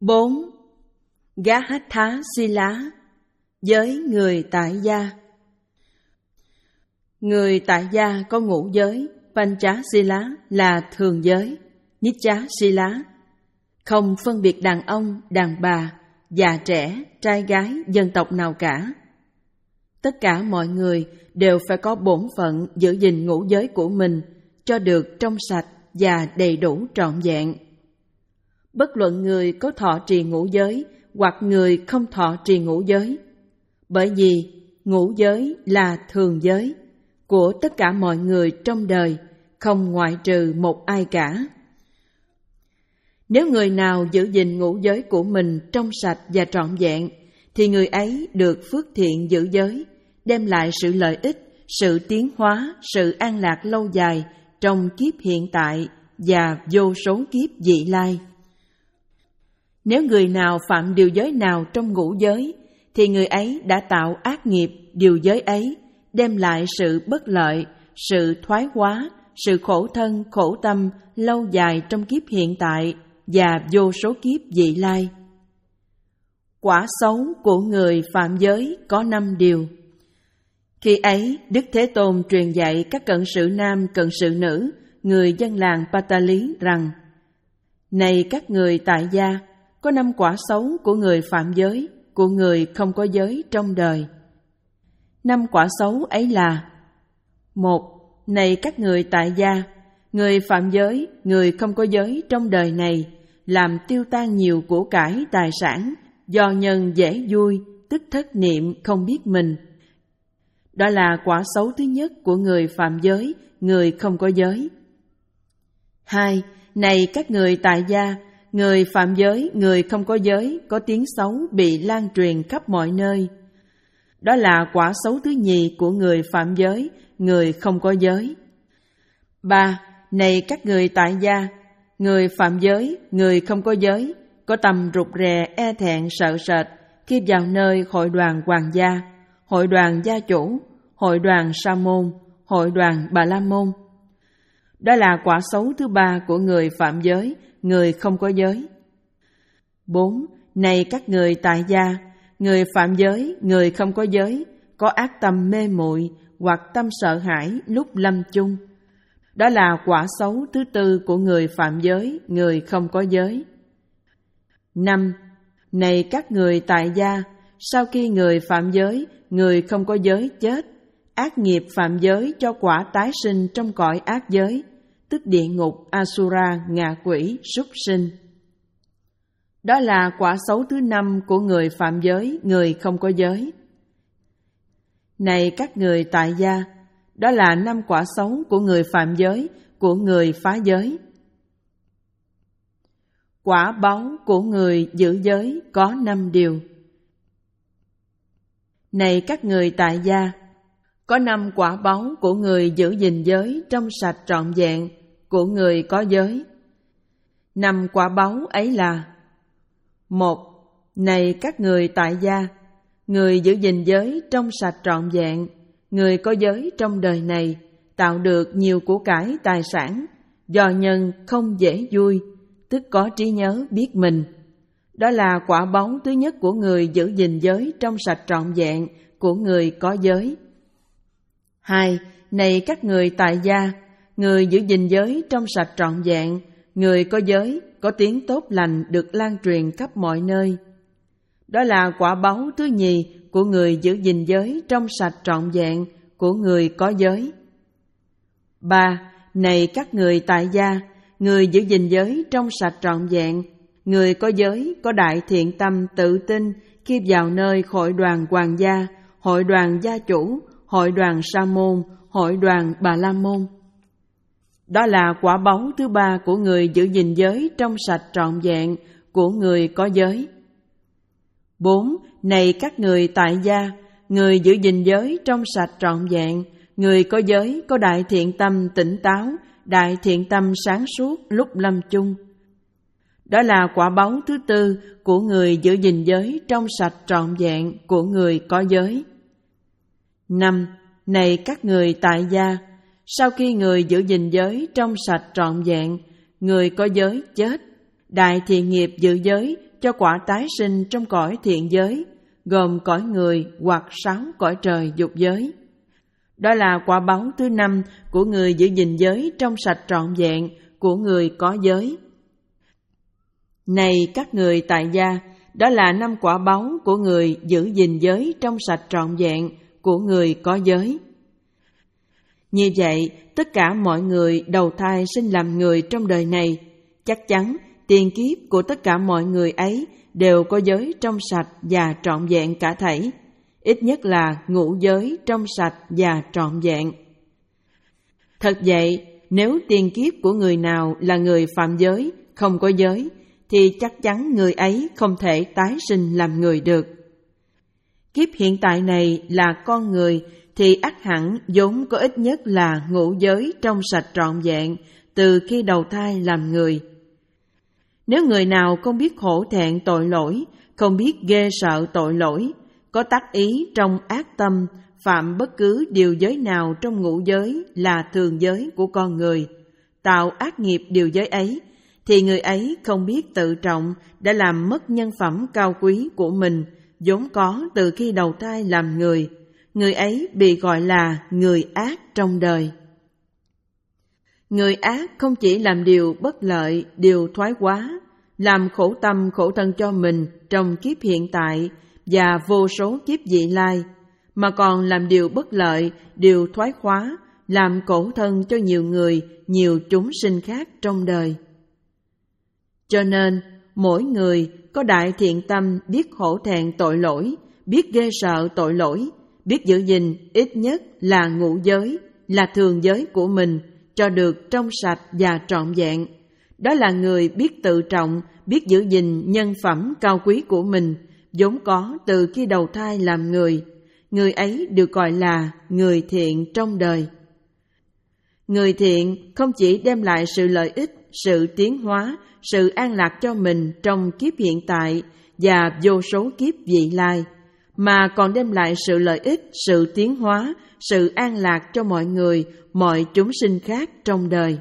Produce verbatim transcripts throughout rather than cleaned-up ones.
Bốn. Gahatha Sila, giới người tại gia. Người tại gia có ngũ giới, Pancha Sila là thường giới, Nicha Sila, không phân biệt đàn ông, đàn bà, già trẻ, trai gái, dân tộc nào cả. Tất cả mọi người đều phải có bổn phận giữ gìn ngũ giới của mình cho được trong sạch và đầy đủ trọn vẹn. Bất luận người có thọ trì ngũ giới hoặc người không thọ trì ngũ giới, bởi vì ngũ giới là thường giới của tất cả mọi người trong đời, không ngoại trừ một ai cả. Nếu người nào giữ gìn ngũ giới của mình trong sạch và trọn vẹn, thì người ấy được phước thiện giữ giới, đem lại sự lợi ích, sự tiến hóa, sự an lạc lâu dài trong kiếp hiện tại và vô số kiếp vị lai. Nếu người nào phạm điều giới nào trong ngũ giới, thì người ấy đã tạo ác nghiệp điều giới ấy, đem lại sự bất lợi, sự thoái hóa, sự khổ thân, khổ tâm lâu dài trong kiếp hiện tại và vô số kiếp vị lai. Quả xấu của người phạm giới có năm điều. Khi ấy, Đức Thế Tôn truyền dạy các cận sự nam, cận sự nữ, người dân làng Patali rằng: Này các người tại gia, có năm quả xấu của người phạm giới, của người không có giới trong đời. Năm quả xấu ấy là: Một. Này các người tại gia, người phạm giới, người không có giới trong đời này, làm tiêu tan nhiều của cải tài sản, do nhân dễ vui, tức thất niệm không biết mình. Đó là quả xấu thứ nhất của người phạm giới, người không có giới. Hai. Này các người tại gia, người phạm giới, người không có giới, có tiếng xấu bị lan truyền khắp mọi nơi. Đó là quả xấu thứ nhì của người phạm giới, người không có giới. Ba. Này các người tại gia, người phạm giới, người không có giới, có tâm rụt rè, e thẹn, sợ sệt khi vào nơi hội đoàn hoàng gia, hội đoàn gia chủ, hội đoàn sa môn, hội đoàn bà la môn. Đó là quả xấu thứ ba của người phạm giới, người không có giới. Bốn. Này các người tại gia, người phạm giới, người không có giới, có ác tâm mê muội hoặc tâm sợ hãi lúc lâm chung. Đó là quả xấu thứ tư của người phạm giới, người không có giới. Năm. Này các người tại gia, sau khi người phạm giới, người không có giới chết, ác nghiệp phạm giới cho quả tái sinh trong cõi ác giới, tức địa ngục, Asura, ngạ quỷ, súc sinh. Đó là quả xấu thứ năm của người phạm giới, người không có giới. Này các người tại gia, đó là năm quả xấu của người phạm giới, của người phá giới. Quả báo của người giữ giới có năm điều. Này các người tại gia, có năm quả báo của người giữ gìn giới trong sạch trọn vẹn, của người có giới. Năm quả báo ấy là: Một. Này các người tại gia, người giữ gìn giới trong sạch trọn vẹn, người có giới trong đời này, tạo được nhiều của cải tài sản, do nhân không dễ vui, tức có trí nhớ biết mình. Đó là quả báo thứ nhất của người giữ gìn giới trong sạch trọn vẹn, của người có giới. Hai. Này các người tại gia, người giữ gìn giới trong sạch trọn vẹn, người có giới, có tiếng tốt lành được lan truyền khắp mọi nơi. Đó là quả báo thứ nhì của người giữ gìn giới trong sạch trọn vẹn, của người có giới. Ba. Này các người tại gia, người giữ gìn giới trong sạch trọn vẹn, người có giới, có đại thiện tâm tự tin khi vào nơi hội đoàn hoàng gia, hội đoàn gia chủ, hội đoàn sa môn, hội đoàn bà la môn. Đó là quả báu thứ ba của người giữ gìn giới trong sạch trọn vẹn, của người có giới. Bốn. Này các người tại gia, người giữ gìn giới trong sạch trọn vẹn, người có giới, có đại thiện tâm tỉnh táo, đại thiện tâm sáng suốt lúc lâm chung. Đó là quả báu thứ tư của người giữ gìn giới trong sạch trọn vẹn, của người có giới. Năm. Này các người tại gia, sau khi người giữ gìn giới trong sạch trọn vẹn, người có giới chết, đại thiện nghiệp giữ giới cho quả tái sinh trong cõi thiện giới, gồm cõi người hoặc sáu cõi trời dục giới. Đó là quả báu thứ năm của người giữ gìn giới trong sạch trọn vẹn của người có giới. Này các người tại gia, đó là năm quả báu của người giữ gìn giới trong sạch trọn vẹn của người có giới. Như vậy, tất cả mọi người đầu thai sinh làm người trong đời này, chắc chắn tiền kiếp của tất cả mọi người ấy đều có giới trong sạch và trọn vẹn cả thảy, ít nhất là ngũ giới trong sạch và trọn vẹn. Thật vậy, nếu tiền kiếp của người nào là người phạm giới, không có giới, thì chắc chắn người ấy không thể tái sinh làm người được. Kiếp hiện tại này là con người, thì ắt hẳn vốn có ít nhất là ngũ giới trong sạch trọn vẹn từ khi đầu thai làm người. Nếu người nào không biết hổ thẹn tội lỗi, không biết ghê sợ tội lỗi, có tác ý trong ác tâm, phạm bất cứ điều giới nào trong ngũ giới là thường giới của con người, tạo ác nghiệp điều giới ấy, thì người ấy không biết tự trọng đã làm mất nhân phẩm cao quý của mình, vốn có từ khi đầu thai làm người. Người ấy bị gọi là người ác trong đời. Người ác không chỉ làm điều bất lợi, điều thoái hóa, làm khổ tâm khổ thân cho mình trong kiếp hiện tại và vô số kiếp vị lai, mà còn làm điều bất lợi, điều thoái hóa, làm khổ thân cho nhiều người, nhiều chúng sinh khác trong đời. Cho nên, mỗi người có đại thiện tâm biết hổ thẹn tội lỗi, biết ghê sợ tội lỗi, biết giữ gìn ít nhất là ngũ giới, là thường giới của mình, cho được trong sạch và trọn vẹn. Đó là người biết tự trọng, biết giữ gìn nhân phẩm cao quý của mình, vốn có từ khi đầu thai làm người. Người ấy được gọi là người thiện trong đời. Người thiện không chỉ đem lại sự lợi ích, sự tiến hóa, sự an lạc cho mình trong kiếp hiện tại và vô số kiếp vị lai, mà còn đem lại sự lợi ích, sự tiến hóa, sự an lạc cho mọi người, mọi chúng sinh khác trong đời.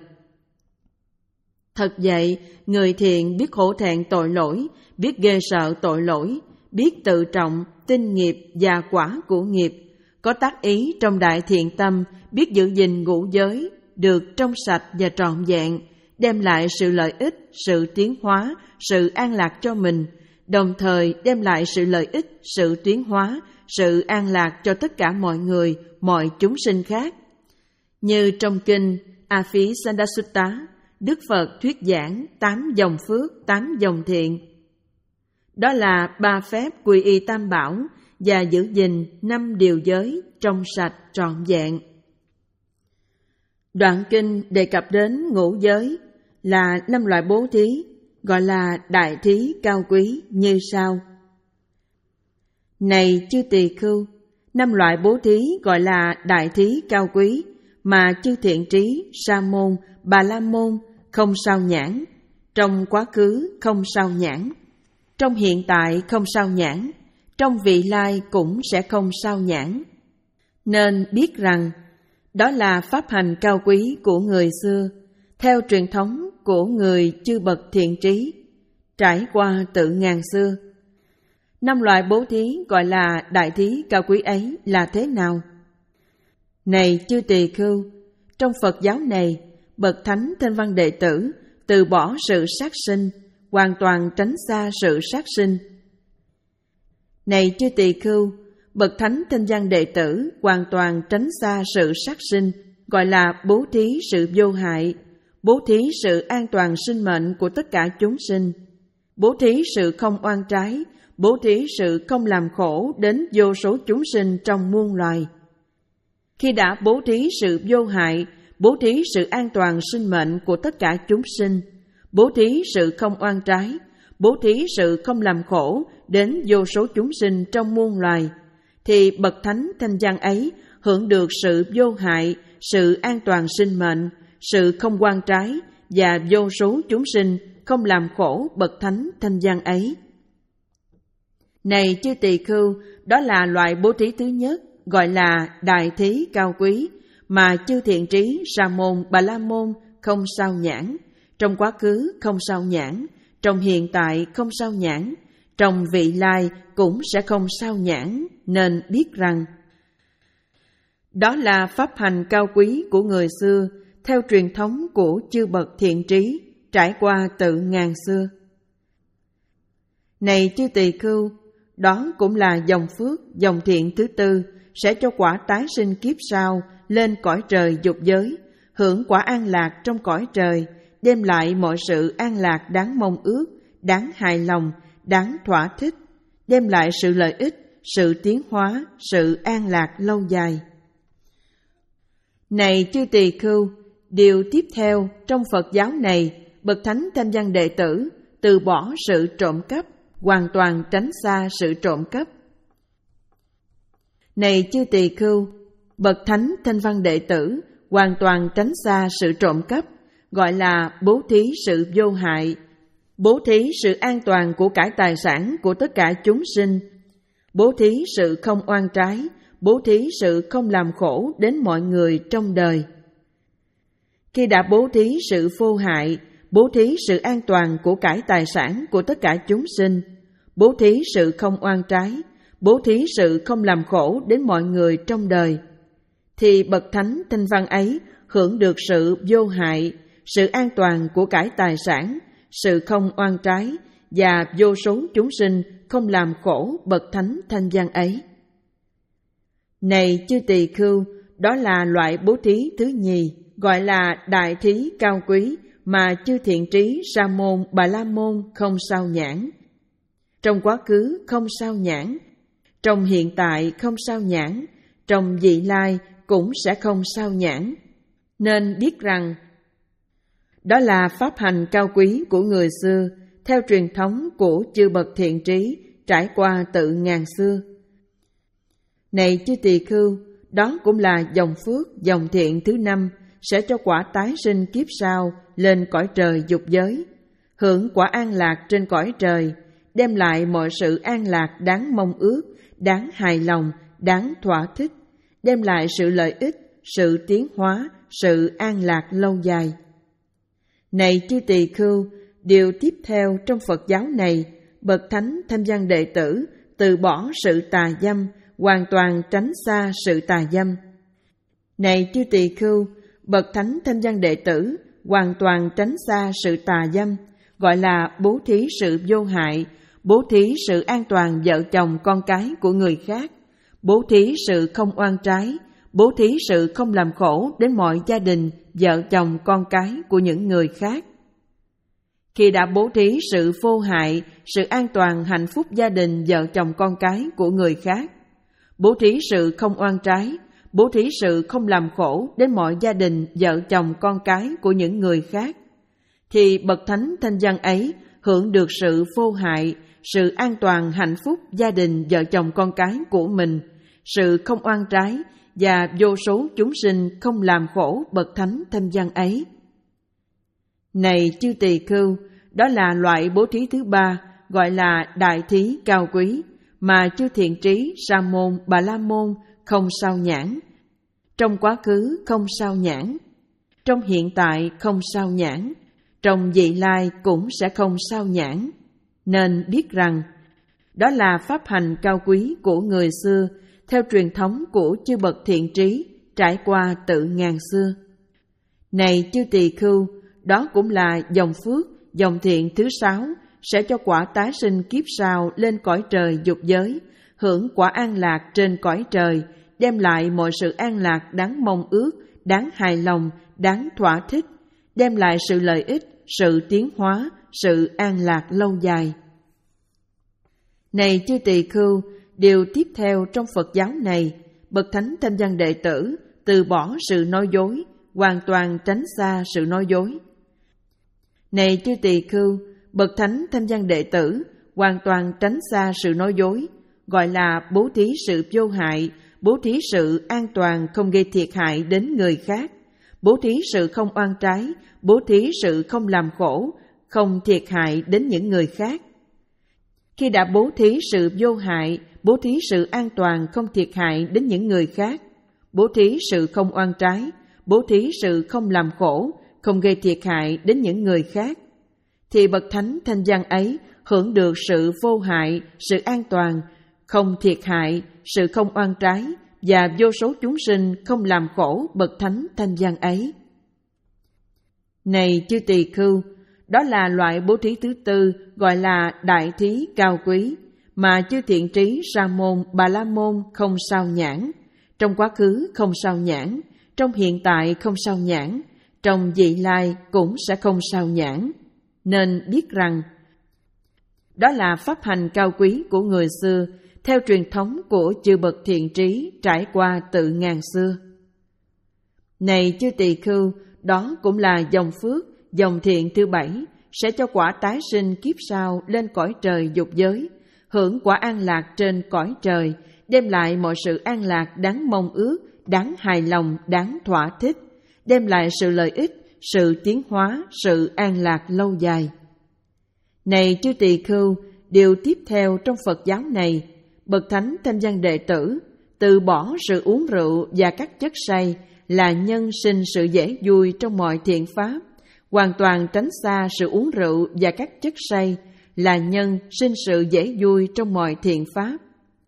Thật vậy, người thiện biết hổ thẹn tội lỗi, biết ghê sợ tội lỗi, biết tự trọng, tin nghiệp và quả của nghiệp, có tác ý trong đại thiện tâm, biết giữ gìn ngũ giới, được trong sạch và trọn vẹn, đem lại sự lợi ích, sự tiến hóa, sự an lạc cho mình, đồng thời đem lại sự lợi ích, sự tiến hóa, sự an lạc cho tất cả mọi người, mọi chúng sinh khác. Như trong kinh Avisandasutta, Đức Phật thuyết giảng tám dòng phước, tám dòng thiện. Đó là ba phép quy y tam bảo và giữ gìn năm điều giới trong sạch trọn vẹn. Đoạn kinh đề cập đến ngũ giới là năm loại bố thí, gọi là đại thí cao quý như sau. Này chư tỳ khưu, năm loại bố thí gọi là đại thí cao quý mà chư thiện trí, sa môn, bà la môn không sao nhãn, trong quá khứ không sao nhãn, trong hiện tại không sao nhãn, trong vị lai cũng sẽ không sao nhãn. Nên biết rằng đó là pháp hành cao quý của người xưa, theo truyền thống của người chư bậc thiện trí, trải qua tự ngàn xưa. Năm loại bố thí gọi là đại thí cao quý ấy là thế nào? Này chư tỳ khưu, trong Phật giáo này, bậc thánh thanh văn đệ tử từ bỏ sự sát sinh, hoàn toàn tránh xa sự sát sinh. Này chư tỳ khưu, bậc thánh thanh văn đệ tử hoàn toàn tránh xa sự sát sinh, gọi là bố thí sự vô hại, bố thí sự an toàn sinh mệnh của tất cả chúng sinh, bố thí sự không oan trái, bố thí sự không làm khổ đến vô số chúng sinh trong muôn loài. Khi đã bố thí sự vô hại, bố thí sự an toàn sinh mệnh của tất cả chúng sinh, bố thí sự không oan trái, bố thí sự không làm khổ đến vô số chúng sinh trong muôn loài, thì bậc thánh thanh văn ấy hưởng được sự vô hại, sự an toàn sinh mệnh, sự không oan trái và vô số chúng sinh không làm khổ bậc thánh thanh văn ấy. Này chư tỳ khưu, đó là loại bố thí thứ nhất, gọi là đại thí cao quý, mà chư thiện trí, sa môn, bà la môn không sao nhãn, trong quá khứ không sao nhãn, trong hiện tại không sao nhãng, trong vị lai cũng sẽ không sao nhãng, nên biết rằng đó là pháp hành cao quý của người xưa, theo truyền thống của chư bậc thiện trí, trải qua tự ngàn xưa. Này chư tỳ khưu, đó cũng là dòng phước, dòng thiện thứ tư, sẽ cho quả tái sinh kiếp sau lên cõi trời dục giới, hưởng quả an lạc trong cõi trời, đem lại mọi sự an lạc đáng mong ước, đáng hài lòng, đáng thỏa thích, đem lại sự lợi ích, sự tiến hóa, sự an lạc lâu dài. Này chư tỳ khưu, điều tiếp theo trong Phật giáo này, bậc thánh thanh văn đệ tử từ bỏ sự trộm cắp, hoàn toàn tránh xa sự trộm cắp. Này chư tỳ khưu, bậc thánh thanh văn đệ tử hoàn toàn tránh xa sự trộm cắp, gọi là bố thí sự vô hại, bố thí sự an toàn của cải tài sản của tất cả chúng sinh, bố thí sự không oan trái, bố thí sự không làm khổ đến mọi người trong đời. Khi đã bố thí sự vô hại, bố thí sự an toàn của cải tài sản của tất cả chúng sinh, bố thí sự không oan trái, bố thí sự không làm khổ đến mọi người trong đời, thì bậc thánh thanh văn ấy hưởng được sự vô hại, sự an toàn của cải tài sản, sự không oan trái, và vô số chúng sinh không làm khổ bậc thánh thanh văn ấy. Này chư tỳ khưu, đó là loại bố thí thứ nhì, gọi là đại thí cao quý, mà chư thiện trí Sa môn, Bà La môn không sao nhãng. Trong quá khứ không sao nhãng, trong hiện tại không sao nhãng, trong vị lai cũng sẽ không sao nhãng. Nên biết rằng đó là pháp hành cao quý của người xưa, theo truyền thống của chư bậc thiện trí, trải qua tự ngàn xưa. Này chư tỳ khưu, đó cũng là dòng phước, dòng thiện thứ năm, sẽ cho quả tái sinh kiếp sau lên cõi trời dục giới, hưởng quả an lạc trên cõi trời, đem lại mọi sự an lạc đáng mong ước, đáng hài lòng, đáng thỏa thích, đem lại sự lợi ích, sự tiến hóa, sự an lạc lâu dài. Này chư tỳ khưu, điều tiếp theo trong Phật giáo này, bậc thánh thanh văn đệ tử từ bỏ sự tà dâm, hoàn toàn tránh xa sự tà dâm. Này chư tỳ khưu, bậc thánh thanh văn đệ tử hoàn toàn tránh xa sự tà dâm, gọi là bố thí sự vô hại, bố thí sự an toàn vợ chồng con cái của người khác, bố thí sự không oan trái, bố thí sự không làm khổ đến mọi gia đình, vợ chồng con cái của những người khác. Khi đã bố thí sự vô hại, sự an toàn hạnh phúc gia đình, vợ chồng con cái của người khác, bố thí sự không oan trái, bố thí sự không làm khổ đến mọi gia đình, vợ chồng con cái của những người khác, thì bậc thánh thanh văn ấy hưởng được sự vô hại, sự an toàn hạnh phúc gia đình, vợ chồng con cái của mình, sự không oan trái, và vô số chúng sinh không làm khổ bậc thánh thanh văn ấy. Này chư tỳ khưu, đó là loại bố thí thứ ba, gọi là đại thí cao quý, mà chư thiện trí Sa môn, Bà La môn không sao nhãng. Trong quá khứ không sao nhãng, trong hiện tại không sao nhãng, trong vị lai cũng sẽ không sao nhãng. Nên biết rằng đó là pháp hành cao quý của người xưa, theo truyền thống của chư bậc thiện trí, trải qua tự ngàn xưa. Này chư tỳ khưu, đó cũng là dòng phước, dòng thiện thứ sáu, sẽ cho quả tái sinh kiếp sau lên cõi trời dục giới, hưởng quả an lạc trên cõi trời, đem lại mọi sự an lạc đáng mong ước, đáng hài lòng, đáng thỏa thích, đem lại sự lợi ích, sự tiến hóa, sự an lạc lâu dài. Này chư tỳ khưu, điều tiếp theo trong Phật giáo này, bậc thánh thanh văn đệ tử từ bỏ sự nói dối, hoàn toàn tránh xa sự nói dối. Này chư tỳ khưu, bậc thánh thanh văn đệ tử hoàn toàn tránh xa sự nói dối, gọi là bố thí sự vô hại, bố thí sự an toàn không gây thiệt hại đến người khác, bố thí sự không oan trái, bố thí sự không làm khổ, không thiệt hại đến những người khác. Khi đã bố thí sự vô hại, bố thí sự an toàn không thiệt hại đến những người khác, bố thí sự không oan trái, bố thí sự không làm khổ, không gây thiệt hại đến những người khác, thì bậc thánh thanh văn ấy hưởng được sự vô hại, sự an toàn, không thiệt hại, sự không oan trái, và vô số chúng sinh không làm khổ bậc thánh thanh văn ấy. Này chư tỳ khưu, đó là loại bố thí thứ tư gọi là đại thí cao quý, mà chư thiện trí Sa môn, Bà La môn không sao nhãn, trong quá khứ không sao nhãn, trong hiện tại không sao nhãn, trong vị lai cũng sẽ không sao nhãn. Nên biết rằng đó là pháp hành cao quý của người xưa, theo truyền thống của chư bậc thiện trí trải qua từ ngàn xưa. Này chư tỳ khưu, đó cũng là dòng phước, dòng thiện thứ bảy, sẽ cho quả tái sinh kiếp sau lên cõi trời dục giới, hưởng quả an lạc trên cõi trời, đem lại mọi sự an lạc đáng mong ước, đáng hài lòng, đáng thỏa thích, đem lại sự lợi ích, sự tiến hóa, sự an lạc lâu dài. Này chư tỳ khưu, điều tiếp theo trong Phật giáo này, bậc thánh thanh văn đệ tử từ bỏ sự uống rượu và các chất say là nhân sinh sự dễ vui trong mọi thiện pháp, hoàn toàn tránh xa sự uống rượu và các chất say là nhân sinh sự dễ vui trong mọi thiện pháp.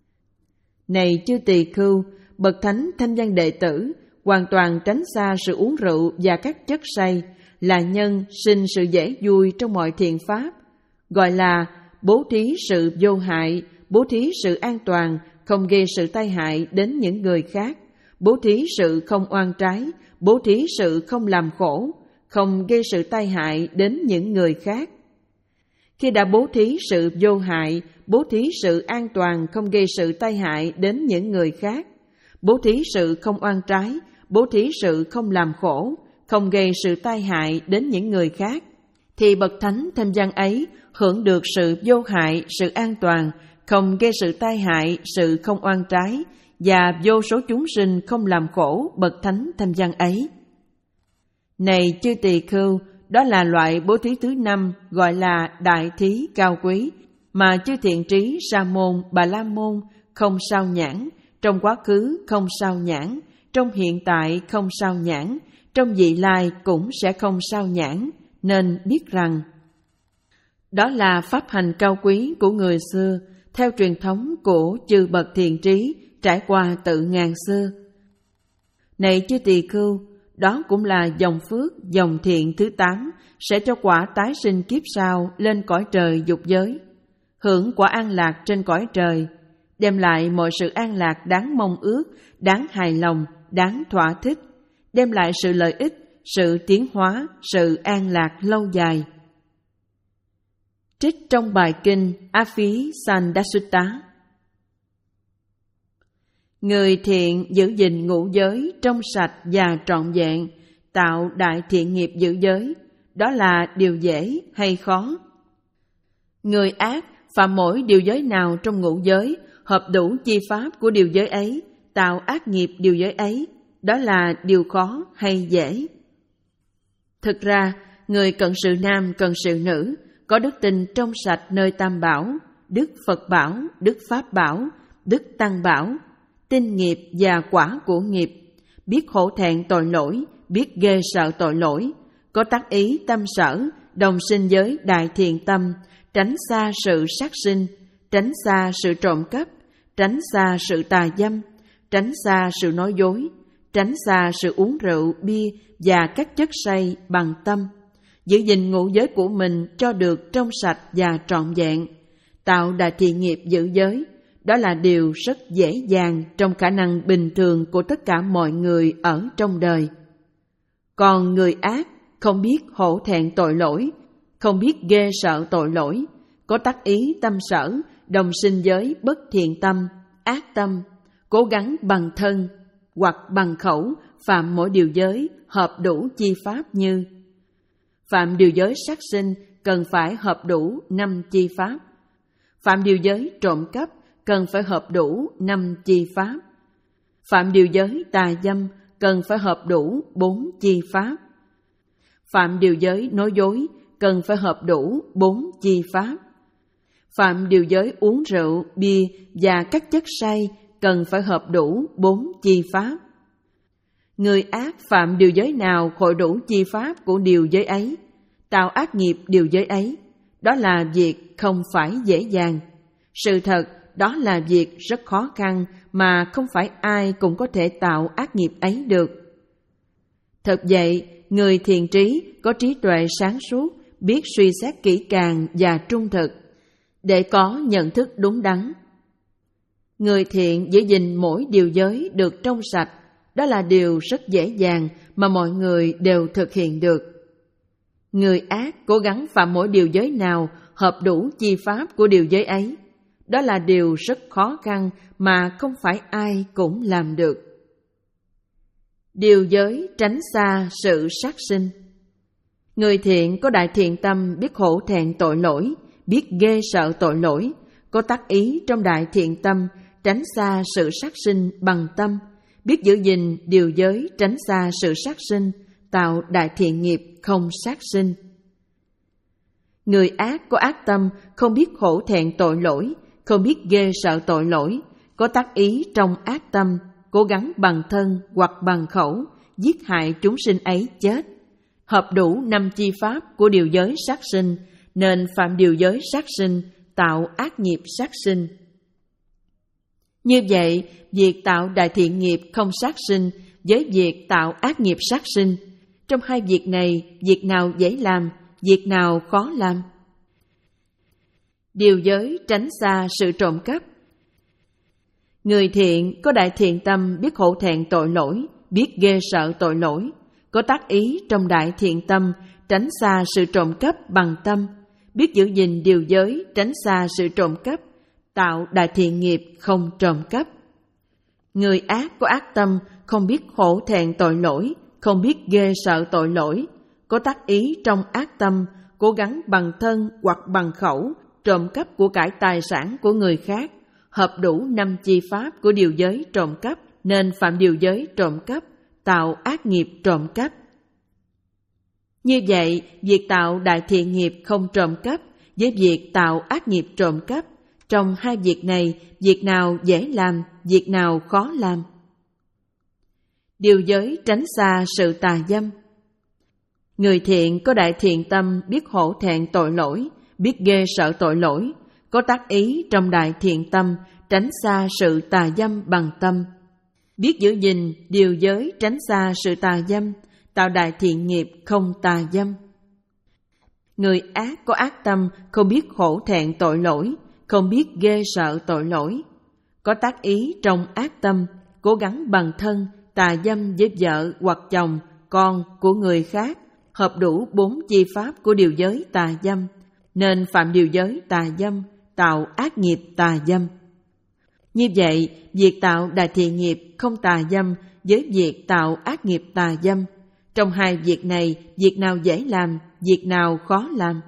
Này chư tỳ khưu, bậc thánh thanh văn đệ tử hoàn toàn tránh xa sự uống rượu và các chất say là nhân sinh sự dễ vui trong mọi thiện pháp, gọi là bố thí sự vô hại, bố thí sự an toàn, không gây sự tai hại đến những người khác, bố thí sự không oan trái, bố thí sự không làm khổ, không gây sự tai hại đến những người khác. Khi đã bố thí sự vô hại, bố thí sự an toàn, không gây sự tai hại đến những người khác, bố thí sự không oan trái, bố thí sự không làm khổ, không gây sự tai hại đến những người khác, thì bậc thánh thanh văn ấy hưởng được sự vô hại, sự an toàn, không gây sự tai hại, sự không oan trái, và vô số chúng sinh không làm khổ bậc thánh thanh văn ấy. Này chư tỳ khưu, đó là loại bố thí thứ năm gọi là đại thí cao quý, mà chư thiện trí Sa môn, Bà La môn không sao nhãn, trong quá khứ không sao nhãn, trong hiện tại không sao nhãn, trong vị lai cũng sẽ không sao nhãn. Nên biết rằng đó là pháp hành cao quý của người xưa, theo truyền thống của chư bậc thiện trí trải qua từ ngàn xưa. Này chư tỳ khưu, đó cũng là dòng phước, dòng thiện thứ tám, sẽ cho quả tái sinh kiếp sau lên cõi trời dục giới, hưởng quả an lạc trên cõi trời, đem lại mọi sự an lạc đáng mong ước, đáng hài lòng, đáng thỏa thích, đem lại sự lợi ích, sự tiến hóa, sự an lạc lâu dài. Trích trong bài kinh Avisandasutta. Người thiện giữ gìn ngũ giới trong sạch và trọn vẹn, tạo đại thiện nghiệp giữ giới, đó là điều dễ hay khó? Người ác phạm mỗi điều giới nào trong ngũ giới, hợp đủ chi pháp của điều giới ấy, tạo ác nghiệp điều giới ấy, đó là điều khó hay dễ? Thực ra, người cận sự nam, cận sự nữ, có đức tin trong sạch nơi Tam Bảo, Đức Phật Bảo, Đức Pháp Bảo, Đức Tăng Bảo, tin nghiệp và quả của nghiệp, biết hổ thẹn tội lỗi, biết ghê sợ tội lỗi, có tác ý tâm sở, đồng sinh giới đại thiện tâm, tránh xa sự sát sinh, tránh xa sự trộm cắp, tránh xa sự tà dâm, tránh xa sự nói dối, tránh xa sự uống rượu, bia và các chất say bằng tâm, giữ gìn ngũ giới của mình cho được trong sạch và trọn vẹn, tạo đại thiện nghiệp giữ giới, đó là điều rất dễ dàng trong khả năng bình thường của tất cả mọi người ở trong đời. Còn người ác không biết hổ thẹn tội lỗi, không biết ghê sợ tội lỗi, có tác ý tâm sở, đồng sinh giới bất thiện tâm, ác tâm, cố gắng bằng thân hoặc bằng khẩu phạm mỗi điều giới hợp đủ chi pháp như: phạm điều giới sát sinh cần phải hợp đủ năm chi pháp, phạm điều giới trộm cắp cần phải hợp đủ năm chi pháp, phạm điều giới tà dâm cần phải hợp đủ bốn chi pháp, phạm điều giới nói dối cần phải hợp đủ bốn chi pháp, phạm điều giới uống rượu, bia và các chất say cần phải hợp đủ bốn chi pháp. Người ác phạm điều giới nào hội đủ chi pháp của điều giới ấy, tạo ác nghiệp điều giới ấy, đó là việc không phải dễ dàng. Sự thật, đó là việc rất khó khăn mà không phải ai cũng có thể tạo ác nghiệp ấy được. Thật vậy, người thiện trí có trí tuệ sáng suốt, biết suy xét kỹ càng và trung thực, để có nhận thức đúng đắn. Người thiện giữ gìn mỗi điều giới được trong sạch, đó là điều rất dễ dàng mà mọi người đều thực hiện được. Người ác cố gắng phạm mỗi điều giới nào hợp đủ chi pháp của điều giới ấy, đó là điều rất khó khăn mà không phải ai cũng làm được. Điều giới tránh xa sự sát sinh. Người thiện có đại thiện tâm, biết hổ thẹn tội lỗi, biết ghê sợ tội lỗi, có tác ý trong đại thiện tâm, tránh xa sự sát sinh bằng tâm, biết giữ gìn điều giới tránh xa sự sát sinh, tạo đại thiện nghiệp không sát sinh. Người ác có ác tâm, không biết hổ thẹn tội lỗi, không biết ghê sợ tội lỗi, có tác ý trong ác tâm, cố gắng bằng thân hoặc bằng khẩu, giết hại chúng sinh ấy chết, hợp đủ năm chi pháp của điều giới sát sinh, nên phạm điều giới sát sinh, tạo ác nghiệp sát sinh. Như vậy, việc tạo đại thiện nghiệp không sát sinh với việc tạo ác nghiệp sát sinh, trong hai việc này, việc nào dễ làm, việc nào khó làm? Điều giới tránh xa sự trộm cắp. Người thiện có đại thiện tâm, biết hổ thẹn tội lỗi, biết ghê sợ tội lỗi, có tác ý trong đại thiện tâm, tránh xa sự trộm cắp bằng tâm, biết giữ gìn điều giới tránh xa sự trộm cắp, tạo đại thiện nghiệp không trộm cắp. Người ác có ác tâm, không biết hổ thẹn tội lỗi, không biết ghê sợ tội lỗi, có tác ý trong ác tâm, cố gắng bằng thân hoặc bằng khẩu, trộm cắp của cải tài sản của người khác, hợp đủ năm chi pháp của điều giới trộm cắp, nên phạm điều giới trộm cắp, tạo ác nghiệp trộm cắp. Như vậy, việc tạo đại thiện nghiệp không trộm cắp với việc tạo ác nghiệp trộm cắp, trong hai việc này, việc nào dễ làm, việc nào khó làm? Điều giới tránh xa sự tà dâm. Người thiện có đại thiện tâm, biết hổ thẹn tội lỗi, biết ghê sợ tội lỗi, có tác ý trong đại thiện tâm, tránh xa sự tà dâm bằng tâm, biết giữ gìn điều giới tránh xa sự tà dâm, tạo đại thiện nghiệp không tà dâm. Người ác có ác tâm, không biết hổ thẹn tội lỗi, không biết ghê sợ tội lỗi, có tác ý trong ác tâm, cố gắng bằng thân, tà dâm với vợ hoặc chồng, con của người khác, hợp đủ bốn chi pháp của điều giới tà dâm, nên phạm điều giới tà dâm, tạo ác nghiệp tà dâm. Như vậy, việc tạo đại thiện nghiệp không tà dâm với việc tạo ác nghiệp tà dâm, trong hai việc này, việc nào dễ làm, việc nào khó làm?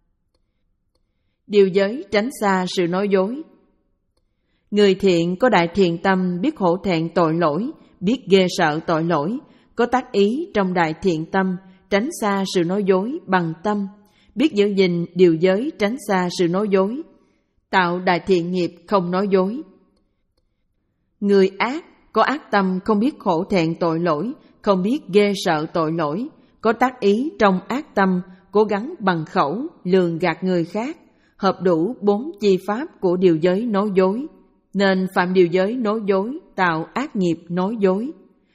Điều giới tránh xa sự nói dối. Người thiện có đại thiện tâm, biết hổ thẹn tội lỗi, biết ghê sợ tội lỗi, có tác ý trong đại thiện tâm, tránh xa sự nói dối bằng tâm, biết giữ gìn điều giới tránh xa sự nói dối, tạo đại thiện nghiệp không nói dối. Người ác có ác tâm, không biết hổ thẹn tội lỗi, không biết ghê sợ tội lỗi, có tác ý trong ác tâm, cố gắng bằng khẩu, lường gạt người khác, hợp đủ bốn chi pháp của điều giới nói dối, nên phạm điều giới nói dối, tạo ác nghiệp nói dối.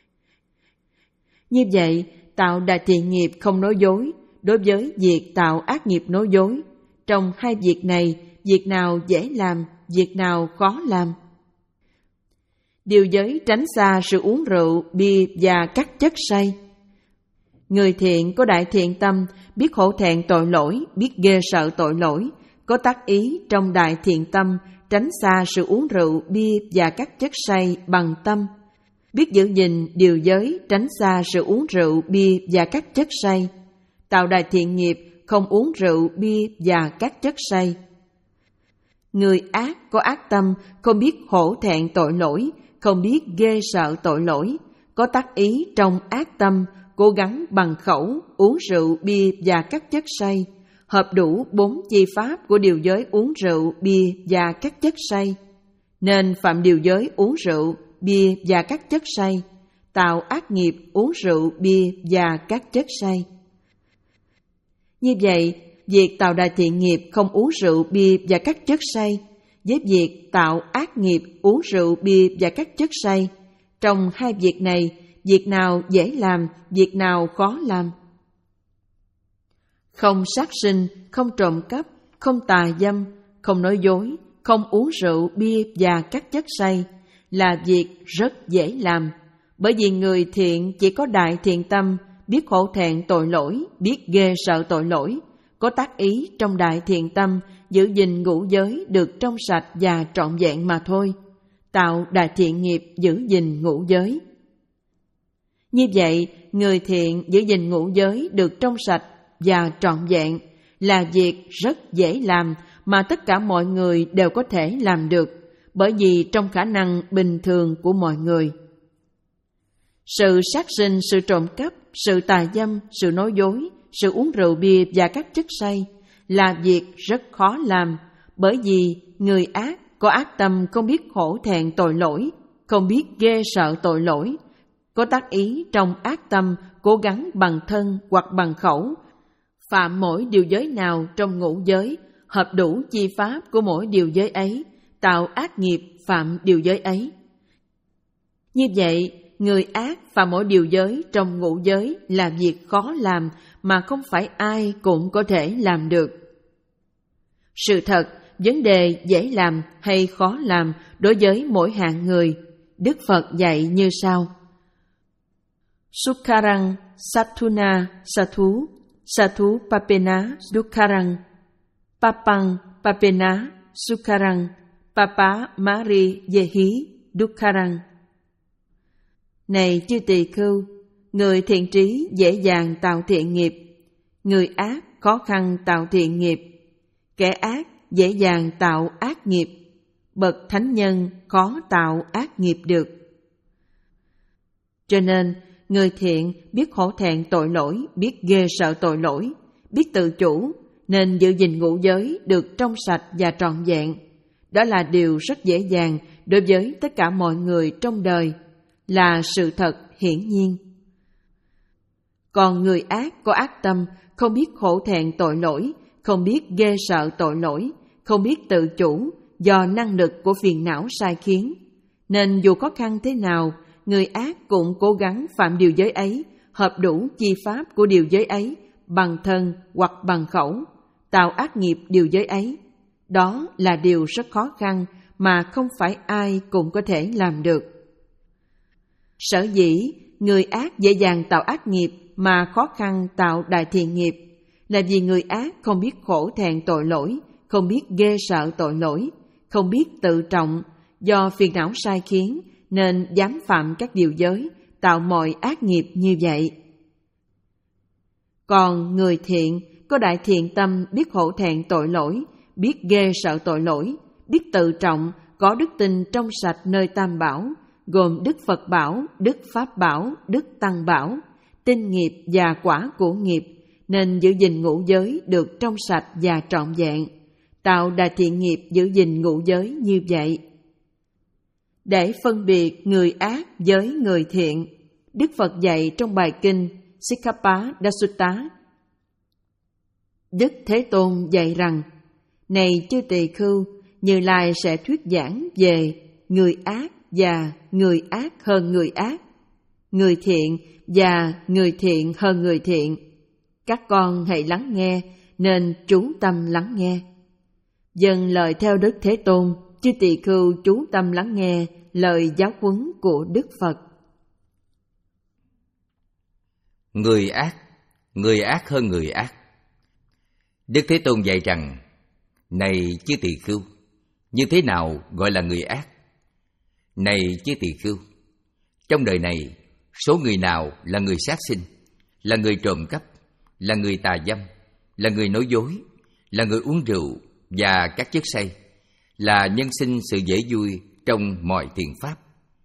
Như vậy, tạo đại thiện nghiệp không nói dối, đối với việc tạo ác nghiệp nói dối, trong hai việc này, việc nào dễ làm, việc nào khó làm? Điều giới tránh xa sự uống rượu, bia và các chất say. Người thiện có đại thiện tâm, biết hổ thẹn tội lỗi, biết ghê sợ tội lỗi, có tác ý trong đại thiện tâm, tránh xa sự uống rượu, bia và các chất say bằng tâm, biết giữ gìn điều giới tránh xa sự uống rượu, bia và các chất say, tạo đại thiện nghiệp không uống rượu, bia và các chất say. Người ác có ác tâm, không biết hổ thẹn tội lỗi, không biết ghê sợ tội lỗi, có tác ý trong ác tâm, cố gắng bằng khẩu, uống rượu, bia và các chất say, hợp đủ bốn chi pháp của điều giới uống rượu, bia và các chất say, nên phạm điều giới uống rượu, bia và các chất say, tạo ác nghiệp uống rượu, bia và các chất say. Như vậy, việc tạo đại thiện nghiệp không uống rượu bia và các chất say, với việc tạo ác nghiệp uống rượu bia và các chất say, trong hai việc này, việc nào dễ làm, việc nào khó làm? Không sát sinh, không trộm cắp, không tà dâm, không nói dối, không uống rượu bia và các chất say là việc rất dễ làm, bởi vì người thiện chỉ có đại thiện tâm, biết hổ thẹn tội lỗi, biết ghê sợ tội lỗi, có tác ý trong đại thiện tâm giữ gìn ngũ giới được trong sạch và trọn vẹn mà thôi, tạo đại thiện nghiệp giữ gìn ngũ giới. Như vậy, người thiện giữ gìn ngũ giới được trong sạch và trọn vẹn là việc rất dễ làm mà tất cả mọi người đều có thể làm được, bởi vì trong khả năng bình thường của mọi người. Sự sát sinh, sự trộm cắp, sự tà dâm, sự nói dối, sự uống rượu bia và các chất say là việc rất khó làm, bởi vì người ác có ác tâm không biết hổ thẹn tội lỗi, không biết ghê sợ tội lỗi, có tác ý trong ác tâm cố gắng bằng thân hoặc bằng khẩu phạm mỗi điều giới nào trong ngũ giới, hợp đủ chi pháp của mỗi điều giới ấy, tạo ác nghiệp phạm điều giới ấy. Như vậy, người ác phạm mỗi điều giới trong ngũ giới là việc khó làm mà không phải ai cũng có thể làm được. Sự thật, vấn đề dễ làm hay khó làm đối với mỗi hạng người, Đức Phật dạy như sau. Sukharang Sathuna Sathu Sathu Papena Dukharang Papang Papena Sukharang Papa Mari Yehi Dukharang. Này chư tỳ khưu, người thiện trí dễ dàng tạo thiện nghiệp, người ác khó khăn tạo thiện nghiệp, kẻ ác dễ dàng tạo ác nghiệp, bậc thánh nhân khó tạo ác nghiệp được. Cho nên, người thiện biết hổ thẹn tội lỗi, biết ghê sợ tội lỗi, biết tự chủ, nên giữ gìn ngũ giới được trong sạch và trọn vẹn. Đó là điều rất dễ dàng đối với tất cả mọi người trong đời, là sự thật hiển nhiên. Còn người ác có ác tâm, không biết hổ thẹn tội lỗi, không biết ghê sợ tội lỗi, không biết tự chủ do năng lực của phiền não sai khiến, nên dù khó khăn thế nào, người ác cũng cố gắng phạm điều giới ấy, hợp đủ chi pháp của điều giới ấy, bằng thân hoặc bằng khẩu, tạo ác nghiệp điều giới ấy. Đó là điều rất khó khăn mà không phải ai cũng có thể làm được. Sở dĩ người ác dễ dàng tạo ác nghiệp mà khó khăn tạo đại thiện nghiệp là vì người ác không biết khổ thẹn tội lỗi, không biết ghê sợ tội lỗi, không biết tự trọng, do phiền não sai khiến nên dám phạm các điều giới, tạo mọi ác nghiệp như vậy. Còn người thiện có đại thiện tâm, biết hổ thẹn tội lỗi, biết ghê sợ tội lỗi, biết tự trọng, có đức tin trong sạch nơi Tam Bảo, gồm Đức Phật Bảo, Đức Pháp Bảo, Đức Tăng Bảo, tinh nghiệp và quả của nghiệp, nên giữ gìn ngũ giới được trong sạch và trọn vẹn, tạo đại thiện nghiệp giữ gìn ngũ giới như vậy. Để phân biệt người ác với người thiện, Đức Phật dạy trong bài kinh Sikkhapada Sutta. Đức Thế Tôn dạy rằng, này chư tỳ khưu, Như Lai sẽ thuyết giảng về người ác và người ác hơn người ác, người thiện và người thiện hơn người thiện. Các con hãy lắng nghe, nên chú tâm lắng nghe. Dâng lời theo Đức Thế Tôn, chư tỳ khưu chú tâm lắng nghe lời giáo huấn của Đức Phật. Người ác, người ác hơn người ác. Đức Thế Tôn dạy rằng, này chư tỳ khưu, như thế nào gọi là người ác? Này chư tỳ khưu, trong đời này, số người nào là người sát sinh, là người trộm cắp, là người tà dâm, là người nói dối, là người uống rượu và các chất say, là nhân sinh sự dễ vui trong mọi thiện pháp.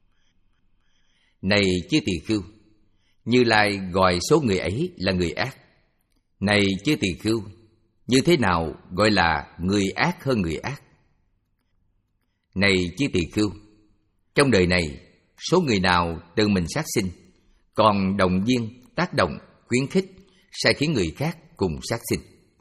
Này chư tỳ khưu, Như Lai gọi số người ấy là người ác. Này chư tỳ khưu, như thế nào gọi là người ác hơn người ác? Này chư tỳ khưu, trong đời này, số người nào tự mình sát sinh, còn động viên, tác động, khuyến khích, sai khiến người khác cùng sát sinh.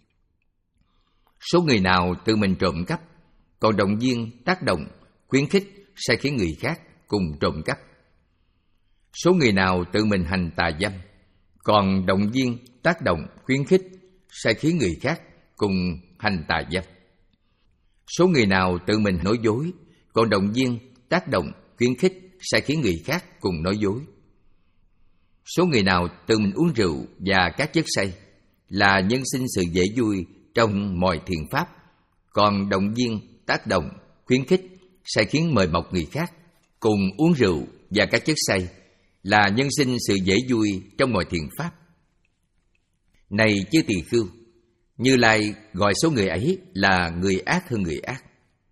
Số người nào tự mình trộm cắp, còn động viên, tác động, khuyến khích, sai khiến người khác cùng trộm cắp. Số người nào tự mình hành tà dâm, còn động viên, tác động, khuyến khích, sai khiến người khác cùng hành tà dâm. Số người nào tự mình nói dối, còn động viên, tác động, khuyến khích, sai khiến người khác cùng nói dối. Số người nào tự mình uống rượu và các chất say, là nhân sinh sự dễ vui trong mọi thiện pháp, còn động viên, tác động, khuyến khích, sai khiến mời mọc người khác cùng uống rượu và các chất say, là nhân sinh sự dễ vui trong mọi thiện pháp. Này chư tỳ khưu, Như Lai gọi số người ấy là người ác hơn người ác.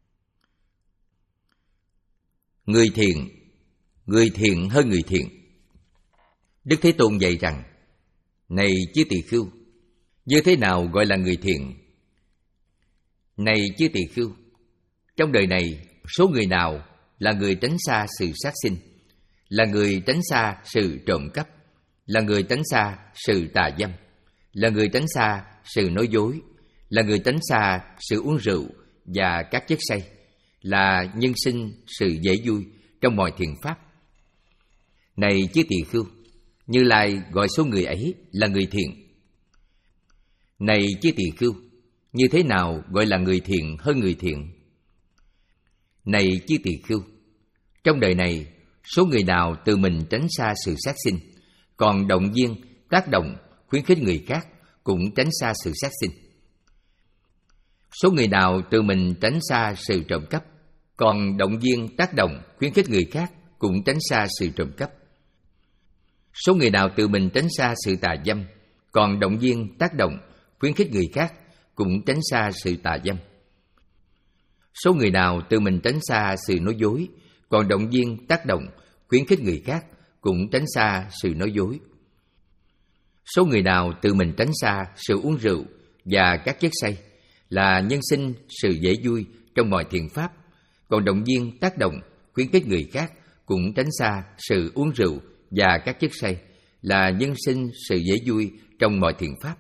Người thiện, người thiện hơn người thiện. Đức Thế Tôn dạy rằng, này chư tỳ khưu, như thế nào gọi là người thiện? Này chư tỳ khưu, trong đời này, số người nào là người tránh xa sự sát sinh, là người tránh xa sự trộm cắp, là người tránh xa sự tà dâm, là người tránh xa sự nói dối, là người tránh xa sự uống rượu và các chất say, là nhân sinh sự dễ vui trong mọi thiện pháp. Này chư tỳ khưu, Như Lai gọi số người ấy là người thiện. Này chư tỳ khưu, như thế nào gọi là người thiện hơn người thiện? Này chư tỳ khưu, trong đời này, số người nào tự mình tránh xa sự sát sinh, còn động viên, tác động, khuyến khích người khác cũng tránh xa sự sát sinh. Số người nào tự mình tránh xa sự trộm cắp, còn động viên, tác động, khuyến khích người khác cũng tránh xa sự trộm cắp. Số người nào tự mình tránh xa sự tà dâm, còn động viên, tác động, khuyến khích người khác cũng tránh xa sự tà dâm. Số người nào tự mình tránh xa sự nói dối, còn động viên, tác động, khuyến khích người khác cũng tránh xa sự nói dối. Số người nào tự mình tránh xa sự uống rượu và các chất say, là nhân sinh sự dễ vui trong mọi thiện pháp, còn động viên, tác động, khuyến khích người khác cũng tránh xa sự uống rượu và các chất say, là nhân sinh sự dễ vui trong mọi thiện pháp.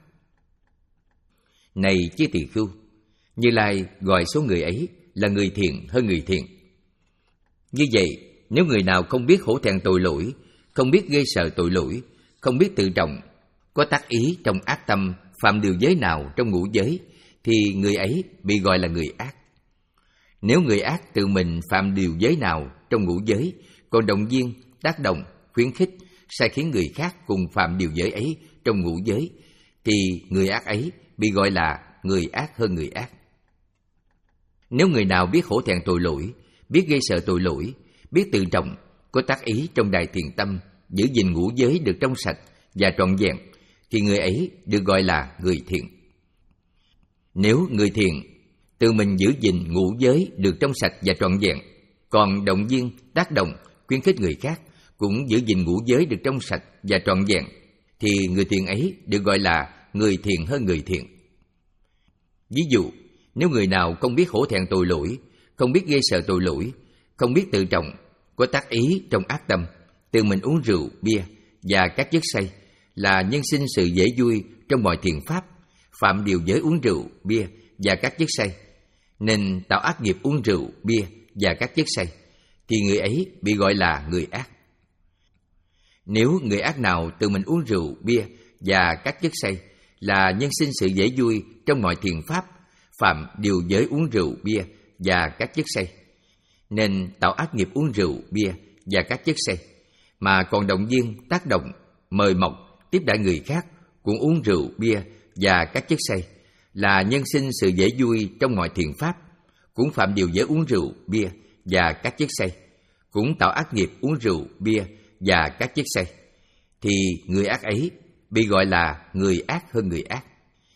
Này chư tỳ khưu, Như Lai gọi số người ấy là người thiện hơn người thiện. Như vậy, nếu người nào không biết hổ thẹn tội lỗi, không biết ghê sợ tội lỗi, không biết tự trọng, có tác ý trong ác tâm phạm điều giới nào trong ngũ giới, thì người ấy bị gọi là người ác. Nếu người ác tự mình phạm điều giới nào trong ngũ giới, còn động viên, tác động, khuyến khích, sai khiến người khác cùng phạm điều giới ấy trong ngũ giới, thì người ác ấy bị gọi là người ác hơn người ác. Nếu người nào biết hổ thẹn tội lỗi, biết gây sợ tội lỗi, biết tự trọng, có tác ý trong đại thiện tâm, giữ gìn ngũ giới được trong sạch và trọn vẹn, thì người ấy được gọi là người thiện. Nếu người thiện tự mình giữ gìn ngũ giới được trong sạch và trọn vẹn, còn động viên, tác động, khuyến khích người khác cũng giữ gìn ngũ giới được trong sạch và trọn vẹn, thì người thiện ấy được gọi là người thiện hơn người thiện. Ví dụ, nếu người nào không biết hổ thẹn tội lỗi, không biết ghê sợ tội lỗi, không biết tự trọng, có tác ý trong ác tâm, tự mình uống rượu, bia và các chất say, là nhân sinh sự dễ vui trong mọi thiện pháp, phạm điều giới uống rượu, bia và các chất say, nên tạo ác nghiệp uống rượu, bia và các chất say, thì người ấy bị gọi là người ác. Nếu người ác nào tự mình uống rượu, bia và các chất say, là nhân sinh sự dễ vui trong mọi thiện pháp, phạm điều giới uống rượu, bia và các chất say, nên tạo ác nghiệp uống rượu, bia và các chất say, mà còn động viên, tác động, mời mọc, tiếp đãi người khác cũng uống rượu, bia và các chất say, là nhân sinh sự dễ vui trong mọi thiện pháp, cũng phạm điều giới uống rượu, bia và các chất say, cũng tạo ác nghiệp uống rượu, bia và các chất say, thì người ác ấy bị gọi là người ác hơn người ác.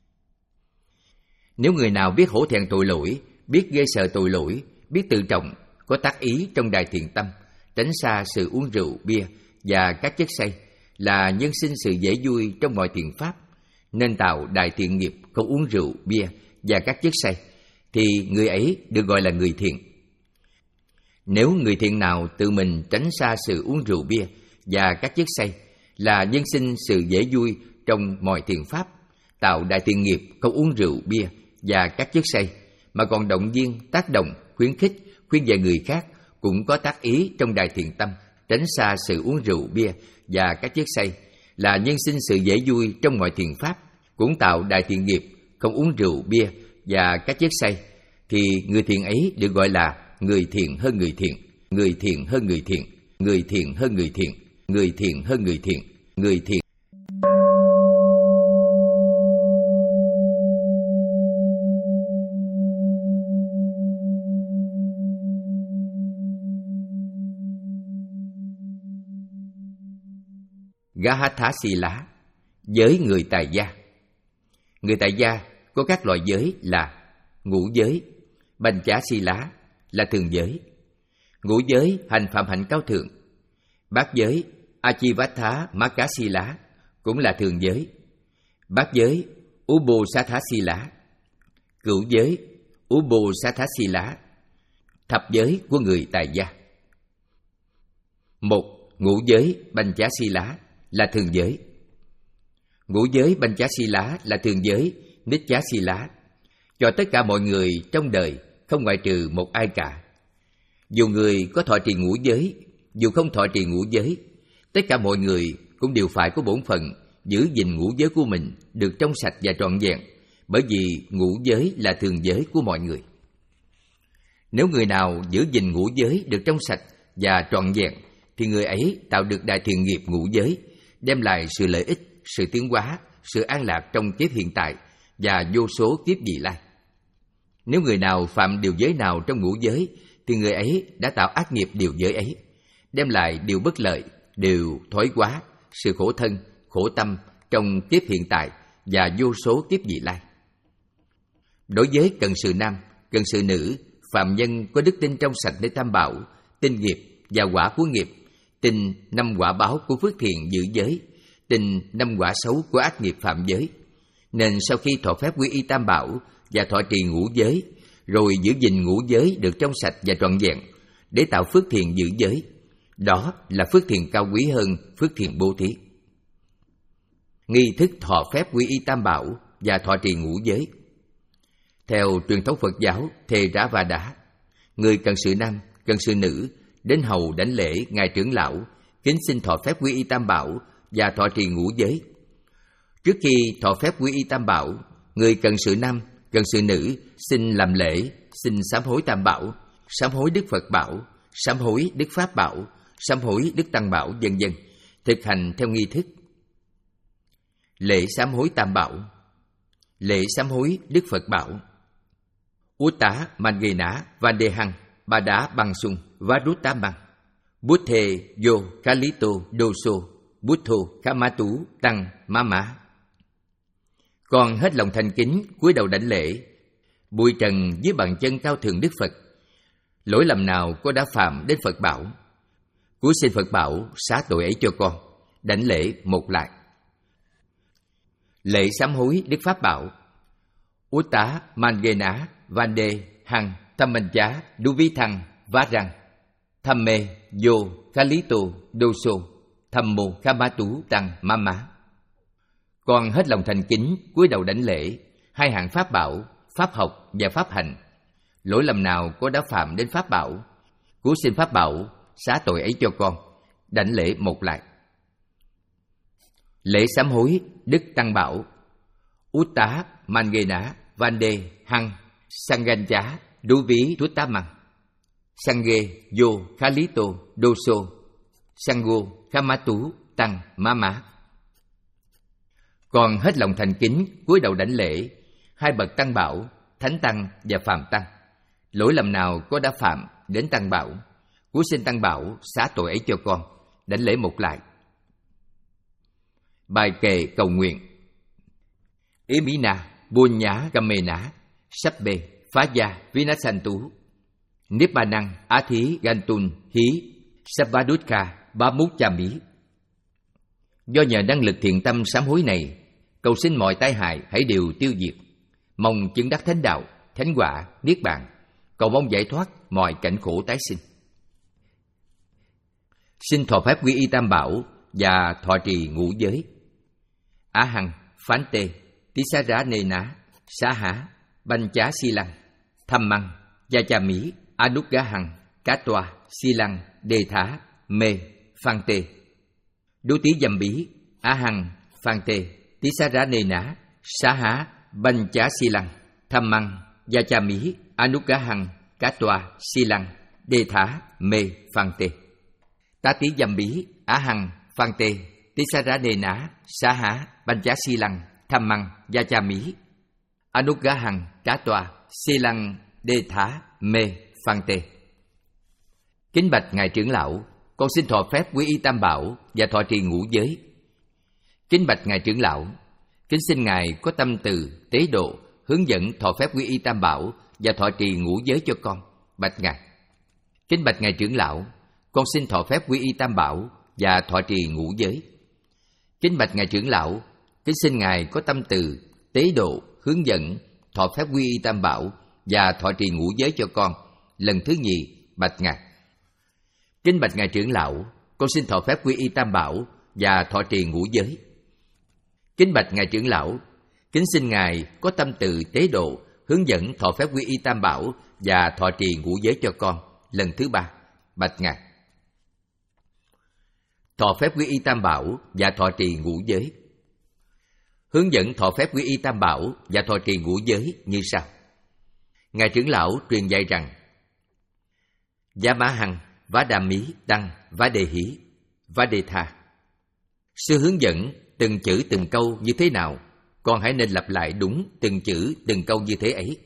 Nếu người nào biết hổ thẹn tội lỗi, biết ghê sợ tội lỗi, biết tự trọng, có tác ý trong đại thiện tâm, tránh xa sự uống rượu, bia và các chất say, là nhân sinh sự dễ vui trong mọi thiện pháp, nên tạo đại thiện nghiệp không uống rượu, bia và các chất say, thì người ấy được gọi là người thiện. Nếu người thiện nào tự mình tránh xa sự uống rượu, bia và các chất say, là nhân sinh sự dễ vui trong mọi thiện pháp, tạo đại thiện nghiệp không uống rượu bia và các chất say, mà còn động viên, tác động, khuyến khích, khuyên dạy người khác, cũng có tác ý trong đại thiện tâm, tránh xa sự uống rượu bia và các chất say, là nhân sinh sự dễ vui trong mọi thiện pháp, cũng tạo đại thiện nghiệp không uống rượu bia và các chất say, thì người thiện ấy được gọi là người thiện hơn người thiện, người thiện hơn người thiện, người thiện hơn người thiện, người thiện hơn người thiện, người thiện. Gahathasila, giới người tài gia. Người tài gia có các loại giới là ngũ giới, Panchasila là thường giới, ngũ giới hành phạm hạnh cao thượng, bát giới Achivatha Makasila cũng là thường giới, bát giới Ubosathasila, cửu giới Ubosathasila, thập giới của người tài gia. Một, ngũ giới Panchasila là thường giới. Ngũ giới Panchasila là thường giới Nityasila, cho tất cả mọi người trong đời, không ngoại trừ một ai cả. Dù người có thọ trì ngũ giới, dù không thọ trì ngũ giới, tất cả mọi người cũng đều phải có bổn phận giữ gìn ngũ giới của mình được trong sạch và trọn vẹn, bởi vì ngũ giới là thường giới của mọi người. Nếu người nào giữ gìn ngũ giới được trong sạch và trọn vẹn, thì người ấy tạo được đại thiện nghiệp ngũ giới, đem lại sự lợi ích, sự tiến hóa, sự an lạc trong kiếp hiện tại và vô số kiếp vị lai. Nếu người nào phạm điều giới nào trong ngũ giới, thì người ấy đã tạo ác nghiệp điều giới ấy, đem lại điều bất lợi, điều thói quá, sự khổ thân, khổ tâm trong kiếp hiện tại và vô số kiếp vị lai. Đối với cận sự nam, cận sự nữ, phạm nhân có đức tin trong sạch để tam bảo, tin nghiệp và quả của nghiệp, tin năm quả báo của phước thiện giữ giới, tin năm quả xấu của ác nghiệp phạm giới, nên sau khi thọ phép quy y tam bảo và thọ trì ngũ giới, rồi giữ gìn ngũ giới được trong sạch và trọn vẹn để tạo phước thiện giữ giới, đó là phước thiện cao quý hơn phước thiện bố thí. Nghi thức thọ phép quy y tam bảo và thọ trì ngũ giới. Theo truyền thống Phật giáo Theravada, người cận sự nam, cận sự nữ đến hầu đảnh lễ ngài trưởng lão, kính xin thọ phép quy y tam bảo và thọ trì ngũ giới. Trước khi thọ phép quy y tam bảo, người cận sự nam, cận sự nữ xin làm lễ, xin sám hối tam bảo, sám hối Đức Phật bảo, sám hối Đức Pháp bảo, sám hối Đức Tăng bảo, vân vân, thực hành theo nghi thức. Lễ sám hối tam bảo. Lễ sám hối Đức Phật bảo. Uttá Mangena Vandehang Ba Đá Băng Sung Varutta Băng Buddhe Yo Kalito Doso Buddho Kamatu Tăng Mama. Con hết lòng thành kính cúi đầu đảnh lễ, bụi trần dưới bàn chân cao thượng Đức Phật. Lỗi lầm nào có đã phạm đến Phật bảo, cúi xin Phật bảo xá tội ấy cho con. Đảnh lễ một lại. Lễ sám hối Đức Pháp bảo. Uttá Mangena Vande Hằng Thammanchá Duvi Thăng Vá Răng Thamme Yo Kalito Doso Thammo Kamatu Tăng Mama. Con hết lòng thành kính cúi đầu đảnh lễ hai hạng pháp bảo, pháp học và pháp hành. Lỗi lầm nào có đã phạm đến pháp bảo, cúi xin pháp bảo xá tội ấy cho con. Đảnh lễ một lại. Lễ sám hối Đức Tăng bảo. Uttá Mangena Vande Hằng Sanganchá Duvi Thutamang Sange Yo Kalito Doso Sango Kamatu Tăng Mama. Con hết lòng thành kính cúi đầu đảnh lễ hai bậc tăng bảo, thánh tăng và phàm tăng. Lỗi lầm nào có đã phạm đến tăng bảo, cúi xin tăng bảo xá tội ấy cho con. Đảnh lễ một lại. Bài kệ cầu nguyện. Emina Bunya Gamena Sabbe Phá Gia Vinasantu Nippanang Athi Gantun Hí Sabbadutka Bamukchami. Do nhờ năng lực thiện tâm sám hối này, cầu xin mọi tai hại hãy đều tiêu diệt, mong chứng đắc thánh đạo, thánh quả, niết bàn, cầu mong giải thoát mọi cảnh khổ tái sinh. Xin thọ phép quy y tam bảo và thọ trì ngũ giới. Á Hằng, Phán Tê, Tí Xá Rá Nê Ná, Xá Há, Banh Chá Si Lăng, Tham Măng, Gia Cha Mỹ, A Nút Gá Hằng, Cá Toa, Si Lăng, Đề Thá, Mê, Phan Tê. Đố Tí Dâm Bí, Á Hằng, Phan Tê, Tí Xá Rá Nê Ná, Xá Há, Banh Chá Si Lăng, Tham Măng, Gia Cha Mỹ, A Nút Gá Hằng, Cá Toa, Si Lăng, Đề Thá, Mê, Phan Tê. Tá Tí Dâm Bí, Á Hằng, Phan Tê, Tí Xá Rá Nê Ná, Xá Há, Banh Chá Si Lăng, Tham Măng, Gia Cha Mỹ, A Nút Gá Hằng, Cá Toa, Si Lăng, Đề Thá, Mê, Phan Tê. Kính bạch ngài trưởng lão, con xin thọ phép quy y Tam Bảo và thọ trì ngũ giới. Kính bạch ngài trưởng lão, kính xin ngài có tâm từ tế độ hướng dẫn thọ phép quy y Tam Bảo và thọ trì ngũ giới cho con. Bạch ngài. Kính bạch ngài trưởng lão, con xin thọ phép quy y Tam Bảo và thọ trì ngũ giới. Kính bạch ngài trưởng lão, kính xin ngài có tâm từ tế độ hướng dẫn thọ phép quy y Tam Bảo và thọ trì ngũ giới cho con. Lần thứ nhì. Bạch ngài. Kính bạch ngài trưởng lão, con xin thọ phép quy y Tam Bảo và thọ trì ngũ giới. Kính bạch ngài trưởng lão, kính xin ngài có tâm từ tế độ hướng dẫn thọ phép quy y Tam Bảo và thọ trì ngũ giới cho con. Lần thứ ba. Bạch ngài. Thọ phép quy y Tam Bảo và thọ trì ngũ giới. Hướng dẫn thọ phép quy y Tam Bảo và thọ trì ngũ giới như sau. Ngài trưởng lão truyền dạy rằng: Giá Mã Hằng, Vá Đà Mí, Đăng, Vá Đề Hí, Vá Đề Tha. Sư hướng dẫn từng chữ từng câu như thế nào, con hãy nên lặp lại đúng từng chữ từng câu như thế ấy.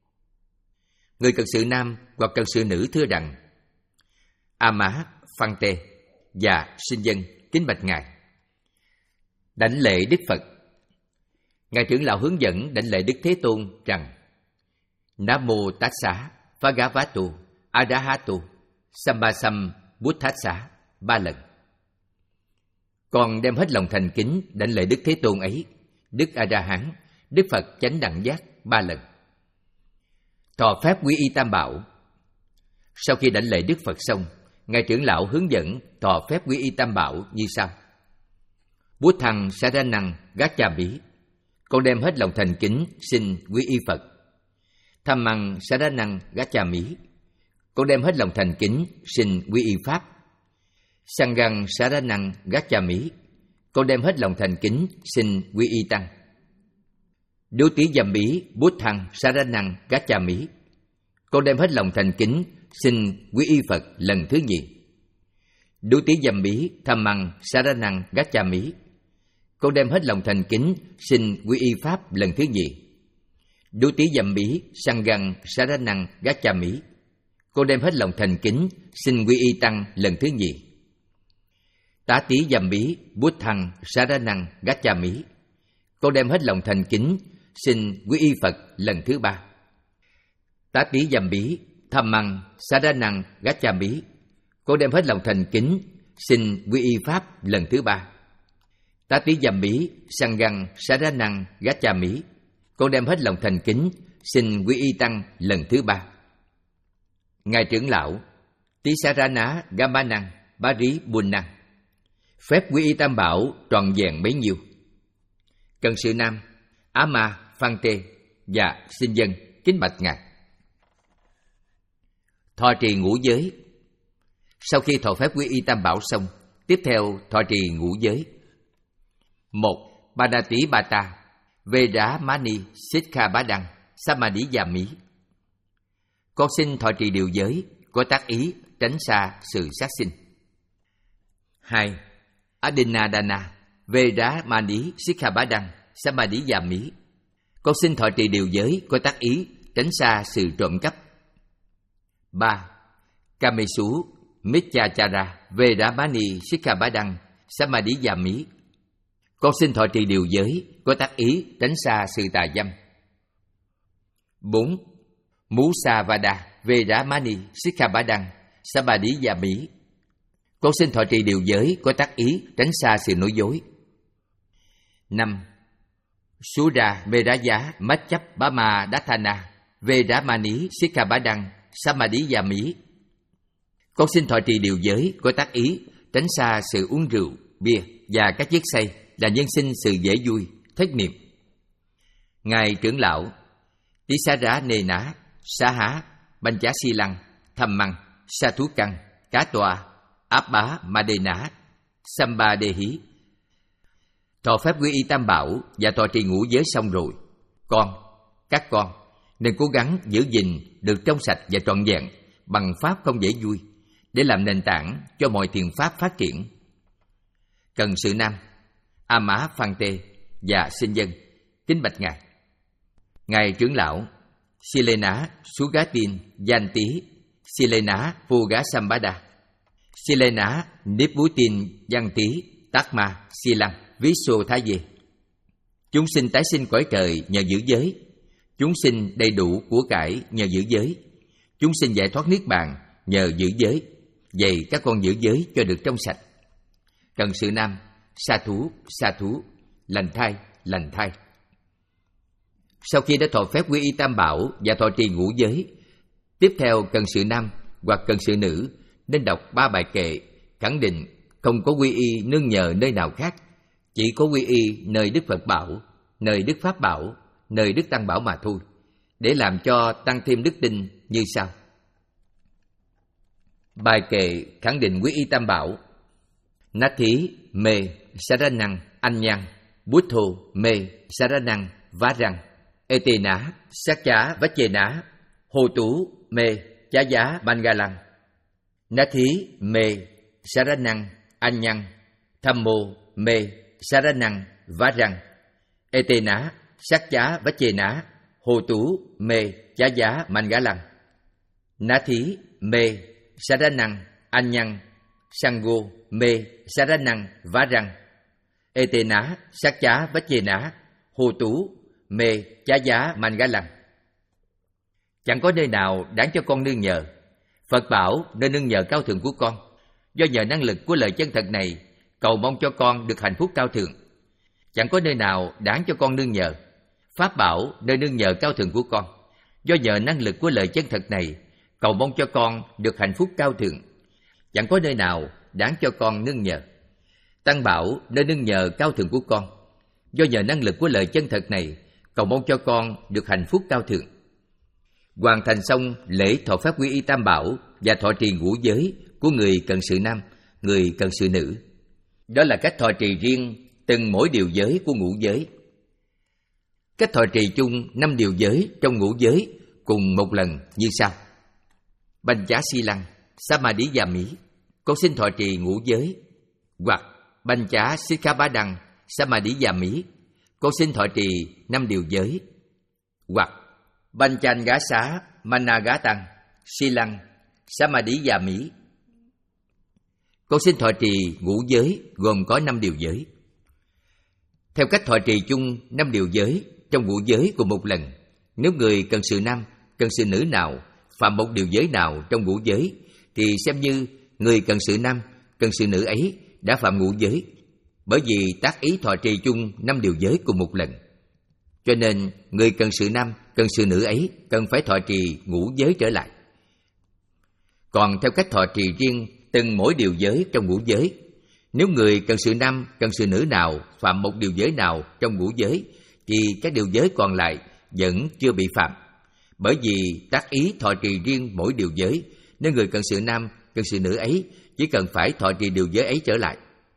Người cận sự nam hoặc cận sự nữ thưa rằng: A Mã, Phan Tê, dạ sinh dân kính bạch ngài. Đảnh lễ Đức Phật. Ngài trưởng lão hướng dẫn đảnh lễ Đức Thế Tôn rằng: Nam mô Tassa Bhagavatu Arahatu Sammasam Buddhassa ba lần. Con đem hết lòng thành kính đảnh lễ Đức Thế Tôn ấy, Đức A Ra Hán, Đức Phật chánh đẳng giác ba lần. Thọ phép quy y Tam Bảo. Sau khi đảnh lễ Đức Phật xong, ngài trưởng lão hướng dẫn thọ phép quy y Tam Bảo như sau: Bút thằng Saranang Gacchami, con đem hết lòng thành kính xin quy y Phật. Tham măng Saranang Gacchami, con đem hết lòng thành kính xin quy y Pháp. Sanghang Saranang Gacchami, con đem hết lòng thành kính xin quy y Tăng. Đố Tí Dâm Bí Bút thằng Saranang Gacchami, con đem hết lòng thành kính xin quy y Phật lần thứ nhì. Đố Tí Dâm Bí Tham măng Saranang Gacchami, con đem hết lòng thành kính xin quy y Pháp lần thứ nhì. Đố Tí Dâm Bí Sanghang Saranang Gacchami, con đem hết lòng thành kính xin quy y Tăng lần thứ nhì. Tá Tí Dâm Bí Bút thằng Saranang Gacchami, con đem hết lòng thành kính xin quy y Phật lần thứ ba. Tá Tí Dâm Bí Tham măng Saranang Gacchami, con đem hết lòng thành kính xin quy y Pháp lần thứ ba. Tá Tí Dâm Bí Sanghang Saranang Gacchami, con đem hết lòng thành kính xin quy y Tăng lần thứ ba. Ngài trưởng lão Tí Xá Rá Ná Gama Năng Bá Rí Buôn Năng, phép quy y Tam Bảo trọn vẹn bấy nhiêu. Cận sự nam Á Ma Phan Tê, dạ xin dân kính bạch ngài. Thọ trì ngũ giới. Sau khi thọ phép quy y Tam Bảo xong, tiếp theo thọ trì ngũ giới. Một. Banati Bata Veda Mani Sikha Bá Đăng Samadhi Yami. Con xin thọ trì điều giới có tác ý tránh xa sự sát sinh. Hai. Adinadana Veda Mani Sikha Bá Đăng Samadhi Yami. Con xin thọ trì điều giới có tác ý tránh xa sự trộm cắp. Ba. Kamesu Mityachara Veda Mani Sikha Bá Đăng Samadhi Yami. Con xin thọ trì điều giới có tác ý tránh xa sự tà dâm. Bốn. Musavada Veda Mani Sikha Bá Đăng Samadhi Yami. Con xin thọ trì điều giới có tác ý tránh xa sự nói dối. Năm. Sura Medaya Machap Bama Dathana Veda Mani Sikha Bá Đăng Samadhi Yami. Con xin thọ trì điều giới có tác ý tránh xa sự uống rượu, bia và các chất say là nhân sinh sự dễ vui, thất niệm. Ngài trưởng lão Tí Xá Rá Nê Ná, Xá Há, Banh Chá Si Lăng, Thầm Măng, Sa Thú Căng, Cá Toa, Áp Bá Ma Đê Ná, Samba Đê Hí thọ phép quy y Tam Bảo và thọ trì ngũ giới xong rồi, con, các con nên cố gắng giữ gìn được trong sạch và trọn vẹn bằng pháp không dễ vui để làm nền tảng cho mọi thiện pháp phát triển. Cần Sự Nam, A Mã Phan Tê và Sinh Dân kính bạch ngài. Ngài trưởng lão Silena Sugatin Danh Tý Silena Puga Sambada Silena Niputin Danh Tý Takma Silang Viso Thái Dê. Chúng sinh tái sinh cõi trời nhờ giữ giới, chúng sinh đầy đủ của cải nhờ giữ giới, chúng sinh giải thoát niết bàn nhờ giữ giới. Vậy các con giữ giới cho được trong sạch. Cần Sự Nam, Sa Thú, Sa Thú, lành thai, lành thai. Sau khi đã thọ phép quy y Tam Bảo và thọ trì ngũ giới, tiếp theo Cần Sự Nam hoặc Cần Sự Nữ nên đọc ba bài kệ khẳng định không có quy y nương nhờ nơi nào khác, chỉ có quy y nơi Đức Phật Bảo, nơi Đức Pháp Bảo, nơi Đức Tăng Bảo mà thôi, để làm cho tăng thêm đức tin như sau. Bài kệ khẳng định quy y Tam Bảo: Nathi mê saranang anyang buddho mê saranang varang etena sakya vachena hồ tú mê chá giá bangalang. Nathi mê saranang anyang thammo mê saranang varang etena sakya vachena hồ tú mê chá giá mangalang. Nathi mê saranang anyang Sango mê saranang varang etena sakya vachena hồ tú mê chá giá mangalang. Chẳng có nơi nào đáng cho con nương nhờ. Phật bảo nơi nương nhờ cao thượng của con. Do nhờ năng lực của lời chân thật này, cầu mong cho con được hạnh phúc cao thượng. Chẳng có nơi nào đáng cho con nương nhờ. Pháp bảo nơi nương nhờ cao thượng của con. Do nhờ năng lực của lời chân thật này, cầu mong cho con được hạnh phúc cao thượng. Chẳng có nơi nào đáng cho con nương nhờ. Tăng bảo nơi nương nhờ cao thượng của con. Do nhờ năng lực của lời chân thật này, cầu mong cho con được hạnh phúc cao thượng. Hoàn thành xong lễ thọ pháp quy y Tam Bảo và thọ trì ngũ giới của người Cần Sự Nam, người Cần Sự Nữ. Đó là cách thọ trì riêng từng mỗi điều giới của ngũ giới. Cách thọ trì chung năm điều giới trong ngũ giới cùng một lần như sau. Banh Chá Si Lăng Samadhiyami, con xin thọ trì ngũ giới. Hoặc Banh Chá Sikkhapadang Samadhiyami, con xin thọ trì năm điều giới. Hoặc Banh Chan Gá Xá Managatang Si Lăng Samadhiyami, con xin thọ trì ngũ giới gồm có năm điều giới. Theo cách thọ trì chung năm điều giới trong ngũ giới cùng một lần, nếu người Cần Sự Nam, Cần Sự Nữ nào phạm một điều giới nào trong ngũ giới, thì xem như người Cần Sự Nam, Cần Sự Nữ ấy đã phạm ngũ giới, bởi vì tác ý thọ trì chung năm điều giới cùng một lần. Cho nên người Cần Sự Nam, Cần Sự Nữ ấy cần phải thọ trì ngũ giới trở lại. Còn theo cách thọ trì riêng từng mỗi điều giới trong ngũ giới, nếu người Cần Sự Nam, Cần Sự Nữ nào phạm một điều giới nào trong ngũ giới, thì các điều giới còn lại vẫn chưa bị phạm. Bởi vì tác ý thọ trì riêng mỗi điều giới, nên người Cần Sự Nam, Cần Sự Nữ ấy chỉ cần phải thọ trì điều giới ấy trở lại.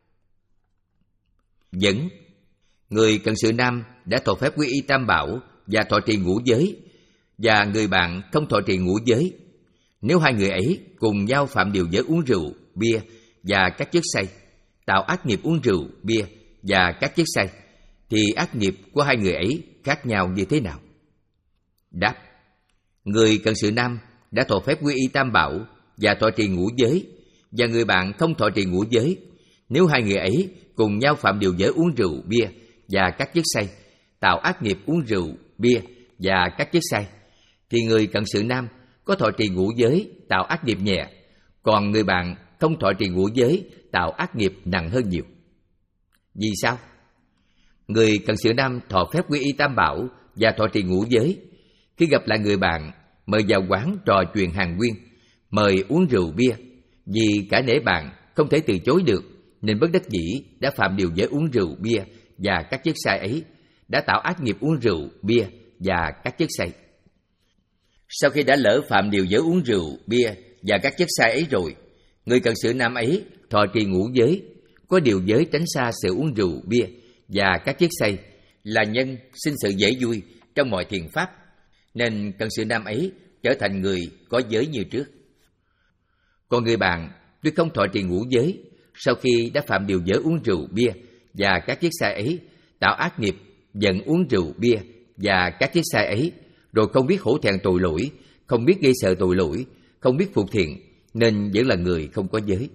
Vẫn, người Cần Sự Nam đã thọ phép quy y Tam Bảo và thọ trì ngũ giới, và người bạn không thọ trì ngũ giới. Nếu hai người ấy cùng nhau phạm điều giới uống rượu, bia và các chất say, tạo ác nghiệp uống rượu, bia và các chất say, thì ác nghiệp của hai người ấy khác nhau như thế nào? Đáp: người Cần Sự Nam đã thọ phép quy y Tam Bảo và thọ trì ngũ giới, và người bạn không thọ trì ngũ giới. Nếu hai người ấy cùng nhau phạm điều giới uống rượu, bia và các chất say, tạo ác nghiệp uống rượu, bia và các chất say, thì người Cần Sự Nam có thọ trì ngũ giới tạo ác nghiệp nhẹ, còn người bạn không thọ trì ngũ giới tạo ác nghiệp nặng hơn nhiều. Vì sao? Người Cần Sự Nam thọ phép quy y Tam Bảo và thọ trì ngũ giới, khi gặp lại người bạn mời vào quán trò chuyện hàn huyên, mời uống rượu bia, vì cả nể bạn không thể từ chối được, nên bất đắc dĩ đã phạm điều giới uống rượu, bia và các chất say ấy, đã tạo ác nghiệp uống rượu, bia và các chất say. Sau khi đã lỡ phạm điều giới uống rượu, bia và các chất say ấy rồi, người cận sự nam ấy thọ trì ngũ giới, có điều giới tránh xa sự uống rượu, bia và các chất say, là nhân sinh sự dễ vui trong mọi thiện pháp, nên cận sự nam ấy trở thành người có giới như trước. Còn người bạn tuy không thọ trì ngũ giới, sau khi đã phạm điều giới uống rượu, bia và các chất say ấy, tạo ác nghiệp giận uống rượu, bia và các chất say ấy, rồi không biết hổ thẹn tội lỗi, không biết gây sợ tội lỗi, không biết phục thiện, nên vẫn là người không có giới.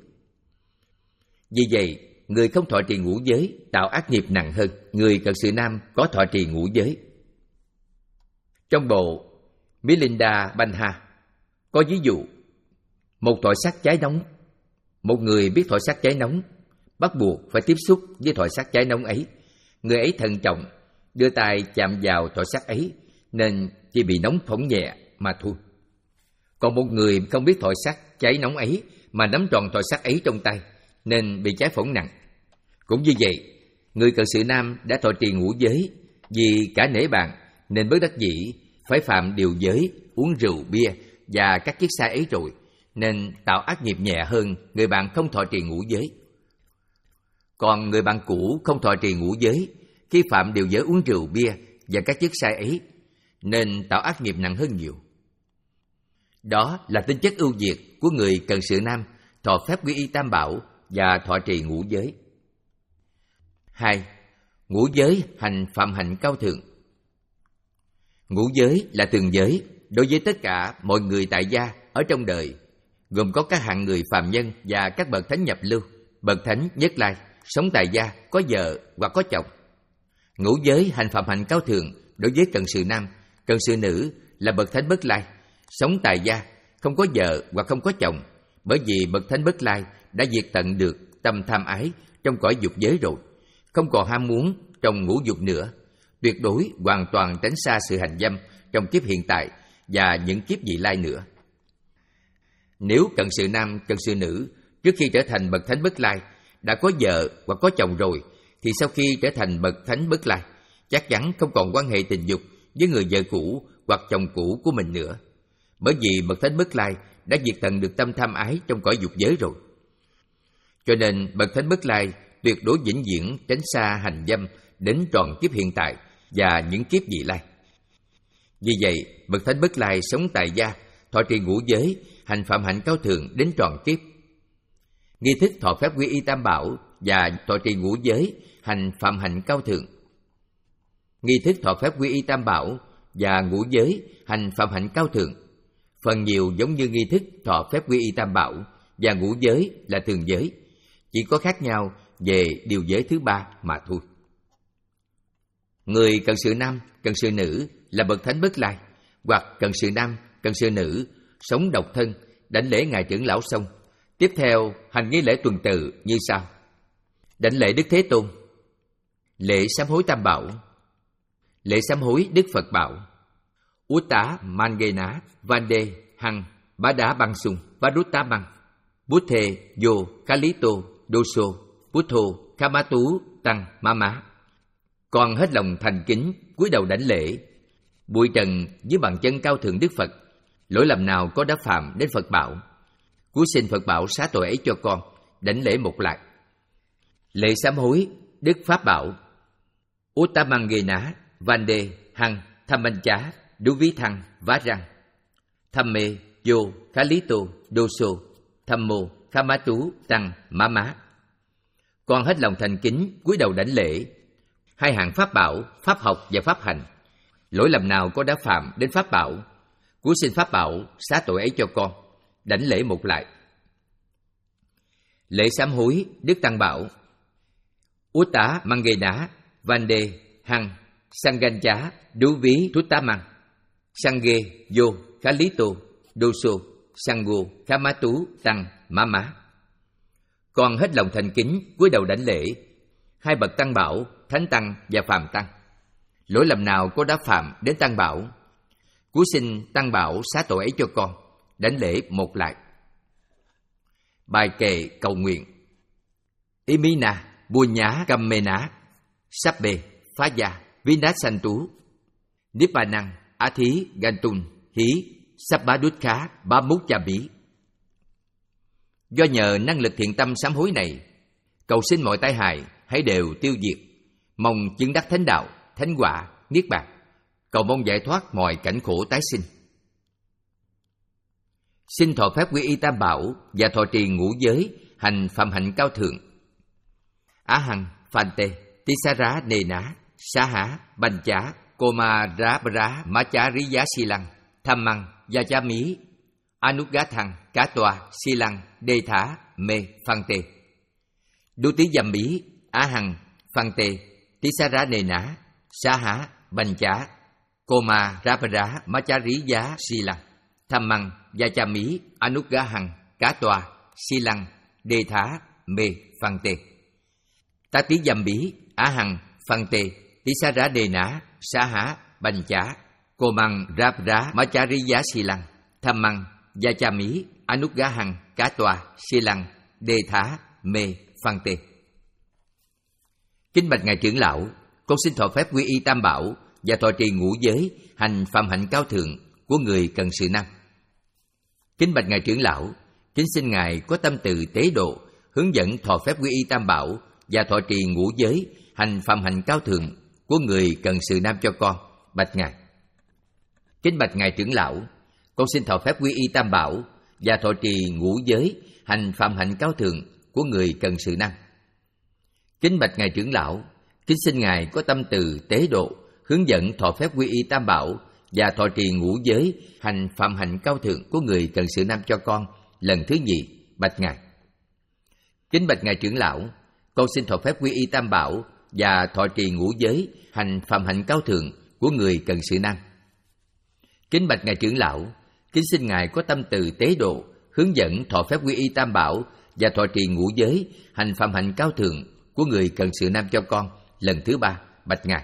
Vì vậy, người không thọ trì ngũ giới tạo ác nghiệp nặng hơn người cận sự nam có thọ trì ngũ giới. Trong bộ Milinda Banha có ví dụ: một thỏi sắt cháy nóng. Một người biết thỏi sắt cháy nóng, bắt buộc phải tiếp xúc với thỏi sắt cháy nóng ấy. Người ấy thận trọng, đưa tay chạm vào thỏi sắt ấy, nên chỉ bị nóng phỏng nhẹ mà thôi. Còn một người không biết thỏi sắt cháy nóng ấy mà nắm tròn thỏi sắt ấy trong tay, nên bị cháy phỏng nặng. Cũng như vậy, người cận sự nam đã thọ trì ngũ giới, vì cả nể bạn nên bất đắc dĩ phải phạm điều giới uống rượu, bia và các chất say ấy rồi, nên tạo ác nghiệp nhẹ hơn người bạn không thọ trì ngũ giới. Còn người bạn cũ không thọ trì ngũ giới, khi phạm điều giới uống rượu, bia và các chất say ấy, nên tạo ác nghiệp nặng hơn nhiều. Đó là tính chất ưu việt của người cận sự nam thọ phép quy y tam bảo và thọ trì ngũ giới. Hai, ngũ giới hành phạm hạnh cao thượng. Ngũ giới là thường giới đối với tất cả mọi người tại gia ở trong đời, gồm có các hạng người phàm nhân và các bậc thánh nhập lưu, bậc thánh nhất lai, sống tại gia, có vợ hoặc có chồng. Ngũ giới hành phạm hạnh cao thượng đối với cận sự nam, cận sự nữ là bậc thánh bất lai, sống tại gia, không có vợ hoặc không có chồng, bởi vì bậc thánh bất lai đã diệt tận được tâm tham ái trong cõi dục giới rồi, không còn ham muốn trong ngũ dục nữa, tuyệt đối hoàn toàn tránh xa sự hành dâm trong kiếp hiện tại và những kiếp vị lai nữa. Nếu cận sự nam, cận sự nữ trước khi trở thành bậc thánh bất lai đã có vợ hoặc có chồng rồi, thì sau khi trở thành bậc thánh bất lai, chắc chắn không còn quan hệ tình dục với người vợ cũ hoặc chồng cũ của mình nữa, bởi vì bậc thánh bất lai đã diệt tận được tâm tham ái trong cõi dục giới rồi. Cho nên bậc thánh bất lai tuyệt đối vĩnh viễn tránh xa hành dâm đến trọn kiếp hiện tại và những kiếp vị lai. Vì vậy, bậc thánh bất lai sống tại gia, thọ trì ngũ giới, hành phạm hạnh cao thượng đến trọn kiếp. Nghi thức thọ phép quy y tam bảo và thọ trì ngũ giới, hành phạm hạnh cao thượng. Nghi thức thọ phép quy y tam bảo và ngũ giới, hành phạm hạnh cao thượng phần nhiều giống như nghi thức thọ phép quy y tam bảo và ngũ giới là thường giới, chỉ có khác nhau về điều giới thứ ba mà thôi. Người cận sự nam, cận sự nữ là bậc thánh bất lai, hoặc cận sự nam, cận sự nữ sống độc thân, đảnh lễ ngài trưởng lão xong, tiếp theo hành nghi lễ tuần tự như sau: đảnh lễ Đức Thế Tôn, lễ sám hối tam bảo, lễ sám hối Đức Phật bảo, Utta Mangena Vande Hằng Bá Đá Băng Sung Varutta Băng Bút Thề Vô Kalito Doso Bút Thô Kamatu Tăng Mama. Con hết lòng thành kính cúi đầu đảnh lễ, bụi trần dưới bàn chân cao thượng Đức Phật, lỗi lầm nào có đã phạm đến Phật bảo, cúi xin Phật bảo xá tội ấy cho con, đảnh lễ một lại. Lễ sám hối Đức Pháp bảo, Uttamangena Vande Hằng Thammancha Đu Ví Thăng Vá Răng Thamme Vô Kalito Doso Thammo Kamatu Tăng Mama. Con hết lòng thành kính cúi đầu đảnh lễ hai hạng pháp bảo, pháp học và pháp hành, lỗi lầm nào có đã phạm đến pháp bảo, cúi xin pháp bảo xá tội ấy cho con, đảnh lễ một lại. Lễ sám hối Đức Tăng bảo, Utta Mangena Vande Hằng Sangancha Đu Ví Thuttamang Sange Vô Kalito Doso Sango Kamatu Tăng Mama. Con hết lòng thành kính cúi đầu đảnh lễ hai bậc tăng bảo, thánh tăng và phàm tăng, lỗi lầm nào có đã phạm đến tăng bảo, cúi xin tăng bảo xá tội ấy cho con, đảnh lễ một lại. Bài kệ cầu nguyện. Imina, Bunya Kammena, Sabbe, Phá Gia, Vinasantu, Nippanang, Á Thí, Gantun, Hí, Sabbadutkhá, Ba Múc Cha Bí. Do nhờ năng lực thiện tâm sám hối này, cầu xin mọi tai hại hãy đều tiêu diệt, mong chứng đắc thánh đạo, thánh quả, niết bàn, cầu mong giải thoát mọi cảnh khổ tái sinh. Xin thọ phép quy y Tam Bảo và thọ trì ngũ giới, hành phạm hạnh cao thượng. Á Hằng, Phante, Tisara Nena, Sa Há, Banh Chá, Koma Rá Bra, Má Chá Rí Giá Si Lăng, Tham Măng, Gia Chá Mí, Anugá Thăng, Cá Toa, Si Lăng, Đê Thá, Mê, Phante. Đu Tí Dâm Bí, Á Hằng, Phante, Tisara Nena, Sa Há, Banh Chá, Koma Rá Bra, Má Chá Rí Giá Si Lăng, Tham Măng, Gia Chá Mí, Anugá Hằng, Cá Toa, Si Lăng, Đê Thá, Mê, Phante. Tá Tí Dâm Bí, Á Hằng, Phante, Tisara Nena, Sa Há, Banh Chá, Cô Măng, Ráp Rá, Má Chá Rí Giá Si Lăng, Tham Măng, Gia Chá Mí, Anugá Hằng, Cá Toa, Si Lăng, Đê Thá, Mê, Phante. Kính bạch ngài trưởng lão, con xin thọ phép quy y Tam Bảo và thọ trì ngũ giới, hành phạm hạnh cao thượng của người cần sự năng. Kính bạch ngài trưởng lão, kính xin ngài có tâm từ tế độ, hướng dẫn thọ phép quy y Tam Bảo và thọ trì ngũ giới, hành phạm hạnh cao thượng của người cần sự nam cho con. Bạch ngài. Kính bạch ngài trưởng lão, con xin thọ phép quy y Tam Bảo và thọ trì ngũ giới, hành phạm hạnh cao thượng của người cần sự năng. Kính bạch ngài trưởng lão, kính xin ngài có tâm từ tế độ, hướng dẫn thọ phép quy y Tam Bảo và thọ trì ngũ giới, hành phạm hạnh cao thượng của người cần sự nam cho con lần thứ nhì. Bạch ngài. Kính bạch ngài trưởng lão, con xin thọ phép quy y Tam Bảo và thọ trì ngũ giới, hành phạm hạnh cao thượng của người cần sự năng. Kính bạch ngài trưởng lão, kính xin ngài có tâm từ tế độ, hướng dẫn thọ phép quy y Tam Bảo và thọ trì ngũ giới, hành phạm hạnh cao thượng của người cần sự nam cho con lần thứ ba. Bạch ngài.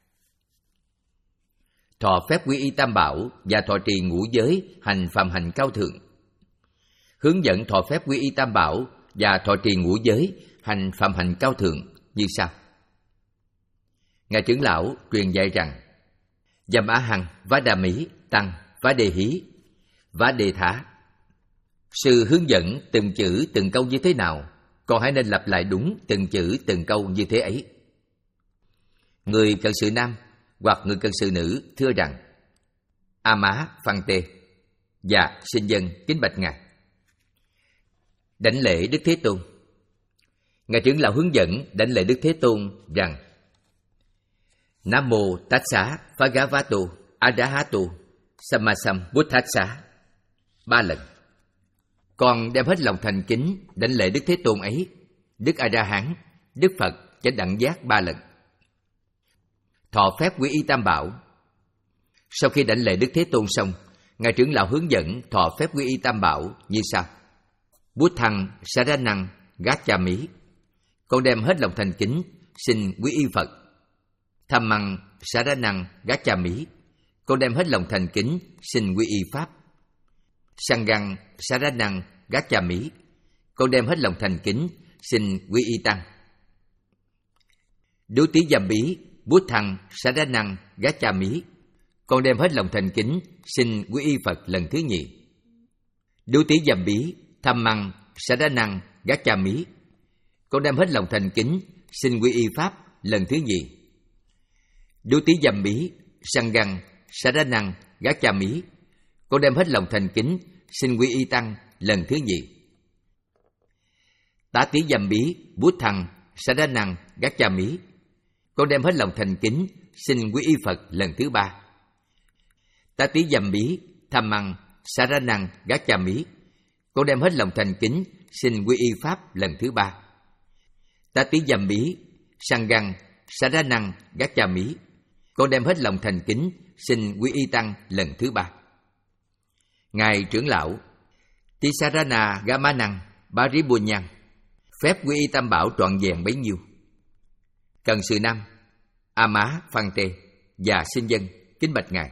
Thọ phép quy y Tam Bảo và thọ trì ngũ giới, hành phạm hạnh cao thượng. Hướng dẫn thọ phép quy y Tam Bảo và thọ trì ngũ giới, hành phạm hạnh cao thượng như sau. Ngài trưởng lão truyền dạy rằng: Dâm Á Hằng, Vá Đà Mỹ, Tăng, Vá Đề Hí, Vá Đề Thá. Sư hướng dẫn từng chữ từng câu như thế nào, con hãy nên lặp lại đúng từng chữ từng câu như thế ấy. Người cần sự nam hoặc người cần sự nữ thưa rằng: A Má Phăng Tê. Dạ, xin dân kính bạch ngài. Đảnh lễ Đức Thế Tôn. Ngài trưởng lão hướng dẫn đảnh lễ Đức Thế Tôn rằng: Nam mô Tassa Bhagavato Arahato Sammasambuddhassa. Ba lần. Con đem hết lòng thành kính đảnh lễ Đức Thế Tôn ấy, Đức A Ra Hán, Đức Phật chánh đẳng giác ba lần. Thọ phép quy y Tam Bảo. Sau khi đảnh lễ Đức Thế Tôn xong, ngài trưởng lão hướng dẫn thọ phép quy y Tam Bảo như sau: Bút Thăng Saranang Gacchami. Con đem hết lòng thành kính xin quy y Phật. Tham Măng Saranang Gacchami. Con đem hết lòng thành kính xin quy y Pháp. Sanghaṃ Saranang Gacchami. Con đem hết lòng thành kính xin quy y Tăng. Đú Tí Dâm Bí Bút Thăng Saranang Gacchami. Con đem hết lòng thành kính xin quy y Phật lần thứ nhì. Đú Tí Dâm Bí Tham Măng Saranang Gacchami. Con đem hết lòng thành kính xin quy y Pháp lần thứ nhì. Đú Tí Dâm Bí Sanghaṃ Saranang Gacchami. Con đem hết lòng thành kính xin quy y Tăng lần thứ nhì. Tá Tí Dâm Bí Bút Thăng Saranang Gacchami. Con đem hết lòng thành kính xin quy y Phật lần thứ ba. Tá Tí Dâm Bí Tham Măng Saranang Gacchami. Con đem hết lòng thành kính xin quy y Pháp lần thứ ba. Tá Tí Dâm Bí Sanghaṃ Saranang Gacchami. Con đem hết lòng thành kính xin quy y Tăng lần thứ ba. Ngài trưởng lão Tisarana Gamanang Paribunyan. Phép quy y Tam Bảo trọn vẹn bấy nhiêu. Cần sự nam A Má Phăng Tê. Và xin dân kính bạch ngài.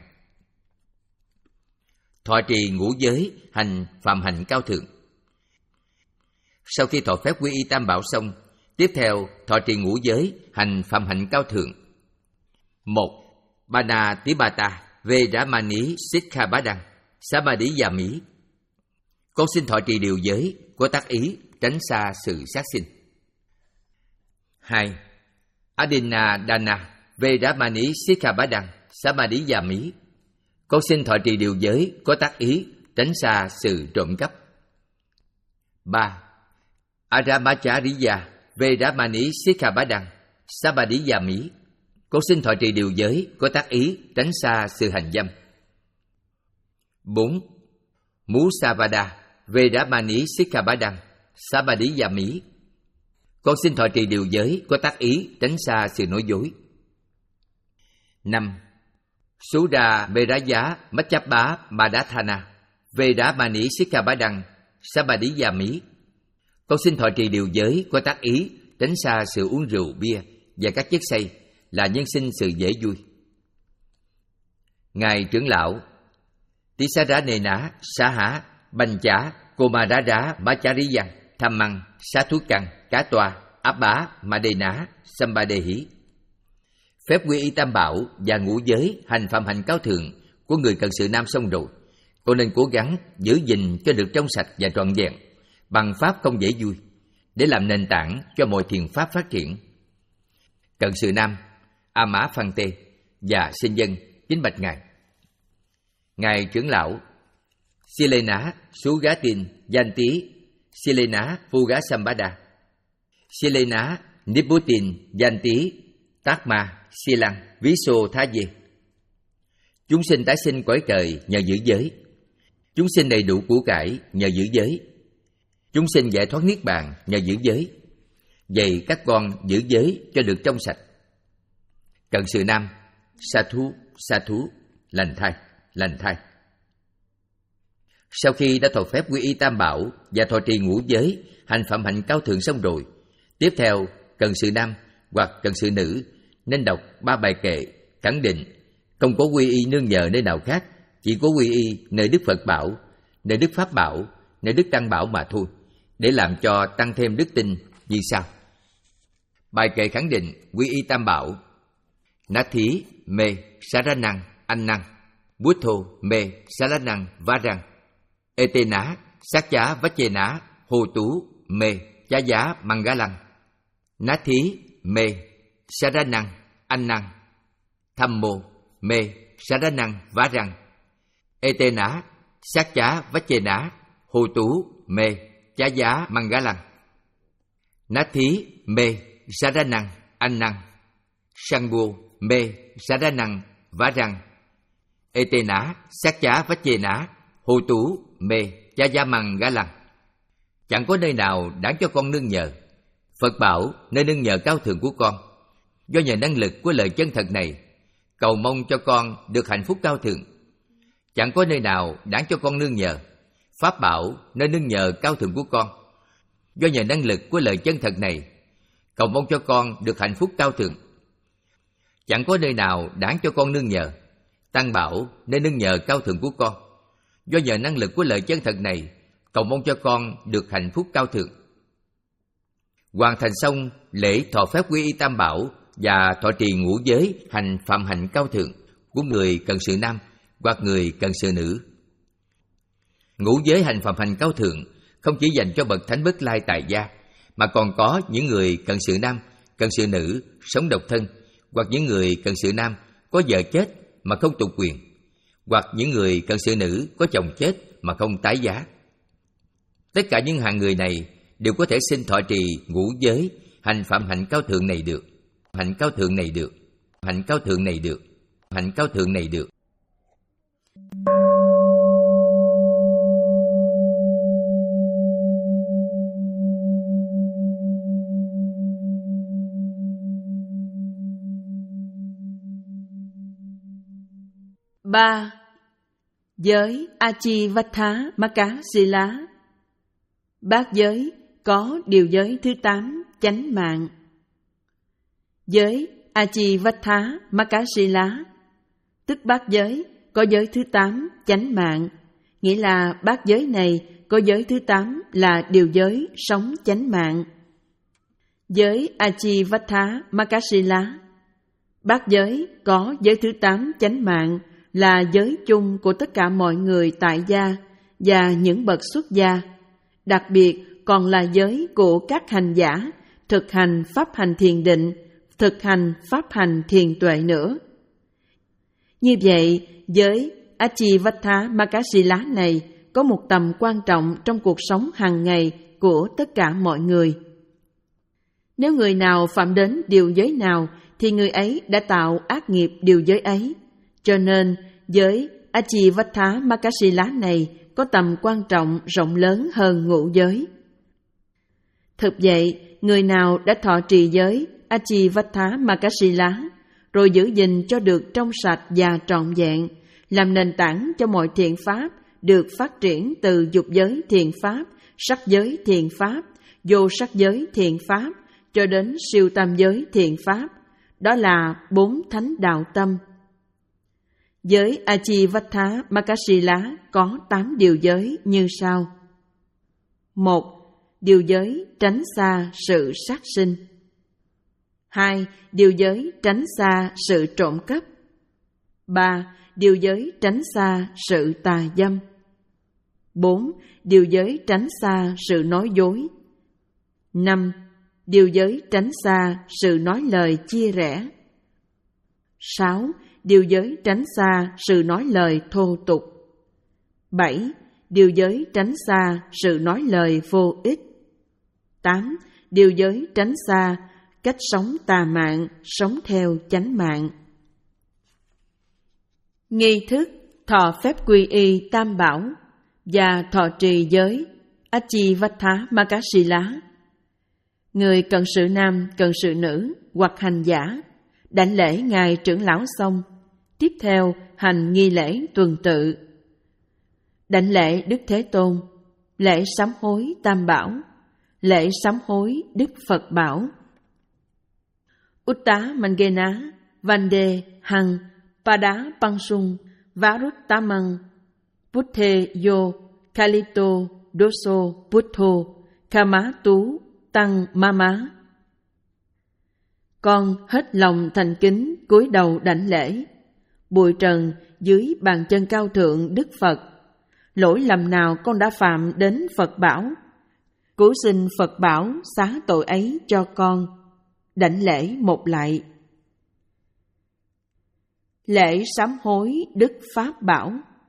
Thọ trì ngũ giới, hành phạm hạnh cao thượng. Sau khi thọ phép quy y Tam Bảo xong, Tiếp theo, thọ trì ngũ giới, hành phạm hạnh cao thượng. Một. Panatipata Vedamani Sikkhabadang Samadhiyami. Con xin thọ trì điều giới, có tác ý, tránh xa sự sát sinh. Hai. Adinadana Vedamani Sikkhabadang Samadhiyami. Con xin thọ trì điều giới, có tác ý, tránh xa sự trộm cắp. Ba. Aramachariya Vedamani Sikkhabadang Samadhiyami. Con xin thọ trì điều giới, có tác ý, tránh xa sự hành dâm. Bốn. Musavada Vedamani Sikkhabadang Samadhiyami. Con xin thọ trì điều giới, có tác ý, tránh xa sự nói dối. Năm. Sudha Meraya Machappa Madathana Vedamani Sikkhabadang Samadhiyami. Con xin thọ trì điều giới, có tác ý, tránh xa sự uống rượu, bia và các chất say là nhân sinh sự dễ vui. Ngài trưởng lão Tisarana Saha Banja Komarada Machariyan Thammang Sathukan Cá Toa Áp Bá Madena Sambadehi. Phép quy y tam bảo và ngũ giới, hành phạm hạnh cao thượng của người cận sự nam xong rồi, con nên cố gắng giữ gìn cho được trong sạch và trọn vẹn bằng pháp không dễ vui, để làm nền tảng cho mọi thiền pháp phát triển. Cận sự nam A Mã Phan Tê và sinh dân kính bạch ngài. Ngài trưởng lão Silena Sugatin Yanti Silena Pugasambada Silena Nipputin Yanti Takma Silang Viso Thaye. Chúng sinh tái sinh cõi trời nhờ giữ giới. Chúng sinh đầy đủ của cải nhờ giữ giới. Chúng sinh giải thoát niết bàn nhờ giữ giới. Vậy các con giữ giới cho được trong sạch. Cận sự nam Sa thú, sa thú, lành thai, lành thai. Sau khi đã thọ phép quy y tam bảo và thọ trì ngũ giới, hành phạm hạnh cao thượng xong rồi, tiếp theo cận sự nam hoặc cận sự nữ nên đọc ba bài kệ khẳng định không có quy y nương nhờ nơi nào khác, chỉ có quy y nơi Đức Phật bảo, nơi Đức Pháp bảo, nơi Đức Tăng bảo mà thôi, để làm cho tăng thêm đức tin như sau. Bài kệ khẳng định quy y tam bảo: Nathi me saranang annang Buddho me saranang varang Etena sakya vachena hotu me chaya mangalang. Nathi me saranang annang Thammo me saranang varang Etena sakya vachena hotu me chaya mangalang. Nathi me saranang annang Sangho me saranang varang Etena sakya vachena hotu me chaya mangalang. Chẳng có nơi nào đáng cho con nương nhờ. Phật bảo nơi nương nhờ cao thượng của con. Do nhờ năng lực của lời chân thật này, cầu mong cho con được hạnh phúc cao thượng. Chẳng có nơi nào đáng cho con nương nhờ. Pháp bảo nơi nương nhờ cao thượng của con. Do nhờ năng lực của lời chân thật này, cầu mong cho con được hạnh phúc cao thượng. Chẳng có nơi nào đáng cho con nương nhờ. Tăng bảo nơi nương nhờ cao thượng của con. Do nhờ năng lực của lời chân thật này, cầu mong cho con được hạnh phúc cao thượng. Hoàn thành xong lễ thọ phép quy y tam bảo và thọ trì ngũ giới, hành phạm hạnh cao thượng của người cận sự nam hoặc người cận sự nữ. Ngũ giới hành phạm hạnh cao thượng không chỉ dành cho bậc thánh Bất Lai tại gia, mà còn có những người cận sự nam, cận sự nữ sống độc thân, hoặc những người cận sự nam có vợ chết mà không tục quyền, hoặc những người cận sự nữ có chồng chết mà không tái giá. Tất cả những hạng người này đều có thể xin thọ trì ngũ giới, hành phạm hạnh cao thượng này được, hạnh cao thượng này được, hạnh cao thượng này được, hạnh cao thượng này được. Ba. Giới Achivattha Makasila. Bát giới có điều giới thứ tám chánh mạng. Giới Achivattha Makasila, tức bát giới có giới thứ tám chánh mạng, nghĩa là bát giới này có giới thứ tám là điều giới sống chánh mạng. Giới Achivattha Makasila. Bát giới có giới thứ tám chánh mạng là giới chung của tất cả mọi người tại gia và những bậc xuất gia, đặc biệt còn là giới của các hành giả thực hành pháp hành thiền định, thực hành pháp hành thiền tuệ nữa. Như vậy, giới Achivattha Makasila này có một tầm quan trọng trong cuộc sống hàng ngày của tất cả mọi người. Nếu người nào phạm đến điều giới nào thì người ấy đã tạo ác nghiệp điều giới ấy. Cho nên, giới Achivattha Makasila này có tầm quan trọng rộng lớn hơn ngũ giới. Thực vậy, người nào đã thọ trì giới Achivattha Makasila, rồi giữ gìn cho được trong sạch và trọn vẹn, làm nền tảng cho mọi thiện pháp được phát triển từ dục giới thiện pháp, sắc giới thiện pháp, vô sắc giới thiện pháp, cho đến siêu tam giới thiện pháp, đó là bốn thánh đạo tâm. Giới Achivattha Makasila có tám điều giới như sau. Một. Điều giới tránh xa sự sát sinh. Hai. Điều giới tránh xa sự trộm cắp. Ba. Điều giới tránh xa sự tà dâm. Bốn. Điều giới tránh xa sự nói dối. Năm. Điều giới tránh xa sự nói lời chia rẽ. Sáu. Điều giới tránh xa sự nói lời thô tục. Bảy. Điều giới tránh xa sự nói lời vô ích. Tám. Điều giới tránh xa cách sống tà mạng, sống theo chánh mạng. Nghi thức thọ phép quy y tam bảo và thọ trì giới Achivattha Makasila. Người cận sự nam, cận sự nữ hoặc hành giả đảnh lễ ngài trưởng lão xong, tiếp theo hành nghi lễ tuần tự. Đảnh lễ Đức Thế Tôn, lễ sám hối tam bảo, lễ sám hối Đức Phật bảo. Utta Mangena, Vande Hằng, Pada Pangsung, Varuttamang, Putthe Yo, Kalito, Doso, Puttho, Kama Tú, Tăng Mama. Con hết lòng thành kính cúi đầu đảnh lễ, bụi trần dưới bàn chân cao thượng Đức Phật. Lỗi lầm nào con đã phạm đến Phật bảo, cứu xin Phật bảo xá tội ấy cho con. Đảnh lễ một lại. Lễ sám hối Đức Pháp bảo.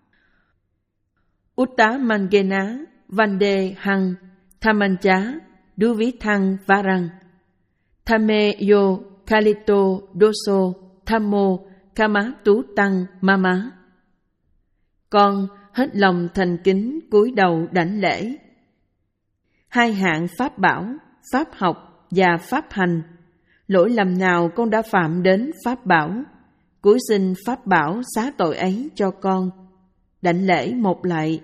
Utta Mangena, Vande Hằng, Thamancha, Duvithang Varang, Thame Yo, Kalito, Doso, Thammo, Kama Tú Tăng Mama. Con hết lòng thành kính cúi đầu đảnh lễ. Hai hạng pháp bảo, pháp học và pháp hành, lỗi lầm nào con đã phạm đến pháp bảo, cúi xin pháp bảo xá tội ấy cho con. Đảnh lễ một lại.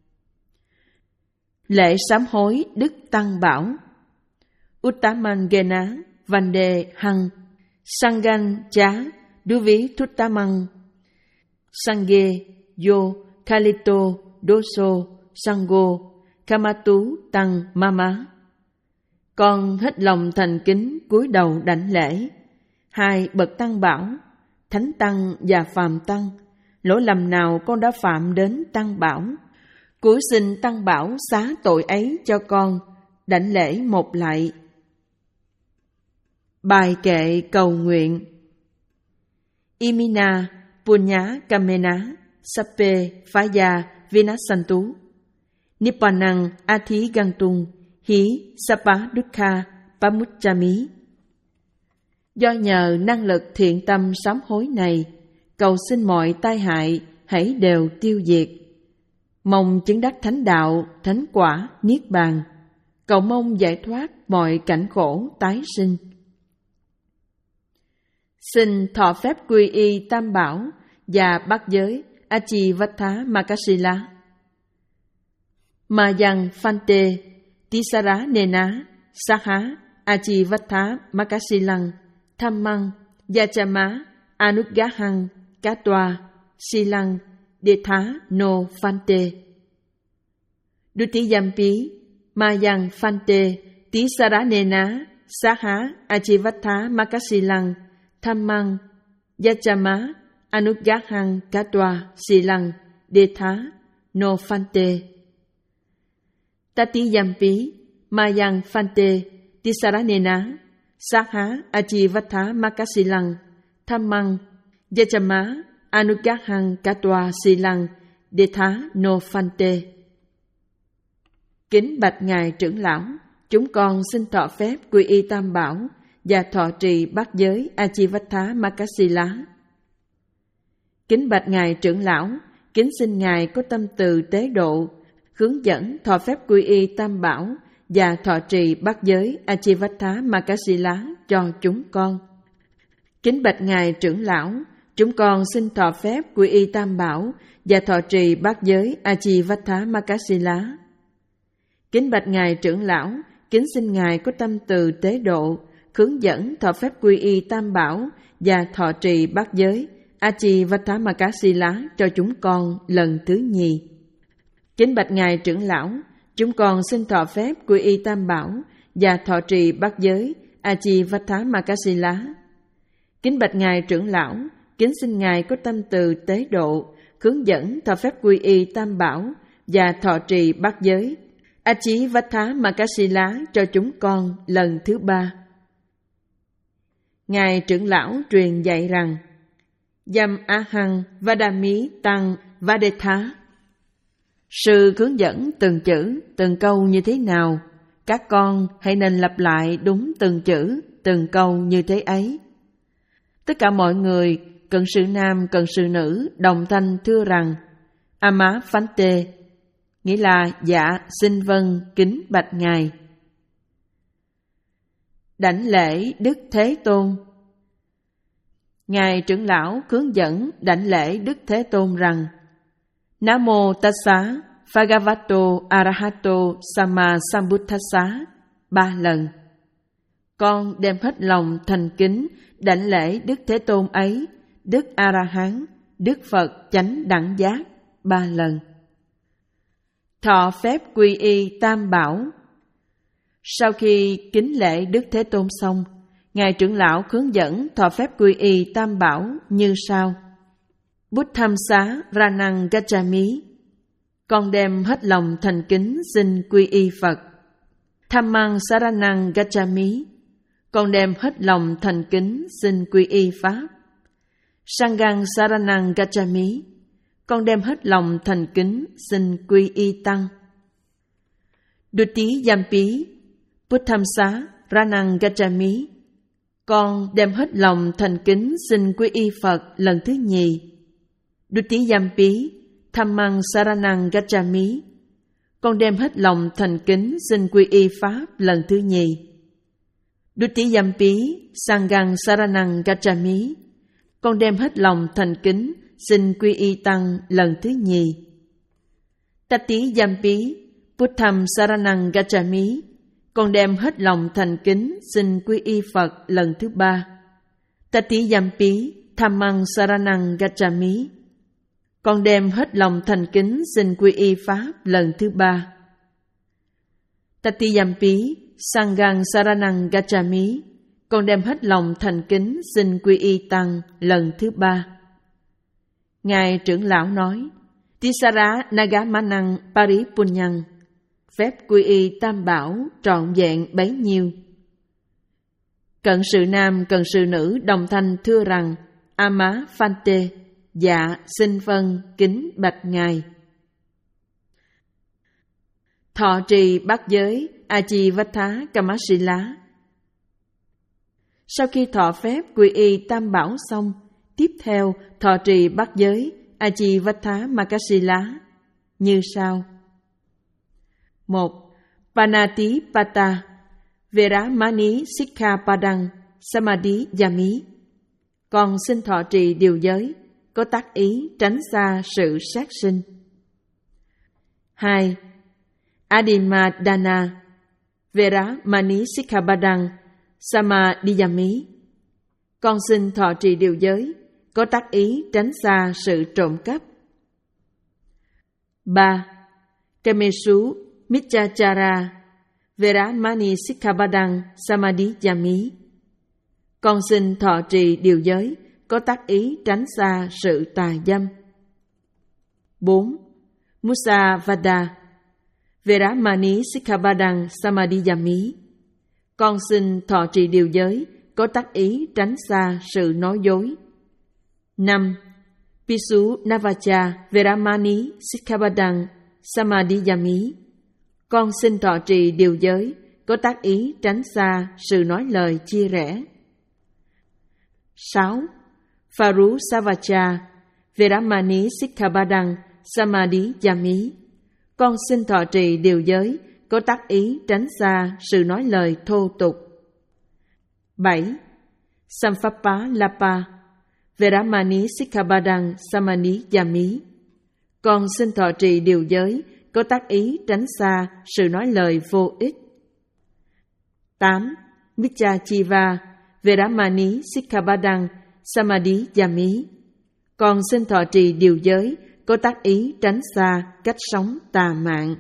Lễ sám hối Đức Tăng bảo. Uttamangena, Vande Hằng, Sangan Chá, Duvi Thuttamang, Sange, Yo, Kalito, Doso, Sango, Kamatu Tăng Mama. Con hết lòng thành kính cúi đầu đảnh lễ. Hai bậc tăng bảo, thánh tăng và phàm tăng, lỗi lầm nào con đã phạm đến tăng bảo, cúi xin tăng bảo xá tội ấy cho con. Đảnh lễ một lại. Bài kệ cầu nguyện. Imina Punya Kamena Sappe Phaya Vinasantu Nippanang Athi Gantung Hi Sapa Dukha Pamuchami. Do nhờ năng lực thiện tâm sám hối này, cầu xin mọi tai hại hãy đều tiêu diệt. Mong chứng đắc thánh đạo, thánh quả, niết bàn. Cầu mong giải thoát mọi cảnh khổ tái sinh. Xin thọ phép quy y tam bảo và bát giới Achivattha Makasila. Mayang Phante Tisara Nena Saha Achivattha Makasilang Dhammang Yachama Anugahang Katwa Silang Detha No Phante. Dutiyampi Mayang Phante Tisara Nena Saha Ajivatha Makasilang Dhammang Yajama Anugahang Katwa Silang Detha No Phante Tatiyampi Mayang Phante Tisaranena Saha Ajivatha Makasilang Dhammang Yajama Anugahang Katwa Silang Detha No Phante. Kính bạch Ngài trưởng lão, chúng con xin thọ phép quy y Tam Bảo và thọ trì bát giới Ajivatha Makasila. Kính bạch Ngài trưởng lão, kính xin Ngài có tâm từ tế độ, hướng dẫn thọ phép quy y Tam Bảo và thọ trì bát giới Ajivatha Makasila cho chúng con. Kính bạch Ngài trưởng lão, chúng con xin thọ phép quy y Tam Bảo và thọ trì bát giới Ajivatha Makasila. Kính bạch Ngài trưởng lão, kính xin Ngài có tâm từ tế độ, hướng dẫn thọ phép quy y Tam Bảo và thọ trì bát giới Ajivatha Makasila cho chúng con lần thứ nhì. Kính bạch Ngài trưởng lão, chúng con xin thọ phép quy y Tam Bảo và thọ trì bát giới Ajivatha Makasila. Kính bạch Ngài trưởng lão, kính xin Ngài có tâm từ tế độ, hướng dẫn thọ phép quy y Tam Bảo và thọ trì bát giới Ajivatha Makasila cho chúng con lần thứ ba. Ngài trưởng lão truyền dạy rằng: Yam Ahang Vadami Tăng Vadetha. Sư hướng dẫn từng chữ, từng câu như thế nào, các con hãy nên lặp lại đúng từng chữ, từng câu như thế ấy. Tất cả mọi người, cận sự nam, cận sự nữ, đồng thanh thưa rằng: Ama Phante, nghĩa là dạ xin vâng kính bạch Ngài. Đảnh lễ Đức Thế Tôn. Ngài trưởng lão hướng dẫn đảnh lễ Đức Thế Tôn rằng: Namo Tassa Bhagavato Arahato Sama Sambuddhassa ba lần. Con đem hết lòng thành kính đảnh lễ Đức Thế Tôn ấy, Đức A-la-hán, Đức Phật chánh đẳng giác ba lần. Thọ phép quy y Tam Bảo. Sau khi kính lễ Đức Thế Tôn xong, Ngài trưởng lão hướng dẫn thọ phép quy y Tam Bảo như sau: Buddham xá Ranang Gacchami, con đem hết lòng thành kính xin quy y Phật. Dhammang Saranang Gacchami, con đem hết lòng thành kính xin quy y Pháp. Sanghang Saranang Gacchami, con đem hết lòng thành kính xin quy y Tăng. Dutiyampi Buddham xá Ranang Gacchami, con đem hết lòng thành kính xin quy y Phật lần thứ nhì. Dutiyampi Dhammang Saranang Gacchami, con đem hết lòng thành kính xin quy y Pháp lần thứ nhì. Dutiyampi Sanghang Saranang Gacchami, con đem hết lòng thành kính xin quy y Tăng lần thứ nhì. Tatiyampi Buddham Saranang Gacchami, con đem hết lòng thành kính xin quy y Phật lần thứ ba. Tatiyampi Dhammang Saranang Gacchami, con đem hết lòng thành kính xin quy y Pháp lần thứ ba. Tatiyampi Sanghang Saranang Gacchami, con đem hết lòng thành kính xin quy y Tăng lần thứ ba. Ngài trưởng lão nói: Tisara Nagamanang Paripunyang, phép quy y Tam Bảo trọn vẹn bấy nhiêu. Cận sự nam, cận sự nữ đồng thanh thưa rằng: Ama Phante, dạ xin vâng kính bạch Ngài. Thọ trì bát giới Ajivatha Kamasila. Sau khi thọ phép quy y Tam Bảo xong, tiếp theo thọ trì bát giới Ajivatha Makasila như sau: một. Panatipata Veramani Sikkhapadang Samadhi Yami, con xin thọ trì điều giới, có tác ý tránh xa sự sát sinh. Hai. Adimadana Veramani Sikkhapadang Samadhiyami, con xin thọ trì điều giới, có tác ý tránh xa sự trộm cắp. Ba. Kamesu Michachara Veramani Sikkhapadang Samadhiyami. Con xin thọ trì điều giới, có tác ý tránh xa sự tà dâm. bốn. Musavada Veramani Sikkhapadang Samadhiyami. Con xin thọ trì điều giới, có tác ý tránh xa sự nói dối. năm. Pisu Navacha Veramani Sikkhapadang Samadhiyami. Con xin thọ trì điều giới, có tác ý tránh xa sự nói lời chia rẽ. sáu. Pharu Savacha Veramani Sikkhapadang Samadhiyami. Con xin thọ trì điều giới, có tác ý tránh xa sự nói lời thô tục. bảy. Samphapalapa Veramani Sikkhapadang Samadhiyami. Con xin thọ trì điều giới, có tác ý tránh xa sự nói lời vô ích. tám. Miccājiva Veramani Sikkhapadang Samadhiyami. Con xin thọ trì điều giới, có tác ý tránh xa cách sống tà mạn.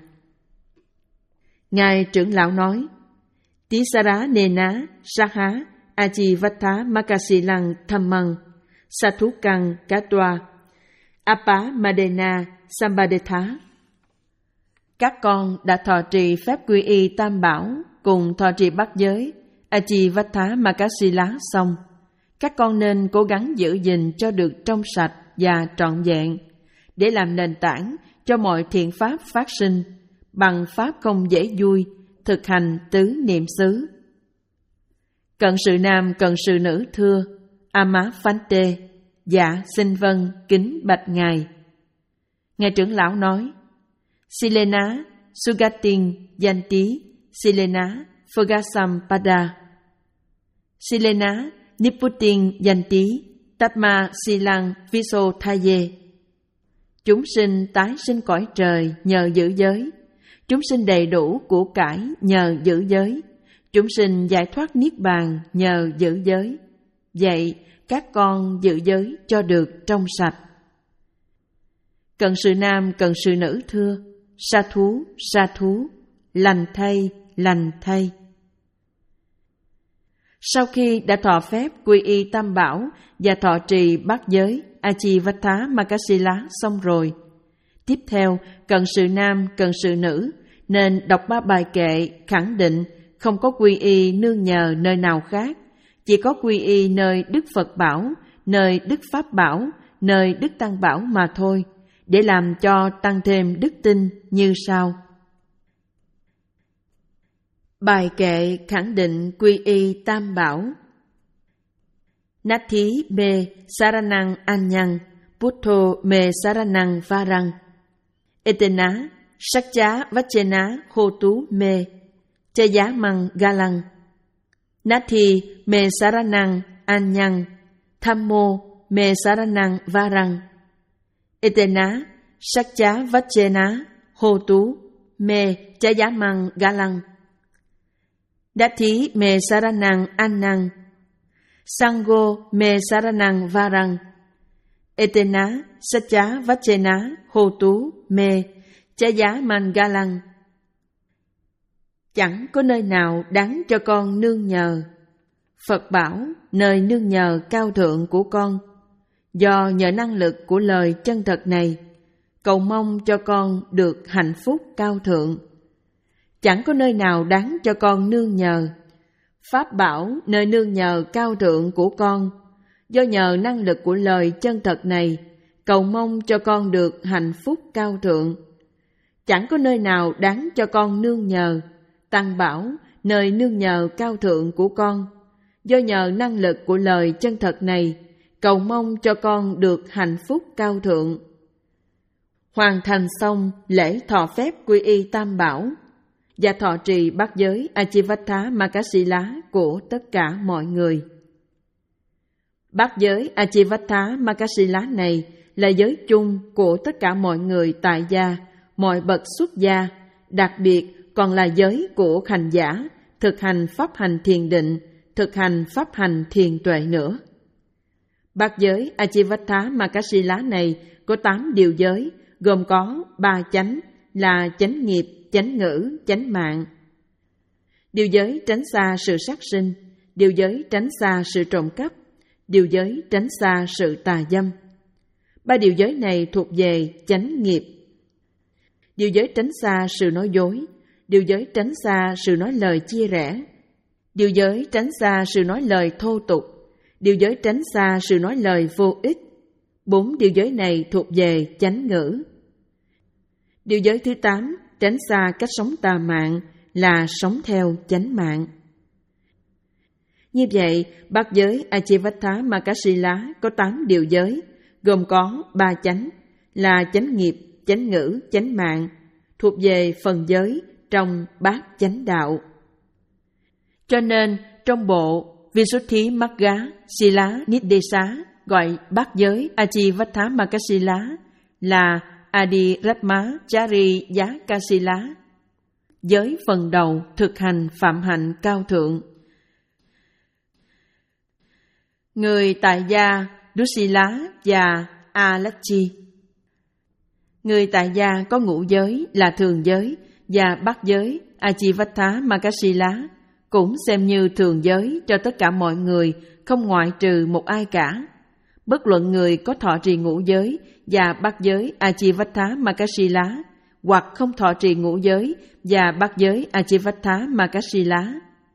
Ngài trưởng lão nói: Tisara Nena Saha Ajivatha Makasilang Dhammang Sathukang Katwa Apa Madena Sambadetha. Các con đã thọ trì phép quy y tam bảo cùng thọ trì bát giới Ajivatha Makasila xong, các con nên cố gắng giữ gìn cho được trong sạch và trọn vẹn, để làm nền tảng cho mọi thiện pháp phát sinh bằng pháp không dễ vui, thực hành tứ niệm xứ. Cận sự nam cận sự nữ thưa: Ama Phante. Dạ xin vâng, kính bạch ngài. Ngài trưởng lão nói: Silena Sugatin Yanti Silena Phagasam Pada. Silena Niputin Yanti Tatma Silang Visothaye. Chúng sinh tái sinh cõi trời nhờ giữ giới. Chúng sinh đầy đủ của cải nhờ giữ giới. Chúng sinh giải thoát niết bàn nhờ giữ giới. Vậy các con giữ giới cho được trong sạch. Cận sự nam cận sự nữ thưa: Sa thú, sa thú, lành thay, lành thay. Sau khi đã thọ phép quy y tam bảo và thọ trì bát giới Ajivatha Makasila xong rồi, tiếp theo cận sự nam cận sự nữ nên đọc ba bài kệ khẳng định không có quy y nương nhờ nơi nào khác, chỉ có quy y nơi Đức Phật bảo, nơi Đức Pháp bảo, nơi Đức Tăng bảo mà thôi, để làm cho tăng thêm đức tin như sau. Bài kệ khẳng định quy y tam bảo. Nathi me saranang anyang Buddho me saranang varang Etena sakcha vachena hotu me chayamang galang. Nathi me saranang anyang Thammo me saranang varang Etena sakcha vachena hotu me chayamang galang. Dathi me saranang annang Sangho me saranang varang Etena sacha vachena hotu me chaya mangalang. Chẳng có nơi nào đáng cho con nương nhờ. Phật bảo nơi nương nhờ cao thượng của con. Do nhờ năng lực của lời chân thật này, cầu mong cho con được hạnh phúc cao thượng. Chẳng có nơi nào đáng cho con nương nhờ. Pháp bảo nơi nương nhờ cao thượng của con. Do nhờ năng lực của lời chân thật này, cầu mong cho con được hạnh phúc cao thượng. Chẳng có nơi nào đáng cho con nương nhờ. Tăng bảo nơi nương nhờ cao thượng của con. Do nhờ năng lực của lời chân thật này, cầu mong cho con được hạnh phúc cao thượng. Hoàn thành xong lễ thọ phép quy y tam bảo và thọ trì bát giới Ajivatha Makasila của tất cả mọi người. Bát giới Ajivatha Makasila này là giới chung của tất cả mọi người tại gia, mọi bậc xuất gia, đặc biệt còn là giới của hành giả, thực hành pháp hành thiền định, thực hành pháp hành thiền tuệ nữa. Bát giới Ajivatha Makasila này có tám điều giới, gồm có ba chánh là chánh nghiệp, chánh ngữ, chánh mạng. Điều giới tránh xa sự sát sinh, điều giới tránh xa sự trộm cắp, điều giới tránh xa sự tà dâm. Ba điều giới này thuộc về chánh nghiệp. Điều giới tránh xa sự nói dối, điều giới tránh xa sự nói lời chia rẽ, điều giới tránh xa sự nói lời thô tục, điều giới tránh xa sự nói lời vô ích. Bốn điều giới này thuộc về chánh ngữ. Điều giới thứ tám, tránh xa cách sống tà mạng, là sống theo chánh mạng. Như vậy, bát giới Ajivattha Makasila có tám điều giới, gồm có ba chánh, là chánh nghiệp, chánh ngữ, chánh mạng, thuộc về phần giới trong bát chánh đạo. Cho nên, trong bộ Visuddhimagga Sila Niddesa gọi bát giới Ajivattha Makasila là Adiratma Chari Yakasila, giới phần đầu thực hành phạm hạnh cao thượng. Người tại gia Dusila và Alachi. Người tại gia có ngũ giới là thường giới và bát giới Ajivattha Makasila cũng xem như thường giới cho tất cả mọi người, không ngoại trừ một ai cả. Bất luận người có thọ trì ngũ giới và bát giới Ajivattha Makasila hoặc không thọ trì ngũ giới và bát giới Ajivattha Makasila.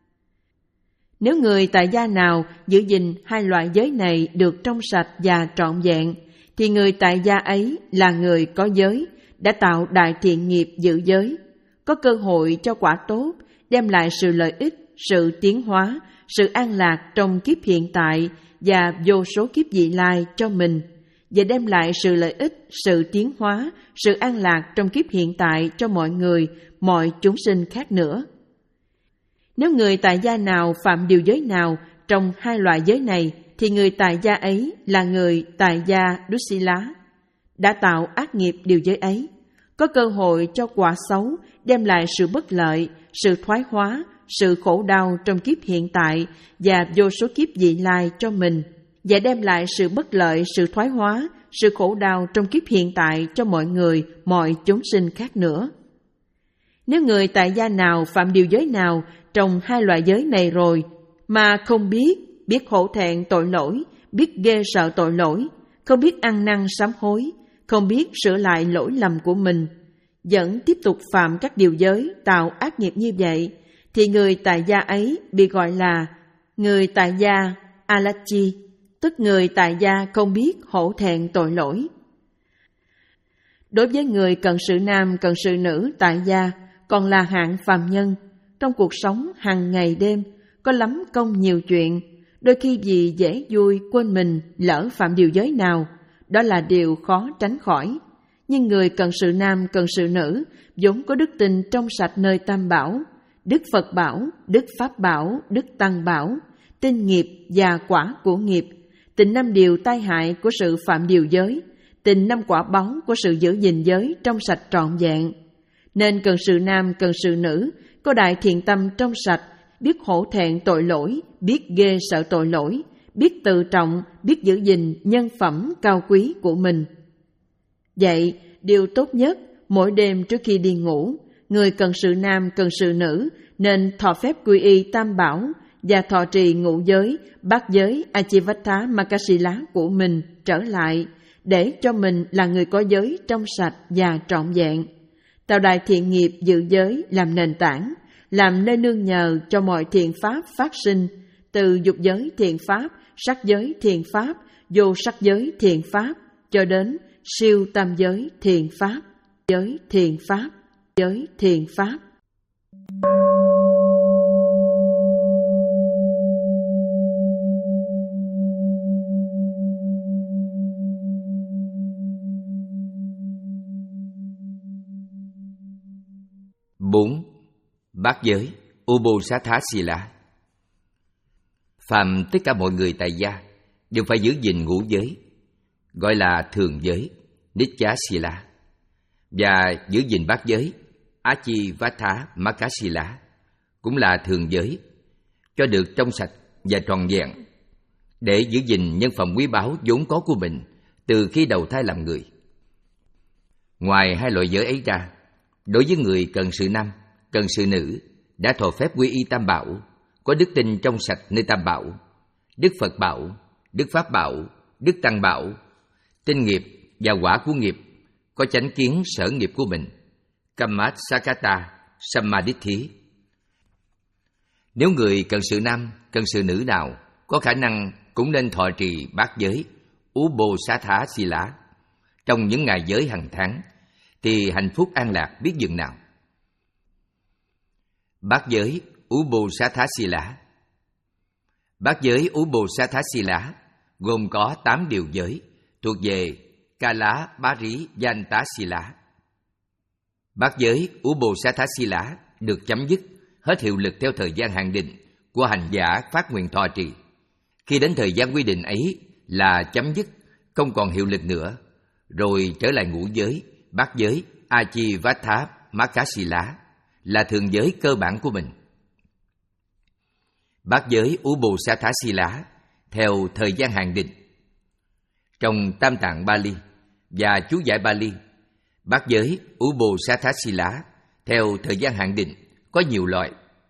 Nếu người tại gia nào giữ gìn hai loại giới này được trong sạch và trọn vẹn, thì người tại gia ấy là người có giới, đã tạo đại thiện nghiệp giữ giới, có cơ hội cho quả tốt, đem lại sự lợi ích, sự tiến hóa, sự an lạc trong kiếp hiện tại và vô số kiếp vị lai cho mình, và đem lại sự lợi ích, sự tiến hóa, sự an lạc trong kiếp hiện tại cho mọi người, mọi chúng sinh khác nữa. Nếu người tại gia nào phạm điều giới nào trong hai loại giới này, thì người tại gia ấy là người tại gia Dusila, đã tạo ác nghiệp điều giới ấy, có cơ hội cho quả xấu, đem lại sự bất lợi, sự thoái hóa, sự khổ đau trong kiếp hiện tại và vô số kiếp vị lai cho mình, và đem lại sự bất lợi, sự thoái hóa, sự khổ đau trong kiếp hiện tại cho mọi người, mọi chúng sinh khác nữa. Nếu người tại gia nào phạm điều giới nào trong hai loại giới này rồi, mà không biết, biết hổ thẹn tội lỗi, biết ghê sợ tội lỗi, không biết ăn năn sám hối, không biết sửa lại lỗi lầm của mình, vẫn tiếp tục phạm các điều giới tạo ác nghiệp như vậy, thì người tại gia ấy bị gọi là người tại gia Alachi, tức người tại gia không biết hổ thẹn tội lỗi. Đối với người cận sự nam, cận sự nữ tại gia, còn là hạng phàm nhân, trong cuộc sống hàng ngày đêm, có lắm công nhiều chuyện, đôi khi vì dễ vui quên mình lỡ phạm điều giới nào, đó là điều khó tránh khỏi. Nhưng người cận sự nam, cận sự nữ vốn có đức tin trong sạch nơi Tam Bảo, Đức Phật Bảo, Đức Pháp Bảo, Đức Tăng Bảo, tin nghiệp và quả của nghiệp, tin năm điều tai hại của sự phạm điều giới, tin năm quả báo của sự giữ gìn giới trong sạch trọn vẹn. Nên cận sự nam, cận sự nữ có đại thiện tâm trong sạch, biết hổ thẹn tội lỗi, biết ghê sợ tội lỗi, biết tự trọng, biết giữ gìn nhân phẩm cao quý của mình. Vậy, điều tốt nhất, mỗi đêm trước khi đi ngủ, người cận sự nam, cận sự nữ nên thọ phép quy y Tam Bảo và thọ trì ngũ giới, bát giới Ajivattha Makasila của mình trở lại, để cho mình là người có giới trong sạch và trọn vẹn. Tạo đại thiện nghiệp giữ giới làm nền tảng, làm nơi nương nhờ cho mọi thiện pháp phát sinh, từ dục giới thiện pháp, sắc giới thiện pháp, vô sắc giới thiện pháp, cho đến siêu tam giới thiện pháp, giới thiện pháp, giới thiện pháp. Bốn. Bát giới Uposatha Sila. Phàm tất cả mọi người tại gia đều phải giữ gìn ngũ giới, gọi là thường giới Nitya Sila, và giữ gìn bát giới Ajivattha Makasila, cũng là thường giới, cho được trong sạch và trọn vẹn, để giữ gìn nhân phẩm quý báu vốn có của mình từ khi đầu thai làm người. Ngoài hai loại giới ấy ra, đối với người cận sự nam, cận sự nữ đã thọ phép quy y Tam Bảo, có đức tin trong sạch nơi Tam Bảo, Đức Phật Bảo, Đức Pháp Bảo, Đức Tăng Bảo, tin nghiệp và quả của nghiệp, có chánh kiến sở nghiệp của mình, Kammasakata, Sammaditthi. Nếu người cận sự nam, cận sự nữ nào có khả năng cũng nên thọ trì bát giới, Ubosatha Sila trong những ngày giới hằng tháng, thì hạnh phúc an lạc biết dừng nào. Bát giới Ubosatha Sila. Bát giới Ubosatha Sila gồm có tám điều giới thuộc về Kala Bari Yanta Sila. Bát giới Ubosatha Sila được chấm dứt, hết hiệu lực theo thời gian hạn định của hành giả phát nguyện thọ trì. Khi đến thời gian quy định ấy là chấm dứt, không còn hiệu lực nữa, rồi trở lại ngũ giới, bát giới Achivatha Makasila là thường giới cơ bản của mình. Bát giới Ubosatha Sila theo thời gian hạn định. Trong Tam Tạng Bali và chú giải Bali, bát giới Ubosatha Sila theo thời gian hạn định có nhiều loại.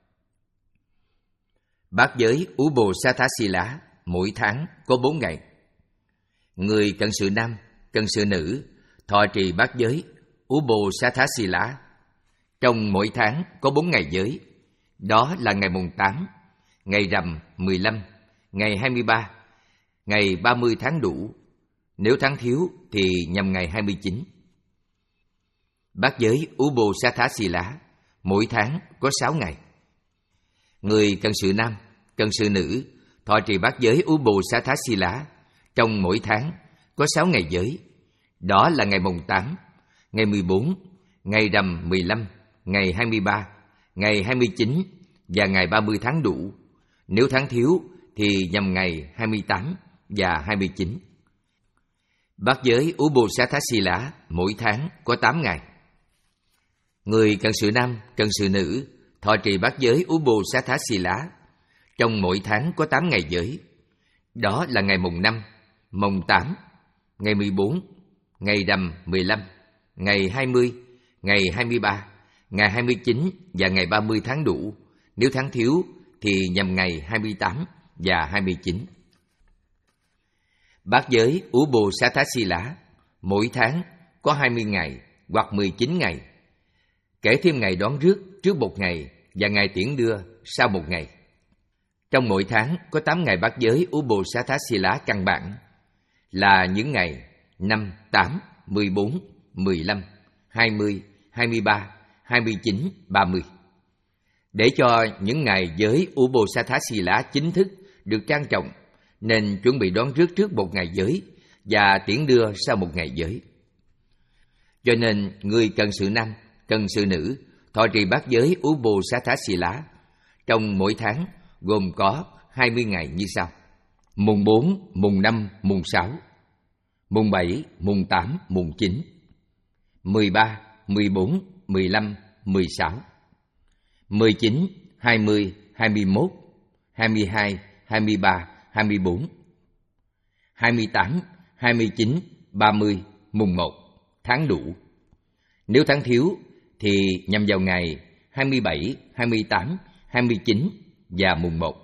Bát giới Ubosatha Sila mỗi tháng có bốn ngày. Người cận sự nam, cận sự nữ thọ trì bát giới Ubosatha Sila trong mỗi tháng có bốn ngày giới. Đó là ngày mùng tám, ngày rằm mười lăm, ngày hai mươi ba, ngày ba mươi tháng đủ. Nếu tháng thiếu thì nhằm ngày hai mươi chín. Bát giới Ubosatha Sila mỗi tháng có sáu ngày. Người cận sự nam, cận sự nữ thọ trì bát giới Ubosatha Sila trong mỗi tháng có sáu ngày giới. Đó là ngày mùng tám, ngày mười bốn, ngày rằm mười lăm, ngày hai mươi ba, ngày hai mươi chín và ngày ba mươi tháng đủ. Nếu tháng thiếu thì nhằm ngày hai mươi tám và hai mươi chín. Bát giới Ubosatha Sila mỗi tháng có tám ngày. Người cận sự nam, cận sự nữ thọ trì bát giới Ubosatha Sila trong mỗi tháng có tám ngày giới. Đó là ngày mùng năm, mùng tám, ngày mười bốn, ngày rằm mười lăm, ngày hai mươi, ngày hai mươi ba, ngày hai mươi chín và ngày ba mươi tháng đủ. Nếu tháng thiếu thì nhằm ngày hai mươi tám và hai mươi chín. Bát giới Ubosatha Sila mỗi tháng có hai mươi ngày hoặc mười chín ngày, kể thêm ngày đón rước trước một ngày và ngày tiễn đưa sau một ngày. Trong mỗi tháng có tám ngày bát giới Ubosatha Sila căn bản là những ngày năm, tám, mười bốn, mười lăm, hai mươi, hai mươi ba, hai mươi chín, ba mươi. Để cho những ngày giới Ubosatha Sila chính thức được trang trọng, nên chuẩn bị đón rước trước một ngày giới và tiễn đưa sau một ngày giới. Cho nên người cận sự nam, cận sự nữ thọ trì bát giới Ubosatha Sila trong mỗi tháng gồm có hai mươi ngày như sau: mùng bốn, mùng năm, mùng sáu, mùng bảy, mùng tám, mùng chín, mười ba, mười bốn, mười lăm, mười sáu, mười chín, hai mươi, hai mươi mốt, hai mươi hai, hai mươi ba, hai mươi bốn, hai mươi tám, hai mươi chín, ba mươi, mùng một, tháng đủ. Nếu tháng thiếu thì nhằm vào ngày hai mươi bảy, hai mươi tám, hai mươi chín và mùng một.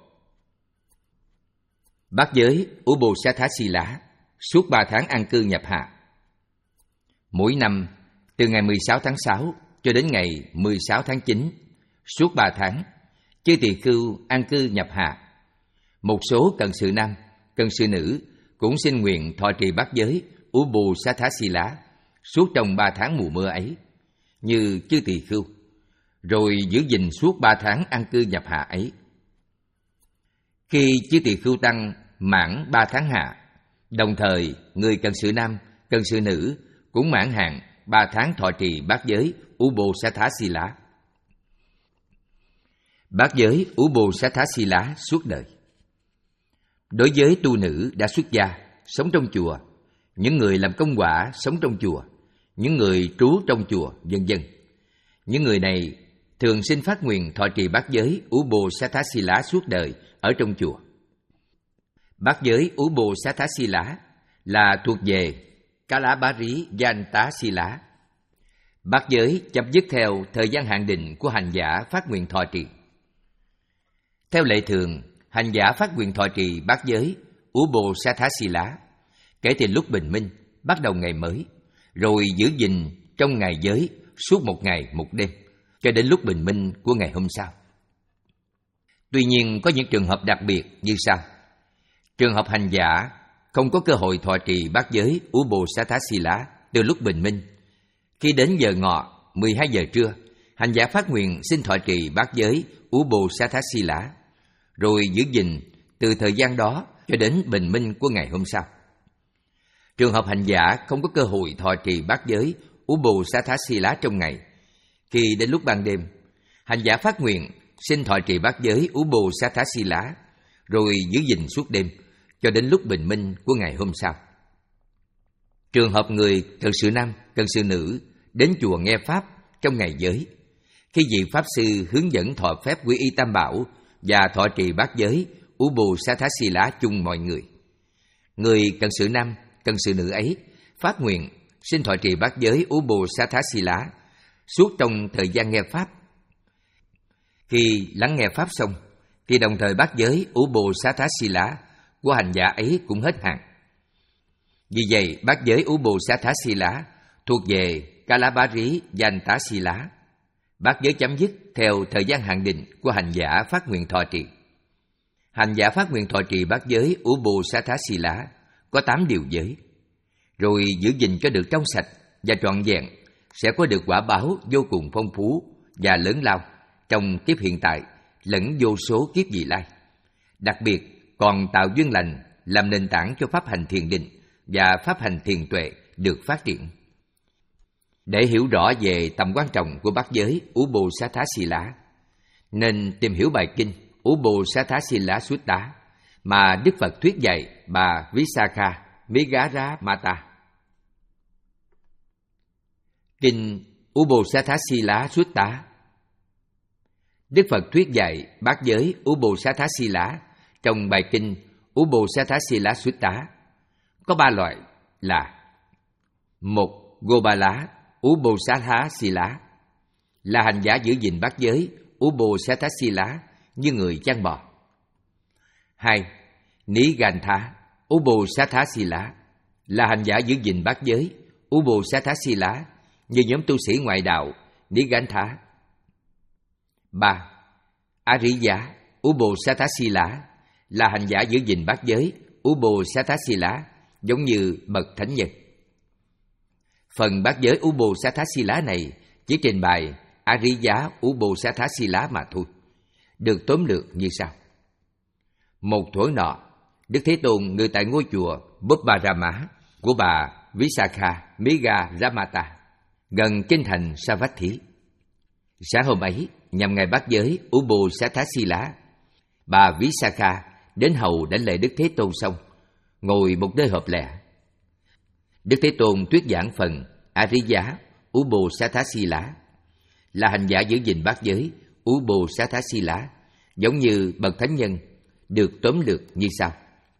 Bát giới Ubosatha Sila suốt ba tháng an cư nhập hạ. Mỗi năm từ ngày mười sáu tháng sáu cho đến ngày mười sáu tháng chín, suốt ba tháng, chư tỳ khưu an cư nhập hạ. Một số cận sự nam, cận sự nữ cũng xin nguyện thọ trì bát giới Ubosatha Sila suốt trong ba tháng mùa mưa ấy, như chư tỳ khưu, rồi giữ gìn suốt ba tháng an cư nhập hạ ấy. Khi chư tỳ khưu tăng mãn ba tháng hạ, đồng thời người cận sự nam, cận sự nữ cũng mãn hạn ba tháng thọ trì bát giới Ubosatha Sila. Bát giới Ubosatha Sila suốt đời. Đối với tu nữ đã xuất gia, sống trong chùa, những người làm công quả sống trong chùa, những người trú trong chùa, vân vân, những người này thường xin phát nguyện thọ trì bát giới Ubosatha Sila suốt đời ở trong chùa. Bát giới Ubosatha Sila là thuộc về Kalabari Yanta Sila. Bát giới chấm dứt theo thời gian hạn định của hành giả phát nguyện thọ trì. Theo lệ thường, hành giả phát nguyện thọ trì bát giới Ubosatthasila kể từ lúc bình minh, bắt đầu ngày mới, rồi giữ gìn trong ngày giới suốt một ngày một đêm, cho đến lúc bình minh của ngày hôm sau. Tuy nhiên, có những trường hợp đặc biệt như sau. Trường hợp hành giả không có cơ hội thọ trì bát giới Ubosatthasila từ lúc bình minh. Khi đến giờ ngọ, mười hai giờ trưa, hành giả phát nguyện xin thọ trì bát giới Ubosatthasila, rồi giữ gìn từ thời gian đó cho đến bình minh của ngày hôm sau. Trường hợp hành giả không có cơ hội thọ trì bát giới Ubosatthasila trong ngày. Khi đến lúc ban đêm, hành giả phát nguyện xin thọ trì bát giới Ubosatthasila, rồi giữ gìn suốt đêm cho đến lúc bình minh của ngày hôm sau. Trường hợp người cần sự nam, cần sự nữ đến chùa nghe pháp trong ngày giới, khi vị pháp sư hướng dẫn thọ phép quy y tam bảo và thọ trì bát giới Ubosatthasila chung mọi người, người cần sự nam, cần sự nữ ấy phát nguyện xin thọ trì bát giới Ubosatthasila suốt trong thời gian nghe pháp. Khi lắng nghe pháp xong, thì đồng thời bát giới Ubosatthasila của hành giả ấy cũng hết hạn. Vì vậy, bát giới Ubosatthasila thuộc về Kalabari Yantasila. Bát giới chấm dứt theo thời gian hạn định của hành giả phát nguyện thọ trì. Hành giả phát nguyện thọ trì bát giới Ubosatthasila có tám điều giới, rồi giữ gìn cho được trong sạch và trọn vẹn, sẽ có được quả báo vô cùng phong phú và lớn lao trong kiếp hiện tại lẫn vô số kiếp vị lai. Đặc biệt còn tạo duyên lành làm nền tảng cho pháp hành thiền định và pháp hành thiền tuệ được phát triển. Để hiểu rõ về tầm quan trọng của bát giới Ubosatthasila, nên tìm hiểu bài kinh Ubosatthasila Sutta mà Đức Phật thuyết dạy bà Visakha Megara Mata. Kinh Ubosatthasila Sutta. Đức Phật thuyết dạy bát giới Ubosatthasila trong bài kinh Ubosatthasila Sutta có ba loại là: một. Gopala Ubosatthasila là hành giả giữ gìn bát giới Ubosatthasila như người chăn bò. Hai. Nigantha Ubosatthasila là hành giả giữ gìn bát giới Ubosatthasila như nhóm tu sĩ ngoại đạo Nigantha. Ba. Ariya Ubosatthasila là hành giả giữ gìn bát giới Ubosatthasila giống như bậc thánh nhân. Phần bát giới Ubosatthasila này chỉ trình bày Ariya Ubosatthasila mà thôi, được tóm lược như sau. Một thuở nọ, Đức Thế Tôn ngự tại ngôi chùa Bobbarama của bà Visakha Megara Mata gần kinh thành Savatthi. Sáng hôm ấy, nhằm ngày bát giới Ubosatthasila, bà Visakha đến hầu đảnh lễ Đức Thế Tôn xong, ngồi một nơi hợp lệ. Đức Thế Tôn thuyết giảng phần Ariya Ubosatthasila là hành giả giữ gìn bát giới Ubosatthasila giống như bậc thánh nhân, được tóm lược như sau.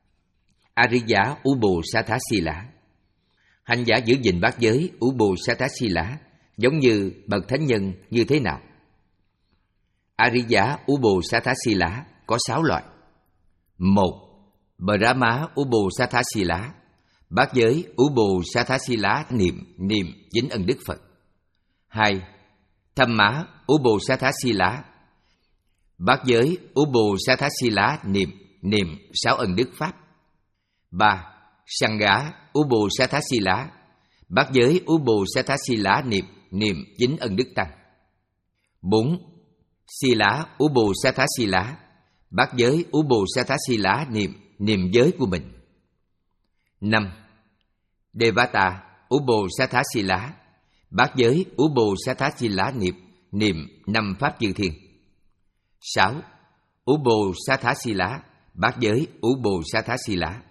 Ariya Ubosatthasila, hành giả giữ gìn bát giới Ubosatthasila giống như bậc thánh nhân như thế nào? Ariya Ubosatthasila có sáu loại. Một. Brahma Ubosatthasila, bát giới Ubosatthasila niệm niệm chính ân đức Phật. Hai. Thamma Ubosatthasila, bát giới Ubosatthasila niệm niệm sáu ân đức Pháp. Ba. Sangha Ubosatthasila, bát giới Ubosatthasila niệm niệm chính ân đức Tăng. Bốn. Sila Ubosatthasila, bát giới Ubosatthasila niệm niệm giới của mình. Năm. Devata Ubosatthasila, bát giới Ubosatthasila niệm niệm năm pháp chư thiên. Sáu. Ubosatthasila, bát giới Ubosatthasila.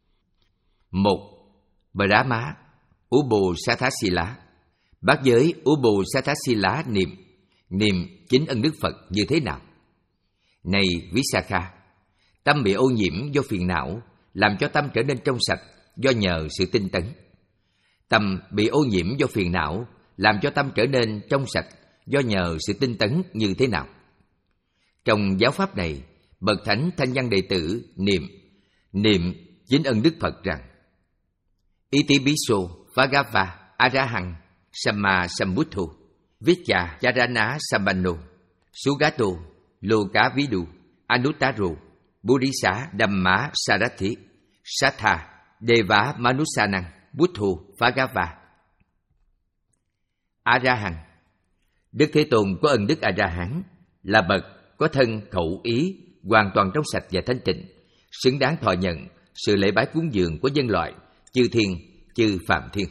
Một. Brahma Ubosatthasila, bát giới Ubosatthasila niệm niệm chính ân đức Phật như thế nào? Này Visakha, tâm bị ô nhiễm do phiền não làm cho tâm trở nên trong sạch do nhờ sự tinh tấn. Tâm bị ô nhiễm do phiền não làm cho tâm trở nên trong sạch do nhờ sự tinh tấn như thế nào? Trong giáo pháp này, bậc thánh thanh văn đệ tử niệm niệm chính ân Đức Phật rằng: Itipiso Bhagava Arahang Samma Sambuddho Viccha Charana Sambanno Sugato Lokavidu Anuttaro Burisa Dhamma Sarathi Satha Deva Manusanang Buddho Bhagava. A-ra-hằng, Đức Thế Tôn có ân đức A-ra-hán, là bậc có thân khẩu ý hoàn toàn trong sạch và thanh tịnh, xứng đáng thọ nhận sự lễ bái cúng dường của nhân loại, chư thiên, chư phạm thiên.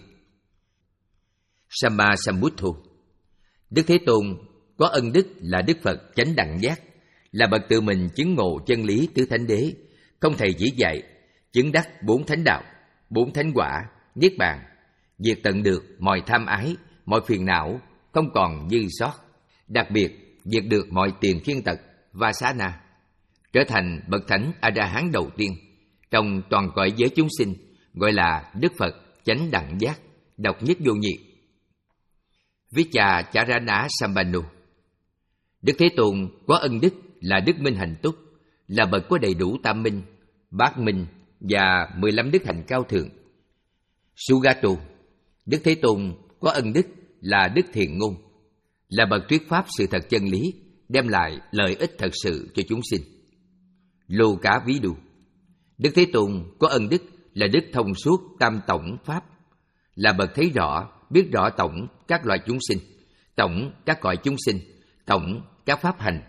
Samma Sambuddho, Đức Thế Tôn có ân đức là Đức Phật chánh đẳng giác, là bậc tự mình chứng ngộ chân lý tứ thánh đế, không thầy chỉ dạy, chứng đắc bốn thánh đạo, bốn thánh quả, niết bàn, diệt tận được mọi tham ái, mọi phiền não, không còn dư sót, đặc biệt diệt được mọi tiền khiên tật và xá na, trở thành bậc thánh A-ra-hán đầu tiên trong toàn cõi giới chúng sinh, gọi là Đức Phật chánh đẳng giác, độc nhất vô nhị. Viccha Charana Sambanno, Đức Thế Tôn có ân đức là đức minh hạnh túc, là bậc có đầy đủ tam minh, bát minh và mười lăm đức hạnh cao thượng. Sugato, Đức Thế Tôn có ân đức là đức thiện ngôn, là bậc thuyết pháp sự thật chân lý, đem lại lợi ích thật sự cho chúng sinh. Lô Cá Ví Đù, Đức Thế Tôn có ân đức là đức thông suốt tam tổng pháp, là bậc thấy rõ, biết rõ tổng các loài chúng sinh, tổng các cõi chúng sinh, tổng các pháp hành.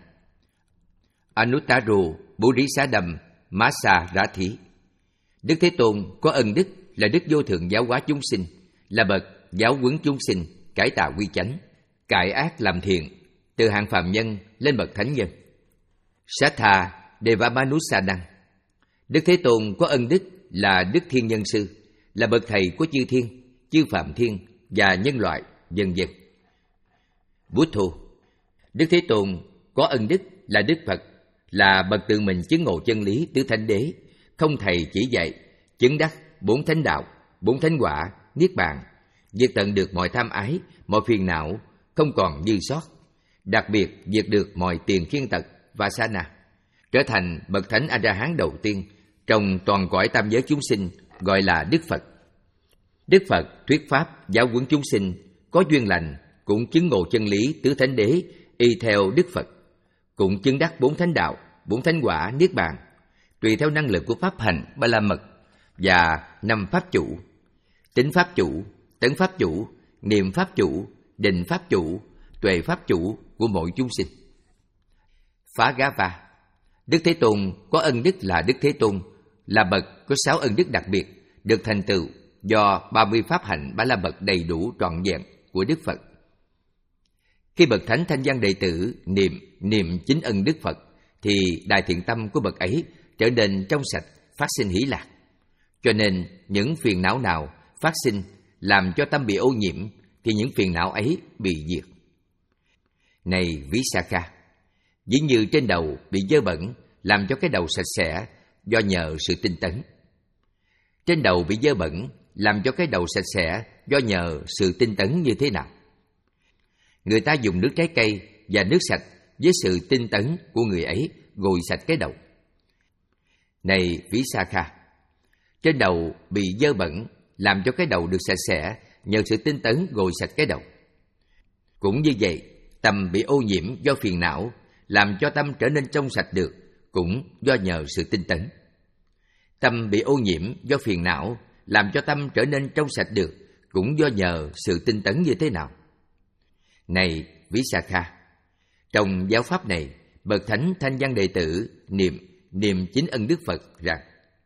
Anuttaro Buddhisadam Masa Rathi, Đức Thế Tôn có ân đức là đức vô thượng giáo hóa chúng sinh, là bậc giáo huấn chúng sinh cải tạo quy chánh, cải ác làm thiện, từ hạng phàm nhân lên bậc thánh nhân. Satha Devamanusanang, Đức Thế Tôn có ân đức là đức thiên nhân sư, là bậc thầy của chư thiên, chư phạm thiên và nhân loại, vân vân. Buddho, Đức Thế Tôn có ân đức là Đức Phật, là bậc tự mình chứng ngộ chân lý tứ thánh đế, không thầy chỉ dạy, chứng đắc bốn thánh đạo, bốn thánh quả, niết bàn, diệt tận được mọi tham ái, mọi phiền não, không còn dư sót, đặc biệt diệt được mọi tiền khiên tật và sa na, trở thành bậc thánh A-ra-hán đầu tiên trong toàn cõi tam giới chúng sinh, gọi là Đức Phật. Đức Phật thuyết pháp giáo huấn chúng sinh có duyên lành, cũng chứng ngộ chân lý tứ thánh đế y theo Đức Phật, cũng chứng đắc bốn thánh đạo, bốn thánh quả, niết bàn, tùy theo năng lực của pháp hành ba la mật và năm pháp chủ: tính pháp chủ, tấn pháp chủ, niệm pháp chủ, định pháp chủ, tuệ pháp chủ của mỗi chúng sinh. Phá Gá Va, Đức Thế Tôn có ân đức là Đức Thế Tôn, là bậc có sáu ân đức đặc biệt, được thành tựu do ba mươi pháp hạnh ba la mật đầy đủ trọn vẹn của Đức Phật. Khi bậc thánh thanh văn đệ tử niệm niệm chính ân Đức Phật, thì đại thiện tâm của bậc ấy trở nên trong sạch, phát sinh hỷ lạc. Cho nên những phiền não nào phát sinh làm cho tâm bị ô nhiễm, thì những phiền não ấy bị diệt. Này Visakha, ví như trên đầu bị dơ bẩn, làm cho cái đầu sạch sẽ do nhờ sự tinh tấn. Trên đầu bị dơ bẩn, làm cho cái đầu sạch sẽ do nhờ sự tinh tấn như thế nào? Người ta dùng nước trái cây và nước sạch với sự tinh tấn của người ấy gội sạch cái đầu. Này Visakha, trên đầu bị dơ bẩn, làm cho cái đầu được sạch sẽ nhờ sự tinh tấn gội sạch cái đầu. Cũng như vậy, tâm bị ô nhiễm do phiền não, làm cho tâm trở nên trong sạch được, cũng do nhờ sự tinh tấn. Tâm bị ô nhiễm do phiền não, làm cho tâm trở nên trong sạch được, cũng do nhờ sự tinh tấn như thế nào? Này Visakha, trong giáo pháp này, bậc thánh thanh văn đệ tử niệm niệm chính ân Đức Phật rằng: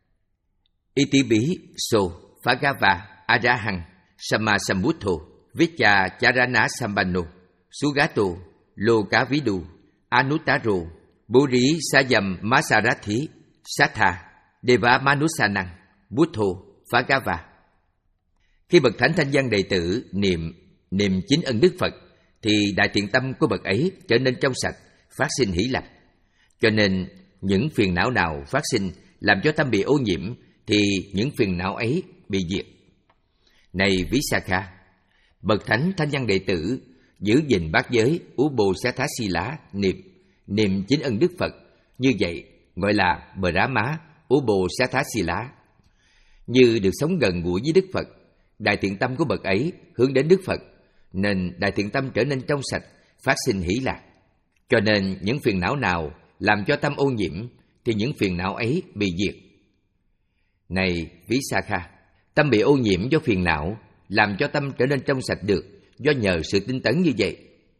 Itibi so Bhagava Arahang Samma Sambuddho Viccha Charana Sambanno Sugato Lokavidu Anuttaro Buri Sayam Masarathi Satha Deva Manusanang Buddho Bhagava. Khi bậc thánh thanh văn đệ tử niệm niệm chính ân Đức Phật, thì đại thiện tâm của bậc ấy trở nên trong sạch, phát sinh hỷ lạc. Cho nên những phiền não nào phát sinh làm cho tâm bị ô nhiễm, thì những phiền não ấy bị diệt. Này Visakha, bậc thánh thanh văn đệ tử giữ gìn bát giới Ubosatthasila niệm niệm chính ân Đức Phật, như vậy gọi là Brahma Ubosatthasila. Như được sống gần gũi với Đức Phật, đại thiện tâm của bậc ấy hướng đến Đức Phật, nên đại thiện tâm trở nên trong sạch, phát sinh hỷ lạc. Cho nên những phiền não nào làm cho tâm ô nhiễm thì những phiền não ấy bị diệt. Này Visakha, tâm bị ô nhiễm do phiền não làm cho tâm trở nên trong sạch được do nhờ sự tinh tấn như vậy.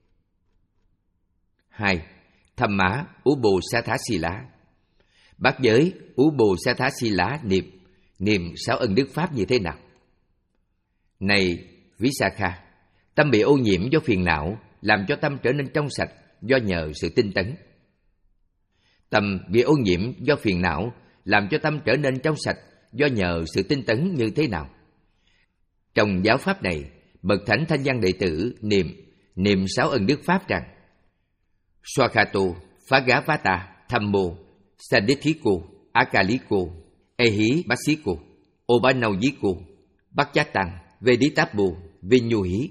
Hai. Thamma Ubosatthasila. Bát giới Ubosatthasila niệm niệm sáu ân đức pháp như thế nào? Này Visakha, tâm bị ô nhiễm do phiền não làm cho tâm trở nên trong sạch do nhờ sự tinh tấn. Tâm bị ô nhiễm do phiền não làm cho tâm trở nên trong sạch do nhờ sự tinh tấn như thế nào? Trong giáo pháp này, bậc thánh thanh văn đệ tử niệm niệm sáu ân đức pháp rằng: Swakhato, Phagavata, Thammo, Sadithiko, Akaliko, Ehibasiko, Obanaujiko, Bhakjatang, Vedittabbo, Vinyuhi.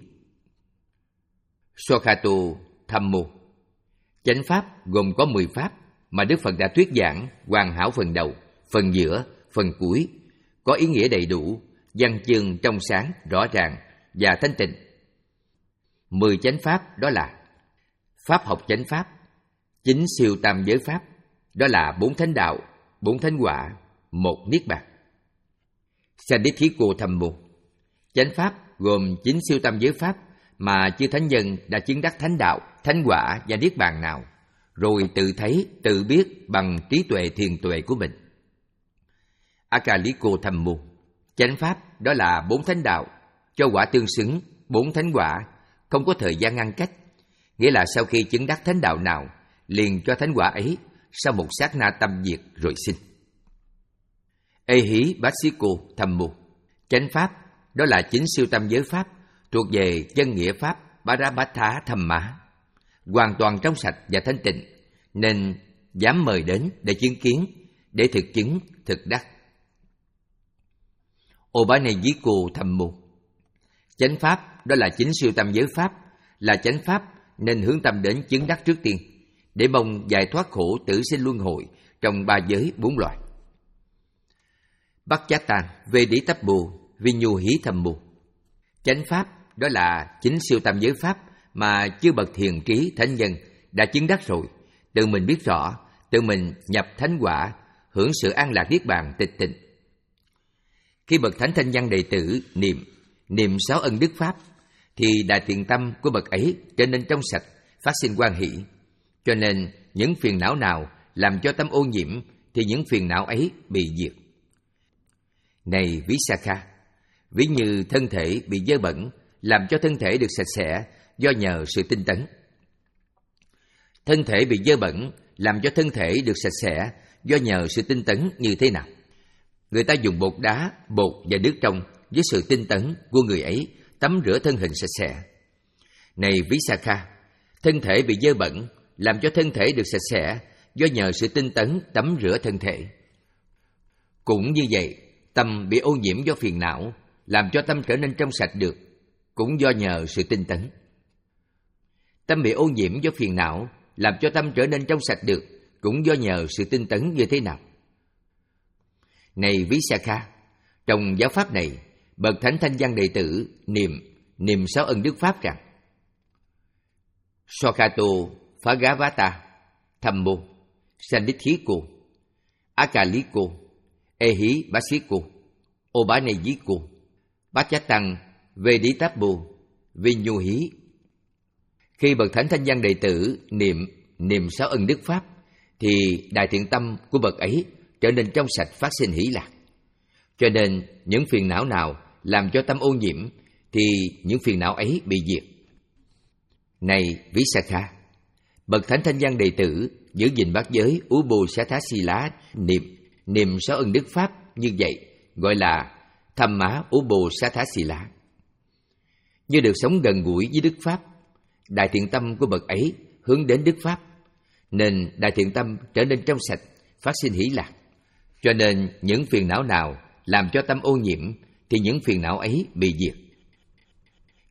Swakhato Thammo, chánh pháp gồm có mười pháp mà Đức Phật đã thuyết giảng hoàn hảo phần đầu, phần giữa, phần cuối, có ý nghĩa đầy đủ, văn chương trong sáng, rõ ràng và thanh tịnh. Mười chánh pháp đó là pháp học chánh pháp, chính siêu tam giới pháp, đó là bốn thánh đạo, bốn thánh quả, một niết bàn. Sadithiko Thammo, chánh pháp gồm chính siêu tam giới pháp mà chư thánh nhân đã chứng đắc thánh đạo, thánh quả và niết bàn nào, rồi tự thấy, tự biết bằng trí tuệ thiền tuệ của mình. Akaliko Thammo, chánh pháp đó là bốn thánh đạo, cho quả tương xứng, bốn thánh quả, không có thời gian ngăn cách, nghĩa là sau khi chứng đắc thánh đạo nào, liền cho thánh quả ấy sau một sát na tâm diệt rồi sinh. Ehibasiko Thammo, chánh pháp đó là chính siêu tam giới pháp, thuộc về chân nghĩa pháp Paramattha Thamma, hoàn toàn trong sạch và thanh tịnh, nên dám mời đến để chứng kiến, để thực chứng, thực đắc. Obanejiko Thammo, chánh pháp đó là chính siêu tam giới pháp, là chánh pháp nên hướng tâm đến chứng đắc trước tiên, để mong giải thoát khổ tử sinh luân hồi trong ba giới bốn loài. Bhakjatang, Vedittabbo, Vinyuhi Thammo, chánh pháp đó là chính siêu tam giới pháp mà chư bậc thiền trí thánh nhân đã chứng đắc rồi, tự mình biết rõ, tự mình nhập thánh quả, hưởng sự an lạc niết bàn tịch tịnh. Khi bậc thánh thanh văn đệ tử niệm niệm sáu ân đức pháp, thì đại thiện tâm của bậc ấy trở nên trong sạch, phát sinh hoan hỷ. Cho nên những phiền não nào làm cho tâm ô nhiễm thì những phiền não ấy bị diệt. Này Visakha, ví như thân thể bị dơ bẩn làm cho thân thể được sạch sẽ do nhờ sự tinh tấn. Thân thể bị dơ bẩn làm cho thân thể được sạch sẽ do nhờ sự tinh tấn như thế nào? Người ta dùng bột đá, bột và nước trong với sự tinh tấn của người ấy tắm rửa thân hình sạch sẽ. Này Visakha, thân thể bị dơ bẩn làm cho thân thể được sạch sẽ do nhờ sự tinh tấn tắm rửa thân thể. Cũng như vậy, tâm bị ô nhiễm do phiền não làm cho tâm trở nên trong sạch được, cũng do nhờ sự tinh tấn. Tâm bị ô nhiễm do phiền não làm cho tâm trở nên trong sạch được, cũng do nhờ sự tinh tấn như thế nào? Này Visakha, trong giáo pháp này, bậc thánh thanh văn đệ tử niệm niệm sáu ân đức pháp rằng: Swakhato, Phagavata, Thammo, Sadithiko, Akaliko, Ehibasiko, Obanejiko, Bhakjatang, Vedittabbo, Vinyuhi. Khi bậc thánh thanh văn đệ tử niệm niệm sáu ân đức pháp, thì đại thiện tâm của bậc ấy trở nên trong sạch, phát sinh hỷ lạc. Cho nên những phiền não nào làm cho tâm ô nhiễm thì những phiền não ấy bị diệt. Này Visakha, bậc thánh thanh văn đệ tử giữ gìn bát giới Ubosatthasila niệm niệm sáu ân đức pháp như vậy gọi là Thamma Ubosatthasila. Như được sống gần gũi với đức pháp, đại thiện tâm của bậc ấy hướng đến đức pháp, nên đại thiện tâm trở nên trong sạch, phát sinh hỷ lạc. Cho nên những phiền não nào làm cho tâm ô nhiễm thì những phiền não ấy bị diệt.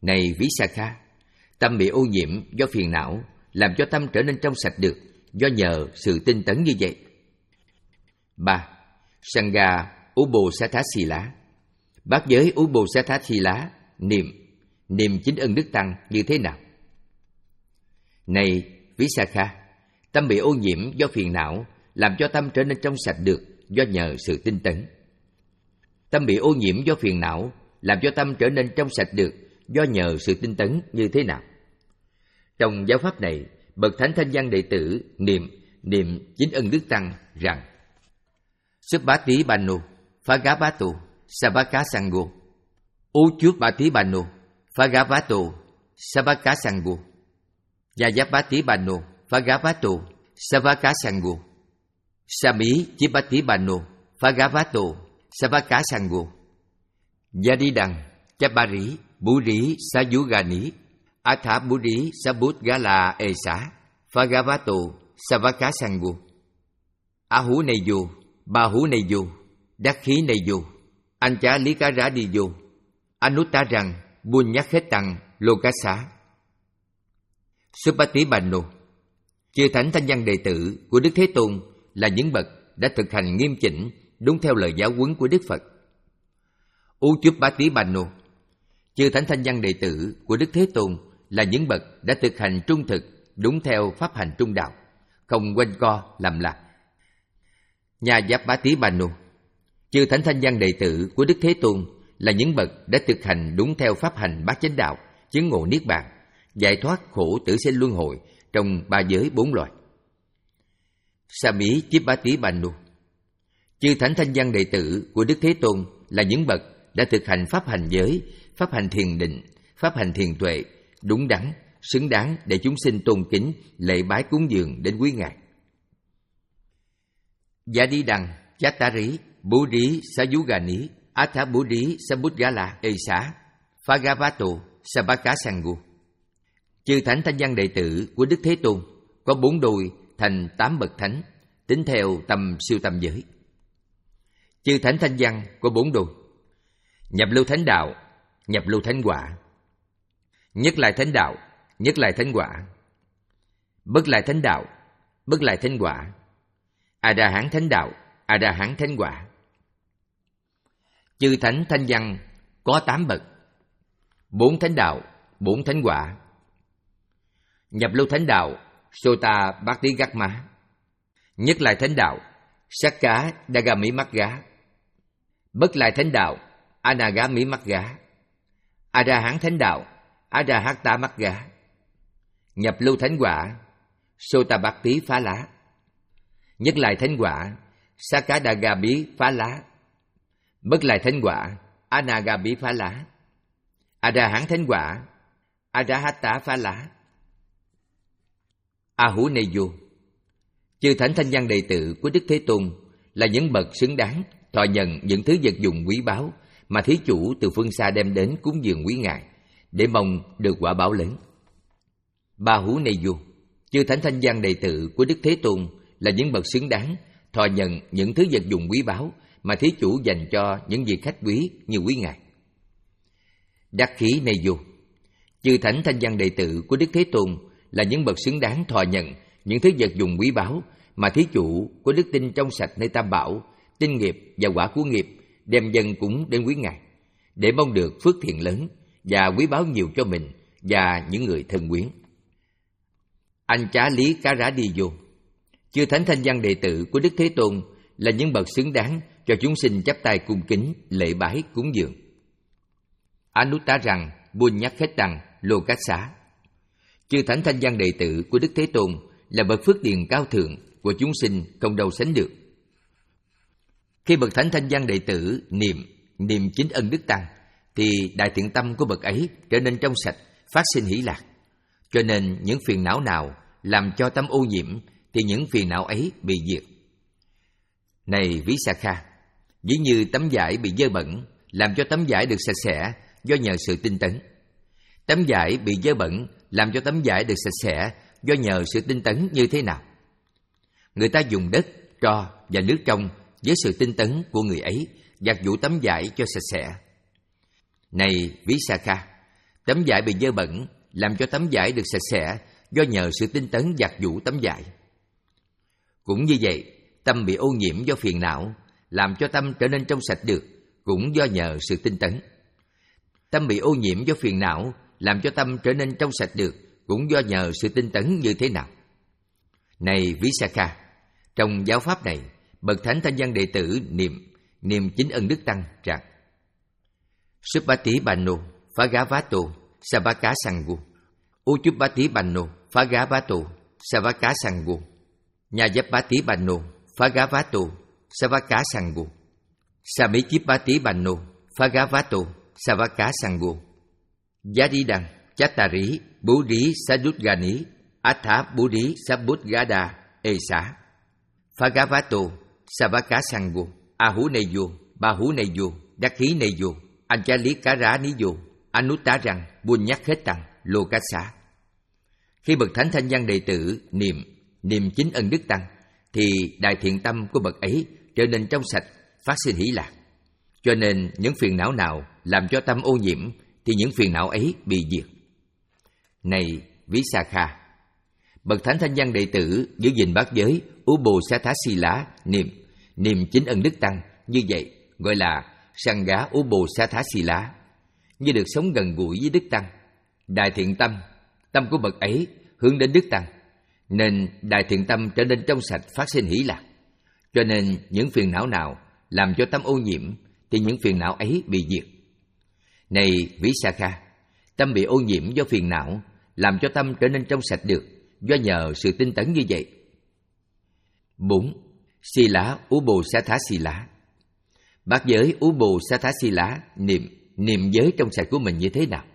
Này Visakha, tâm bị ô nhiễm do phiền não làm cho tâm trở nên trong sạch được do nhờ sự tinh tấn như vậy. ba. Sangha Ubosatthasila. Bát giới Ubosatthasila niệm, niệm chính ân đức tăng như thế nào? Này Visakha, tâm bị ô nhiễm do phiền não làm cho tâm trở nên trong sạch được do nhờ sự tinh tấn. Tâm bị ô nhiễm do phiền não làm cho tâm trở nên trong sạch được do nhờ sự tinh tấn như thế nào? Trong giáo pháp này, bậc thánh thanh văn đệ tử niệm, niệm chính ân đức tăng rằng: Subhati Bano, Phagavato, Sabaka Sangho, Uchupati Bano, Phagavato, Sabaka Sangho, Yajapati Bano, Phagavato, Sabaka Sangho, Sami Chipati Bano, Phagavato, Sabaka Sangho, Yadidang, Chapari, Buri, Sayugani, Atha Buri, Sabutgala Esa, Phagavato, Sabaka Sangho, Ahu Neyo, Bahu Neyo, Đắc khí Neyo, Ancha Likara Diyo, Anuttarang, Bunyakhetang, Lokasa. Subhati Bano. Chư thánh thanh văn đệ tử của Đức Thế Tôn là những bậc đã thực hành nghiêm chỉnh đúng theo lời giáo huấn của Đức Phật. Uchupati Bano. Chư thánh thanh văn đệ tử của Đức Thế Tôn là những bậc đã thực hành trung thực đúng theo pháp hành trung đạo, không quanh co làm lạc. Nyayapati Bano. Chư thánh thanh văn đệ tử của Đức Thế Tôn là những bậc đã thực hành đúng theo pháp hành bát chánh đạo, chứng ngộ niết bàn, giải thoát khổ tử sinh luân hồi trong ba giới bốn loài. Sami Chipati Bano. Chư thánh thanh văn đệ tử của Đức Thế Tôn là những bậc đã thực hành pháp hành giới, pháp hành thiền định, pháp hành thiền tuệ, đúng đắn, xứng đáng để chúng sinh tôn kính, lễ bái cúng dường đến quý ngài. Yadidang, Chattari, Buri, Sayugani, Atha Buri, Sabutgala Esa, Phagavato, Sabaka Sangho. Chư thánh thanh văn đệ tử của Đức Thế Tôn có bốn đôi thành tám bậc thánh, tính theo tâm siêu tâm giới. Chư thánh thanh văn có bốn đôi: nhập lưu thánh đạo, nhập lưu thánh quả; nhất lại thánh đạo, nhất lại thánh quả; bất lại thánh đạo, bất lại thánh quả; a đà hán thánh đạo, a đà hán thánh quả. Chư thánh thanh văn có tám bậc: bốn thánh đạo, bốn thánh quả; nhập lưu thánh đạo, Sota Bhakti Gakma; nhất lại thánh đạo, Sakka Dagami Magga; bất lại thánh đạo, Anagami Magga; a đà hán thánh đạo, Arahata Magga; nhập lưu thánh quả, Sota Bhakti Phá Lá; nhất lại thánh quả, Sakadagami Phá Lá; bất lại thánh quả, Anagami Phá Lá; a đà hán thánh quả, Arahata Phá Lá. Ahu Neyo. Chư thánh thanh văn đệ tử của Đức Thế Tôn là những bậc xứng đáng thọ nhận những thứ vật dụng quý báu mà thí chủ từ phương xa đem đến cúng dường quý ngài, để mong được quả báo lớn. Bahu Neyo. Chư thánh thanh văn đệ tử của Đức Thế Tôn là những bậc xứng đáng thọ nhận những thứ vật dụng quý báu mà thí chủ dành cho những vị khách quý như quý ngài. Đắc khí Neyo. Chư thánh thanh văn đệ tử của Đức Thế Tôn là những bậc xứng đáng thọ nhận những thứ vật dụng quý báu mà thí chủ có đức tin trong sạch nơi Tam Bảo, tinh nghiệp và quả của nghiệp đem dâng cúng đến quý ngài, để mong được phước thiện lớn và quý báu nhiều cho mình và những người thân quyến. Anh Chá Lý Cá Rá Đi Vô. Chư thánh thanh văn đệ tử của Đức Thế Tôn là những bậc xứng đáng cho chúng sinh chắp tay cung kính lễ bái cúng dường. Anuttarang Bunyakhetang Lokassa. Chư thánh thanh văn đệ tử của Đức Thế Tôn là bậc phước điền cao thượng của chúng sinh không đâu sánh được. Khi bậc thánh thanh văn đệ tử niệm niệm chính ân đức tăng, thì đại thiện tâm của bậc ấy trở nên trong sạch, phát sinh hỷ lạc. Cho nên những phiền não nào làm cho tâm ô nhiễm thì những phiền não ấy bị diệt. Này Visakha, ví như tấm vải bị dơ bẩn làm cho tấm vải được sạch sẽ do nhờ sự tinh tấn. Tấm vải bị dơ bẩn làm cho tấm vải được sạch sẽ do nhờ sự tinh tấn như thế nào? Người ta dùng đất, tro và nước trong với sự tinh tấn của người ấy giặt giũ tấm vải cho sạch sẽ. Này Visakha, Tấm vải bị dơ bẩn làm cho tấm vải được sạch sẽ do nhờ sự tinh tấn giặt giũ tấm vải. Cũng như vậy, tâm bị ô nhiễm do phiền não làm cho tâm trở nên trong sạch được, cũng do nhờ sự tinh tấn. Tâm bị ô nhiễm do phiền não làm cho tâm trở nên trong sạch được, cũng do nhờ sự tinh tấn như thế nào? Này Visakha, trong giáo pháp này, bậc thánh thanh văn đệ tử niệm niệm chính ân đức tăng rằng: Suppati Banno Phagavato Savaka Sanghu Uchupati Banno Phagavato Savaka Sanghu Nyajapati Banno Phagavato Savaka Sanghu Samikipati Banno Phagavato Savaka Sanghu Yadidang Chattari Buddhi Sadutgani Atha Buddhi Sabbutgada Esa Phagavato Savaka Sanghu Ahuneyo Bahuneyo Dakhineyo Anchalikara-niyo Anuttārang Bunyắc hết tăng Lokasa. Khi bậc thánh thanh văn đệ tử niệm niệm chính ân đức tăng, thì đại thiện tâm của bậc ấy trở nên trong sạch, phát sinh hỷ lạc. Cho nên những phiền não nào làm cho tâm ô nhiễm, thì những phiền não ấy bị diệt. Này Visakha, bậc thánh thanh văn đệ tử giữ gìn bát giới Ubosatthasila niệm niệm chính ân đức tăng như vậy gọi là Sangha Ubosatthasila, như được sống gần gũi với đức tăng. Đại thiện tâm, tâm của bậc ấy hướng đến đức tăng, nên đại thiện tâm trở nên trong sạch, phát sinh hỷ lạc. Cho nên những phiền não nào làm cho tâm ô nhiễm, thì những phiền não ấy bị diệt. Này Visakha, tâm bị ô nhiễm do phiền não làm cho tâm trở nên trong sạch được, do nhờ sự tinh tấn như vậy. Bốn. Sila Ubosatthasila. Bát giới Ubosatthasila niệm niệm giới trong sạch của mình như thế nào?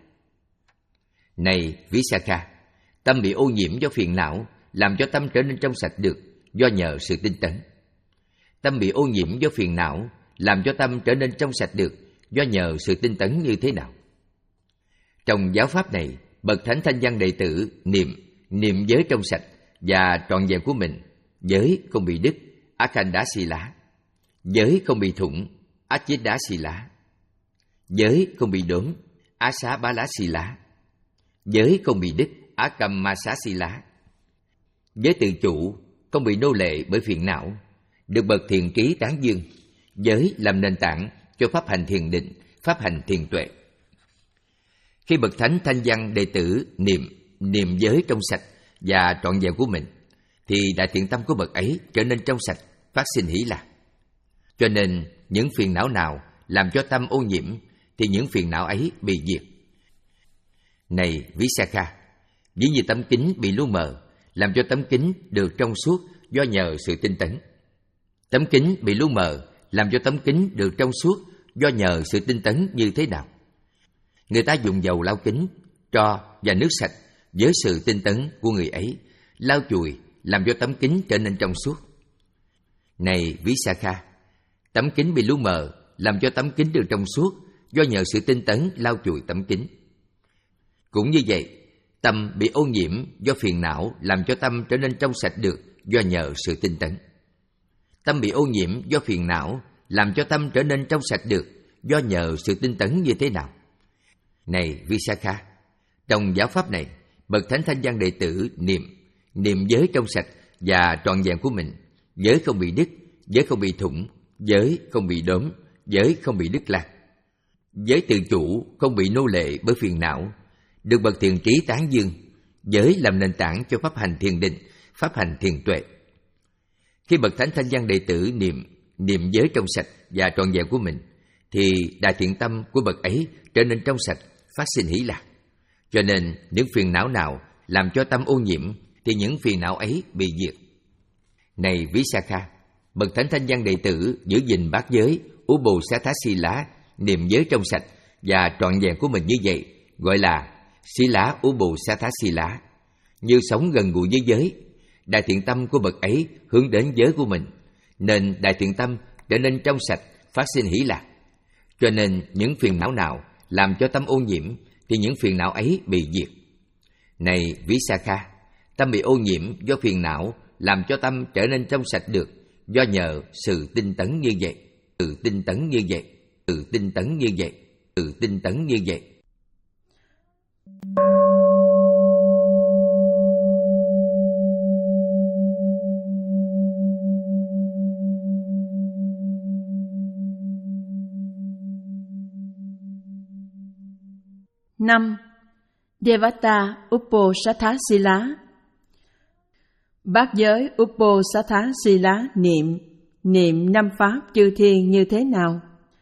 Này Visakha, tâm bị ô nhiễm do phiền não làm cho tâm trở nên trong sạch được, do nhờ sự tinh tấn. Tâm bị ô nhiễm do phiền não làm cho tâm trở nên trong sạch được, do nhờ sự tinh tấn như thế nào? Trong giáo pháp này, bậc thánh thanh văn đệ tử niệm niệm giới trong sạch và trọn vẹn của mình. Giới không bị đứt, Akhandasila. Giới không bị thủng, Achidasila. Giới không bị đốn, Asabalasila. Giới không bị đứt, Akammasasila. Giới tự chủ không bị nô lệ bởi phiền não, được bậc thiện trí tán dương. Giới làm nền tảng cho pháp hành thiền định, pháp hành thiền tuệ. Khi bậc thánh thanh văn đệ tử niệm niệm giới trong sạch và trọn vẹn của mình, thì đại thiện tâm của bậc ấy trở nên trong sạch, phát sinh hỷ lạc. Cho nên những phiền não nào làm cho tâm ô nhiễm, thì những phiền não ấy bị diệt. Này Visakha, ví như tấm kính bị lu mờ, làm cho tấm kính được trong suốt do nhờ sự tinh tấn. Tấm kính bị lu mờ làm cho tấm kính được trong suốt do nhờ sự tinh tấn như thế nào? Người ta dùng dầu lau kính, tro và nước sạch với sự tinh tấn của người ấy, lau chùi làm cho tấm kính trở nên trong suốt. Này Visakha, tấm kính bị lu mờ làm cho tấm kính được trong suốt do nhờ sự tinh tấn lau chùi tấm kính. Cũng như vậy, tâm bị ô nhiễm do phiền não làm cho tâm trở nên trong sạch được do nhờ sự tinh tấn. Tâm bị ô nhiễm do phiền não làm cho tâm trở nên trong sạch được do nhờ sự tinh tấn như thế nào? Này Visakha, trong giáo pháp này, bậc thánh thanh văn đệ tử niệm niệm giới trong sạch và trọn vẹn của mình. Giới không bị đứt, giới không bị thủng, giới không bị đốm, giới không bị đứt lạc. Giới tự chủ không bị nô lệ bởi phiền não, được bậc thiện trí tán dương. Giới làm nền tảng cho pháp hành thiền định, pháp hành thiền tuệ. Khi bậc thánh thanh văn đệ tử niệm niệm giới trong sạch và trọn vẹn của mình, thì đại thiện tâm của bậc ấy trở nên trong sạch, phát sinh hỷ lạc. Cho nên những phiền não nào làm cho tâm ô nhiễm, thì những phiền não ấy bị diệt. Này Visakha, bậc thánh thanh văn đệ tử giữ gìn bát giới Ubosatthasila niệm giới trong sạch và trọn vẹn của mình như vậy gọi là Sila Ubosatthasila, như sống gần gũi với giới. Đại thiện tâm của bậc ấy hướng đến giới của mình, nên đại thiện tâm trở nên trong sạch, phát sinh hỷ lạc. Cho nên những phiền não nào làm cho tâm ô nhiễm, thì những phiền não ấy bị diệt. Này Visakha, tâm bị ô nhiễm do phiền não làm cho tâm trở nên trong sạch được do nhờ sự tinh tấn như vậy, sự tinh tấn như vậy, sự tinh tấn như vậy, sự tinh tấn như vậy. năm. Devata Uposatthasila. Bát giới Uposatthasila niệm, niệm năm pháp chư thiên như thế nào?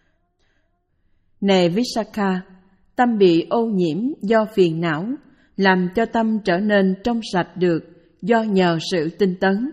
Này Visakha, tâm bị ô nhiễm do phiền não, làm cho tâm trở nên trong sạch được do nhờ sự tinh tấn.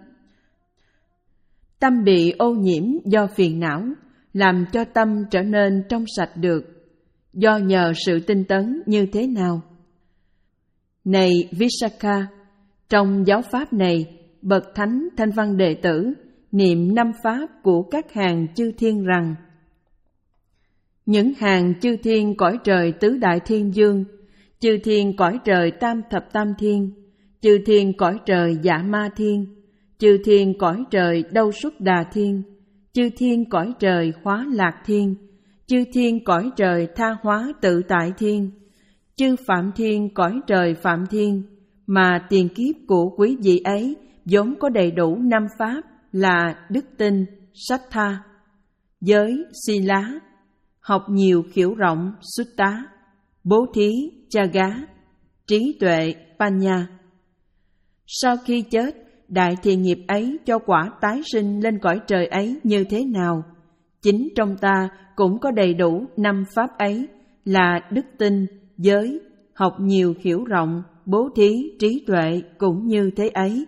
Tâm bị ô nhiễm do phiền não, làm cho tâm trở nên trong sạch được do nhờ sự tinh tấn như thế nào? Này Visakha, trong giáo pháp này, bậc thánh thanh văn đệ tử niệm năm pháp của các hàng chư thiên rằng: những hàng chư thiên cõi trời tứ đại thiên dương, chư thiên cõi trời tam thập tam thiên, chư thiên cõi trời dạ ma thiên, chư thiên cõi trời đâu xuất đà thiên, chư thiên cõi trời hóa lạc thiên, chư thiên cõi trời tha hóa tự tại thiên, chư phạm thiên cõi trời phạm thiên, mà tiền kiếp của quý vị ấy vốn có đầy đủ năm pháp là đức tin, Sattha, giới, Sila, học nhiều khiểu rộng, Sutta, bố thí, Chaga, trí tuệ, Panya. Sau khi chết, đại thiện nghiệp ấy cho quả tái sinh lên cõi trời ấy như thế nào? Chính trong ta cũng có đầy đủ năm pháp ấy là đức tin, giới, học nhiều khiểu rộng, bố thí, trí tuệ cũng như thế ấy.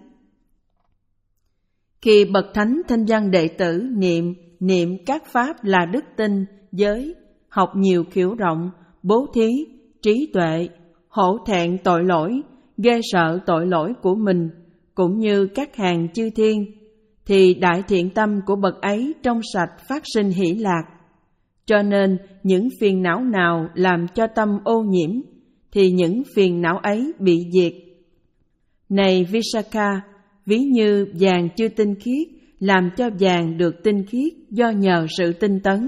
Khi bậc thánh thanh văn đệ tử niệm, niệm các pháp là đức tin, giới, học nhiều khiểu rộng, bố thí, trí tuệ, hổ thẹn tội lỗi, ghê sợ tội lỗi của mình, cũng như các hàng chư thiên, thì đại thiện tâm của bậc ấy trong sạch phát sinh hỷ lạc. Cho nên những phiền não nào làm cho tâm ô nhiễm, thì những phiền não ấy bị diệt. Này Visakha, ví như vàng chưa tinh khiết, làm cho vàng được tinh khiết do nhờ sự tinh tấn.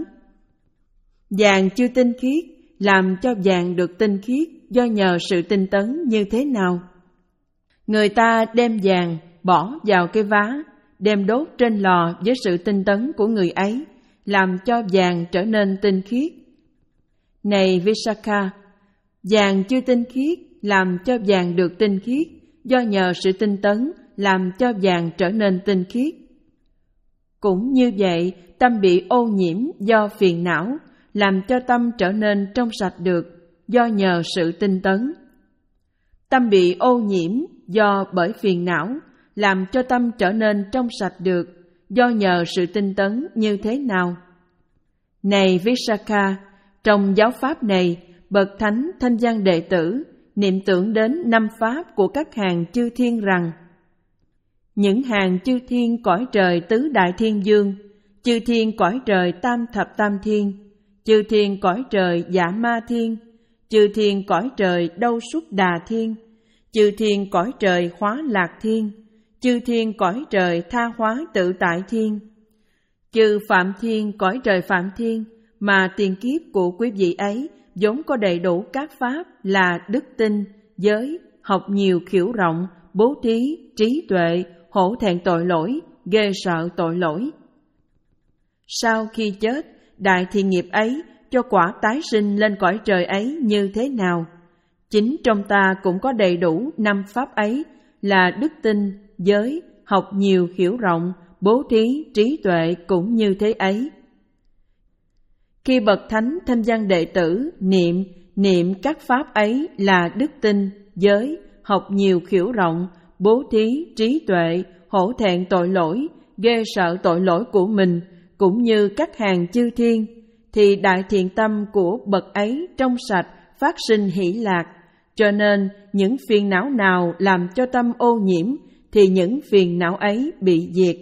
Vàng chưa tinh khiết, làm cho vàng được tinh khiết do nhờ sự tinh tấn như thế nào? Người ta đem vàng bỏ vào cái vá, đem đốt trên lò với sự tinh tấn của người ấy, làm cho vàng trở nên tinh khiết. Này Visakha, vàng chưa tinh khiết, làm cho vàng được tinh khiết do nhờ sự tinh tấn, làm cho vàng trở nên tinh khiết. Cũng như vậy, tâm bị ô nhiễm do phiền não, làm cho tâm trở nên trong sạch được do nhờ sự tinh tấn. Tâm bị ô nhiễm do bởi phiền não, làm cho tâm trở nên trong sạch được do nhờ sự tinh tấn như thế nào? Này Visakha, trong giáo pháp này, bậc thánh thanh văn đệ tử niệm tưởng đến năm pháp của các hàng chư thiên rằng: những hàng chư thiên cõi trời tứ đại thiên dương, chư thiên cõi trời tam thập tam thiên, chư thiên cõi trời dạ ma thiên, chư thiên cõi trời đâu xuất đà thiên, chư thiên cõi trời hóa lạc thiên, chư thiên cõi trời tha hóa tự tại thiên, chư phạm thiên cõi trời phạm thiên, mà tiền kiếp của quý vị ấy vốn có đầy đủ các pháp là đức tin, giới, học nhiều khiểu rộng, bố thí, trí tuệ, hổ thẹn tội lỗi, ghê sợ tội lỗi. Sau khi chết, đại thiện nghiệp ấy cho quả tái sinh lên cõi trời ấy như thế nào? Chính trong ta cũng có đầy đủ năm pháp ấy là đức tin, giới, học nhiều khiểu rộng, bố thí, trí tuệ cũng như thế ấy. Khi bậc thánh thanh văn đệ tử niệm, niệm các pháp ấy là đức tin, giới, học nhiều khiểu rộng, bố thí, trí tuệ, hổ thẹn tội lỗi, ghê sợ tội lỗi của mình, cũng như các hàng chư thiên, thì đại thiện tâm của bậc ấy trong sạch phát sinh hỷ lạc. Cho nên những phiền não nào làm cho tâm ô nhiễm, thì những phiền não ấy bị diệt.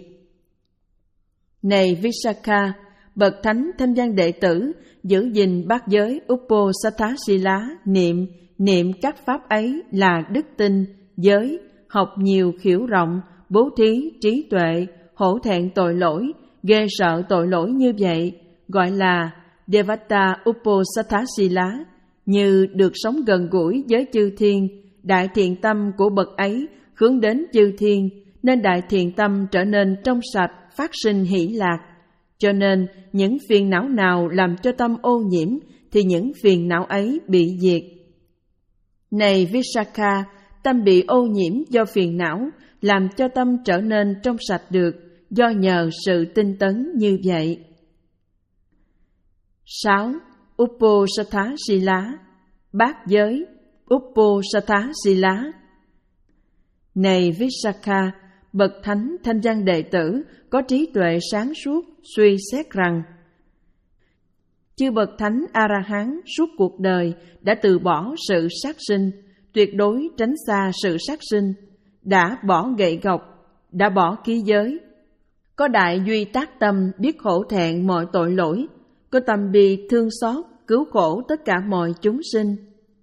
Này Visakha, bậc thánh thanh văn đệ tử giữ gìn bát giới Uposatthasila niệm, niệm các pháp ấy là đức tin, giới, học nhiều khiểu rộng, bố thí, trí tuệ, hổ thẹn tội lỗi, ghê sợ tội lỗi như vậy, gọi là Devata Uposatthasila, như được sống gần gũi với chư thiên. Đại thiện tâm của bậc ấy hướng đến chư thiên, nên đại thiện tâm trở nên trong sạch, phát sinh hỷ lạc. Cho nên những phiền não nào làm cho tâm ô nhiễm, thì những phiền não ấy bị diệt. Này Visakha, tâm bị ô nhiễm do phiền não, làm cho tâm trở nên trong sạch được do nhờ sự tinh tấn như vậy. sáu. Uposatha Sila, bát giới. Uposatha Sila. Này Visakha, bậc thánh thanh văn đệ tử có trí tuệ sáng suốt suy xét rằng chư bậc thánh A-la-hán suốt cuộc đời đã từ bỏ sự sát sinh, tuyệt đối tránh xa sự sát sinh, đã bỏ gậy gộc, đã bỏ ký giới, có đại duy tác tâm biết hổ thẹn mọi tội lỗi, có tâm bi thương xót cứu khổ tất cả mọi chúng sinh.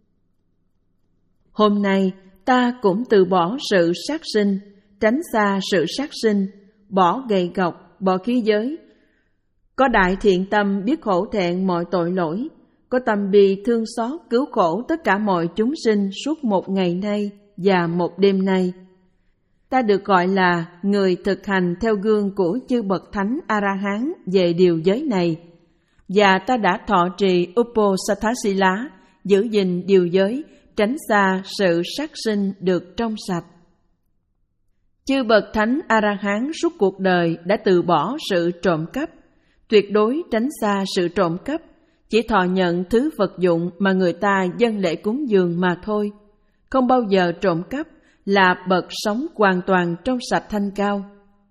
Hôm nay ta cũng từ bỏ sự sát sinh, tránh xa sự sát sinh, bỏ gậy gộc, bỏ ký giới, có đại thiện tâm biết hổ thẹn mọi tội lỗi, có tâm bi thương xót cứu khổ tất cả mọi chúng sinh suốt một ngày nay và một đêm nay. Ta được gọi là người thực hành theo gương của chư bậc thánh A-la-hán về điều giới này, và ta đã thọ trì Uposatha Sila, giữ gìn điều giới, tránh xa sự sát sinh được trong sạch. Chư bậc thánh A-la-hán suốt cuộc đời đã từ bỏ sự trộm cắp, tuyệt đối tránh xa sự trộm cắp, chỉ thọ nhận thứ vật dụng mà người ta dâng lễ cúng dường mà thôi, không bao giờ trộm cắp, là bậc sống hoàn toàn trong sạch thanh cao.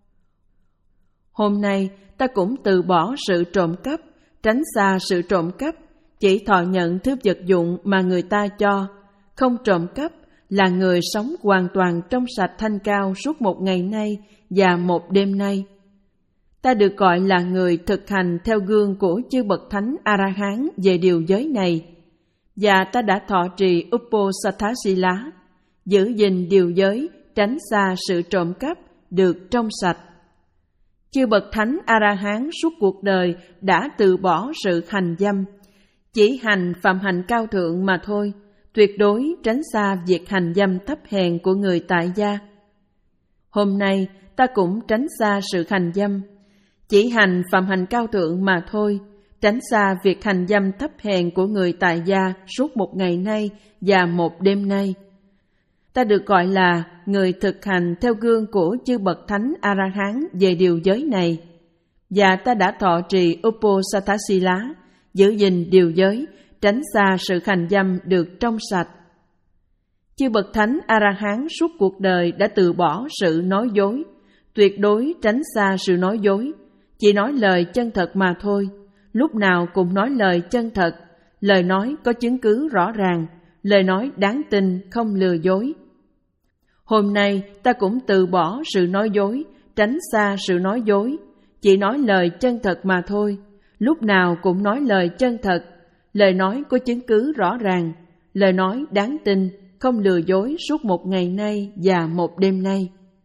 Hôm nay ta cũng từ bỏ sự trộm cắp, tránh xa sự trộm cắp, chỉ thọ nhận thứ vật dụng mà người ta cho, không trộm cắp, là người sống hoàn toàn trong sạch thanh cao suốt một ngày nay và một đêm nay. Ta được gọi là người thực hành theo gương của chư bậc thánh A-la-hán về điều giới này, và ta đã thọ trì Uposatha Sila, giữ gìn điều giới, tránh xa sự trộm cắp, được trong sạch. Chư bậc thánh A-la-hán suốt cuộc đời đã từ bỏ sự hành dâm, chỉ hành phạm hạnh cao thượng mà thôi, tuyệt đối tránh xa việc hành dâm thấp hèn của người tại gia. Hôm nay ta cũng tránh xa sự hành dâm, chỉ hành phạm hạnh cao thượng mà thôi, tránh xa việc hành dâm thấp hèn của người tại gia suốt một ngày nay và một đêm nay. Ta được gọi là người thực hành theo gương của chư bậc thánh A-la-hán về điều giới này, và ta đã thọ trì Uposatha Sila, giữ gìn điều giới, tránh xa sự hành dâm được trong sạch. Chư bậc thánh A-la-hán suốt cuộc đời đã từ bỏ sự nói dối, tuyệt đối tránh xa sự nói dối, chỉ nói lời chân thật mà thôi, lúc nào cũng nói lời chân thật, lời nói có chứng cứ rõ ràng, lời nói đáng tin không lừa dối. Hôm nay ta cũng từ bỏ sự nói dối, tránh xa sự nói dối, chỉ nói lời chân thật mà thôi, lúc nào cũng nói lời chân thật, lời nói có chứng cứ rõ ràng, lời nói đáng tin không lừa dối suốt một ngày nay và một đêm nay.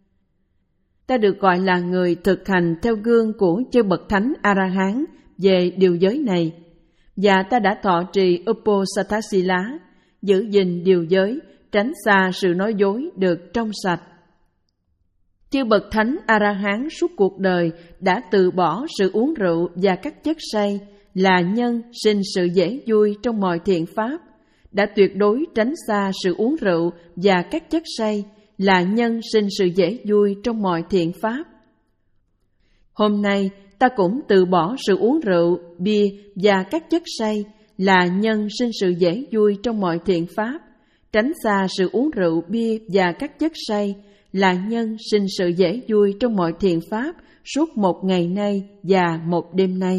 Ta được gọi là người thực hành theo gương của chư bậc thánh A-la-hán về điều giới này, và ta đã thọ trì Uposatha Sila, giữ gìn điều giới, tránh xa sự nói dối được trong sạch. Chư bậc thánh A-la-hán suốt cuộc đời đã từ bỏ sự uống rượu và các chất say, là nhân sinh sự dễ vui trong mọi thiện pháp, đã tuyệt đối tránh xa sự uống rượu và các chất say, là nhân sinh sự dễ vui trong mọi thiện pháp. Hôm nay ta cũng từ bỏ sự uống rượu, bia và các chất say, là nhân sinh sự dễ vui trong mọi thiện pháp, tránh xa sự uống rượu, bia và các chất say, là nhân sinh sự dễ vui trong mọi thiện pháp suốt một ngày nay và một đêm nay.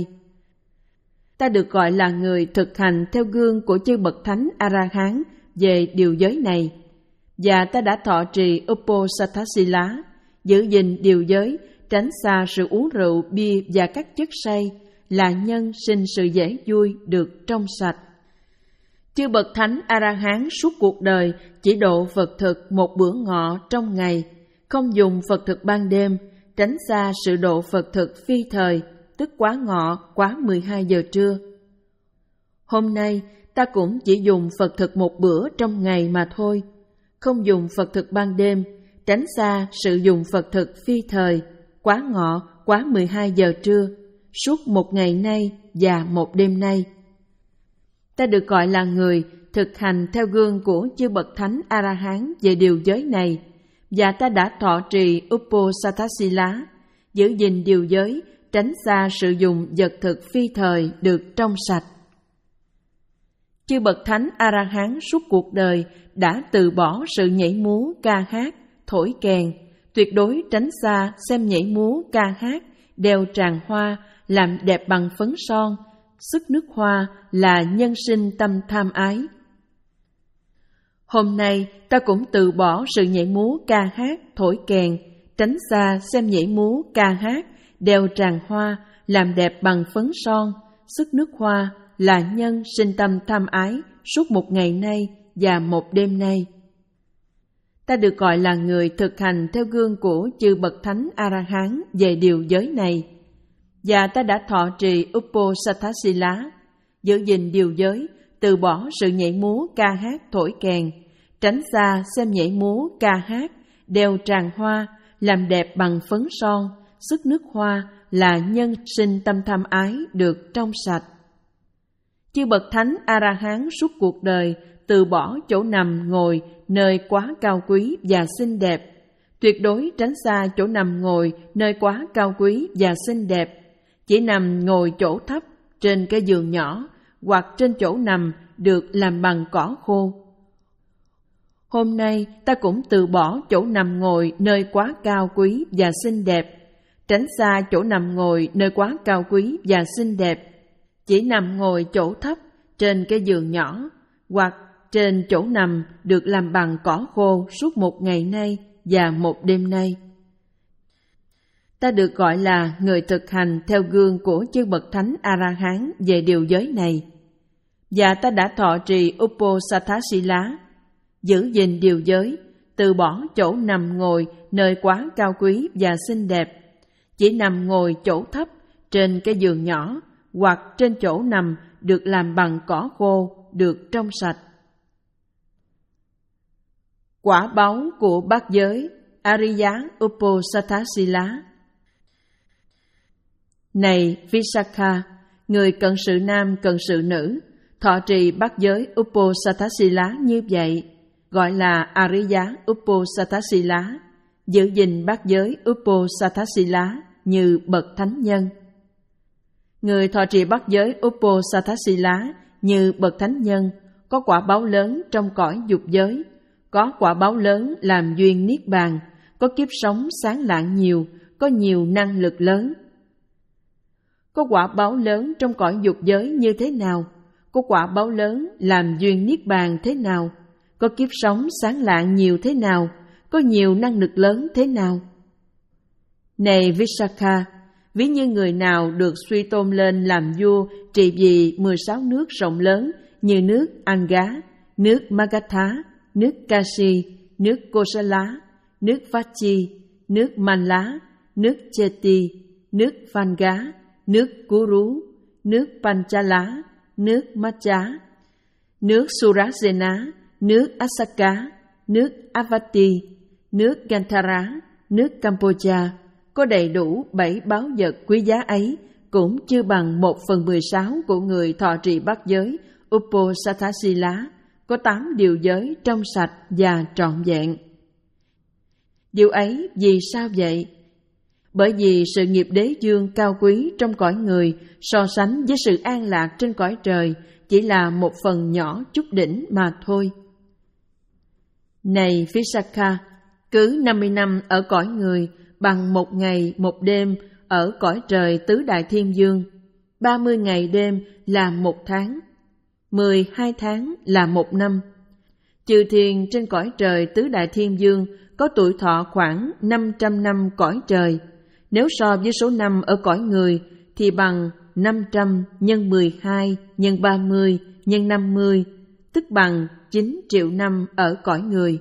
Ta được gọi là người thực hành theo gương của chư bậc thánh A-la-hán về điều giới này, và ta đã thọ trì Uposatha Sila, giữ gìn điều giới, tránh xa sự uống rượu, bia và các chất say, là nhân sinh sự dễ vui được trong sạch. Chư bậc thánh A-la-hán suốt cuộc đời chỉ độ Phật thực một bữa ngọ trong ngày, không dùng Phật thực ban đêm, tránh xa sự độ Phật thực phi thời, tức quá ngọ, quá mười hai giờ trưa. Hôm nay ta cũng chỉ dùng Phật thực một bữa trong ngày mà thôi, không dùng Phật thực ban đêm, tránh xa sự dùng Phật thực phi thời, quá ngọ, quá mười hai giờ trưa, suốt một ngày nay và một đêm nay. Ta được gọi là người thực hành theo gương của chư bậc thánh A-la-hán về điều giới này, và ta đã thọ trì Uposatthasila, giữ gìn điều giới, tránh xa sử dụng vật thực phi thời được trong sạch. Chư bậc thánh A-la-hán suốt cuộc đời đã từ bỏ sự nhảy múa, ca hát, thổi kèn, tuyệt đối tránh xa xem nhảy múa, ca hát, đeo tràng hoa, làm đẹp bằng phấn son, sức nước hoa là nhân sinh tâm tham ái. Hôm nay ta cũng từ bỏ sự nhảy múa, ca hát, thổi kèn, tránh xa xem nhảy múa, ca hát, đeo tràng hoa, làm đẹp bằng phấn son, sức nước hoa là nhân sinh tâm tham ái suốt một ngày nay và một đêm nay. Ta được gọi là người thực hành theo gương của chư bậc thánh A-la-hán về điều giới này, và ta đã thọ trì Uposatthasila, giữ gìn điều giới, từ bỏ sự nhảy múa, ca hát, thổi kèn, tránh xa xem nhảy múa, ca hát, đeo tràng hoa, làm đẹp bằng phấn son, sức nước hoa là nhân sinh tâm tham ái được trong sạch. Chư bậc thánh A-la-hán suốt cuộc đời từ bỏ chỗ nằm ngồi nơi quá cao quý và xinh đẹp, tuyệt đối tránh xa chỗ nằm ngồi nơi quá cao quý và xinh đẹp, chỉ nằm ngồi chỗ thấp trên cái giường nhỏ hoặc trên chỗ nằm được làm bằng cỏ khô. Hôm nay ta cũng từ bỏ chỗ nằm ngồi nơi quá cao quý và xinh đẹp, tránh xa chỗ nằm ngồi nơi quá cao quý và xinh đẹp, chỉ nằm ngồi chỗ thấp trên cái giường nhỏ hoặc trên chỗ nằm được làm bằng cỏ khô suốt một ngày nay và một đêm nay. Ta được gọi là người thực hành theo gương của chư bậc thánh A-la-hán về điều giới này, và ta đã thọ trì Uposatthasila, giữ gìn điều giới, từ bỏ chỗ nằm ngồi nơi quá cao quý và xinh đẹp, chỉ nằm ngồi chỗ thấp trên cái giường nhỏ hoặc trên chỗ nằm được làm bằng cỏ khô được trong sạch. Quả báu của bát giới Ariya Uposatthasila. Này Visakha, người cận sự nam cận sự nữ, thọ trì bát giới Uposatthasila như vậy, gọi là Ariya Uposatthasila, giữ gìn bát giới Uposatthasila như bậc thánh nhân. Người thọ trì bát giới Uposatthasila như bậc thánh nhân có quả báo lớn trong cõi dục giới, có quả báo lớn làm duyên niết bàn, có kiếp sống sáng lạng nhiều, có nhiều năng lực lớn. Có quả báo lớn trong cõi dục giới như thế nào? Có quả báo lớn làm duyên niết bàn thế nào? Có kiếp sống sáng lạng nhiều thế nào? Có nhiều năng lực lớn thế nào? Này Visakha, ví như người nào được suy tôn lên làm vua trị vì mười sáu nước rộng lớn như nước Anga, nước Magadha, nước Kashi, nước Kosala, nước Vachi, nước Manla, nước Cheti, nước Vanga, nước Kuru, nước Panchala, nước Macha, nước Surasena, nước Asaka, nước Avati, nước Gandhara, nước Cambodia, có đầy đủ bảy báu vật quý giá ấy, cũng chưa bằng một phần mười sáu của người thọ trì bát giới Uposatthasila, có tám điều giới trong sạch và trọn vẹn. Điều ấy vì sao vậy? Bởi vì sự nghiệp đế dương cao quý trong cõi người so sánh với sự an lạc trên cõi trời chỉ là một phần nhỏ chút đỉnh mà thôi. Này Visakha, cứ năm mươi năm ở cõi người bằng một ngày một đêm ở cõi trời tứ đại thiên dương, ba mươi ngày đêm là một tháng, mười hai tháng là một năm. Chư thiên trên cõi trời tứ đại thiên dương có tuổi thọ khoảng năm trăm năm cõi trời. Nếu so với số năm ở cõi người thì bằng năm trăm nhân mười hai nhân ba mươi nhân năm mươi, tức bằng chín triệu năm ở cõi người.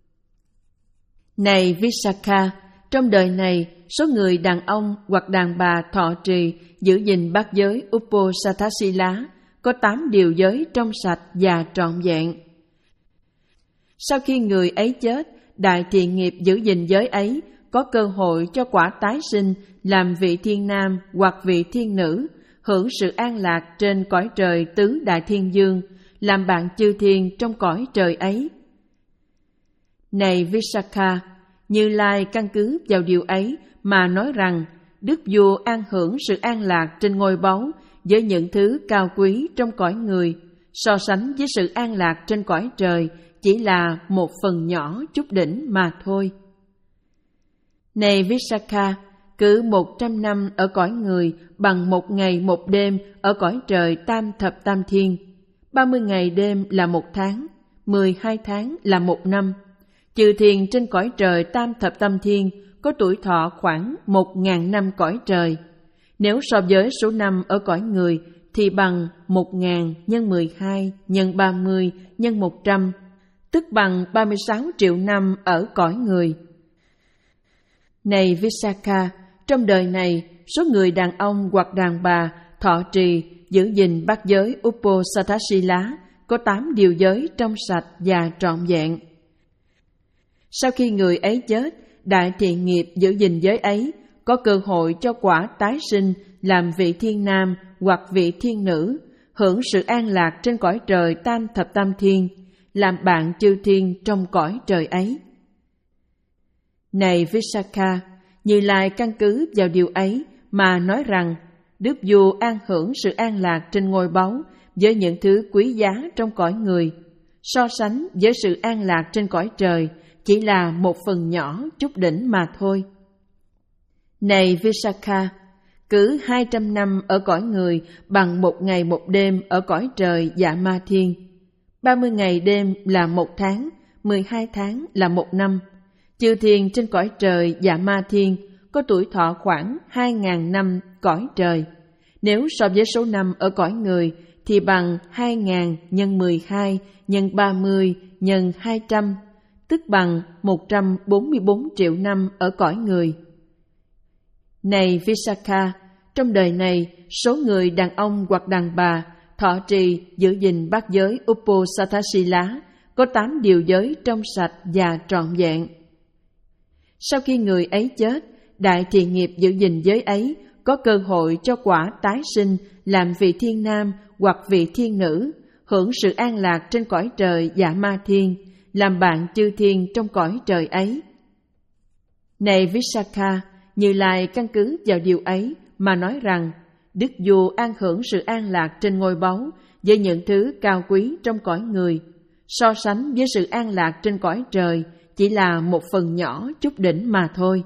Này Visakha, trong đời này, số người đàn ông hoặc đàn bà thọ trì giữ gìn bát giới Uposatthasila có tám điều giới trong sạch và trọn vẹn. Sau khi người ấy chết, đại thiện nghiệp giữ gìn giới ấy có cơ hội cho quả tái sinh làm vị thiên nam hoặc vị thiên nữ, hưởng sự an lạc trên cõi trời tứ đại thiên dương, làm bạn chư thiên trong cõi trời ấy. Này Visakha, Như Lai căn cứ vào điều ấy mà nói rằng đức vua an hưởng sự an lạc trên ngôi báu với những thứ cao quý trong cõi người, so sánh với sự an lạc trên cõi trời chỉ là một phần nhỏ chút đỉnh mà thôi. Này Visakha, cứ một trăm năm ở cõi người bằng một ngày một đêm ở cõi trời tam thập tam thiên. Ba mươi ngày đêm là một tháng, mười hai tháng là một năm. Chư thiên trên cõi trời tam thập tam thiên có tuổi thọ khoảng một ngàn năm cõi trời. Nếu so với số năm ở cõi người thì bằng một ngàn nhân mười hai nhân ba mươi nhân một trăm, tức bằng ba mươi sáu triệu năm ở cõi người. Này Visakha, trong đời này, số người đàn ông hoặc đàn bà thọ trì, giữ gìn bát giới Uposatthasila có tám điều giới trong sạch và trọn vẹn. Sau khi người ấy chết, đại thiện nghiệp giữ gìn giới ấy có cơ hội cho quả tái sinh làm vị thiên nam hoặc vị thiên nữ, hưởng sự an lạc trên cõi trời tam thập tam thiên, làm bạn chư thiên trong cõi trời ấy. Này Visakha, Như Lai căn cứ vào điều ấy mà nói rằng đức vua an hưởng sự an lạc trên ngôi báu với những thứ quý giá trong cõi người, so sánh với sự an lạc trên cõi trời chỉ là một phần nhỏ chút đỉnh mà thôi. Này Visakha, cứ hai trăm năm ở cõi người bằng một ngày một đêm ở cõi trời Dạ Ma Thiên. Ba mươi ngày đêm là một tháng, mười hai tháng là một năm. Chư thiên trên cõi trời Dạ Ma Thiên có tuổi thọ khoảng hai ngàn năm cõi trời. Nếu so với số năm ở cõi người thì bằng hai ngàn nhân mười hai nhân ba mươi nhân hai trăm, tức bằng một trăm bốn mươi bốn triệu năm ở cõi người. Này Visakha, trong đời này, số người đàn ông hoặc đàn bà thọ trì, giữ gìn bát giới Uposatthasila có tám điều giới trong sạch và trọn vẹn. Sau khi người ấy chết, đại thiện nghiệp giữ gìn giới ấy có cơ hội cho quả tái sinh làm vị thiên nam hoặc vị thiên nữ, hưởng sự an lạc trên cõi trời Dạ Ma Thiên, làm bạn chư thiên trong cõi trời ấy. Này Visakha, Như Lai căn cứ vào điều ấy mà nói rằng đức vua an hưởng sự an lạc trên ngôi báu với những thứ cao quý trong cõi người, so sánh với sự an lạc trên cõi trời chỉ là một phần nhỏ chút đỉnh mà thôi.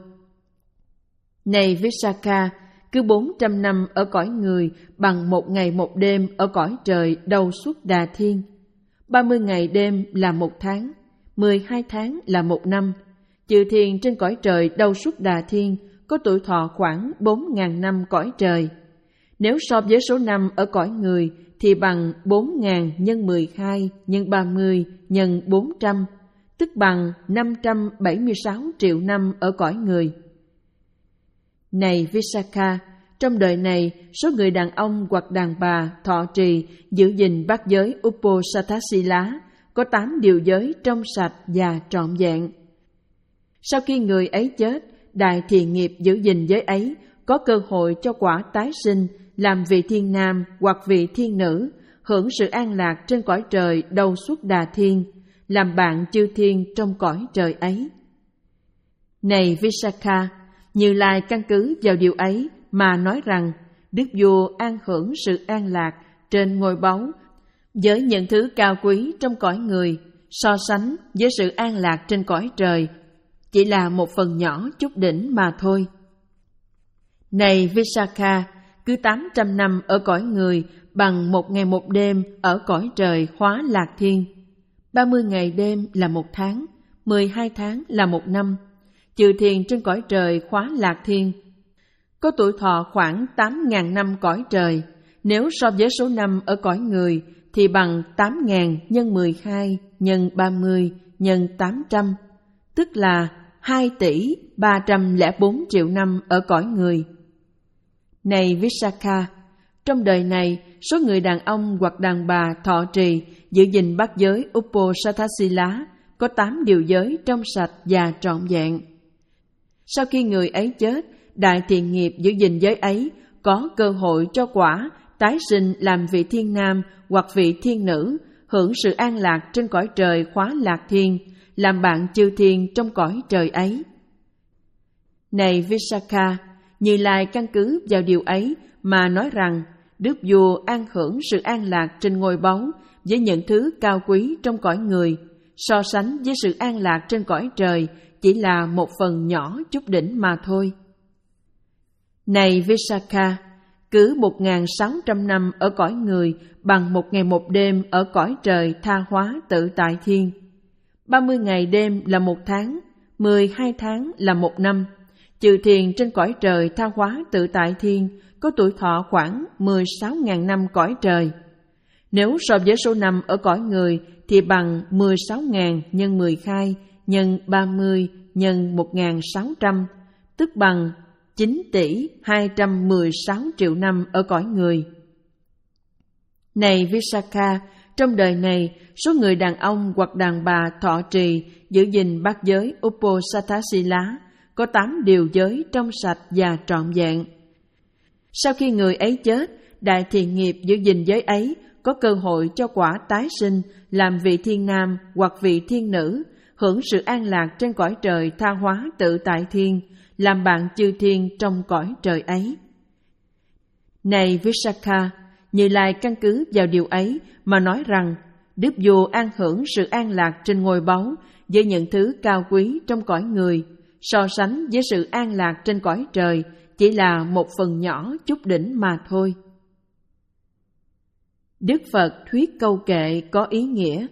Này Visakha, cứ bốn trăm năm ở cõi người bằng một ngày một đêm ở cõi trời Đầu Xuất Đà Thiên. Ba mươi ngày đêm là một tháng, mười hai tháng là một năm. Chư thiên trên cõi trời Đầu Xuất Đà Thiên có tuổi thọ khoảng bốn ngàn năm cõi trời. Nếu so với số năm ở cõi người thì bằng bốn ngàn nhân mười hai nhân ba mươi nhân bốn trăm, tức bằng năm trăm bảy mươi sáu triệu năm ở cõi người. Này Visakha, trong đời này, số người đàn ông hoặc đàn bà thọ trì, giữ gìn bát giới Uposatthasila có tám điều giới trong sạch và trọn vẹn. Sau khi người ấy chết, đại thiện nghiệp giữ gìn giới ấy có cơ hội cho quả tái sinh làm vị thiên nam hoặc vị thiên nữ, hưởng sự an lạc trên cõi trời Đầu Xuất Đà Thiên, làm bạn chư thiên trong cõi trời ấy. Này Visakha, Như Lai căn cứ vào điều ấy mà nói rằng đức vua an hưởng sự an lạc trên ngôi báu với những thứ cao quý trong cõi người, so sánh với sự an lạc trên cõi trời chỉ là một phần nhỏ chút đỉnh mà thôi. Này Visakha, cứ tám trăm năm ở cõi người bằng một ngày một đêm ở cõi trời Hóa Lạc Thiên. Ba mươi ngày đêm là một tháng, mười hai tháng là một năm. Chư thiên trên cõi trời Hóa Lạc Thiên có tuổi thọ khoảng tám ngàn năm cõi trời. Nếu so với số năm ở cõi người thì bằng tám ngàn nhân mười hai nhân ba mươi nhân tám trăm, tức là hai tỷ ba trăm lẻ bốn triệu năm ở cõi người. Này Visakha, trong đời này, số người đàn ông hoặc đàn bà thọ trì, giữ gìn bát giới Uposatthasila có tám điều giới trong sạch và trọn vẹn. Sau khi người ấy chết, đại thiện nghiệp giữ gìn giới ấy có cơ hội cho quả tái sinh làm vị thiên nam hoặc vị thiên nữ, hưởng sự an lạc trên cõi trời Khóa Lạc Thiên, làm bạn chư thiên trong cõi trời ấy. Này Visakha, Như Lai căn cứ vào điều ấy mà nói rằng Đức Vua an hưởng sự an lạc trên ngôi báu với những thứ cao quý trong cõi người, so sánh với sự an lạc trên cõi trời chỉ là một phần nhỏ chút đỉnh mà thôi. Này Visakha, cứ một nghìn sáu trăm năm ở cõi người bằng một ngày một đêm ở cõi trời Tha Hóa Tự Tại Thiên. Ba mươi ngày đêm là một tháng, mười hai tháng là một năm. Chư thiên trên cõi trời Tha Hóa Tự Tại Thiên có tuổi thọ khoảng mười sáu nghìn năm cõi trời. Nếu so với số năm ở cõi người thì bằng mười sáu nghìn nhân mười hai nhân ba mươi nhân một nghìn sáu trăm, tức bằng chín tỷ hai trăm mười sáu triệu năm ở cõi người. Này Visakha, trong đời này, số người đàn ông hoặc đàn bà thọ trì, giữ gìn bát giới Uposatthasila có tám điều giới trong sạch và trọn vẹn. Sau khi người ấy chết, đại thiện nghiệp giữ gìn giới ấy có cơ hội cho quả tái sinh làm vị thiên nam hoặc vị thiên nữ, hưởng sự an lạc trên cõi trời Tha Hóa Tự Tại Thiên, làm bạn chư thiên trong cõi trời ấy. Này Visakha, Như Lai căn cứ vào điều ấy mà nói rằng Đức Vua an hưởng sự an lạc trên ngôi báu với những thứ cao quý trong cõi người, so sánh với sự an lạc trên cõi trời chỉ là một phần nhỏ chút đỉnh mà thôi. Đức Phật thuyết câu kệ có ý nghĩa: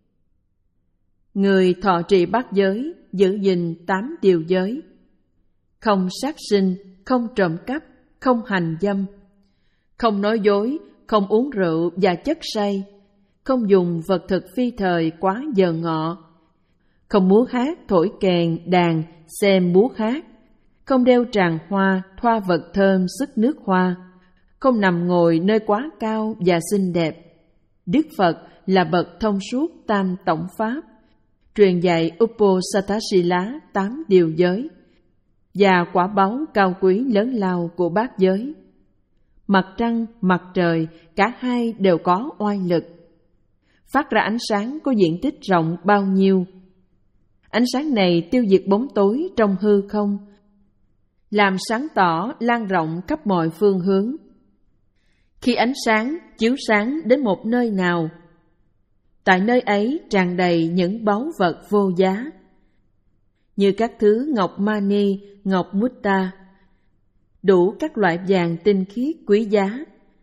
người thọ trì bát giới, giữ gìn tám điều giới, không sát sinh, không trộm cắp, không hành dâm, không nói dối, không uống rượu và chất say, không dùng vật thực phi thời quá giờ ngọ, không múa hát, thổi kèn, đàn, xem múa hát, không đeo tràng hoa, thoa vật thơm, sức nước hoa, không nằm ngồi nơi quá cao và xinh đẹp. Đức Phật là bậc thông suốt tam tổng pháp, truyền dạy Uposatthasila tám điều giới và quả báu cao quý lớn lao của bát giới. Mặt trăng, mặt trời, cả hai đều có oai lực. Phát ra ánh sáng có diện tích rộng bao nhiêu. Ánh sáng này tiêu diệt bóng tối trong hư không, làm sáng tỏ lan rộng khắp mọi phương hướng. Khi ánh sáng chiếu sáng đến một nơi nào, tại nơi ấy tràn đầy những báu vật vô giá, như các thứ ngọc mani, ngọc mutta, đủ các loại vàng tinh khiết quý giá.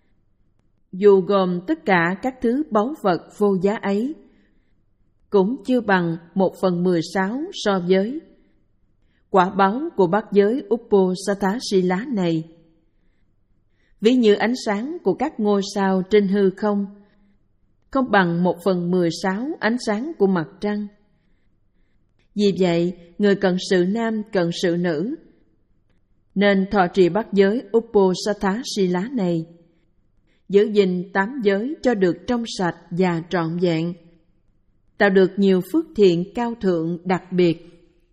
Dù gồm tất cả các thứ báu vật vô giá ấy, cũng chưa bằng một phần mười sáu so với quả báu của bát giới Uposatthasila này. Ví như ánh sáng của các ngôi sao trên hư không, không bằng một phần mười sáu ánh sáng của mặt trăng. Vì vậy, người cận sự nam cận sự nữ nên thọ trì bát giới Uposatthasila này, giữ gìn tám giới cho được trong sạch và trọn vẹn, tạo được nhiều phước thiện cao thượng đặc biệt,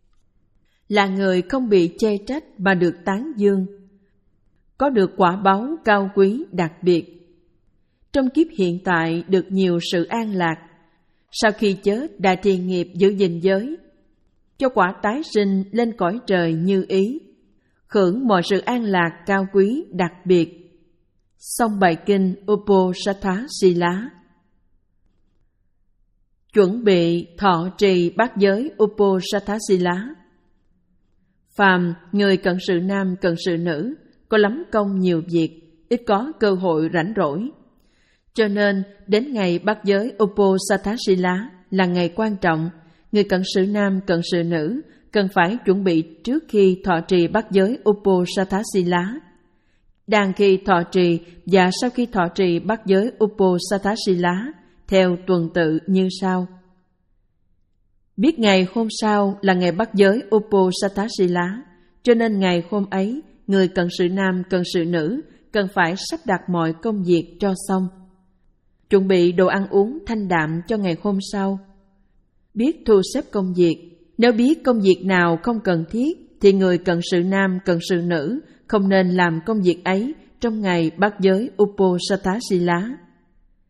là người không bị chê trách mà được tán dương, có được quả báu cao quý đặc biệt, trong kiếp hiện tại được nhiều sự an lạc, sau khi chết đại thiện nghiệp giữ gìn giới, cho quả tái sinh lên cõi trời như ý, hưởng mọi sự an lạc cao quý đặc biệt. Xong bài kinh Uposatthasila. Chuẩn bị thọ trì bát giới Uposatthasila. Phàm người cận sự nam cận sự nữ có lắm công nhiều việc, ít có cơ hội rảnh rỗi. Cho nên đến ngày bát giới Uposatthasila là ngày quan trọng, người cận sự nam cận sự nữ cần phải chuẩn bị trước khi thọ trì bát giới Uposatthasila, đang khi thọ trì và sau khi thọ trì bát giới Uposatthasila theo tuần tự như sau. Biết ngày hôm sau là ngày bát giới Uposatthasila, cho nên ngày hôm ấy người cận sự nam cận sự nữ cần phải sắp đặt mọi công việc cho xong, chuẩn bị đồ ăn uống thanh đạm cho ngày hôm sau. Biết thu xếp công việc, nếu biết công việc nào không cần thiết thì người cận sự nam cận sự nữ không nên làm công việc ấy trong ngày bát giới Uposatthasila.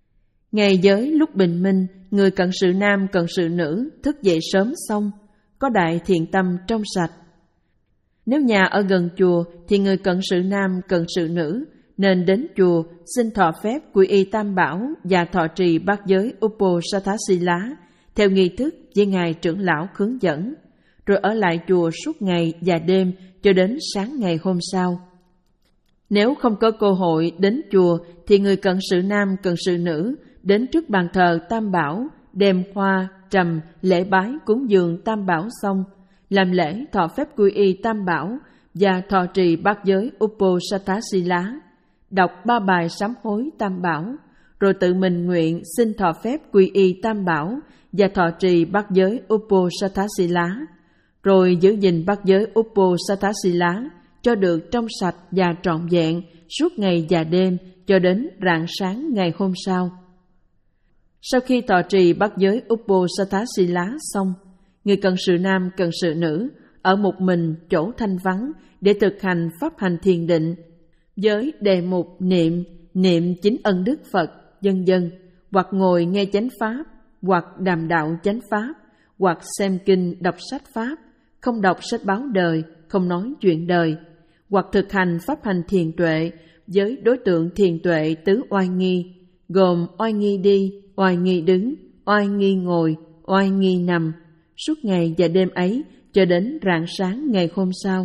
Ngày giới lúc bình minh, người cận sự nam cận sự nữ thức dậy sớm xong, có đại thiện tâm trong sạch. Nếu nhà ở gần chùa thì người cận sự nam cận sự nữ nên đến chùa xin thọ phép quy y Tam Bảo và thọ trì bát giới Uposatthasila theo nghi thức với ngài trưởng lão hướng dẫn, rồi ở lại chùa suốt ngày và đêm cho đến sáng ngày hôm sau. Nếu không có cơ hội đến chùa thì người cận sự nam cận sự nữ đến trước bàn thờ Tam Bảo, đem hoa, trầm, lễ bái cúng dường Tam Bảo xong, làm lễ thọ phép quy y Tam Bảo và thọ trì bát giới Uposatthasila, đọc ba bài sám hối Tam Bảo, rồi tự mình nguyện xin thọ phép quy y Tam Bảo và thọ trì bát giới Uposatthasila, rồi giữ gìn bát giới Uposatthasila cho được trong sạch và trọn vẹn suốt ngày và đêm cho đến rạng sáng ngày hôm sau. Sau khi thọ trì bát giới Uposatthasila xong, người cận sự nam cận sự nữ ở một mình chỗ thanh vắng để thực hành pháp hành thiền định với đề mục niệm, niệm chính ân đức Phật, vân vân, hoặc ngồi nghe chánh pháp, hoặc đàm đạo chánh pháp, hoặc xem kinh đọc sách pháp, không đọc sách báo đời, không nói chuyện đời, hoặc thực hành pháp hành thiền tuệ với đối tượng thiền tuệ tứ oai nghi, gồm oai nghi đi, oai nghi đứng, oai nghi ngồi, oai nghi nằm, suốt ngày và đêm ấy cho đến rạng sáng ngày hôm sau.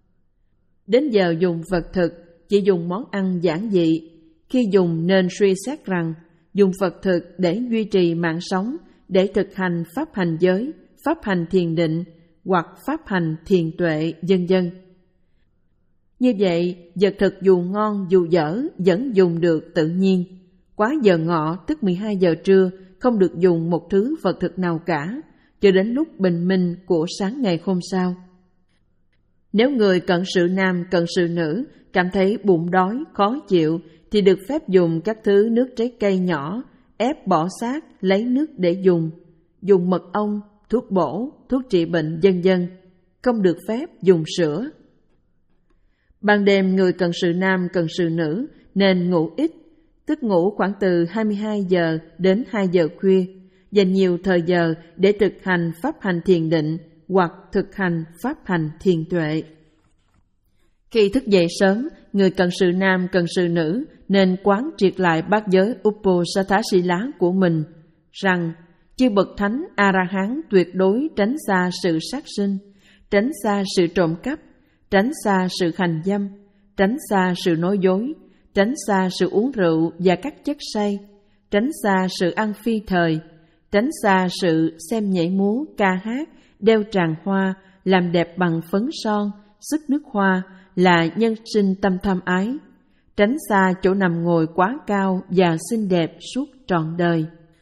Đến giờ dùng vật thực, chỉ dùng món ăn giản dị. Khi dùng nên suy xét rằng dùng vật thực để duy trì mạng sống, để thực hành pháp hành giới, pháp hành thiền định hoặc pháp hành thiền tuệ, vân vân. Như vậy, vật thực dù ngon dù dở vẫn dùng được tự nhiên. Quá giờ ngọ tức mười hai giờ trưa không được dùng một thứ vật thực nào cả, cho đến lúc bình minh của sáng ngày hôm sau. Nếu người cận sự nam cận sự nữ cảm thấy bụng đói, khó chịu thì được phép dùng các thứ nước trái cây nhỏ, ép bỏ xác, lấy nước để dùng, dùng mật ong, thuốc bổ, thuốc trị bệnh, vân vân. Không được phép dùng sữa. Ban đêm người cận sự nam cận sự nữ nên ngủ ít, tức ngủ khoảng từ hai mươi hai giờ đến hai giờ khuya, dành nhiều thời giờ để thực hành pháp hành thiền định hoặc thực hành pháp hành thiền tuệ. Khi thức dậy sớm, người cận sự nam cận sự nữ nên quán triệt lại bát giới Uposatthasila của mình, rằng chư bậc thánh A-la-hán tuyệt đối tránh xa sự sát sinh, tránh xa sự trộm cắp, tránh xa sự hành dâm, tránh xa sự nói dối, tránh xa sự uống rượu và các chất say, tránh xa sự ăn phi thời, tránh xa sự xem nhảy múa, ca hát, đeo tràng hoa, làm đẹp bằng phấn son, sức nước hoa, là nhân sinh tâm tham ái, tránh xa chỗ nằm ngồi quá cao và xinh đẹp suốt trọn đời.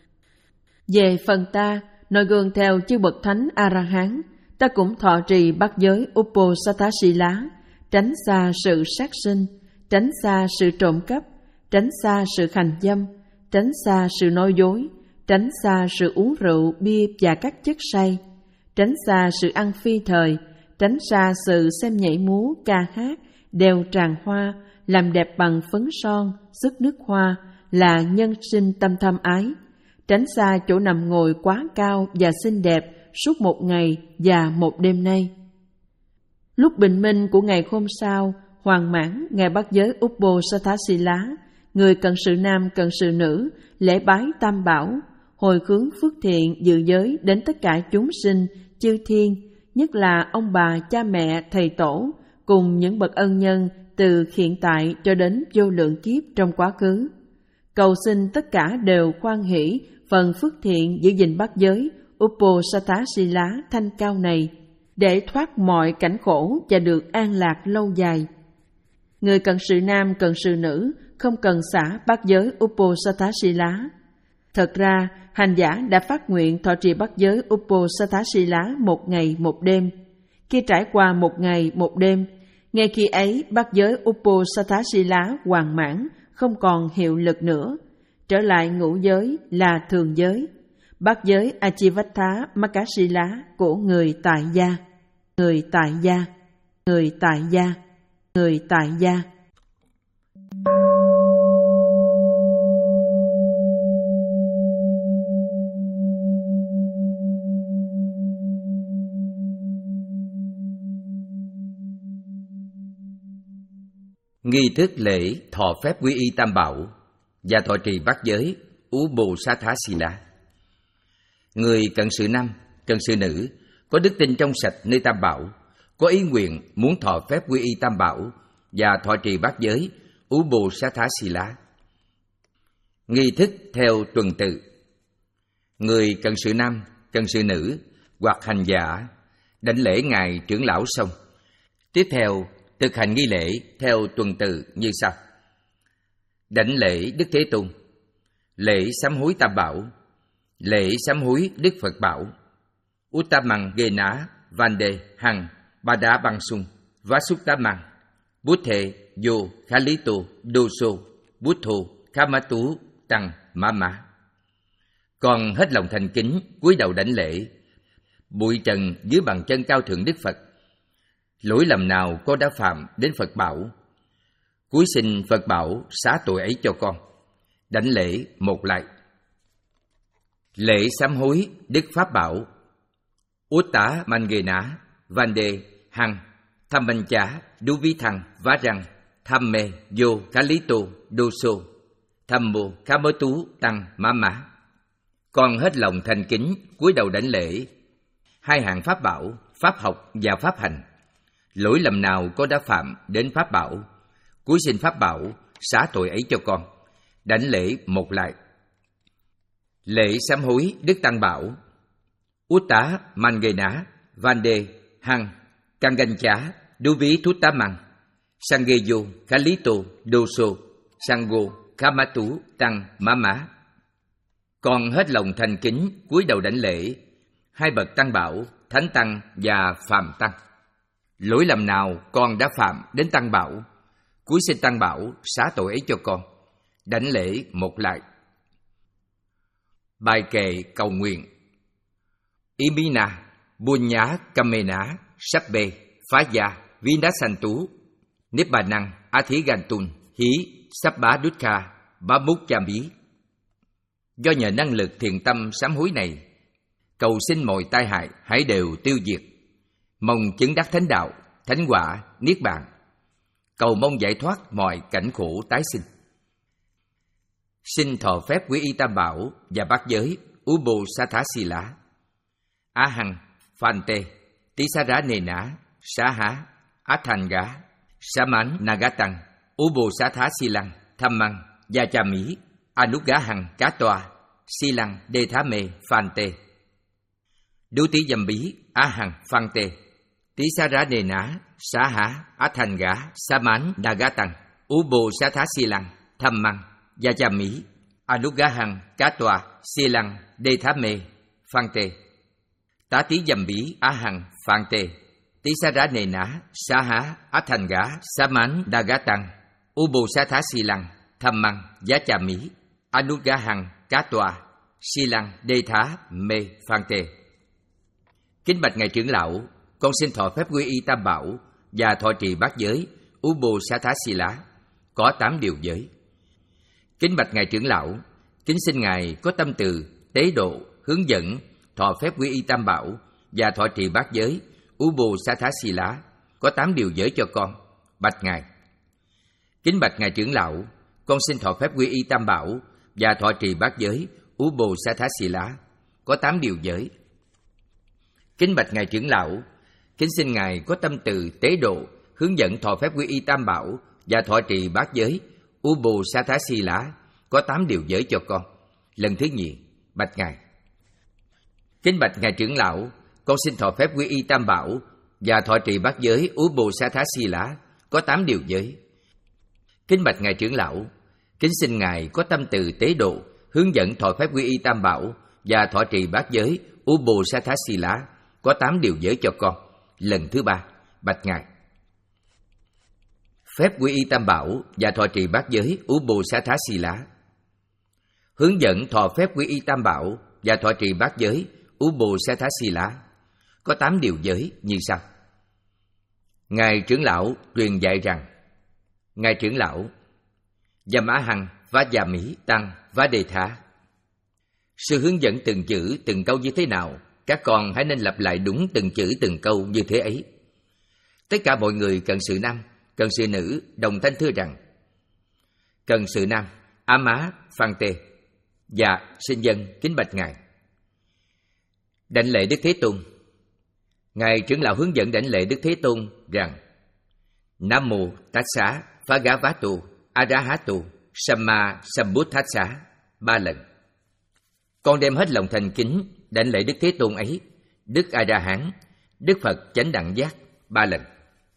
Về phần ta, noi gương theo chư bậc thánh A-la-hán, ta cũng thọ trì bát giới Uposatthasila, tránh xa sự sát sinh, tránh xa sự trộm cắp, tránh xa sự hành dâm, tránh xa sự nói dối, tránh xa sự uống rượu, bia và các chất say, tránh xa sự ăn phi thời, tránh xa sự xem nhảy múa, ca hát, đeo tràng hoa, làm đẹp bằng phấn son, sức nước hoa, là nhân sinh tâm tham ái, tránh xa chỗ nằm ngồi quá cao và xinh đẹp suốt một ngày và một đêm nay. Lúc bình minh của ngày hôm sau, hoàn mãn ngày bát giới Uposatthasila, người cận sự nam cận sự nữ lễ bái Tam Bảo, hồi hướng phước thiện dự giới đến tất cả chúng sinh, chư thiên, nhất là ông bà, cha mẹ, thầy tổ, cùng những bậc ân nhân từ hiện tại cho đến vô lượng kiếp trong quá khứ. Cầu xin tất cả đều khoan hỷ phần phước thiện giữ gìn bát giới Uposatthasila thanh cao này, để thoát mọi cảnh khổ và được an lạc lâu dài. Người cận sự nam cận sự nữ không cần xả bát giới Uposatthasila. Thật ra, hành giả đã phát nguyện thọ trì bát giới Uposatthasila một ngày một đêm. Khi trải qua một ngày một đêm, ngay khi ấy bát giới Uposatthasila hoàn mãn, không còn hiệu lực nữa, trở lại ngũ giới là thường giới, bát giới Achivattha Makasila của người tại gia, người tại gia, người tại gia, người tại gia. Nghi thức lễ thọ phép quy y Tam Bảo và thọ trì bát giới Ubosatthasila. Người cận sự nam, cận sự nữ có đức tin trong sạch nơi Tam Bảo, có ý nguyện muốn thọ phép quy y Tam Bảo và thọ trì bát giới Ubosatthasila. Nghi thức theo tuần tự. Người cận sự nam, cận sự nữ hoặc hành giả đảnh lễ ngài trưởng lão xong, tiếp theo thực hành nghi lễ theo tuần tự như sau: đảnh lễ Đức Thế Tôn, lễ sám hối Tam Bảo, lễ sám hối Đức Phật Bảo, Uttamang Gena Vande Hằng Ba Đá Băng Sung Vasuttamang Bút Thệ Vô Khalito Doso Bút Thô Kamatu Tăng Mama. Còn hết lòng thành kính cúi đầu đảnh lễ, bụi trần dưới bàn chân cao thượng Đức Phật. Lỗi lầm nào con đã phạm đến Phật Bảo, cúi xin Phật Bảo xá tội ấy cho con. Đảnh lễ một lại. Lễ sám hối Đức Pháp Bảo: Utta Mangena Vande Hằng Thammancha Duvithang Varang Thamme Vô Kalito Doso Thammo Kamatu Tăng Mama. Con hết lòng thành kính cúi đầu đảnh lễ hai hạng Pháp Bảo, Pháp học và Pháp hành. Lỗi lầm nào con đã phạm đến Pháp Bảo, cúi xin Pháp Bảo xá tội ấy cho con. Đảnh lễ một lại. Lễ sám hối Đức Tăng Bảo: Utta Mangena Vande Hằng Kangancha Duvi Thuttamang Sangeyo Kalito Doso Sango Kamatu Tăng Mama. Con hết lòng thành kính cúi đầu đảnh lễ hai bậc Tăng Bảo, Thánh Tăng và Phàm Tăng. Lỗi lầm nào con đã phạm đến Tăng Bảo, cúi xin Tăng Bảo xá tội ấy cho con. Đảnh lễ một lại. Bài kệ cầu nguyện. Imina Bunya Kamena Sabbe Phaya Vinasantu Nibbanang Athigantun Hí Sabbá Dukkha Bamukchami. Do nhờ năng lực thiền tâm sám hối này, cầu xin mọi tai hại hãy đều tiêu diệt, mong chứng đắc thánh đạo, thánh quả, niết bàn, cầu mong giải thoát mọi cảnh khổ tái sinh. Xin thọ phép quy y Tam Bảo và bát giới Ubosatthasila. A Hằng Phante Tisarana Saha Athanga Saman Nagatang Ubosatthasilang Thammang Yachami Anugahang Katoa Silang Dethame Phante. Đu tí dầm bí A Hằng Phante Tisarana Saha Athanga Saman Nagatang Ubosatthasilang Thammang Yachami Anugahang Katoa Silang Dethame Phante. Tá tí dầm bí A Hằng Phante Tisarana Saha Athanga Saman Nagatang Ubosatthasilang Thammang Yachami Anugahang Katoa Silang Dethame Phante. Kính bạch ngài trưởng lão, con xin thọ phép quy y Tam Bảo và thọ trì bát giới Ubosatthasila, có tám điều giới. Kính bạch ngài trưởng lão, kính xin ngài có tâm từ tế độ hướng dẫn thọ phép quy y Tam Bảo và thọ trì bát giới Ubosatthasila, có tám điều giới cho con. Bạch ngài. Kính bạch ngài trưởng lão, con xin thọ phép quy y Tam Bảo và thọ trì bát giới Ubosatthasila, có tám điều giới. Kính bạch ngài trưởng lão, kính xin ngài có tâm từ tế độ hướng dẫn thọ phép quy y Tam Bảo và thọ trì bát giới Ubosatthasila, có tám điều giới cho con. Lần thứ nhì, bạch ngài. Kính bạch ngài trưởng lão, con xin thọ phép quy y Tam Bảo và thọ trì bát giới Ubosatthasila, có tám điều giới. Kính bạch ngài trưởng lão, kính xin ngài có tâm từ tế độ hướng dẫn thọ phép quy y Tam Bảo và thọ trì bát giới Ubosatthasila, có tám điều giới cho con. Lần thứ ba, bạch ngài. Phép quy y Tam Bảo và thọ trì bát giới Ubosatthasila. Hướng dẫn thọ phép quy y Tam Bảo và thọ trì bát giới Ubosatthasila, có tám điều giới như sau. Ngài trưởng lão truyền dạy rằng: Ngài trưởng lão, Dhamma Hằng và Già Mỹ Tăng và Đề Thá. Sự hướng dẫn từng chữ từng câu như thế nào, các con hãy nên lặp lại đúng từng chữ từng câu như thế ấy. Tất cả mọi người cận sự nam, Cần sự nữ đồng thanh thưa rằng: Cần sự nam Á Má Phan Tê: Dạ, xin dân kính bạch ngài. Đảnh lễ Đức Thế Tôn. Ngài trưởng lão hướng dẫn đảnh lễ Đức Thế Tôn rằng: Nam mô Tassa Bhagavatu Arahatu Samma Sambuddhassa ba lần. Con đem hết lòng thành kính đảnh lễ Đức Thế Tôn ấy, Đức A La Hán, Đức Phật Chánh Đẳng Giác ba lần.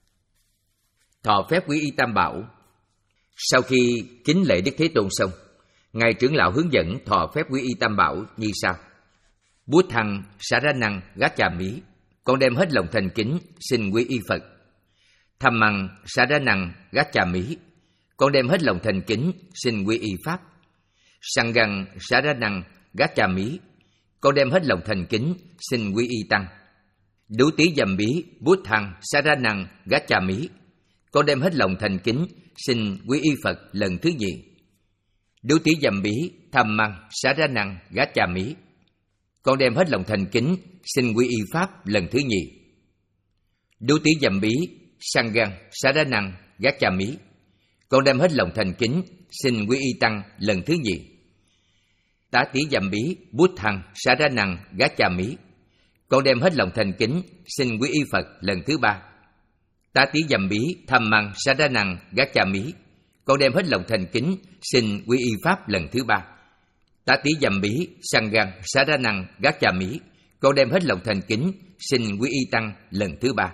Thọ phép quy y Tam Bảo. Sau khi kính lễ Đức Thế Tôn xong, ngài trưởng lão hướng dẫn thọ phép quy y Tam Bảo như sau: Bút thăng Saranang Gacchami, con đem hết lòng thành kính xin quy y Phật. Tham măng Saranang Gacchami, con đem hết lòng thành kính xin quy y Pháp. Sanghang Saranang Gacchami, con đem hết lòng thành kính xin quy y Tăng. Đú tí dầm bí Bút thăng Saranang Gacchami, con đem hết lòng thành kính xin quy y Phật lần thứ nhì. Đú tí dầm bí Tham măng Saranang Gacchami, con đem hết lòng thành kính xin quy y Pháp lần thứ nhì. Đú tí dầm bí Sanghang Saranang Gacchami, con đem hết lòng thành kính xin quy y Tăng lần thứ nhì. Tá tí dầm bí Bút thăng Saranang Gacchami, con đem hết lòng thành kính xin quy y Phật lần thứ ba. Tá tí dầm bí Tham măng Saranang Gacchami, con đem hết lòng thành kính xin quy y Pháp lần thứ ba. Tá tí dầm bí Sanghang Saranang Gacchami, con đem hết lòng thành kính xin quy y Tăng lần thứ ba.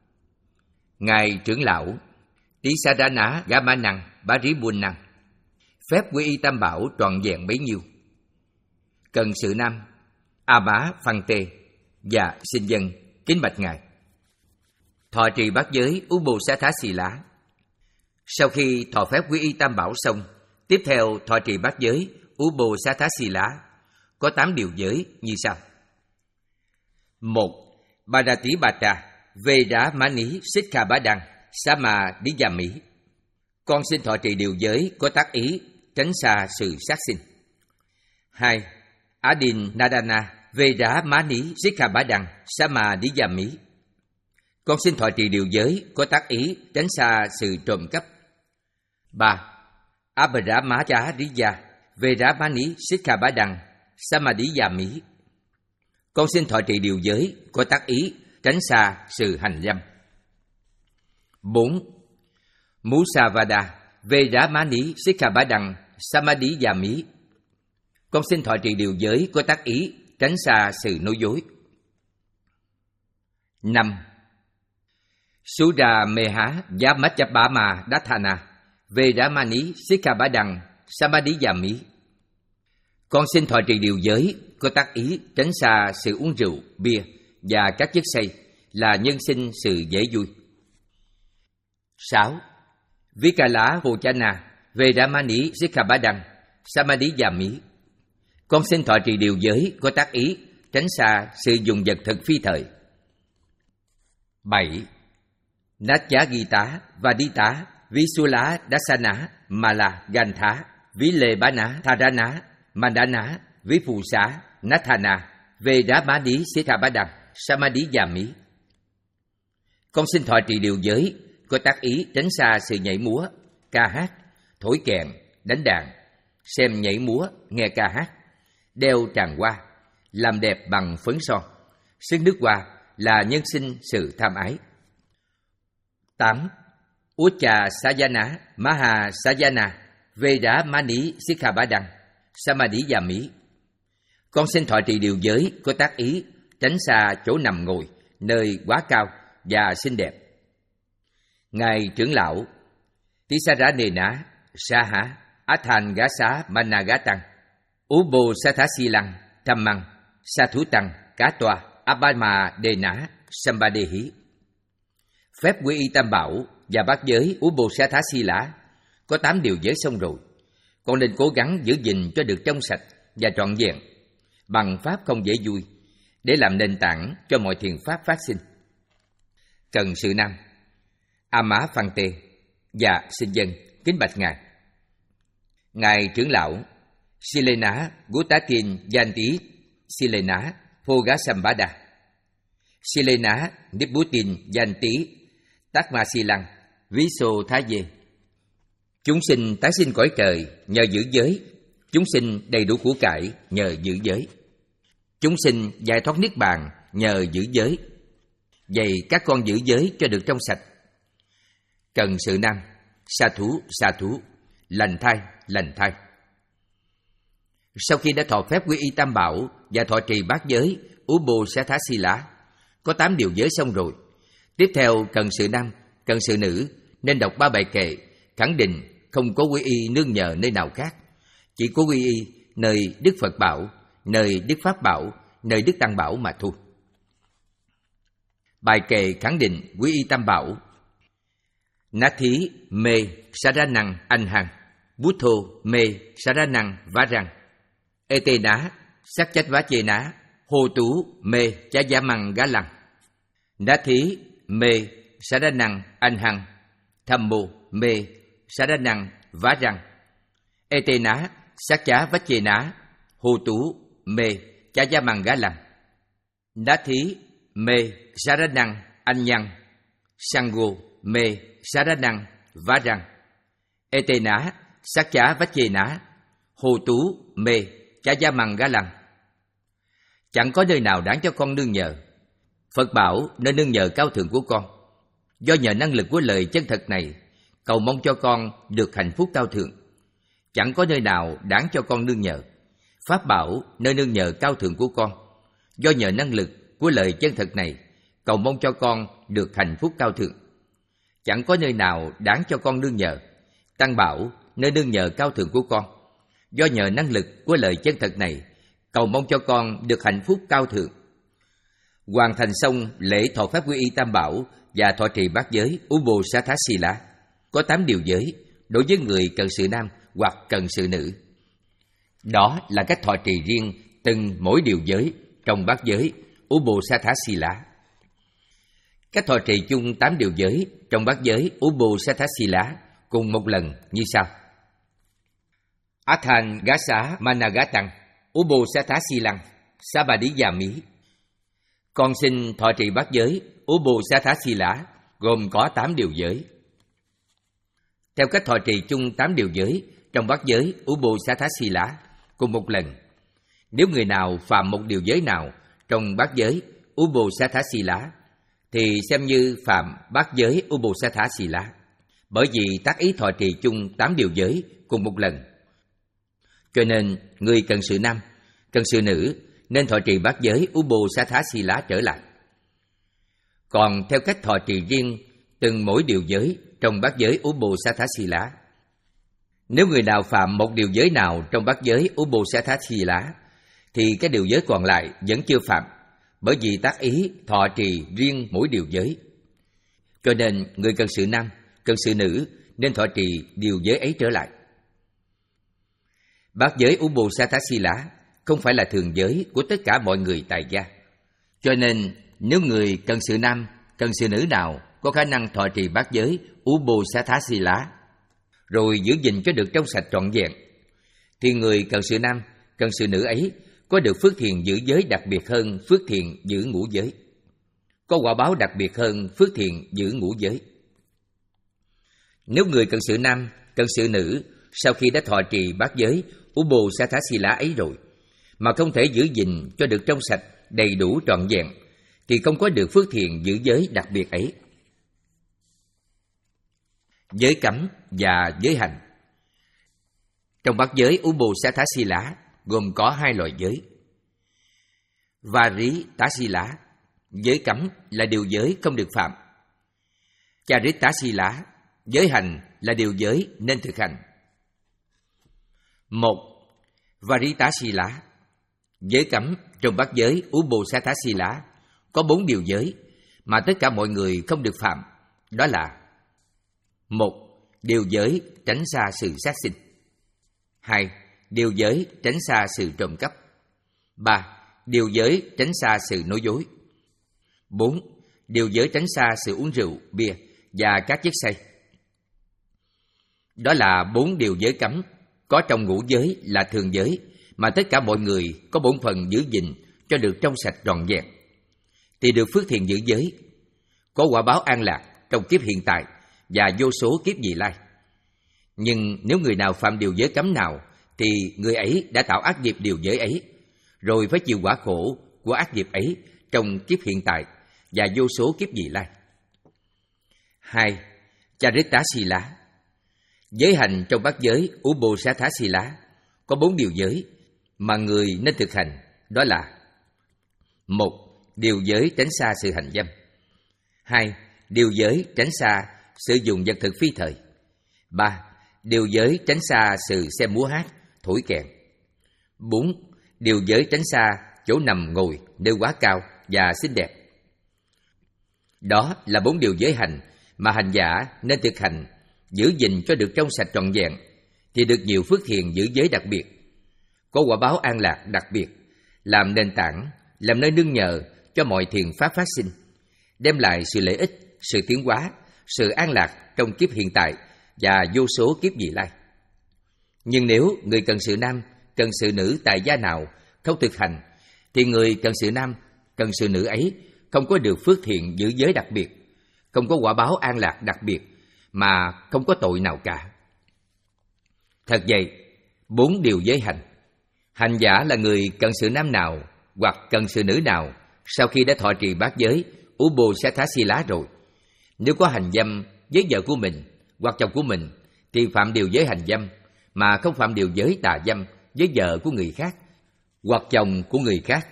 Ngài trưởng lão Tí Sarana Gamanang Paribunang, phép quy y Tam Bảo trọn vẹn bấy nhiêu. Cần sự nam A Má Phan Tê: Dạ, xin dân kính bạch ngài. Thọ trì bát giới Ubosatthasila. Sau khi thọ phép quy y Tam Bảo xong, tiếp theo thọ trì bát giới Ubosatthasila có tám điều giới như sau. Một. Bharatipata Vedamani Sikkhabadang Samadhiyami, con xin thọ trì điều giới có tác ý tránh xa sự sát sinh. Hai. Adinadana Vedamani Sikkhabadang Samadhiyami, con xin thọ trì điều giới có tác ý tránh xa sự trộm cắp. Ba. Abhidhamacariya Vedamani Sikkhabadang Samadhiyami, con xin thọ trì điều giới có tác ý tránh xa sự hành dâm. Bốn. Musavada Vedamani Sikkhabadang Samadhiyami, con xin thọ trì điều giới có tác ý tránh xa sự nói dối. Năm. Sudha Meha Yamachapama Dathana Vedamani Sikkhabadang Samadhiyami, con xin thọ trì điều giới có tác ý tránh xa sự uống rượu, bia và các chất say là nhân sinh sự dễ vui. Sáu. Vikala Hochana Vedamani Sikkhabadang Samadhiyami, con xin thọ trì điều giới có tác ý tránh xa sự dùng vật thực phi thời. Bảy. Natya Gita Vadita Visula Dasana Mala Gantha Vilebana Tharana Mandana Vipusa Nathana Vedamani Sikkhabadang Samadhiyami, con xin thọ trì điều giới có tác ý tránh xa sự nhảy múa, ca hát, thổi kèn, đánh đàn, xem nhảy múa, nghe ca hát, đeo tràng hoa, làm đẹp bằng phấn son, sức nước hoa là nhân sinh sự tham ái. Tám. Ucha Sayana Maha Sayana Vedamani Sikkhabadang Samadhiyami, con xin thọ trì điều giới có tác ý tránh xa chỗ nằm ngồi, nơi quá cao và xinh đẹp. Ngài trưởng lão Tisaranena Saha Athangasa Managatang Ubosatthasilang Dhammang Sathutang Katoa Abhama Dena Sambadehi, phép quy y Tam Bảo và bát giới Ubosatthasila có tám điều giới xong rồi, con nên cố gắng giữ gìn cho được trong sạch và trọn vẹn bằng pháp không dễ vui để làm nền tảng cho mọi thiền pháp phát sinh. Cần sự nam A Má Phan Tê: Dạ, xin dân kính bạch ngài. Ngài trưởng lão Silena Guttatin Yanti Silena Phogasambada Silena Nibbutin Yanti Takmasilang ví xô thá dê. Chúng sinh tái sinh cõi trời nhờ giữ giới. Chúng sinh đầy đủ của cải nhờ giữ giới. Chúng sinh giải thoát niết bàn nhờ giữ giới. Vậy các con giữ giới cho được trong sạch. Cần sự nam, sa thú, sa thú, lành thai, lành thai. Sau khi đã thọ phép quy y tam bảo và thọ trì bát giới, Ubosatthasila, có tám điều giới xong rồi. Tiếp theo cần sự nam, cần sự nữ, nên đọc ba bài kệ, khẳng định không có quy y nương nhờ nơi nào khác. Chỉ có quy y nơi Đức Phật bảo, nơi Đức Pháp bảo, nơi Đức Tăng bảo mà thôi. Bài kệ khẳng định quy y tam bảo. Nathi me saranang anhang, Buddho me saranang varang, Etena sakchattvachena, Hô tú me chayamang galang. Nathi me saranang anhang, Thammo me saranang varang, Etena sakchattvachena, Hô tú me chayamang galang. Nathi me saranang anyang, Sangho me saranang varang, Etena sakchattvachena, Hô tú me chayamang galang. Chẳng có nơi nào đáng cho con nương nhờ. Phật bảo nơi nương nhờ cao thượng của con. Do nhờ năng lực của lời chân thật này, cầu mong cho con được hạnh phúc cao thượng. Chẳng có nơi nào đáng cho con nương nhờ. Pháp bảo nơi nương nhờ cao thượng của con. Do nhờ năng lực của lời chân thật này, cầu mong cho con được hạnh phúc cao thượng. Chẳng có nơi nào đáng cho con nương nhờ. Tăng bảo nơi nương nhờ cao thượng của con. Do nhờ năng lực của lời chân thật này, cầu mong cho con được hạnh phúc cao thượng. Hoàn thành xong lễ thọ pháp quy y tam bảo và thọ trì bát giới Ubosatthasila, có tám điều giới đối với người cần sự nam hoặc cần sự nữ. Đó là cách thọ trì riêng từng mỗi điều giới trong bát giới Ubosatthasila. Cách thọ trì chung tám điều giới trong bát giới Ubosatthasila cùng một lần như sau. Athan gasa managatang Ubosatthasilang Sabadiyami. Con xin thọ trì bát giới Ubosatthasila gồm có tám điều giới. Theo cách thọ trì chung tám điều giới trong bát giới Ubosatthasila cùng một lần, nếu người nào phạm một điều giới nào trong bát giới Ubosatthasila thì xem như phạm bát giới Ubosatthasila, bởi vì tác ý thọ trì chung tám điều giới cùng một lần. Cho nên, người cần sự nam, cần sự nữ nên thọ trì bát giới Ubosatthasila trở lại. Còn theo cách thọ trì riêng từng mỗi điều giới trong bát giới Ubosatthasila, nếu người nào phạm một điều giới nào trong bát giới Ubosatthasila thì cái điều giới còn lại vẫn chưa phạm, bởi vì tác ý thọ trì riêng mỗi điều giới. Cho nên, người cần sự nam, cần sự nữ nên thọ trì điều giới ấy trở lại. Bát giới Ubosatthasila không phải là thường giới của tất cả mọi người tại gia. Cho nên, nếu người cần sự nam, cần sự nữ nào có khả năng thọ trì bát giới Ubosatthasila, rồi giữ gìn cho được trong sạch trọn vẹn, thì người cần sự nam, cần sự nữ ấy có được phước thiện giữ giới đặc biệt hơn phước thiện giữ ngũ giới, có quả báo đặc biệt hơn phước thiện giữ ngũ giới. Nếu người cần sự nam, cần sự nữ sau khi đã thọ trì bát giới Ubosatthasila ấy rồi, mà không thể giữ gìn cho được trong sạch, đầy đủ trọn vẹn, thì không có được phước thiện giữ giới đặc biệt ấy. Giới cấm và giới hành. Trong bát giới Ubosatthasila gồm có hai loại giới. Varitasila, giới cấm là điều giới không được phạm. Charitasila, giới hành là điều giới nên thực hành. Một. Varitasila, giới cấm trong bát giới Ubosatthasila có bốn điều giới mà tất cả mọi người không được phạm. Đó là: một. Điều giới tránh xa sự sát sinh. Hai. Điều giới tránh xa sự trộm cắp. Ba. Điều giới tránh xa sự nói dối. Bốn. Điều giới tránh xa sự uống rượu, bia và các chất say. Đó là bốn điều giới cấm có trong ngũ giới là thường giới mà tất cả mọi người có bổn phận giữ gìn cho được trong sạch trọn vẹn, thì được phước thiện giữ giới, có quả báo an lạc trong kiếp hiện tại và vô số kiếp vị lai. Nhưng nếu người nào phạm điều giới cấm nào, thì người ấy đã tạo ác nghiệp điều giới ấy, rồi phải chịu quả khổ của ác nghiệp ấy trong kiếp hiện tại và vô số kiếp vị lai. Hai, Charittasila. Giới hành trong bát giới Uposatthasila có bốn điều giới mà người nên thực hành, đó là: một. Điều giới tránh xa sự hành dâm. Hai. Điều giới tránh xa sử dụng vật thực phi thời. Ba. Điều giới tránh xa sự xem múa hát, thổi kèn. Bốn. Điều giới tránh xa chỗ nằm ngồi nơi quá cao và xinh đẹp. Đó là bốn điều giới hành mà hành giả nên thực hành, giữ gìn cho được trong sạch trọn vẹn, thì được nhiều phước thiện giữ giới đặc biệt, có quả báo an lạc đặc biệt, làm nền tảng, làm nơi nương nhờ cho mọi thiện pháp phát sinh, đem lại sự lợi ích, sự tiến hóa, sự an lạc trong kiếp hiện tại và vô số kiếp vị lai. Nhưng nếu người cần sự nam, cần sự nữ tại gia nào không thực hành, thì người cần sự nam, cần sự nữ ấy không có được phước thiện giữ giới đặc biệt, không có quả báo an lạc đặc biệt, mà không có tội nào cả. Thật vậy, bốn điều giới hành, hành giả là người cần sự nam nào hoặc cần sự nữ nào sau khi đã thọ trì bát giới Uposatthasila rồi, nếu có hành dâm với vợ của mình hoặc chồng của mình, thì phạm điều giới hành dâm, mà không phạm điều giới tà dâm với vợ của người khác hoặc chồng của người khác.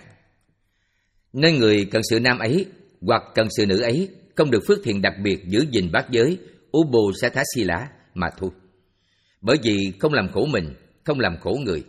Nên người cần sự nam ấy hoặc cần sự nữ ấy không được phước thiện đặc biệt giữ gìn bát giới Uposatthasila mà thôi, bởi vì không làm khổ mình, không làm khổ người.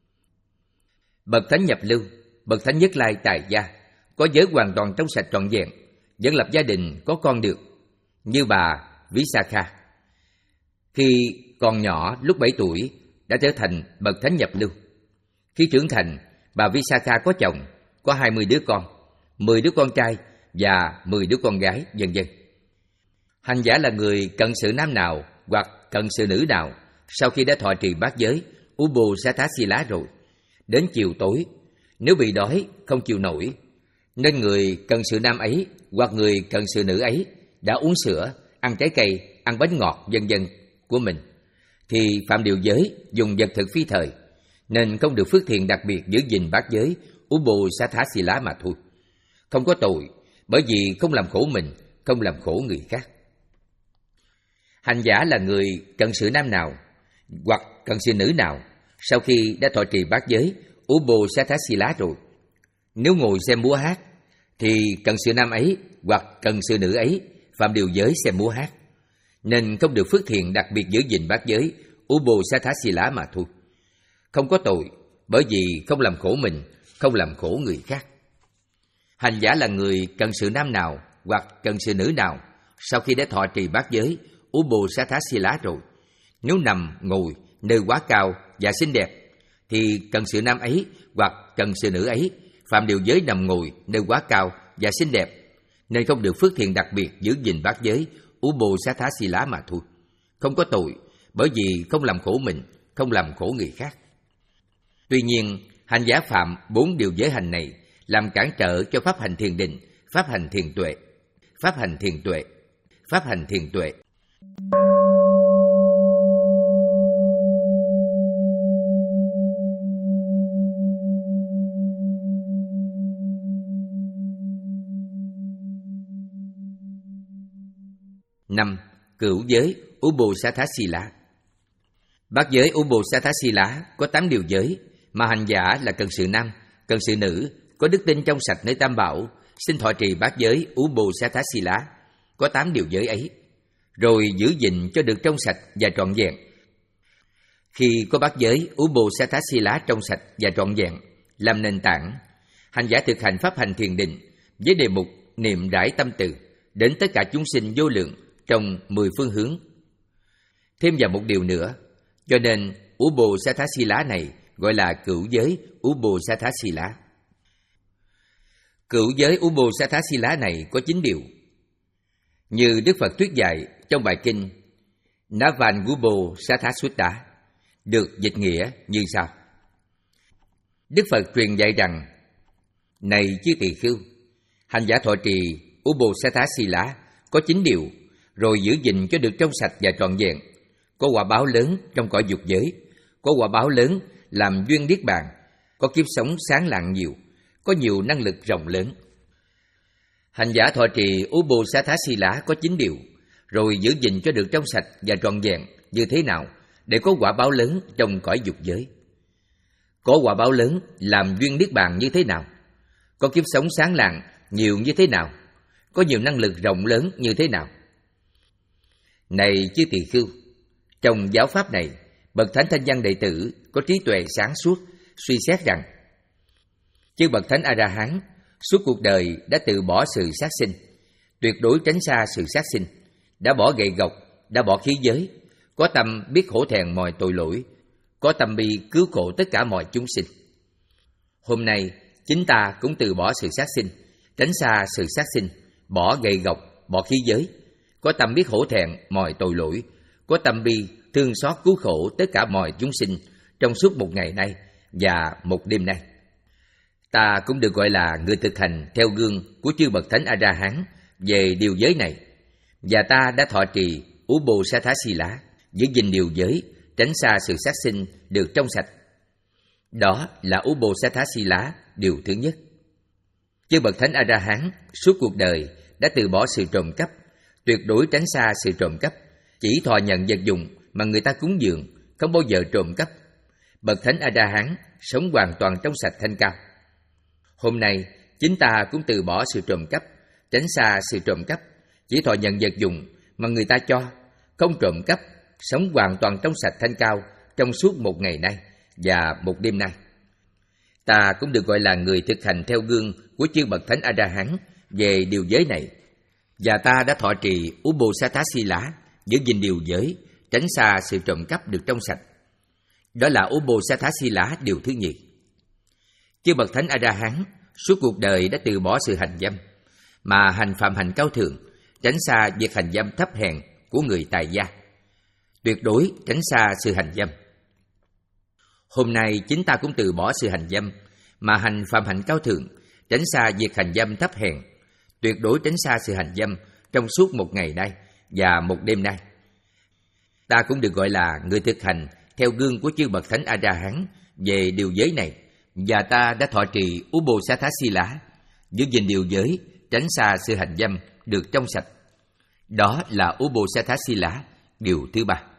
Bậc thánh nhập lưu, bậc thánh nhất lai tài gia, có giới hoàn toàn trong sạch trọn vẹn, vẫn lập gia đình, có con được, như bà Visakha. Khi còn nhỏ lúc bảy tuổi đã trở thành bậc thánh nhập lưu. Khi trưởng thành, bà Visakha có chồng, có hai mươi đứa con, mười đứa con trai và mười đứa con gái, vân vân. Hành giả là người cần sự nam nào hoặc cần sự nữ nào sau khi đã thọ trì bát giới Uposatthasila rồi, đến chiều tối, nếu bị đói không chịu nổi, nên người cần sự nam ấy hoặc người cần sự nữ ấy đã uống sữa, ăn trái cây, ăn bánh ngọt, vân vân của mình, thì phạm điều giới dùng vật thực phi thời, nên không được phước thiện đặc biệt giữ gìn bát giới Uposatthasila mà thôi. Không có tội, bởi vì không làm khổ mình, không làm khổ người khác. Hành giả là người cần sự nam nào hoặc cần sự nữ nào sau khi đã thọ trì bát giới Uposatthasila rồi, nếu ngồi xem múa hát, thì cần sự nam ấy hoặc cần sự nữ ấy phạm điều giới xem múa hát, nên không được phước thiện đặc biệt giữ gìn bát giới Uposatthasila mà thôi. Không có tội, bởi vì không làm khổ mình, không làm khổ người khác. Hành giả là người cần sự nam nào hoặc cần sự nữ nào sau khi đã thọ trì bát giới Uposatthasila rồi, nếu nằm ngồi nơi quá cao và xinh đẹp, thì cần sự nam ấy hoặc cần sự nữ ấy phạm điều giới nằm ngồi nơi quá cao và xinh đẹp, nên không được phước thiện đặc biệt giữ gìn bát giới Uposatthasila mà thôi. Không có tội, bởi vì không làm khổ mình, không làm khổ người khác. Tuy nhiên, hành giả phạm bốn điều giới hành này làm cản trở cho pháp hành thiền định, pháp hành thiền tuệ, pháp hành thiền tuệ, pháp hành thiền tuệ. Năm. Cửu giới Uposatthasila. Bát giới Uposatthasila có tám điều giới mà hành giả là cần sự nam, cần sự nữ, có đức tin trong sạch nơi Tam Bảo, xin thọ trì bát giới Uposatthasila, có tám điều giới ấy, rồi giữ gìn cho được trong sạch và trọn vẹn. Khi có bát giới Uposatthasila trong sạch và trọn vẹn làm nền tảng, hành giả thực hành pháp hành thiền định với đề mục niệm rải tâm từ đến tất cả chúng sinh vô lượng trong mười phương hướng. Thêm vào một điều nữa, cho nên Uposatthasila này gọi là cửu giới Uposatthasila. Cửu giới Uposatthasila này có chín điều, như Đức Phật thuyết dạy trong bài kinh Navangubosatthasutta, được dịch nghĩa như sau. Đức Phật truyền dạy rằng: Này chư tỳ khưu, hành giả thọ trì Uposatthasila có chín điều, rồi giữ gìn cho được trong sạch và trọn vẹn, có quả báo lớn trong cõi dục giới, có quả báo lớn làm duyên niết bàn, có kiếp sống sáng lạng nhiều, có nhiều năng lực rộng lớn. Hành giả thọ trì Uposatthasila có chín điều, rồi giữ gìn cho được trong sạch và trọn vẹn như thế nào để có quả báo lớn trong cõi dục giới? Có quả báo lớn làm duyên niết bàn như thế nào? Có kiếp sống sáng lạng nhiều như thế nào? Có nhiều năng lực rộng lớn như thế nào? Này chư tỳ khưu, trong giáo pháp này, bậc thánh thanh văn đệ tử có trí tuệ sáng suốt, suy xét rằng chư bậc thánh A-la-hán suốt cuộc đời đã từ bỏ sự sát sinh, tuyệt đối tránh xa sự sát sinh, đã bỏ gậy gộc, đã bỏ khí giới, có tâm biết hổ thẹn mọi tội lỗi, có tâm bi cứu khổ tất cả mọi chúng sinh. Hôm nay, chính ta cũng từ bỏ sự sát sinh, tránh xa sự sát sinh, bỏ gậy gộc, bỏ khí giới, có tâm biết hổ thẹn mọi tội lỗi, có tâm bi thương xót cứu khổ tất cả mọi chúng sinh trong suốt một ngày nay và một đêm nay. Ta cũng được gọi là người thực hành theo gương của chư bậc thánh A-la-hán về điều giới này, và ta đã thọ trì Uposatthasila, giữ gìn điều giới, tránh xa sự sát sinh được trong sạch. Đó là Uposatthasila điều thứ nhất. Chư bậc thánh A-la-hán suốt cuộc đời đã từ bỏ sự trộm cắp, tuyệt đối tránh xa sự trộm cắp, chỉ thọ nhận vật dụng mà người ta cúng dường, không bao giờ trộm cắp. Bậc thánh A-la-hán sống hoàn toàn trong sạch thanh cao. Hôm nay, chính ta cũng từ bỏ sự trộm cắp, tránh xa sự trộm cắp, chỉ thọ nhận vật dụng mà người ta cho, không trộm cắp, sống hoàn toàn trong sạch thanh cao trong suốt một ngày nay và một đêm nay. Ta cũng được gọi là người thực hành theo gương của chư bậc thánh A-la-hán về điều giới này, và ta đã thọ trì Uposatthasila, giữ gìn điều giới, tránh xa sự trộm cắp được trong sạch. Đó là Uposatthasila điều thứ nhì. Chư bậc thánh A-la-hán suốt cuộc đời đã từ bỏ sự hành dâm, mà hành phạm hạnh cao thượng, tránh xa việc hành dâm thấp hèn của người tài gia, tuyệt đối tránh xa sự hành dâm. Hôm nay chính ta cũng từ bỏ sự hành dâm, mà hành phạm hạnh cao thượng, tránh xa việc hành dâm thấp hèn, tuyệt đối tránh xa sự hành dâm trong suốt một ngày nay và một đêm nay. Ta cũng được gọi là người thực hành theo gương của chư bậc thánh A-la-hán về điều giới này, và ta đã thọ trì Uposatthasila, giữ gìn điều giới, tránh xa sự hành dâm được trong sạch. Đó là Uposatthasila điều thứ ba.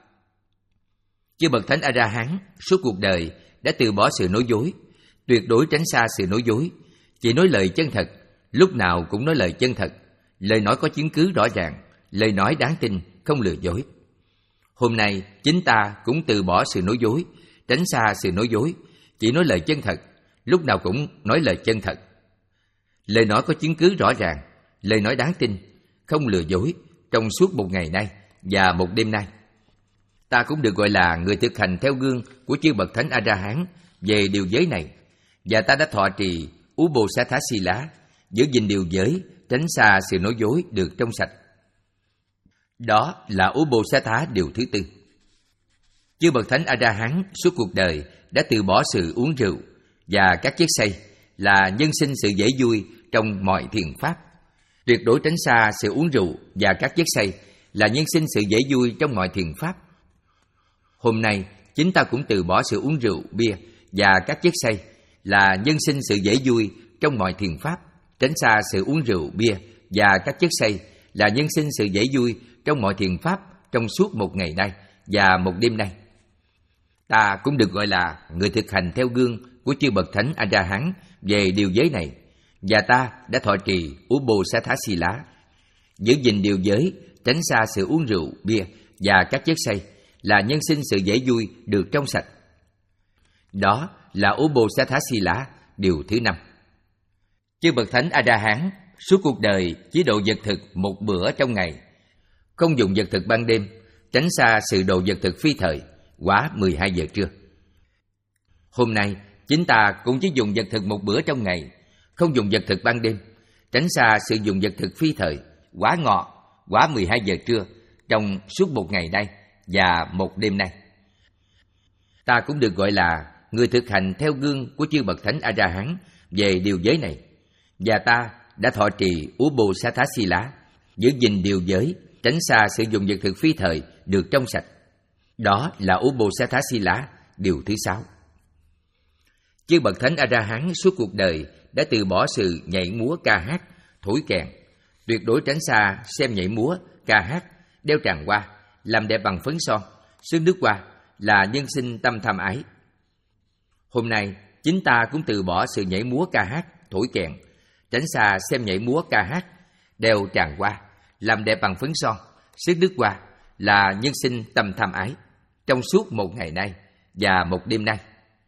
Chư bậc thánh A-la-hán suốt cuộc đời đã từ bỏ sự nói dối, tuyệt đối tránh xa sự nói dối, chỉ nói lời chân thật, lúc nào cũng nói lời chân thật, lời nói có chứng cứ rõ ràng, lời nói đáng tin, không lừa dối. Hôm nay, chính ta cũng từ bỏ sự nói dối, tránh xa sự nói dối, chỉ nói lời chân thật, lúc nào cũng nói lời chân thật. Lời nói có chứng cứ rõ ràng, lời nói đáng tin, không lừa dối trong suốt một ngày nay và một đêm nay. Ta cũng được gọi là người thực hành theo gương của chư bậc thánh A-la-hán về điều giới này, và ta đã thọ trì Uposatthasila, giữ gìn điều giới, tránh xa sự nói dối được trong sạch. Đó là Uposatha điều thứ tư. Chư bậc thánh A-la-hán suốt cuộc đời đã từ bỏ sự uống rượu và các chất say, là nhân sinh sự dễ vui trong mọi thiền pháp, tuyệt đối tránh xa sự uống rượu và các chất say, là nhân sinh sự dễ vui trong mọi thiền pháp. Hôm nay, chính ta cũng từ bỏ sự uống rượu, bia và các chất say, là nhân sinh sự dễ vui trong mọi thiền pháp, tránh xa sự uống rượu, bia và các chất say, là nhân sinh sự dễ vui trong mọi thiền pháp trong suốt một ngày nay và một đêm nay. Ta cũng được gọi là người thực hành theo gương của chư bậc thánh A-la-hán về điều giới này, và ta đã thọ trì Uposatthasila, giữ gìn điều giới, tránh xa sự uống rượu, bia và các chất say, là nhân sinh sự dễ vui được trong sạch. Đó là Uposatthasila điều thứ năm. Chư bậc thánh A-la-hán suốt cuộc đời chỉ độ vật thực một bữa trong ngày, không dùng vật thực ban đêm, tránh xa sự độ vật thực phi thời, quá mười hai giờ trưa. Hôm nay, chính ta cũng chỉ dùng vật thực một bữa trong ngày, không dùng vật thực ban đêm, tránh xa sự dùng vật thực phi thời, quá ngọ, quá mười hai giờ trưa, trong suốt một ngày nay và một đêm nay. Ta cũng được gọi là người thực hành theo gương của chư bậc thánh A-la-hán về điều giới này, và ta đã thọ trì Uposatthasila, giữ gìn điều giới, tránh xa sử dụng vật thực phi thời được trong sạch. Đó là Ubosatthasila, điều thứ sáu. Chư bậc thánh A-la-hán suốt cuộc đời đã từ bỏ sự nhảy múa ca hát, thổi kèn, tuyệt đối tránh xa xem nhảy múa, ca hát, đeo tràng hoa, làm đẹp bằng phấn son, xước nước hoa, là nhân sinh tâm tham ái. Hôm nay, chính ta cũng từ bỏ sự nhảy múa ca hát, thổi kèn, tránh xa xem nhảy múa ca hát, đeo tràng hoa, làm đẹp bằng phấn son, xước nước hoa, là nhân sinh tâm tham ái trong suốt một ngày nay và một đêm nay.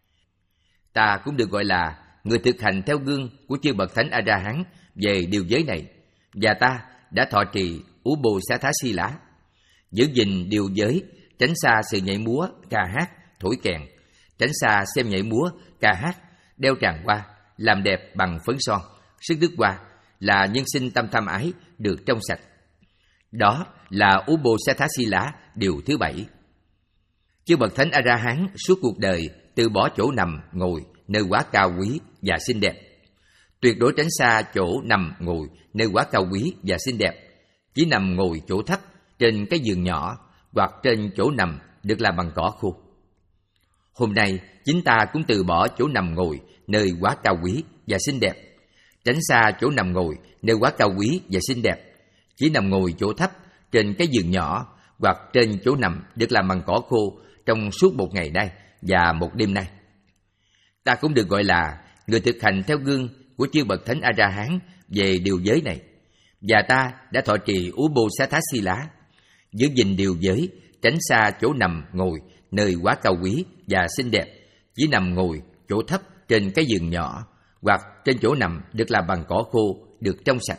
Ta cũng được gọi là người thực hành theo gương của chư bậc thánh A-la-hán về điều giới này, và ta đã thọ trì Ubosatthasila, giữ gìn điều giới, tránh xa sự nhảy múa, ca hát, thổi kèn, tránh xa xem nhảy múa, ca hát, đeo tràng hoa, làm đẹp bằng phấn son, xước nước hoa, là nhân sinh tâm tham ái được trong sạch. Đó là Ubosatthasila, điều thứ bảy. Chư bậc thánh A-la-hán suốt cuộc đời từ bỏ chỗ nằm, ngồi, nơi quá cao quý và xinh đẹp. Tuyệt đối tránh xa chỗ nằm, ngồi, nơi quá cao quý và xinh đẹp. Chỉ nằm ngồi chỗ thấp, trên cái giường nhỏ, hoặc trên chỗ nằm được làm bằng cỏ khô. Hôm nay, chính ta cũng từ bỏ chỗ nằm ngồi, nơi quá cao quý và xinh đẹp. Tránh xa chỗ nằm ngồi, nơi quá cao quý và xinh đẹp. Chỉ nằm ngồi chỗ thấp, trên cái giường nhỏ, hoặc trên chỗ nằm được làm bằng cỏ khô trong suốt một ngày nay và một đêm nay. Ta cũng được gọi là người thực hành theo gương của chư bậc thánh A-la-hán về điều giới này, và ta đã thọ trì Ubosatthasila, giữ gìn điều giới, tránh xa chỗ nằm ngồi nơi quá cao quý và xinh đẹp, chỉ nằm ngồi chỗ thấp trên cái giường nhỏ, hoặc trên chỗ nằm được làm bằng cỏ khô được trong sạch.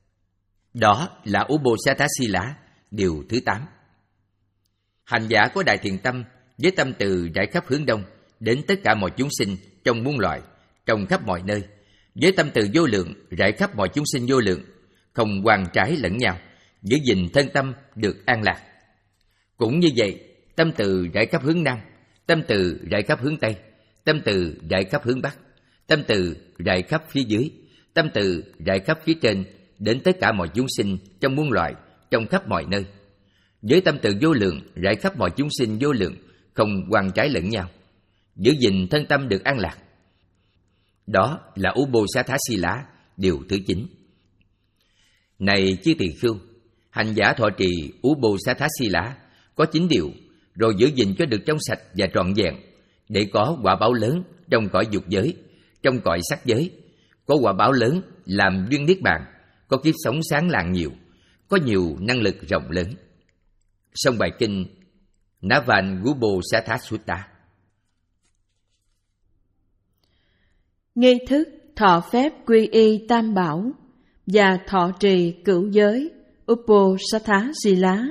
Đó là Ubosatthasila, điều thứ tám. Hành giả có đại thiện tâm với tâm từ rải khắp hướng đông đến tất cả mọi chúng sinh trong muôn loài, trong khắp mọi nơi, với tâm từ vô lượng rải khắp mọi chúng sinh vô lượng, không oan trái lẫn nhau, giữ gìn thân tâm được an lạc. Cũng như vậy, tâm từ rải khắp hướng nam, tâm từ rải khắp hướng tây, tâm từ rải khắp hướng bắc, tâm từ rải khắp phía dưới, tâm từ rải khắp phía trên, đến tất cả mọi chúng sinh trong muôn loài, trong khắp mọi nơi, với tâm từ vô lượng rải khắp mọi chúng sinh vô lượng, không oan trái lẫn nhau, giữ gìn thân tâm được an lạc. Đó là Ubosatthasila, điều thứ chín. Này chư tỳ khưu, hành giả thọ trì Ubosatthasila có chín điều, rồi giữ gìn cho được trong sạch và trọn vẹn, để có quả báo lớn trong cõi dục giới, trong cõi sắc giới, có quả báo lớn làm duyên niết bàn, có kiếp sống sáng lạng nhiều, có nhiều năng lực rộng lớn. Trong bài kinh Navangubosatthasutta. Nghi thức thọ phép quy y tam bảo và thọ trì cửu giới Ubosatthasila.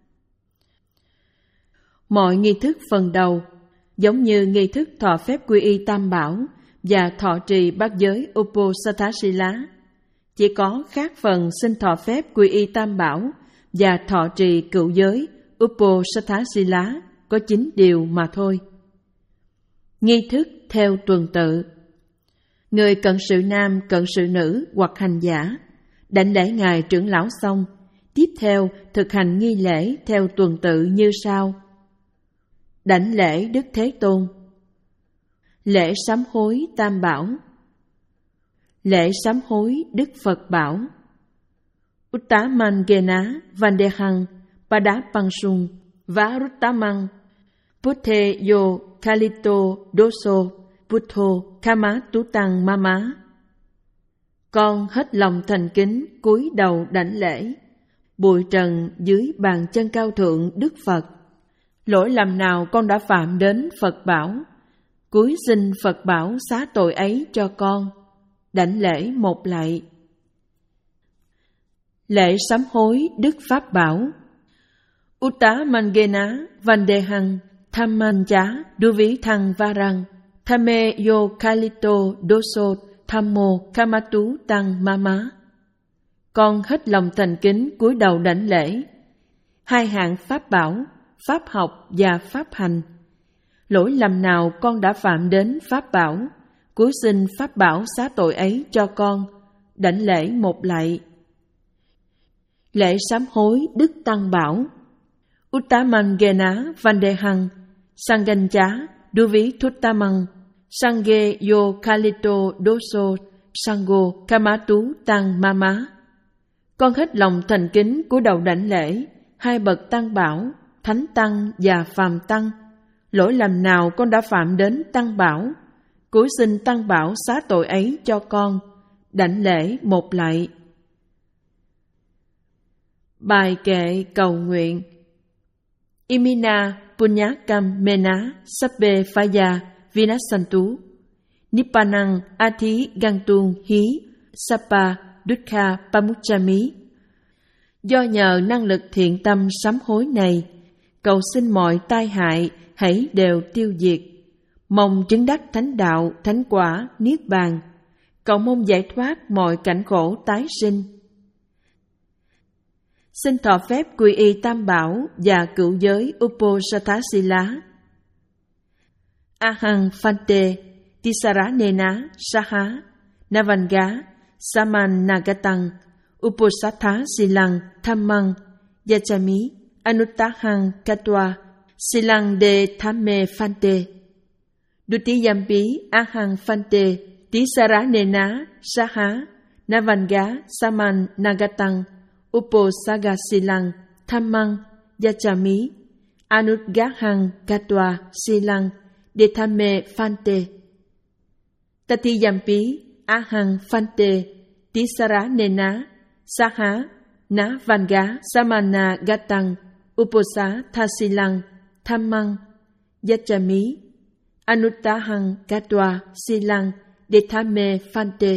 Mọi nghi thức phần đầu giống như nghi thức thọ phép quy y tam bảo và thọ trì bát giới Ubosatthasila, chỉ có khác phần xin thọ phép quy y tam bảo và thọ trì cửu giới Ubosatthasila có chín điều mà thôi. Nghi thức theo tuần tự. Người cận sự nam, cận sự nữ hoặc hành giả đảnh lễ ngài trưởng lão xong, tiếp theo thực hành nghi lễ theo tuần tự như sau: đảnh lễ Đức Thế Tôn, lễ sám hối Tam Bảo, lễ sám hối Đức Phật Bảo, Uttamangena Vandehang Padapangsung Varuttamang Putthe Yo Kalito Doso Puttho Kamatutang Mama. Con hết lòng thành kính cúi đầu đảnh lễ bụi trần dưới bàn chân cao thượng Đức Phật. Lỗi lầm nào con đã phạm đến Phật bảo, cúi xin Phật bảo xá tội ấy cho con. Đảnh lễ một lạy. Lễ sám hối Đức Pháp Bảo. Uttamangena Vandehang Thammancha Duvithang Varang Thame Yo Kalito Doso Thammo Kamatu Tăng Mama. Con hết lòng thành kính cúi đầu đảnh lễ hai hạng pháp bảo, pháp học và pháp hành. Lỗi lầm nào con đã phạm đến pháp bảo, cúi xin pháp bảo xá tội ấy cho con. Đảnh lễ một lạy. Lễ sám hối Đức Tăng Bảo. Uttamangena Vandehang Sangancha Duvi Thuttamang Sange Yo Kalito Doso Sango Kamatu Tăng Mama. Con hết lòng thành kính của đầu đảnh lễ hai bậc Tăng Bảo, Thánh Tăng và Phàm Tăng. Lỗi lầm nào con đã phạm đến Tăng Bảo, cúi xin Tăng Bảo xá tội ấy cho con. Đảnh lễ một lạy. Bài kệ cầu nguyện. Imina Punyakam Mena Sabbe Phaya Vinasantu Nippanang Athi Gantung Hí Sapa Dukkha Pamuchami. Do nhờ năng lực thiện tâm sám hối này, cầu xin mọi tai hại hãy đều tiêu diệt, mong chứng đắc thánh đạo, thánh quả, niết bàn, cầu mong giải thoát mọi cảnh khổ tái sinh. Xin thọ phép quy y Tam Bảo và cựu giới Uposatthasila. Ahang Phante Tisaranena Saha Navanga Samannagatang Uposatthasilang Dhammang Yachami Anuttahang Katwa Silang de Thamme Phante Dutiyampi Ahang Phante Tisaranena Saha Navanga Samannagatang Uposagasilang Dhammang Yachami Anuttahang Katwa Silang de Thamme Phante Tatiyampi Ahang Phante Tisaranena Saha Navanga Samannagatang Uposatthasilang Dhammang Yachami Anuttahang Katwa Silang de Thamme Phante.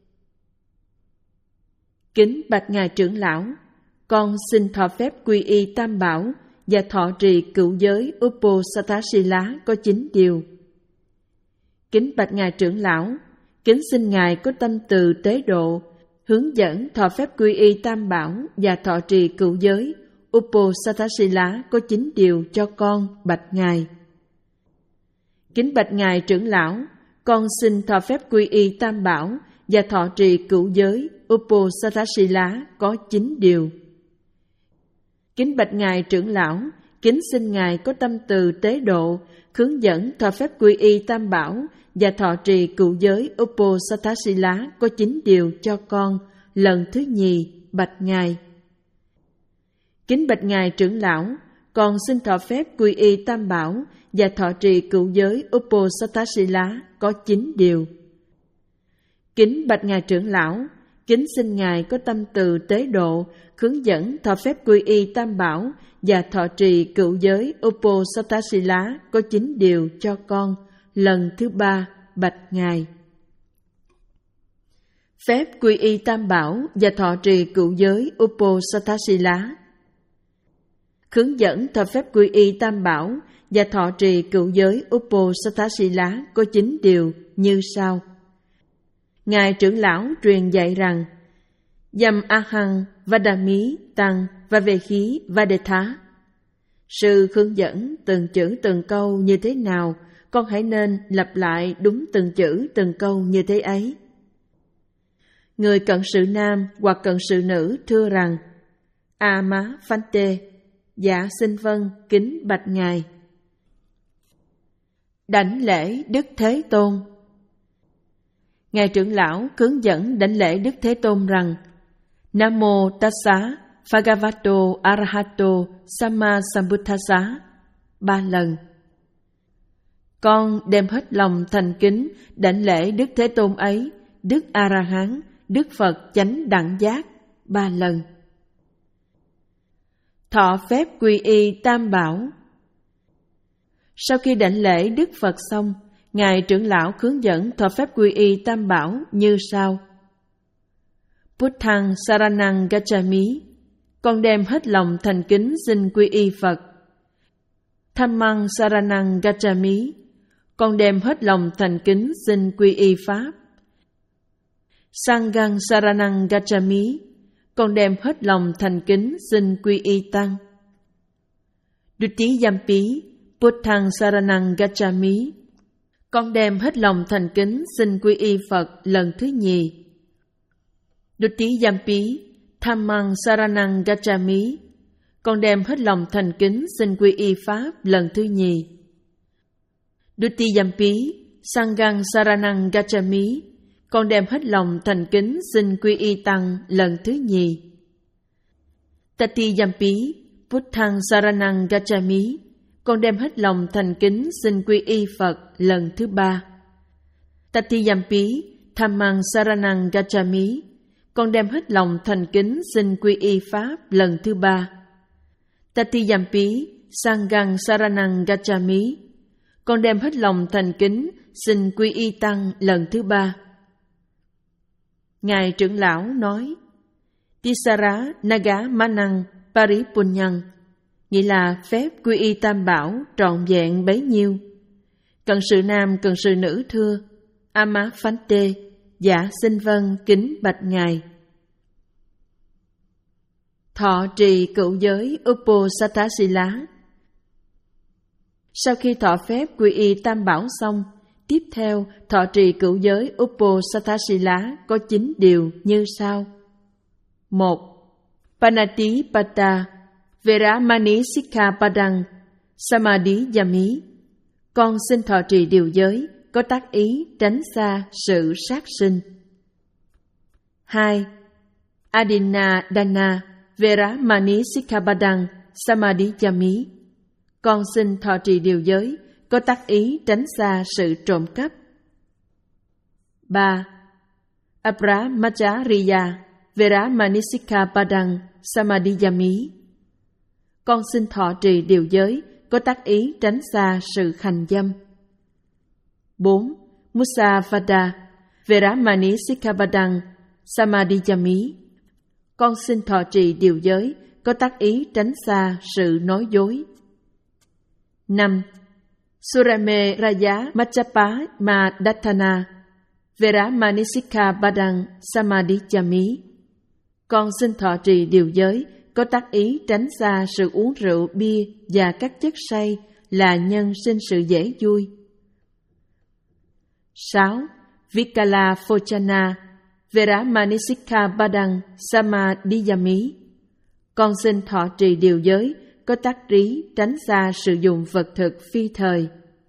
Kính bạch Ngài trưởng lão, con xin thọ phép quy y Tam Bảo và thọ trì cựu giới Uposatthasila có chín điều. Kính bạch Ngài trưởng lão, kính xin Ngài có tâm từ tế độ, hướng dẫn thọ phép quy y Tam Bảo và thọ trì cựu giới Uposatthasila có chín điều cho con bạch Ngài. Kính bạch Ngài trưởng lão, con xin thọ phép quy y Tam Bảo và thọ trì cựu giới Uposatthasila có chín điều. Kính bạch Ngài trưởng lão, kính xin Ngài có tâm từ tế độ, hướng dẫn thọ phép quy y Tam Bảo và thọ trì cựu giới Uposatthasila có chín điều cho con lần thứ nhì bạch Ngài. Kính bạch Ngài trưởng lão, con xin thọ phép quy y Tam Bảo và thọ trì cựu giới Uposatthasila có chín điều. Kính bạch Ngài trưởng lão, kính xin Ngài có tâm từ tế độ, hướng dẫn thọ phép quy y Tam Bảo và thọ trì cựu giới Uposatthasila có chín điều cho con lần thứ ba bạch Ngài. Phép quy y Tam Bảo và thọ trì cựu giới Uposatthasila. Hướng dẫn thọ phép quy y Tam Bảo và thọ trì cựu giới Uposatthasila có chín điều như sau. Ngài trưởng lão truyền dạy rằng: Yam Ahang Vadami Tăng và về khí Vadetha. Sư hướng dẫn từng chữ từng câu như thế nào, con hãy nên lặp lại đúng từng chữ từng câu như thế ấy. Người cận sự nam hoặc cận sự nữ thưa rằng: A má Phante, dạ xin vâng, kính bạch Ngài. Đảnh lễ Đức Thế Tôn. Ngài trưởng lão hướng dẫn đảnh lễ Đức Thế Tôn rằng: Nam mô Tassa Bhagavato Arahato Samma Sambuddhassa ba lần. Con đem hết lòng thành kính đảnh lễ Đức Thế Tôn ấy, Đức A-la-hán, Đức Phật chánh đẳng giác ba lần. Thọ phép quy y Tam Bảo. Sau khi đảnh lễ Đức Phật xong, Ngài trưởng lão hướng dẫn thọ phép quy y Tam Bảo như sau. Buddhang Saranang Gacchami, con đem hết lòng thành kính xin quy y Phật. Dhammang Saranang Gacchami, con đem hết lòng thành kính xin quy y Pháp. Sanghang Saranang Gacchami, con đem hết lòng thành kính xin quy y Tăng. Dutiyampi Buddhang Saranang Gacchami, con đem hết lòng thành kính xin quy y Phật lần thứ nhì. Dutiyampi Dhammang Saranang Gacchami, con đem hết lòng thành kính xin quy y Pháp lần thứ nhì. Dutiyampi Sanghang Saranang Gacchami, con đem hết lòng thành kính xin quy y Tăng lần thứ nhì. Tatiyampi Buddhang Saranang Gacchami, con đem hết lòng thành kính xin quy y Phật lần thứ ba. Tatiyampi Dhammang Saranang Gacchami, con đem hết lòng thành kính xin quy y Pháp lần thứ ba. Tatiyampi Sanghang Saranang Gacchami, con đem hết lòng thành kính xin quy y Tăng lần thứ ba. Ngài trưởng lão nói: Tisara Naga Manang Paripunyang, nghĩa là phép quy y Tam Bảo trọn vẹn bấy nhiêu. Cận sự nam cận sự nữ thưa: Ama Phante, dạ xin vâng kính bạch ngài. Thọ trì cựu giới Uposatthasila. Sau khi thọ phép quy y Tam Bảo xong, tiếp theo thọ trì cựu giới Uposatthasila có chín điều như sau. Một. Panatipata Veramani Sikkhapadang Samadhiyami, con xin thọ trì điều giới có tác ý tránh xa sự sát sinh. Hai. Adina Dana Veramani Sikkhapadang Samadhiyami, con xin thọ trì điều giới có tác ý tránh xa sự trộm cắp. Ba. Abramacharya Veramani Sikkhapadang Samadhiyami, con xin thọ trì điều giới có tác ý tránh xa sự khành dâm. Bốn. Musavada Veramani Sikkhapadang Samadhiyami, con xin thọ trì điều giới có tác ý tránh xa sự nói dối. Năm. Surame Raya Machapa Madathana Veramani Sikkhapadang Samadhiyami, con xin thọ trì điều giới có tác ý tránh xa sự uống rượu bia và các chất say là nhân sinh sự dễ vui. Sáu. Vikala Phochana Veramani Sikkhapadang Samadhiyami, con xin thọ trì điều giới có tác ý tránh xa sử dụng vật thực phi thời.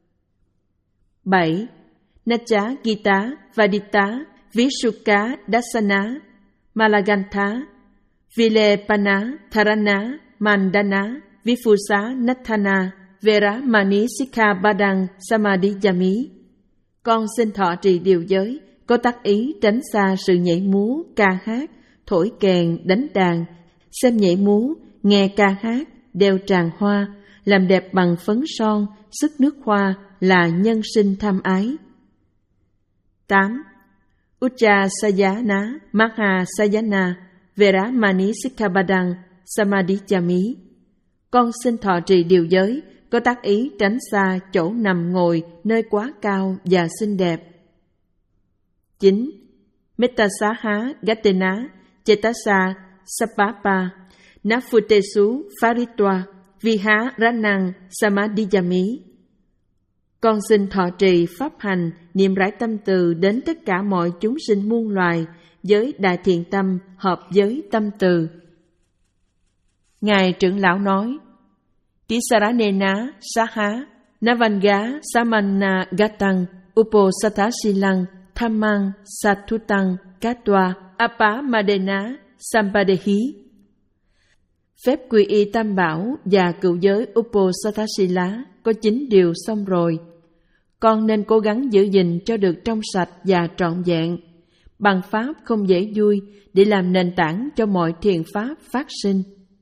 Bảy. Nacha Gita Vadita Visuka Dasana Malagantha Vilepana Tharana Mandana Vifusa Nathana Veramani Sikkhapadang Samadhiyami, con xin thọ trì điều giới có tác ý tránh xa sự nhảy múa, ca hát, thổi kèn, đánh đàn, xem nhảy múa, nghe ca hát, đeo tràng hoa, làm đẹp bằng phấn son, sức nước hoa là nhân sinh tham ái. Tám. Uchasayana Mahasayana Veramani Sikkhapadang Samadhiyami, con xin thọ trì điều giới có tác ý tránh xa chỗ nằm ngồi nơi quá cao và xinh đẹp. Chín. Metasaha Gatena Chetasa Sapapa Nafutesu Faritwa Viharanang Samadhiyami, con xin thọ trì pháp hành niệm rải tâm từ đến tất cả mọi chúng sinh muôn loài với đại thiện tâm hợp với tâm từ. Ngài trưởng lão nói: Tisaranena Saha Navanga Samana Gatang Uposatthasilang Dhammang Sathutang Katwa Apamadena Sampadehi. Phép quy y Tam Bảo và cựu giới Uposatthasila có chín điều xong rồi. Con nên cố gắng giữ gìn cho được trong sạch và trọn vẹn, bằng pháp không dễ vui để làm nền tảng cho mọi thiện pháp phát sinh.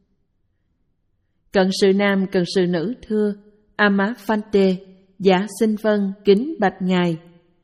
Cận sự nam cận sự nữ thưa: Ama Phante, dạ xin vâng kính bạch ngài.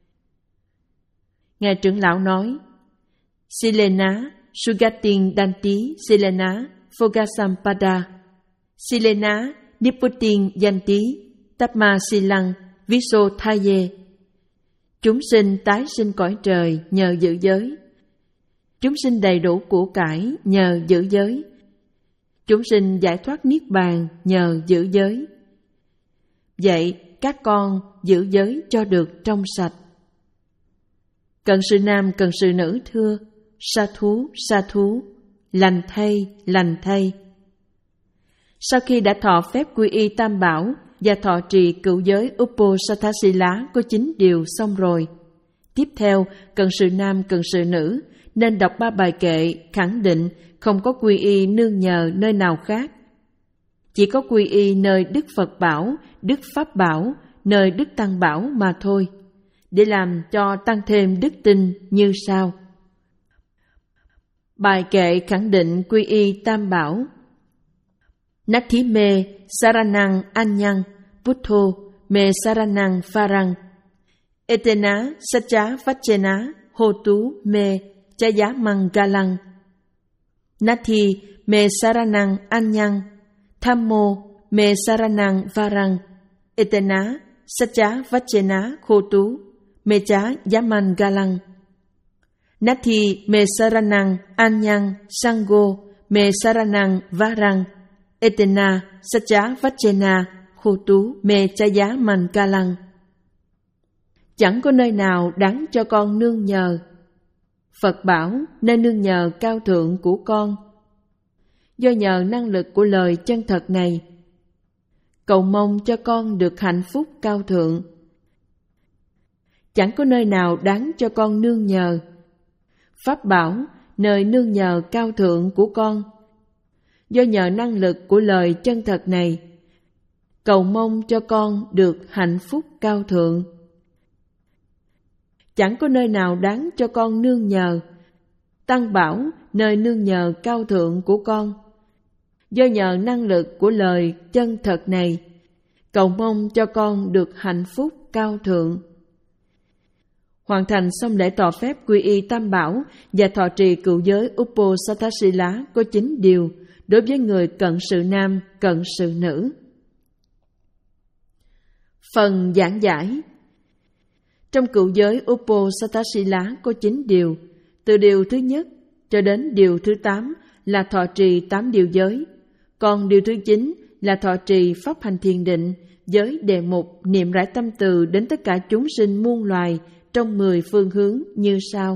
Ngài trưởng lão nói: Silena Sugatin Danti Silena Phogasampada Silena Niputin Yanti Tapma Silang Visothaye. Chúng sinh tái sinh cõi trời nhờ giữ giới. Chúng sinh đầy đủ của cải nhờ giữ giới. Chúng sinh giải thoát niết bàn nhờ giữ giới. Vậy các con giữ giới cho được trong sạch. Cận sự nam cận sự nữ thưa: Sa thú, sa thú, lành thay, lành thay. Sau khi đã thọ phép quy y Tam Bảo và thọ trì cựu giới Uposatthasila có chín điều xong rồi, tiếp theo cần sự nam cần sự nữ nên đọc ba bài kệ khẳng định không có quy y nương nhờ nơi nào khác, chỉ có quy y nơi Đức Phật Bảo, Đức Pháp Bảo, nơi Đức Tăng Bảo mà thôi, để làm cho tăng thêm đức tin như sau. Bài kệ khẳng định quy y Tam Bảo. Nathi me saranang anyang Buddho me saranang farang etena sacha vachena hotu me chaya mangalang. Nathi me saranang anyang Thammo me saranang varang etena sacha vachena hotu me chaya mangalang. Nathi me saranang anyang Sangho me saranang varang etena sacha vachena hotu me chaya mangalang. Chẳng có nơi nào đáng cho con nương nhờ. Phật bảo nơi nương nhờ cao thượng của con. Do nhờ năng lực của lời chân thật này, cầu mong cho con được hạnh phúc cao thượng. Chẳng có nơi nào đáng cho con nương nhờ. Pháp bảo nơi nương nhờ cao thượng của con. Do nhờ năng lực của lời chân thật này, cầu mong cho con được hạnh phúc cao thượng. Chẳng có nơi nào đáng cho con nương nhờ. Tăng bảo nơi nương nhờ cao thượng của con. Do nhờ năng lực của lời chân thật này, cầu mong cho con được hạnh phúc cao thượng. Hoàn thành xong lễ tỏ phép quy y Tam Bảo và thọ trì cựu giới Uposatthasila có chín điều đối với người cận sự nam, cận sự nữ. Phần giảng giải. Trong cựu giới Uposatthasila có chín điều, từ điều thứ nhất cho đến điều thứ tám là thọ trì tám điều giới, còn điều thứ chín là thọ trì pháp hành thiền định với đề mục niệm rải tâm từ đến tất cả chúng sinh muôn loài trong mười phương hướng như sau.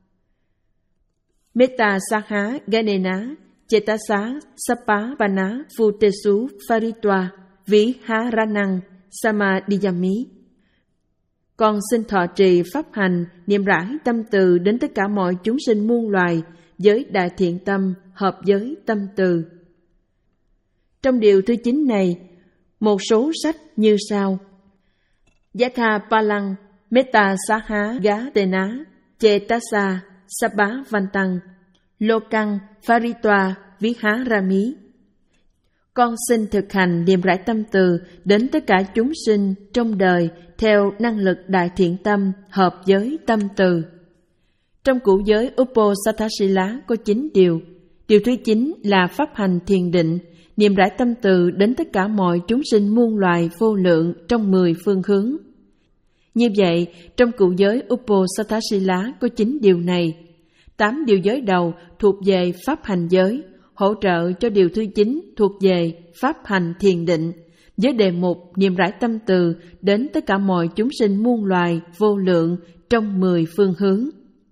Metta Saha Ganena Chetasa Sapavana Phutesu Pharitva Viharanang Samadhiyami. Con xin thọ trì pháp hành niệm rải tâm từ đến tất cả mọi chúng sinh muôn loài với đại thiện tâm hợp với tâm từ. Trong điều thứ chín này, một số sách như sau. Yatha Palang Metta Saha Gatena Chetasa Sabhavantang Lokang Pharitva Viharami. Con xin thực hành niệm rải tâm từ đến tất cả chúng sinh trong đời theo năng lực đại thiện tâm hợp với tâm từ. Trong cũ giới Uposatthasila có chín điều. Điều thứ chín là pháp hành thiền định, niệm rải tâm từ đến tất cả mọi chúng sinh muôn loài vô lượng trong mười phương hướng. Như vậy, trong cựu giới Uposatthasila có chín điều này. Tám điều giới đầu thuộc về pháp hành giới, hỗ trợ cho điều thứ chín thuộc về pháp hành thiền định, với đề mục niệm rải tâm từ đến tất cả mọi chúng sinh muôn loài vô lượng trong mười phương hướng.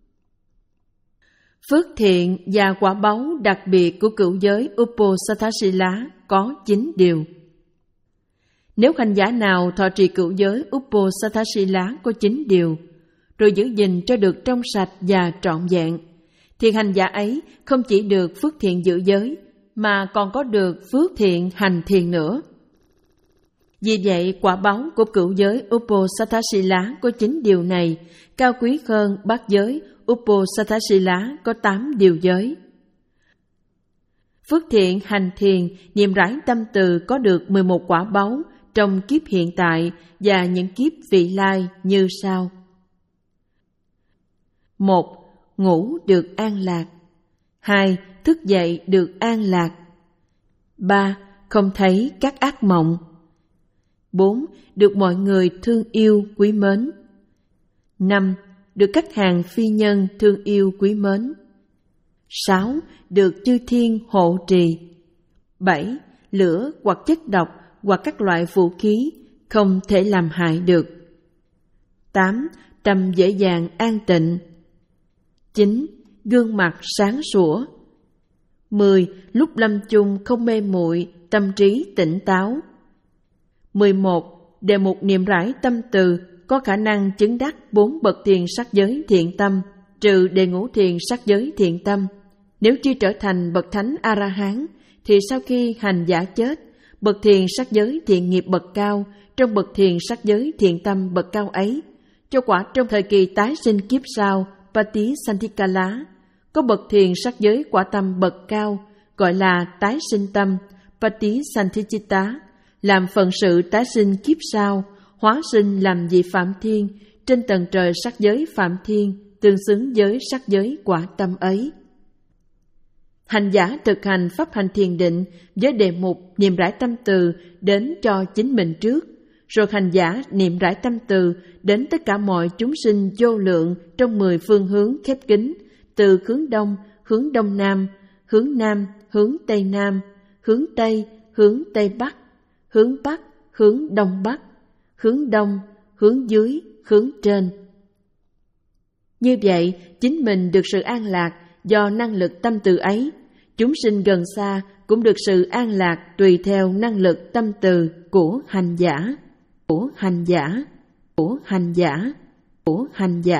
Phước thiện và quả báu đặc biệt của cựu giới Uposatthasila có chín điều. Nếu hành giả nào thọ trì cựu giới Uposatthasila có chín điều, rồi giữ gìn cho được trong sạch và trọn vẹn, thì hành giả ấy không chỉ được phước thiện giữ giới, mà còn có được phước thiện hành thiền nữa. Vì vậy, quả báu của cựu giới Uposatthasila có chín điều này cao quý hơn bát giới Uposatthasila có tám điều giới. Phước thiện hành thiền niệm rải tâm từ có được mười một quả báu trong kiếp hiện tại và những kiếp vị lai như sau. Một. Ngủ được an lạc. Hai. Thức dậy được an lạc. Ba. Không thấy các ác mộng. Bốn. Được mọi người thương yêu quý mến. Năm. Được khách hàng phi nhân thương yêu quý mến. Sáu. Được chư thiên hộ trì. Bảy. Lửa hoặc chất độc hoặc các loại vũ khí không thể làm hại được. Tám. Tâm dễ dàng an tịnh. Chín. Gương mặt sáng sủa. mười. Lúc lâm chung không mê muội, tâm trí tỉnh táo. mười một. Đề mục niệm rải tâm từ có khả năng chứng đắc bốn bậc thiền sắc giới thiện tâm, trừ đề ngũ thiền sắc giới thiện tâm. Nếu chưa trở thành bậc thánh A-la-hán, thì sau khi hành giả chết, bậc thiền sắc giới thiện nghiệp bậc cao, trong bậc thiền sắc giới thiện tâm bậc cao ấy, cho quả trong thời kỳ tái sinh kiếp sau, Patisanthikkala, có bậc thiền sắc giới quả tâm bậc cao, gọi là tái sinh tâm, Patisanthichitta, làm phận sự tái sinh kiếp sau, hóa sinh làm vị Phạm Thiên, trên tầng trời sắc giới Phạm Thiên, tương xứng với sắc giới quả tâm ấy. Hành giả thực hành pháp hành thiền định với đề mục niệm rải tâm từ đến cho chính mình trước, rồi hành giả niệm rải tâm từ đến tất cả mọi chúng sinh vô lượng trong mười phương hướng khép kín, từ hướng đông, hướng đông nam, hướng nam, hướng tây nam, hướng tây, hướng tây bắc, hướng bắc, hướng đông bắc, hướng đông, hướng dưới, hướng trên. Như vậy, chính mình được sự an lạc do năng lực tâm từ ấy. Chúng sinh gần xa cũng được sự an lạc tùy theo năng lực tâm từ của hành giả, của hành giả, của hành giả, của hành giả.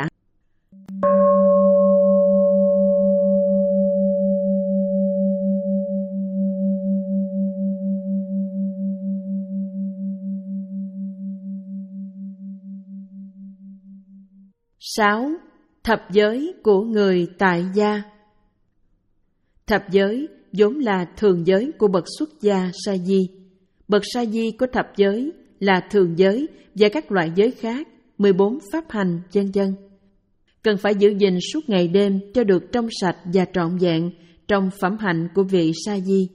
Sáu. Thập giới của người tại gia. Thập giới vốn là thường giới của bậc xuất gia sa di. Bậc sa di có thập giới là thường giới và các loại giới khác, mười bốn pháp hành, vân vân. Cần phải giữ gìn suốt ngày đêm cho được trong sạch và trọn vẹn trong phẩm hạnh của vị sa di.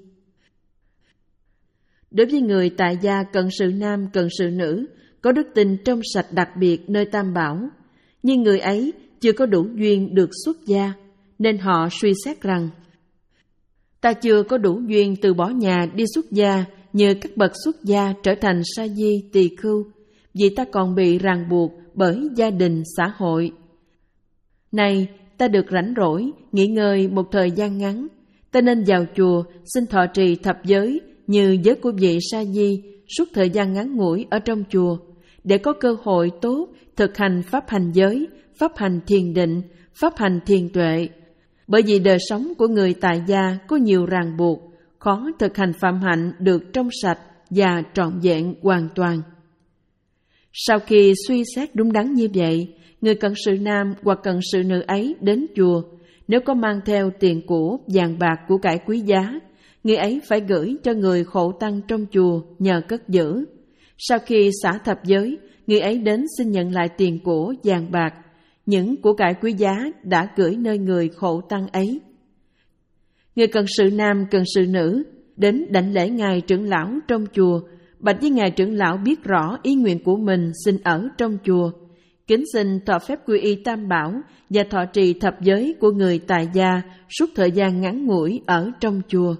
Đối với người tại gia cận sự nam, cận sự nữ, có đức tin trong sạch đặc biệt nơi Tam Bảo, nhưng người ấy chưa có đủ duyên được xuất gia, nên họ suy xét rằng ta chưa có đủ duyên từ bỏ nhà đi xuất gia như các bậc xuất gia trở thành sa di tỳ khưu, vì ta còn bị ràng buộc bởi gia đình xã hội. Này, ta được rảnh rỗi, nghỉ ngơi một thời gian ngắn, ta nên vào chùa xin thọ trì thập giới như giới của vị sa di suốt thời gian ngắn ngủi ở trong chùa, để có cơ hội tốt thực hành pháp hành giới, pháp hành thiền định, pháp hành thiền tuệ. Bởi vì đời sống của người tại gia có nhiều ràng buộc, khó thực hành phạm hạnh được trong sạch và trọn vẹn hoàn toàn. Sau khi suy xét đúng đắn như vậy, người cận sự nam hoặc cận sự nữ ấy đến chùa, nếu có mang theo tiền của, vàng bạc của cải quý giá, người ấy phải gửi cho người khổ tăng trong chùa nhờ cất giữ. Sau khi xả thập giới, người ấy đến xin nhận lại tiền của, vàng bạc, những của cải quý giá đã gửi nơi người khổ tăng ấy. Người cận sự nam, cận sự nữ đến đảnh lễ ngài trưởng lão trong chùa, bạch với ngài trưởng lão biết rõ ý nguyện của mình xin ở trong chùa, kính xin thọ phép quy y Tam Bảo và thọ trì thập giới của người tại gia suốt thời gian ngắn ngủi ở trong chùa.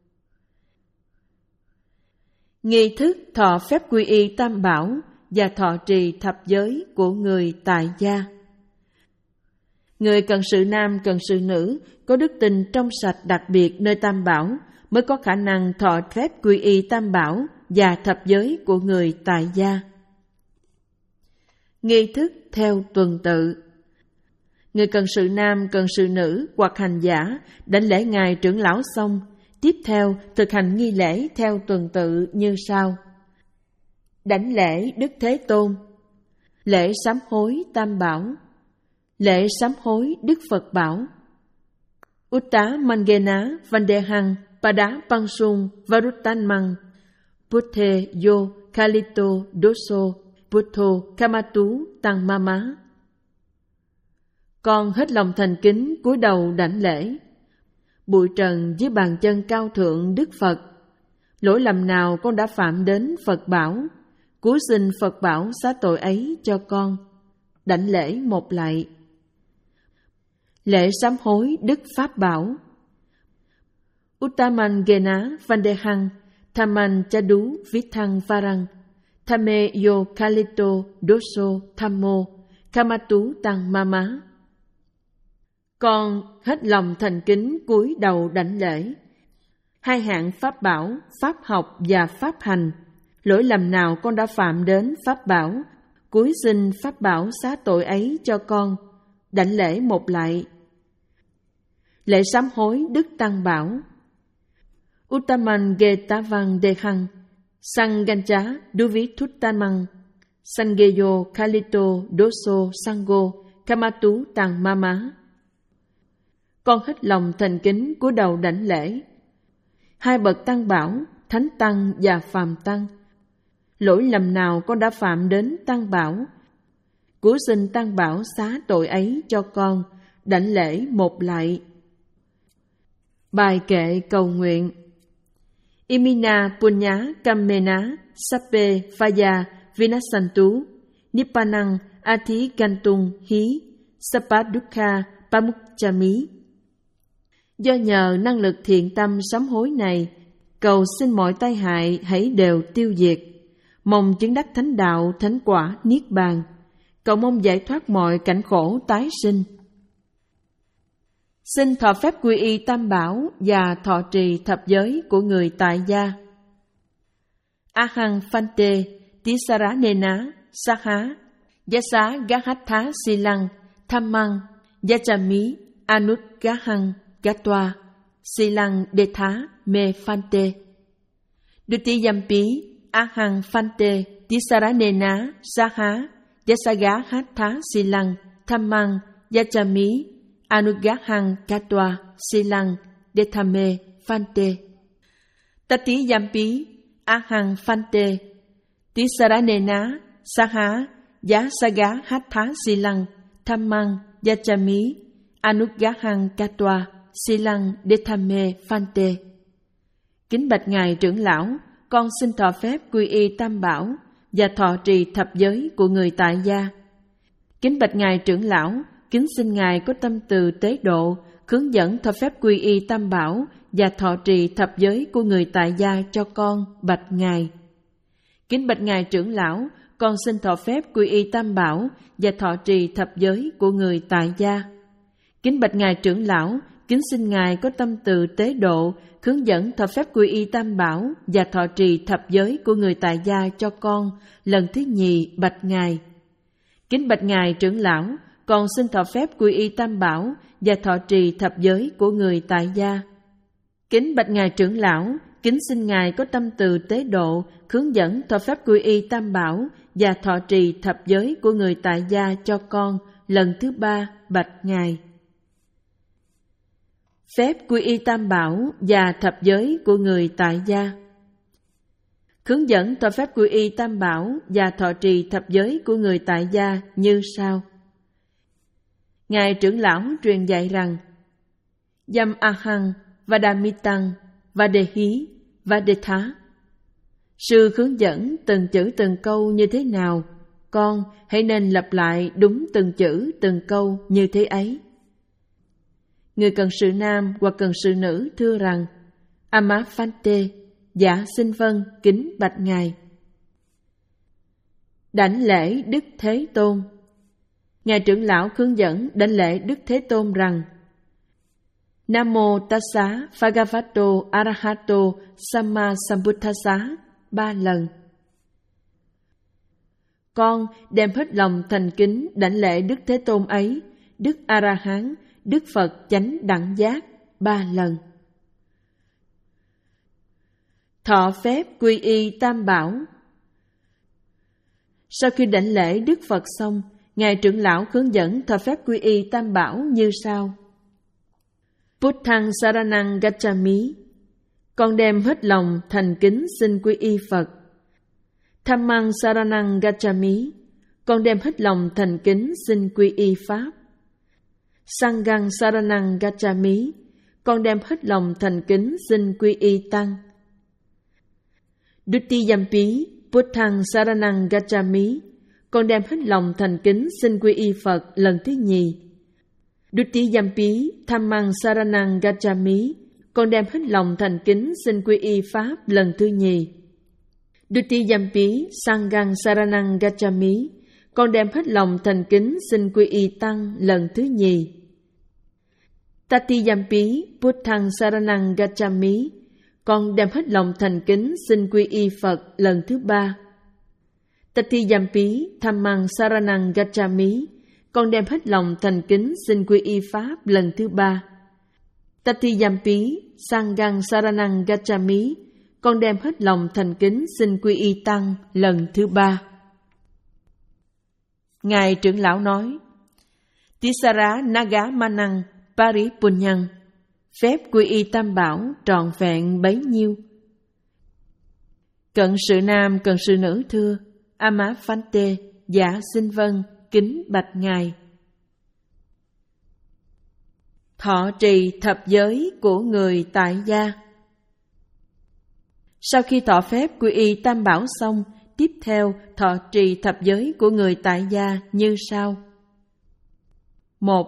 Nghi thức thọ phép quy y Tam Bảo và thọ trì thập giới của người tại gia. Người cận sự nam, cận sự nữ có đức tin trong sạch đặc biệt nơi Tam Bảo mới có khả năng thọ phép quy y Tam Bảo và thập giới của người tại gia. Nghi thức theo tuần tự. Người cận sự nam, cận sự nữ hoặc hành giả đảnh lễ ngài trưởng lão xong, tiếp theo thực hành nghi lễ theo tuần tự như sau: đảnh lễ Đức Thế Tôn, lễ sám hối Tam Bảo, lễ sám hối Đức Phật Bảo. Utta Mangena Vandehang Pada Pangsung Varuttanmang Putthe Yo Kalito Doso Puttho Kamatu Tăng Mama. Con hết lòng thành kính cúi đầu đảnh lễ bụi trần dưới bàn chân cao thượng Đức Phật. Lỗi lầm nào con đã phạm đến Phật Bảo, cúi xin Phật Bảo xá tội ấy cho con. Đảnh lễ một lạy. Lễ sám hối Đức Pháp Bảo. Uttaman Gena Vandehang Thaman Chadu Vithang Varang Thame Yo Kalito Doso Thammo Kamatu Tăng Mama. Con hết lòng thành kính cúi đầu đảnh lễ hai hạng pháp bảo, pháp học và pháp hành. Lỗi lầm nào con đã phạm đến pháp bảo, cúi xin pháp bảo xá tội ấy cho con, đảnh lễ một lại. Lễ sám hối Đức Tăng Bảo. Uttaman Getavang Dehang Sangancha Duvithuttamang Sangeyo Kalito Doso Sango Kamatu Tàng Mama. Con hết lòng thành kính cúi đầu đảnh lễ hai bậc Tăng Bảo, Thánh Tăng và Phàm Tăng. Lỗi lầm nào con đã phạm đến Tăng Bảo, cúi xin Tăng Bảo xá tội ấy cho con, đảnh lễ một lại. Bài kệ cầu nguyện. Imina punya kammena sappe phaya vinasantu nippanang ati gantung hí sapadukha pamukchami. Do nhờ năng lực thiện tâm sám hối này, cầu xin mọi tai hại hãy đều tiêu diệt, mong chứng đắc thánh đạo thánh quả niết bàn, cầu mong giải thoát mọi cảnh khổ tái sinh. Xin thọ phép quy y Tam Bảo và thọ trì thập giới của người tại gia. Ahang Phante Tisaranena Saha Yasa Gahatha Silang Thammang Yachami Anudgahang Gatwa Silang Detha Me Phante Dutiyampi Ahang Phante Tisaranena Saha Yasa Gahatha Silang Thammang Yachami Anugahang Katwa Silang Dethame Phante Tati Yampi Ahang Phante Tisaranena Saha Yasaga Hatha Silang Thammang Yachami Anugahang Katwa Silang Dethame Phante. Kính bạch Ngài trưởng lão, con xin thọ phép quy y Tam Bảo và thọ trì thập giới của người tại gia. Kính bạch Ngài trưởng lão, kính xin Ngài có tâm từ tế độ, hướng dẫn thọ phép quy y Tam Bảo và thọ trì thập giới của người tại gia cho con, bạch Ngài. Kính bạch Ngài trưởng lão, con xin thọ phép quy y Tam Bảo và thọ trì thập giới của người tại gia. Kính bạch Ngài trưởng lão, kính xin Ngài có tâm từ tế độ, hướng dẫn thọ phép quy y Tam Bảo và thọ trì thập giới của người tại gia cho con, lần thứ nhì, bạch Ngài. Kính bạch Ngài trưởng lão, con xin thọ phép quy y Tam Bảo và thọ trì thập giới của người tại gia. Kính bạch Ngài trưởng lão, kính xin Ngài có tâm từ tế độ, hướng dẫn thọ phép quy y Tam Bảo và thọ trì thập giới của người tại gia cho con, lần thứ ba, bạch Ngài. Phép quy y Tam Bảo và thập giới của người tại gia. Hướng dẫn thọ phép quy y Tam Bảo và thọ trì thập giới của người tại gia như sau. Ngài trưởng lão truyền dạy rằng: Yam ahang vadamitang vadehi vadetha. Sư hướng dẫn từng chữ từng câu như thế nào, con hãy nên lặp lại đúng từng chữ từng câu như thế ấy. Người cần sự nam hoặc cần sự nữ thưa rằng: Ama Phante, dạ xin vâng, kính bạch Ngài. Đảnh lễ Đức Thế Tôn. Ngài trưởng lão hướng dẫn đảnh lễ Đức Thế Tôn rằng: Nam mô Tassa Bhagavato Arahato Samma Sambuddhassa ba lần. Con đem hết lòng thành kính đảnh lễ Đức Thế Tôn ấy, Đức A-ra-hán, Đức Phật chánh đẳng giác ba lần. Thọ phép quy y Tam Bảo. Sau khi đảnh lễ Đức Phật xong, Ngài trưởng lão hướng dẫn thọ phép quy y Tam Bảo như sau. Puttang saranang gacchami. Con đem hết lòng thành kính xin quy y Phật. Dhammang saranang gacchami. Con đem hết lòng thành kính xin quy y Pháp. Sanghang saranang gacchami. Con đem hết lòng thành kính xin quy y Tăng. Dutiyampi Puttang saranang gacchami. Con đem hết lòng thành kính xin quy y Phật lần thứ nhì. Dutiyampi Dhammang saranang gacchami. Con đem hết lòng thành kính xin quy y Pháp lần thứ nhì. Dutiyampi Sanghang saranang gacchami. Con đem hết lòng thành kính xin quy y Tăng lần thứ nhì. Tatiyampi Puttang saranang gacchami. con đem hết lòng thành kính xin quy y Phật lần thứ ba. Tatiyampi Dhammang Saranang Gacchami, con đem hết lòng thành kính xin quy y Pháp lần thứ ba. Tatiyampi Sanghang Saranang Gacchami, con đem hết lòng thành kính xin quy y Tăng lần thứ ba. Ngài trưởng lão nói, Tisara Naga Manang Paripunyang, phép quy y Tam Bảo trọn vẹn bấy nhiêu. Cận sự nam cận sự nữ thưa, Ama Phante, dạ xin vâng, kính bạch Ngài. Thọ trì thập giới của người tại gia. Sau khi thọ phép quy y Tam Bảo xong, tiếp theo thọ trì thập giới của người tại gia như sau. Một.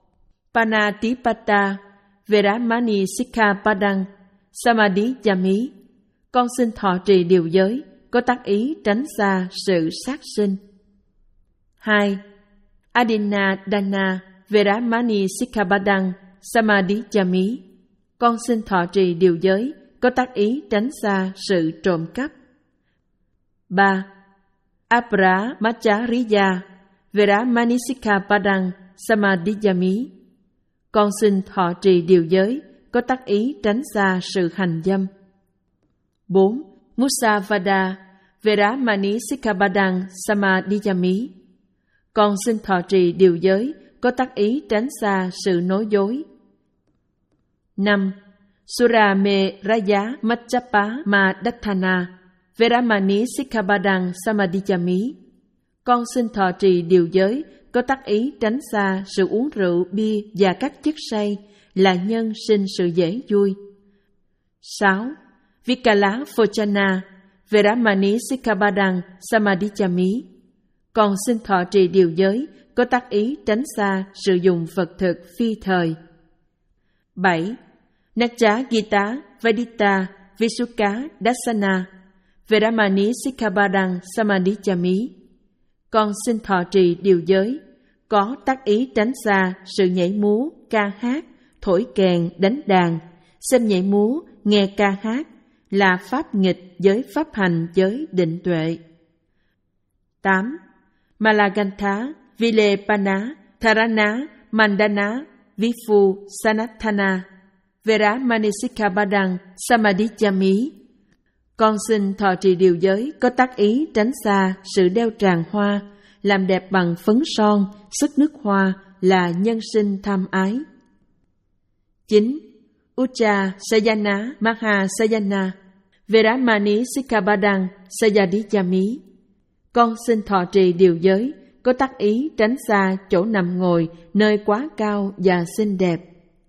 Panatipata Veramani Sikkhapadang Samadhiyami, con xin thọ trì điều giới, có tác ý tránh xa sự sát sinh. Hai. Adina Dana Veramani Sikkhapadang Samadhiyami, con xin thọ trì điều giới, có tác ý tránh xa sự trộm cắp. Ba. Aparamachariya Veramani Sikkhapadang Samadhiyami, con xin thọ trì điều giới, có tác ý tránh xa sự hành dâm. Bốn. Musavada Veramani Sikkhapadang Samadhiyami, con xin thọ trì điều giới, có tác ý tránh xa sự nói dối. Năm. Surame Raya Machapa Madathana Veramani Sikkhapadang Samadhiyami, con xin thọ trì điều giới, có tác ý tránh xa sự uống rượu, bia và các chất say là nhân sinh sự dễ vui. Sáu. Vikala Phochana Veramani Sikkhapadang Samadhiyami, con xin thọ trì điều giới, có tác ý tránh xa sự dùng vật thực phi thời. Bảy. Nacha Gita Vedita Visuka Dasana Veramani Sikkhapadang Samadhiyami, con xin thọ trì điều giới, có tác ý tránh xa sự nhảy múa, ca hát, thổi kèn, đánh đàn, xem nhảy múa, nghe ca hát là pháp nghịch với pháp hành giới định tuệ. Tám. Malagantha Vilepana Tharana Mandana Vifu Sanathana Veramani Sikkhapadang Samadhiyami, con xin thọ trì điều giới, có tác ý tránh xa sự đeo tràng hoa, làm đẹp bằng phấn son, sức nước hoa là nhân sinh tham ái. Chín. Ucha Sayana Maha Sayana Veramani Sikkhapadang Sayadhiyami, con xin thọ trì điều giới, có tác ý tránh xa chỗ nằm ngồi nơi quá cao và xinh đẹp.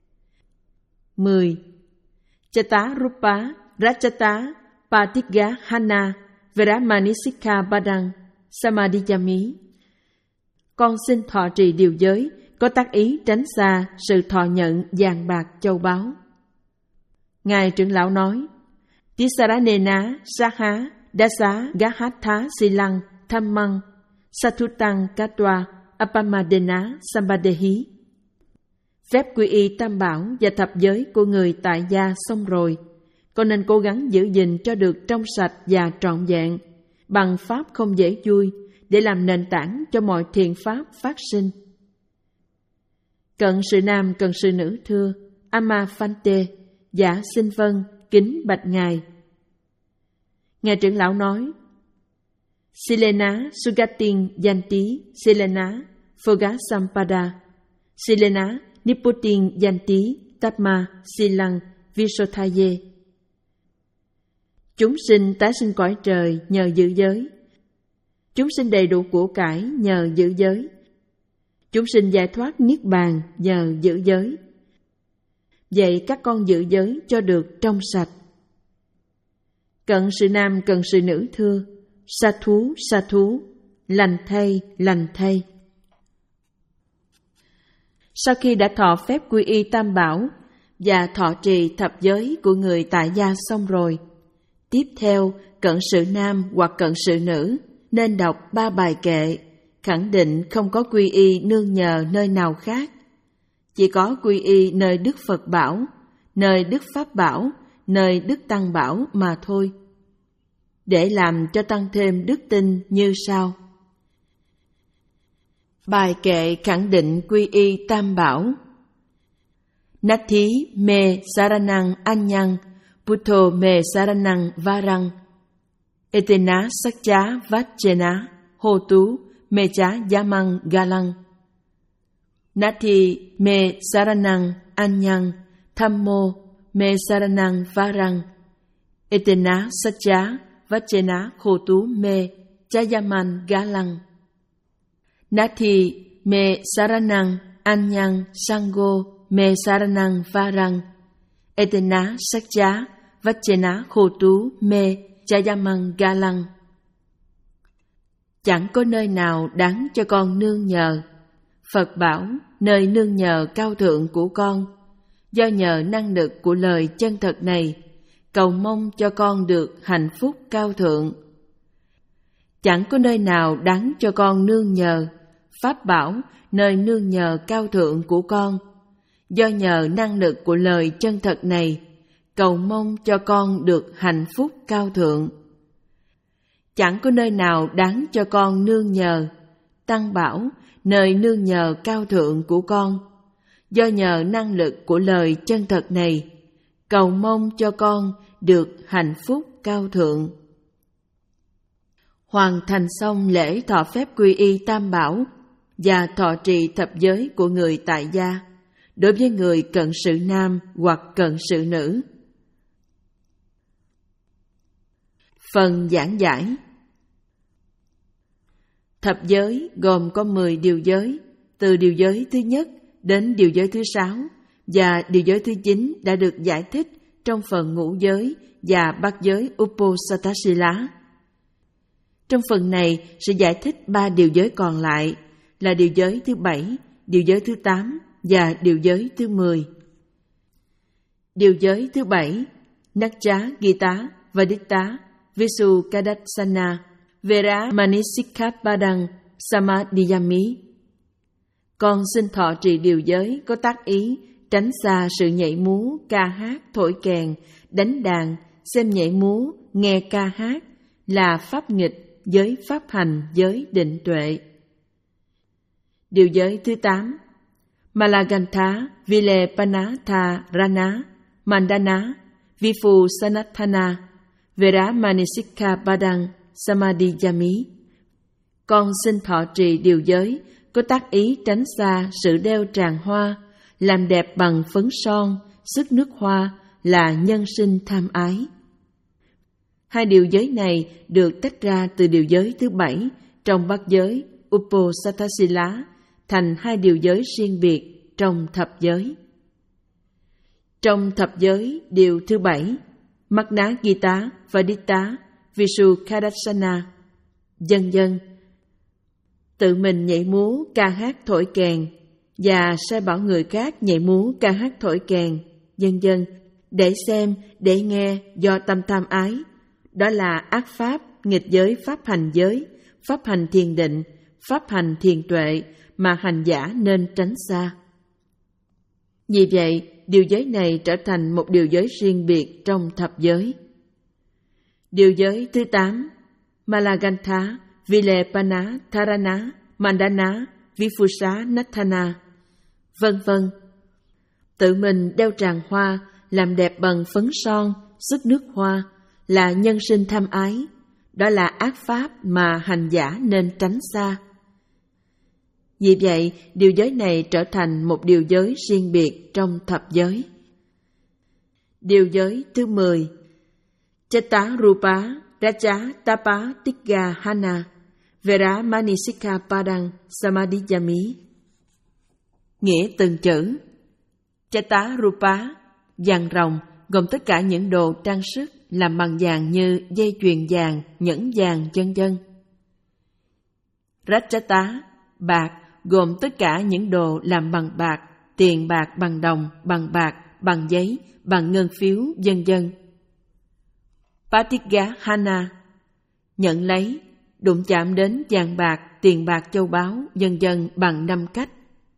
Mười. Chata Rupa Rachata Patigahana Veramani Sikkhapadang Samadhiyami, con xin thọ trì điều giới, có tác ý tránh xa sự thọ nhận vàng bạc châu báu. Ngài trưởng lão nói, Tisaranena Saha Dasa Gahatha Silang Dhammang Satutang Katwa Apamadena Sambadehi, phép quy y Tam Bảo và thập giới của người tại gia xong rồi, con nên cố gắng giữ gìn cho được trong sạch và trọn vẹn, bằng pháp không dễ vui, để làm nền tảng cho mọi thiện pháp phát sinh. Cận sự nam cận sự nữ thưa, Ama Phante, dạ xin vâng, kính bạch Ngài. Ngài trưởng lão nói, Silena Sugatin Yanti Silena Phogasampada Silena Niputin Yanti Tatma Silang Visothaye, chúng sinh tái sinh cõi trời nhờ giữ giới, chúng sinh đầy đủ của cải nhờ giữ giới, chúng sinh giải thoát niết bàn nhờ giữ giới. Vậy các con giữ giới cho được trong sạch. Cận sự nam cận sự nữ thưa, sa thú sa thú, lành thay lành thay. Sau khi đã thọ phép quy y Tam Bảo và thọ trì thập giới của người tại gia xong rồi, tiếp theo cận sự nam hoặc cận sự nữ nên đọc ba bài kệ, khẳng định không có quy y nương nhờ nơi nào khác, chỉ có quy y nơi Đức Phật Bảo, nơi Đức Pháp Bảo, nơi Đức Tăng bảo mà thôi. Để làm cho tăng thêm đức tin như sau. Bài kệ khẳng định quy y Tam Bảo. Nati me saranang anyang, Buddho me saranang varang, Etena sakcha vachena, hotu me cha yamang galang. Nati me saranang anyang, Thammo me saranang varang, Etena sakcha vachena hotu me cha yamang galang. Nati me saranang anyang sango me saranang varang, Etena sakcha vachena hotu me chayamang galang. Chẳng có nơi nào đáng cho con nương nhờ. Phật bảo nơi nương nhờ cao thượng của con, do nhờ năng lực của lời chân thật này, cầu mong cho con được hạnh phúc cao thượng. Chẳng có nơi nào đáng cho con nương nhờ. Pháp bảo nơi nương nhờ cao thượng của con, do nhờ năng lực của lời chân thật này, cầu mong cho con được hạnh phúc cao thượng. Chẳng có nơi nào đáng cho con nương nhờ. Tăng bảo nơi nương nhờ cao thượng của con, do nhờ năng lực của lời chân thật này, cầu mong cho con được hạnh phúc cao thượng. Hoàn thành xong lễ thọ phép quy y Tam Bảo và thọ trì thập giới của người tại gia đối với người cận sự nam hoặc cận sự nữ. Phần giảng giải. Thập giới gồm có mười điều giới, từ điều giới thứ nhất đến điều giới thứ sáu, và điều giới thứ chín đã được giải thích trong phần ngũ giới và bát giới Uposatthasila. Trong phần này sẽ giải thích ba điều giới còn lại là điều giới thứ bảy, điều giới thứ tám và điều giới thứ mười. Điều giới thứ bảy, Natcha Gita Vaditta Visukadatsana Vera Manisikhapadang Samadhiyami. Con xin thọ trì điều giới có tác ý tránh xa sự nhảy múa, ca hát, thổi kèn, đánh đàn, xem nhảy múa, nghe ca hát là pháp nghịch với pháp hành giới định tuệ. Điều giới thứ tám, Malagantha Vilepanatha Rana Mandana Vifu Sanathana Vera Manisikhapadang Samadhiyami. Con xin thọ trì điều giới có tác ý tránh xa sự đeo tràng hoa, làm đẹp bằng phấn son, sức nước hoa là nhân sinh tham ái. Hai điều giới này được tách ra từ điều giới thứ bảy trong bát giới Uposatthasila thành hai điều giới riêng biệt trong thập giới. Trong thập giới, điều thứ bảy, Magna Gita Vaditta Visukadatsana, dân dân, tự mình nhảy múa, ca hát, thổi kèn và sai bảo người khác nhảy múa, ca hát, thổi kèn, dân dân, để xem, để nghe do tâm tham ái. Đó là ác pháp, nghịch giới pháp hành giới, pháp hành thiền định, pháp hành thiền tuệ mà hành giả nên tránh xa. Vì vậy, điều giới này trở thành một điều giới riêng biệt trong thập giới. Điều giới thứ tám, Malagantha Vilepana Tharana Mandana Vifusa Nathana, vân vân. Tự mình đeo tràng hoa, làm đẹp bằng phấn son, sức nước hoa là nhân sinh tham ái. Đó là ác pháp mà hành giả nên tránh xa. Vì vậy, điều giới này trở thành một điều giới riêng biệt trong thập giới. Điều giới thứ mười, Chitta Rupa Raja Tapa Tigga Hana Vera Manisikhapadang Samadhiyami. Nghĩa từng chữ. Chitta Rupa, vàng rồng, gồm tất cả những đồ trang sức làm bằng vàng như dây chuyền vàng, nhẫn vàng, vân vân. Rajata, bạc, gồm tất cả những đồ làm bằng bạc, tiền bạc bằng đồng, bằng bạc, bằng giấy, bằng ngân phiếu, vân vân. Patigahana, nhận lấy, đụng chạm đến vàng bạc, tiền bạc, châu báu, vân vân bằng năm cách.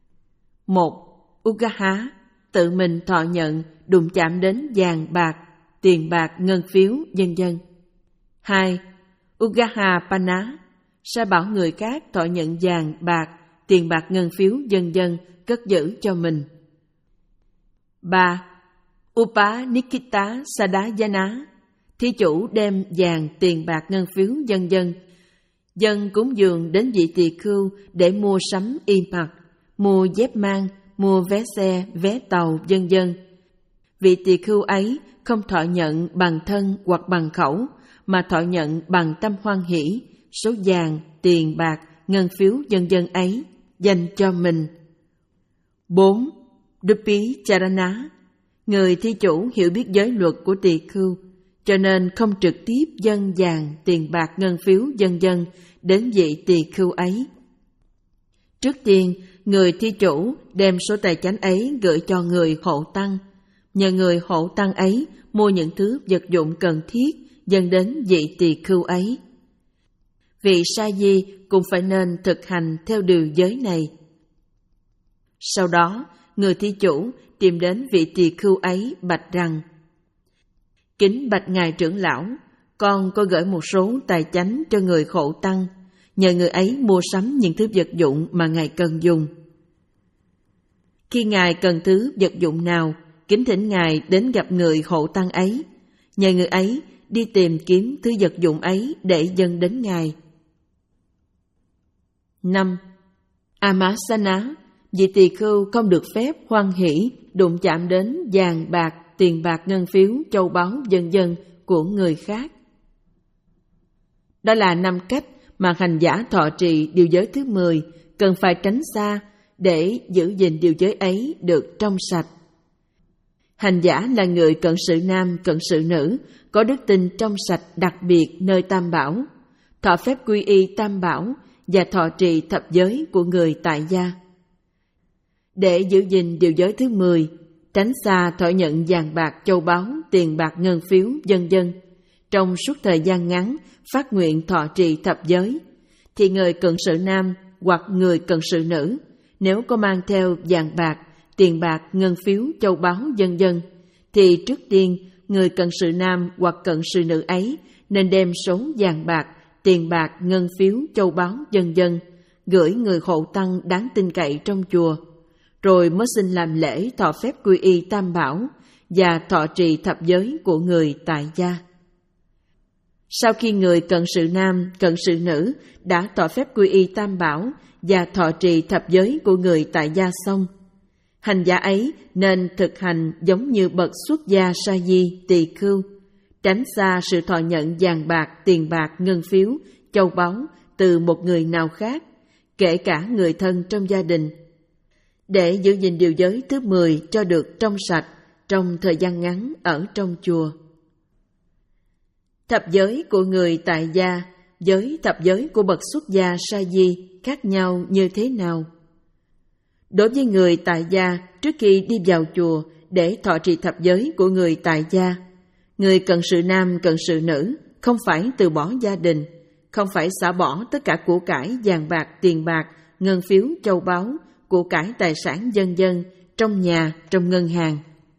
Một, Ugaha, tự mình thọ nhận, đụng chạm đến vàng bạc, tiền bạc, ngân phiếu, vân vân. Hai, Ugahapana, sa bảo người khác thọ nhận vàng, bạc, tiền bạc, ngân phiếu, vân vân cất giữ cho mình. Ba, Upanikita Sadayana, thí chủ đem vàng, tiền bạc, ngân phiếu, vân vân dâng cúng dường đến vị tỳ khưu để mua sắm y mặc, mua dép mang, mua vé xe, vé tàu, vân vân. Vị tỳ khưu ấy không thọ nhận bằng thân hoặc bằng khẩu, mà thọ nhận bằng tâm hoan hỷ, số vàng, tiền bạc, ngân phiếu, vân vân ấy dành cho mình. Bốn, Dupi Charana, người thí chủ hiểu biết giới luật của tỳ khưu, cho nên không trực tiếp dâng vàng, tiền bạc, ngân phiếu, vân vân đến vị tỳ khưu ấy. Trước tiên, người thí chủ đem số tài chánh ấy gửi cho người hộ tăng, nhờ người hộ tăng ấy mua những thứ vật dụng cần thiết dâng đến vị tỳ khưu ấy. Vị sa di cũng phải nên thực hành theo điều giới này. Sau đó, người thí chủ tìm đến vị tỳ khưu ấy bạch rằng: kính bạch ngài trưởng lão, con có gửi một số tài chánh cho người hộ tăng, nhờ người ấy mua sắm những thứ vật dụng mà ngài cần dùng. Khi ngài cần thứ vật dụng nào, kính thỉnh ngài đến gặp người hộ tăng ấy, nhờ người ấy đi tìm kiếm thứ vật dụng ấy để dâng đến ngài. Năm, Amasana, vị tỳ khưu không được phép hoan hỷ đụng chạm đến vàng bạc, tiền bạc, ngân phiếu, châu báu, vân vân của người khác. Đó là năm cách mà hành giả thọ trì điều giới thứ mười cần phải tránh xa để giữ gìn điều giới ấy được trong sạch. Hành giả là người cận sự nam, cận sự nữ, có đức tin trong sạch đặc biệt nơi Tam Bảo, thọ phép quy y Tam Bảo và thọ trì thập giới của người tại gia. Để giữ gìn điều giới thứ mười, tránh xa thọ nhận vàng bạc, châu báu, tiền bạc, ngân phiếu, vân vân, trong suốt thời gian ngắn phát nguyện thọ trì thập giới, thì người cận sự nam hoặc người cận sự nữ nếu có mang theo vàng bạc, tiền bạc, ngân phiếu, châu báu, vân vân, thì trước tiên người cận sự nam hoặc cận sự nữ ấy nên đem số vàng bạc, tiền bạc, ngân phiếu, châu báu, vân vân gửi người hộ tăng đáng tin cậy trong chùa, rồi mới xin làm lễ thọ phép quy y Tam Bảo và thọ trì thập giới của người tại gia. Sau khi người cận sự nam, cận sự nữ đã thọ phép quy y Tam Bảo và thọ trì thập giới của người tại gia xong, hành giả ấy nên thực hành giống như bậc xuất gia sa di, tỳ khưu, tránh xa sự thọ nhận vàng bạc, tiền bạc, ngân phiếu, châu báu từ một người nào khác, kể cả người thân trong gia đình, để giữ gìn điều giới thứ mười cho được trong sạch trong thời gian ngắn ở trong chùa. Thập giới của người tại gia với thập giới của bậc xuất gia sa di khác nhau như thế nào? Đối với người tại gia, trước khi đi vào chùa để thọ trì thập giới của người tại gia, người cận sự nam, cận sự nữ không phải từ bỏ gia đình, không phải xả bỏ tất cả của cải vàng bạc, tiền bạc, ngân phiếu, châu báu, của cải tài sản vân vân trong nhà, trong ngân hàng.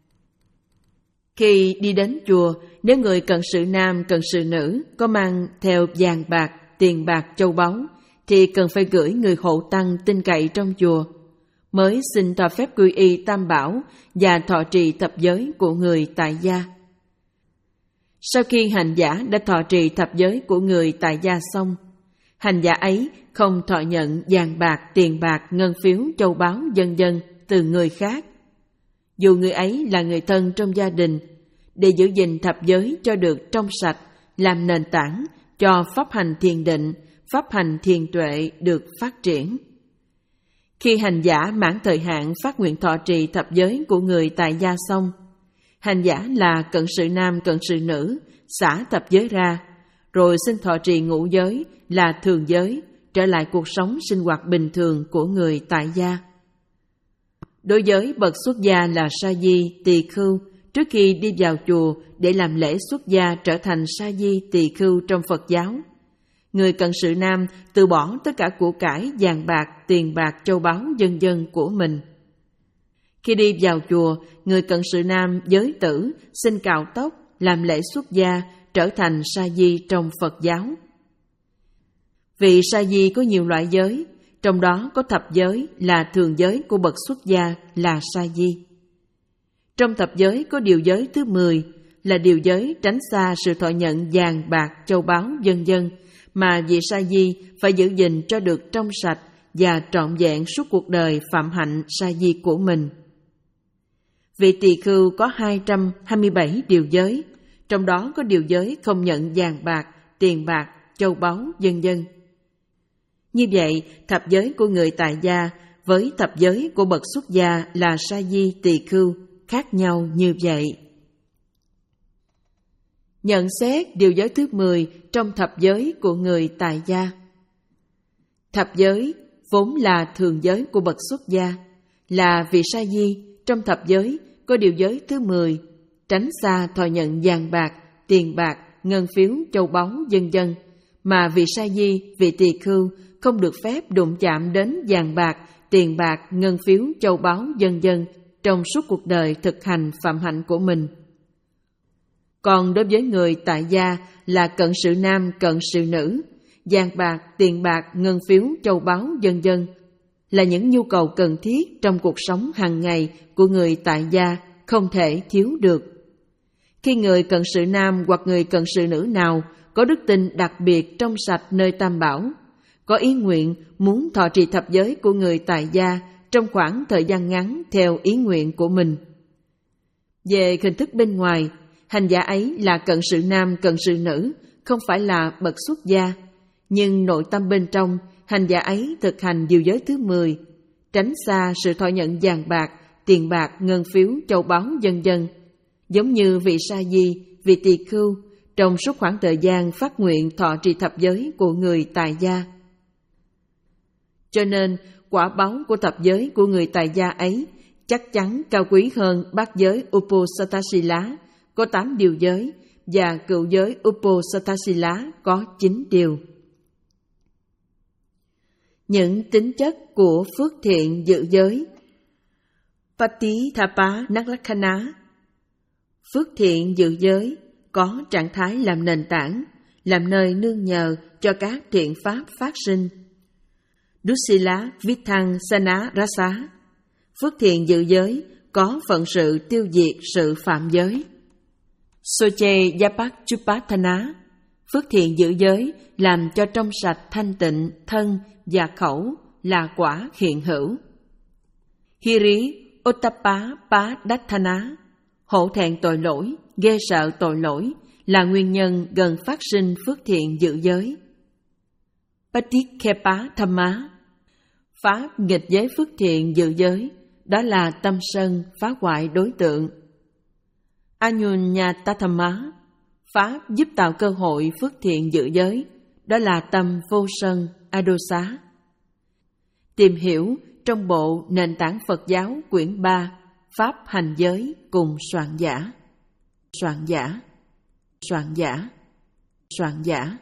Khi đi đến chùa, nếu người cận sự nam, cận sự nữ có mang theo vàng bạc, tiền bạc, châu báu, thì cần phải gửi người hộ tăng tin cậy trong chùa, mới xin thọ phép quy y Tam Bảo và thọ trì thập giới của người tại gia. Sau khi hành giả đã thọ trì thập giới của người tại gia xong, hành giả ấy không thọ nhận vàng bạc, tiền bạc, ngân phiếu, châu báu, vân vân từ người khác, dù người ấy là người thân trong gia đình, để giữ gìn thập giới cho được trong sạch, làm nền tảng cho pháp hành thiền định, pháp hành thiền tuệ được phát triển. Khi hành giả mãn thời hạn phát nguyện thọ trì thập giới của người tại gia xong, hành giả là cận sự nam, cận sự nữ xả thập giới ra, rồi xin thọ trì ngũ giới là thường giới, trở lại cuộc sống sinh hoạt bình thường của người tại gia. Đối với bậc xuất gia là sa di, tỳ khưu, trước khi đi vào chùa để làm lễ xuất gia trở thành sa di, tỳ khưu trong Phật giáo, người cận sự nam từ bỏ tất cả của cải vàng bạc, tiền bạc, châu báu vân vân của mình. Khi đi vào chùa, người cận sự nam giới tử xin cạo tóc làm lễ xuất gia trở thành sa di trong Phật giáo. Vị sa di có nhiều loại giới, trong đó có thập giới là thường giới của bậc xuất gia là sa di. Trong thập giới có điều giới thứ mười là điều giới tránh xa sự thọ nhận vàng bạc, châu báu, vân vân mà vị sa di phải giữ gìn cho được trong sạch và trọn vẹn suốt cuộc đời phạm hạnh sa di của mình. Vị tỳ khưu có hai trăm hai mươi bảy điều giới, trong đó có điều giới không nhận vàng bạc, tiền bạc, châu báu, vân vân. Như vậy, thập giới của người tại gia với thập giới của bậc xuất gia là sa di tỳ khưu khác nhau như vậy. Nhận xét điều giới thứ mười trong thập giới của người tại gia. Thập giới vốn là thường giới của bậc xuất gia, là vị sa di trong thập giới có điều giới thứ mười, tránh xa thọ nhận vàng bạc, tiền bạc, ngân phiếu, châu báu, vân vân mà vị sa di, vị tỳ khưu không được phép đụng chạm đến vàng bạc, tiền bạc, ngân phiếu, châu báu, vân vân trong suốt cuộc đời thực hành phạm hạnh của mình. Còn đối với người tại gia là cận sự nam, cận sự nữ, vàng bạc, tiền bạc, ngân phiếu, châu báu, vân vân là những nhu cầu cần thiết trong cuộc sống hàng ngày của người tại gia, không thể thiếu được. Khi người cận sự nam hoặc người cận sự nữ nào có đức tin đặc biệt trong sạch nơi Tam Bảo, có ý nguyện muốn thọ trì thập giới của người tại gia trong khoảng thời gian ngắn theo ý nguyện của mình. Về hình thức bên ngoài, hành giả ấy là cận sự nam, cận sự nữ, không phải là bậc xuất gia, nhưng nội tâm bên trong, hành giả ấy thực hành điều giới thứ mười, tránh xa sự thọ nhận vàng bạc, tiền bạc, ngân phiếu, châu báu, vân vân, giống như vị sa di, vị tỳ khưu trong suốt khoảng thời gian phát nguyện thọ trì thập giới của người tại gia. Cho nên, quả báo của thập giới của người tại gia ấy chắc chắn cao quý hơn bát giới Uposatthasila có tám điều giới và cựu giới Uposatthasila có chín điều. Những tính chất của phước thiện dự giới. Patithapa Naklakkhana. Phước thiện dự giới có trạng thái làm nền tảng, làm nơi nương nhờ cho các thiện pháp phát sinh. Dusila Vithang Sana Rasa. Phước thiện dự giới có phận sự tiêu diệt sự phạm giới. Soche Yapachupatthana. Phước thiện dự giới làm cho trong sạch thanh tịnh thân và khẩu là quả hiện hữu. Hiri Ottappa Padathana. Hổ thẹn tội lỗi, ghê sợ tội lỗi là nguyên nhân gần phát sinh phước thiện dự giới. Patikhepa Thamma. Pháp nghịch giới phước thiện dự giới, đó là tâm sân phá hoại đối tượng. Anyunyatathama. Pháp giúp tạo cơ hội phước thiện dự giới, đó là tâm vô sân, adosa. Tìm hiểu trong bộ Nền tảng Phật giáo quyển ba, Pháp hành giới cùng soạn giả. Soạn giả. Soạn giả. Soạn giả.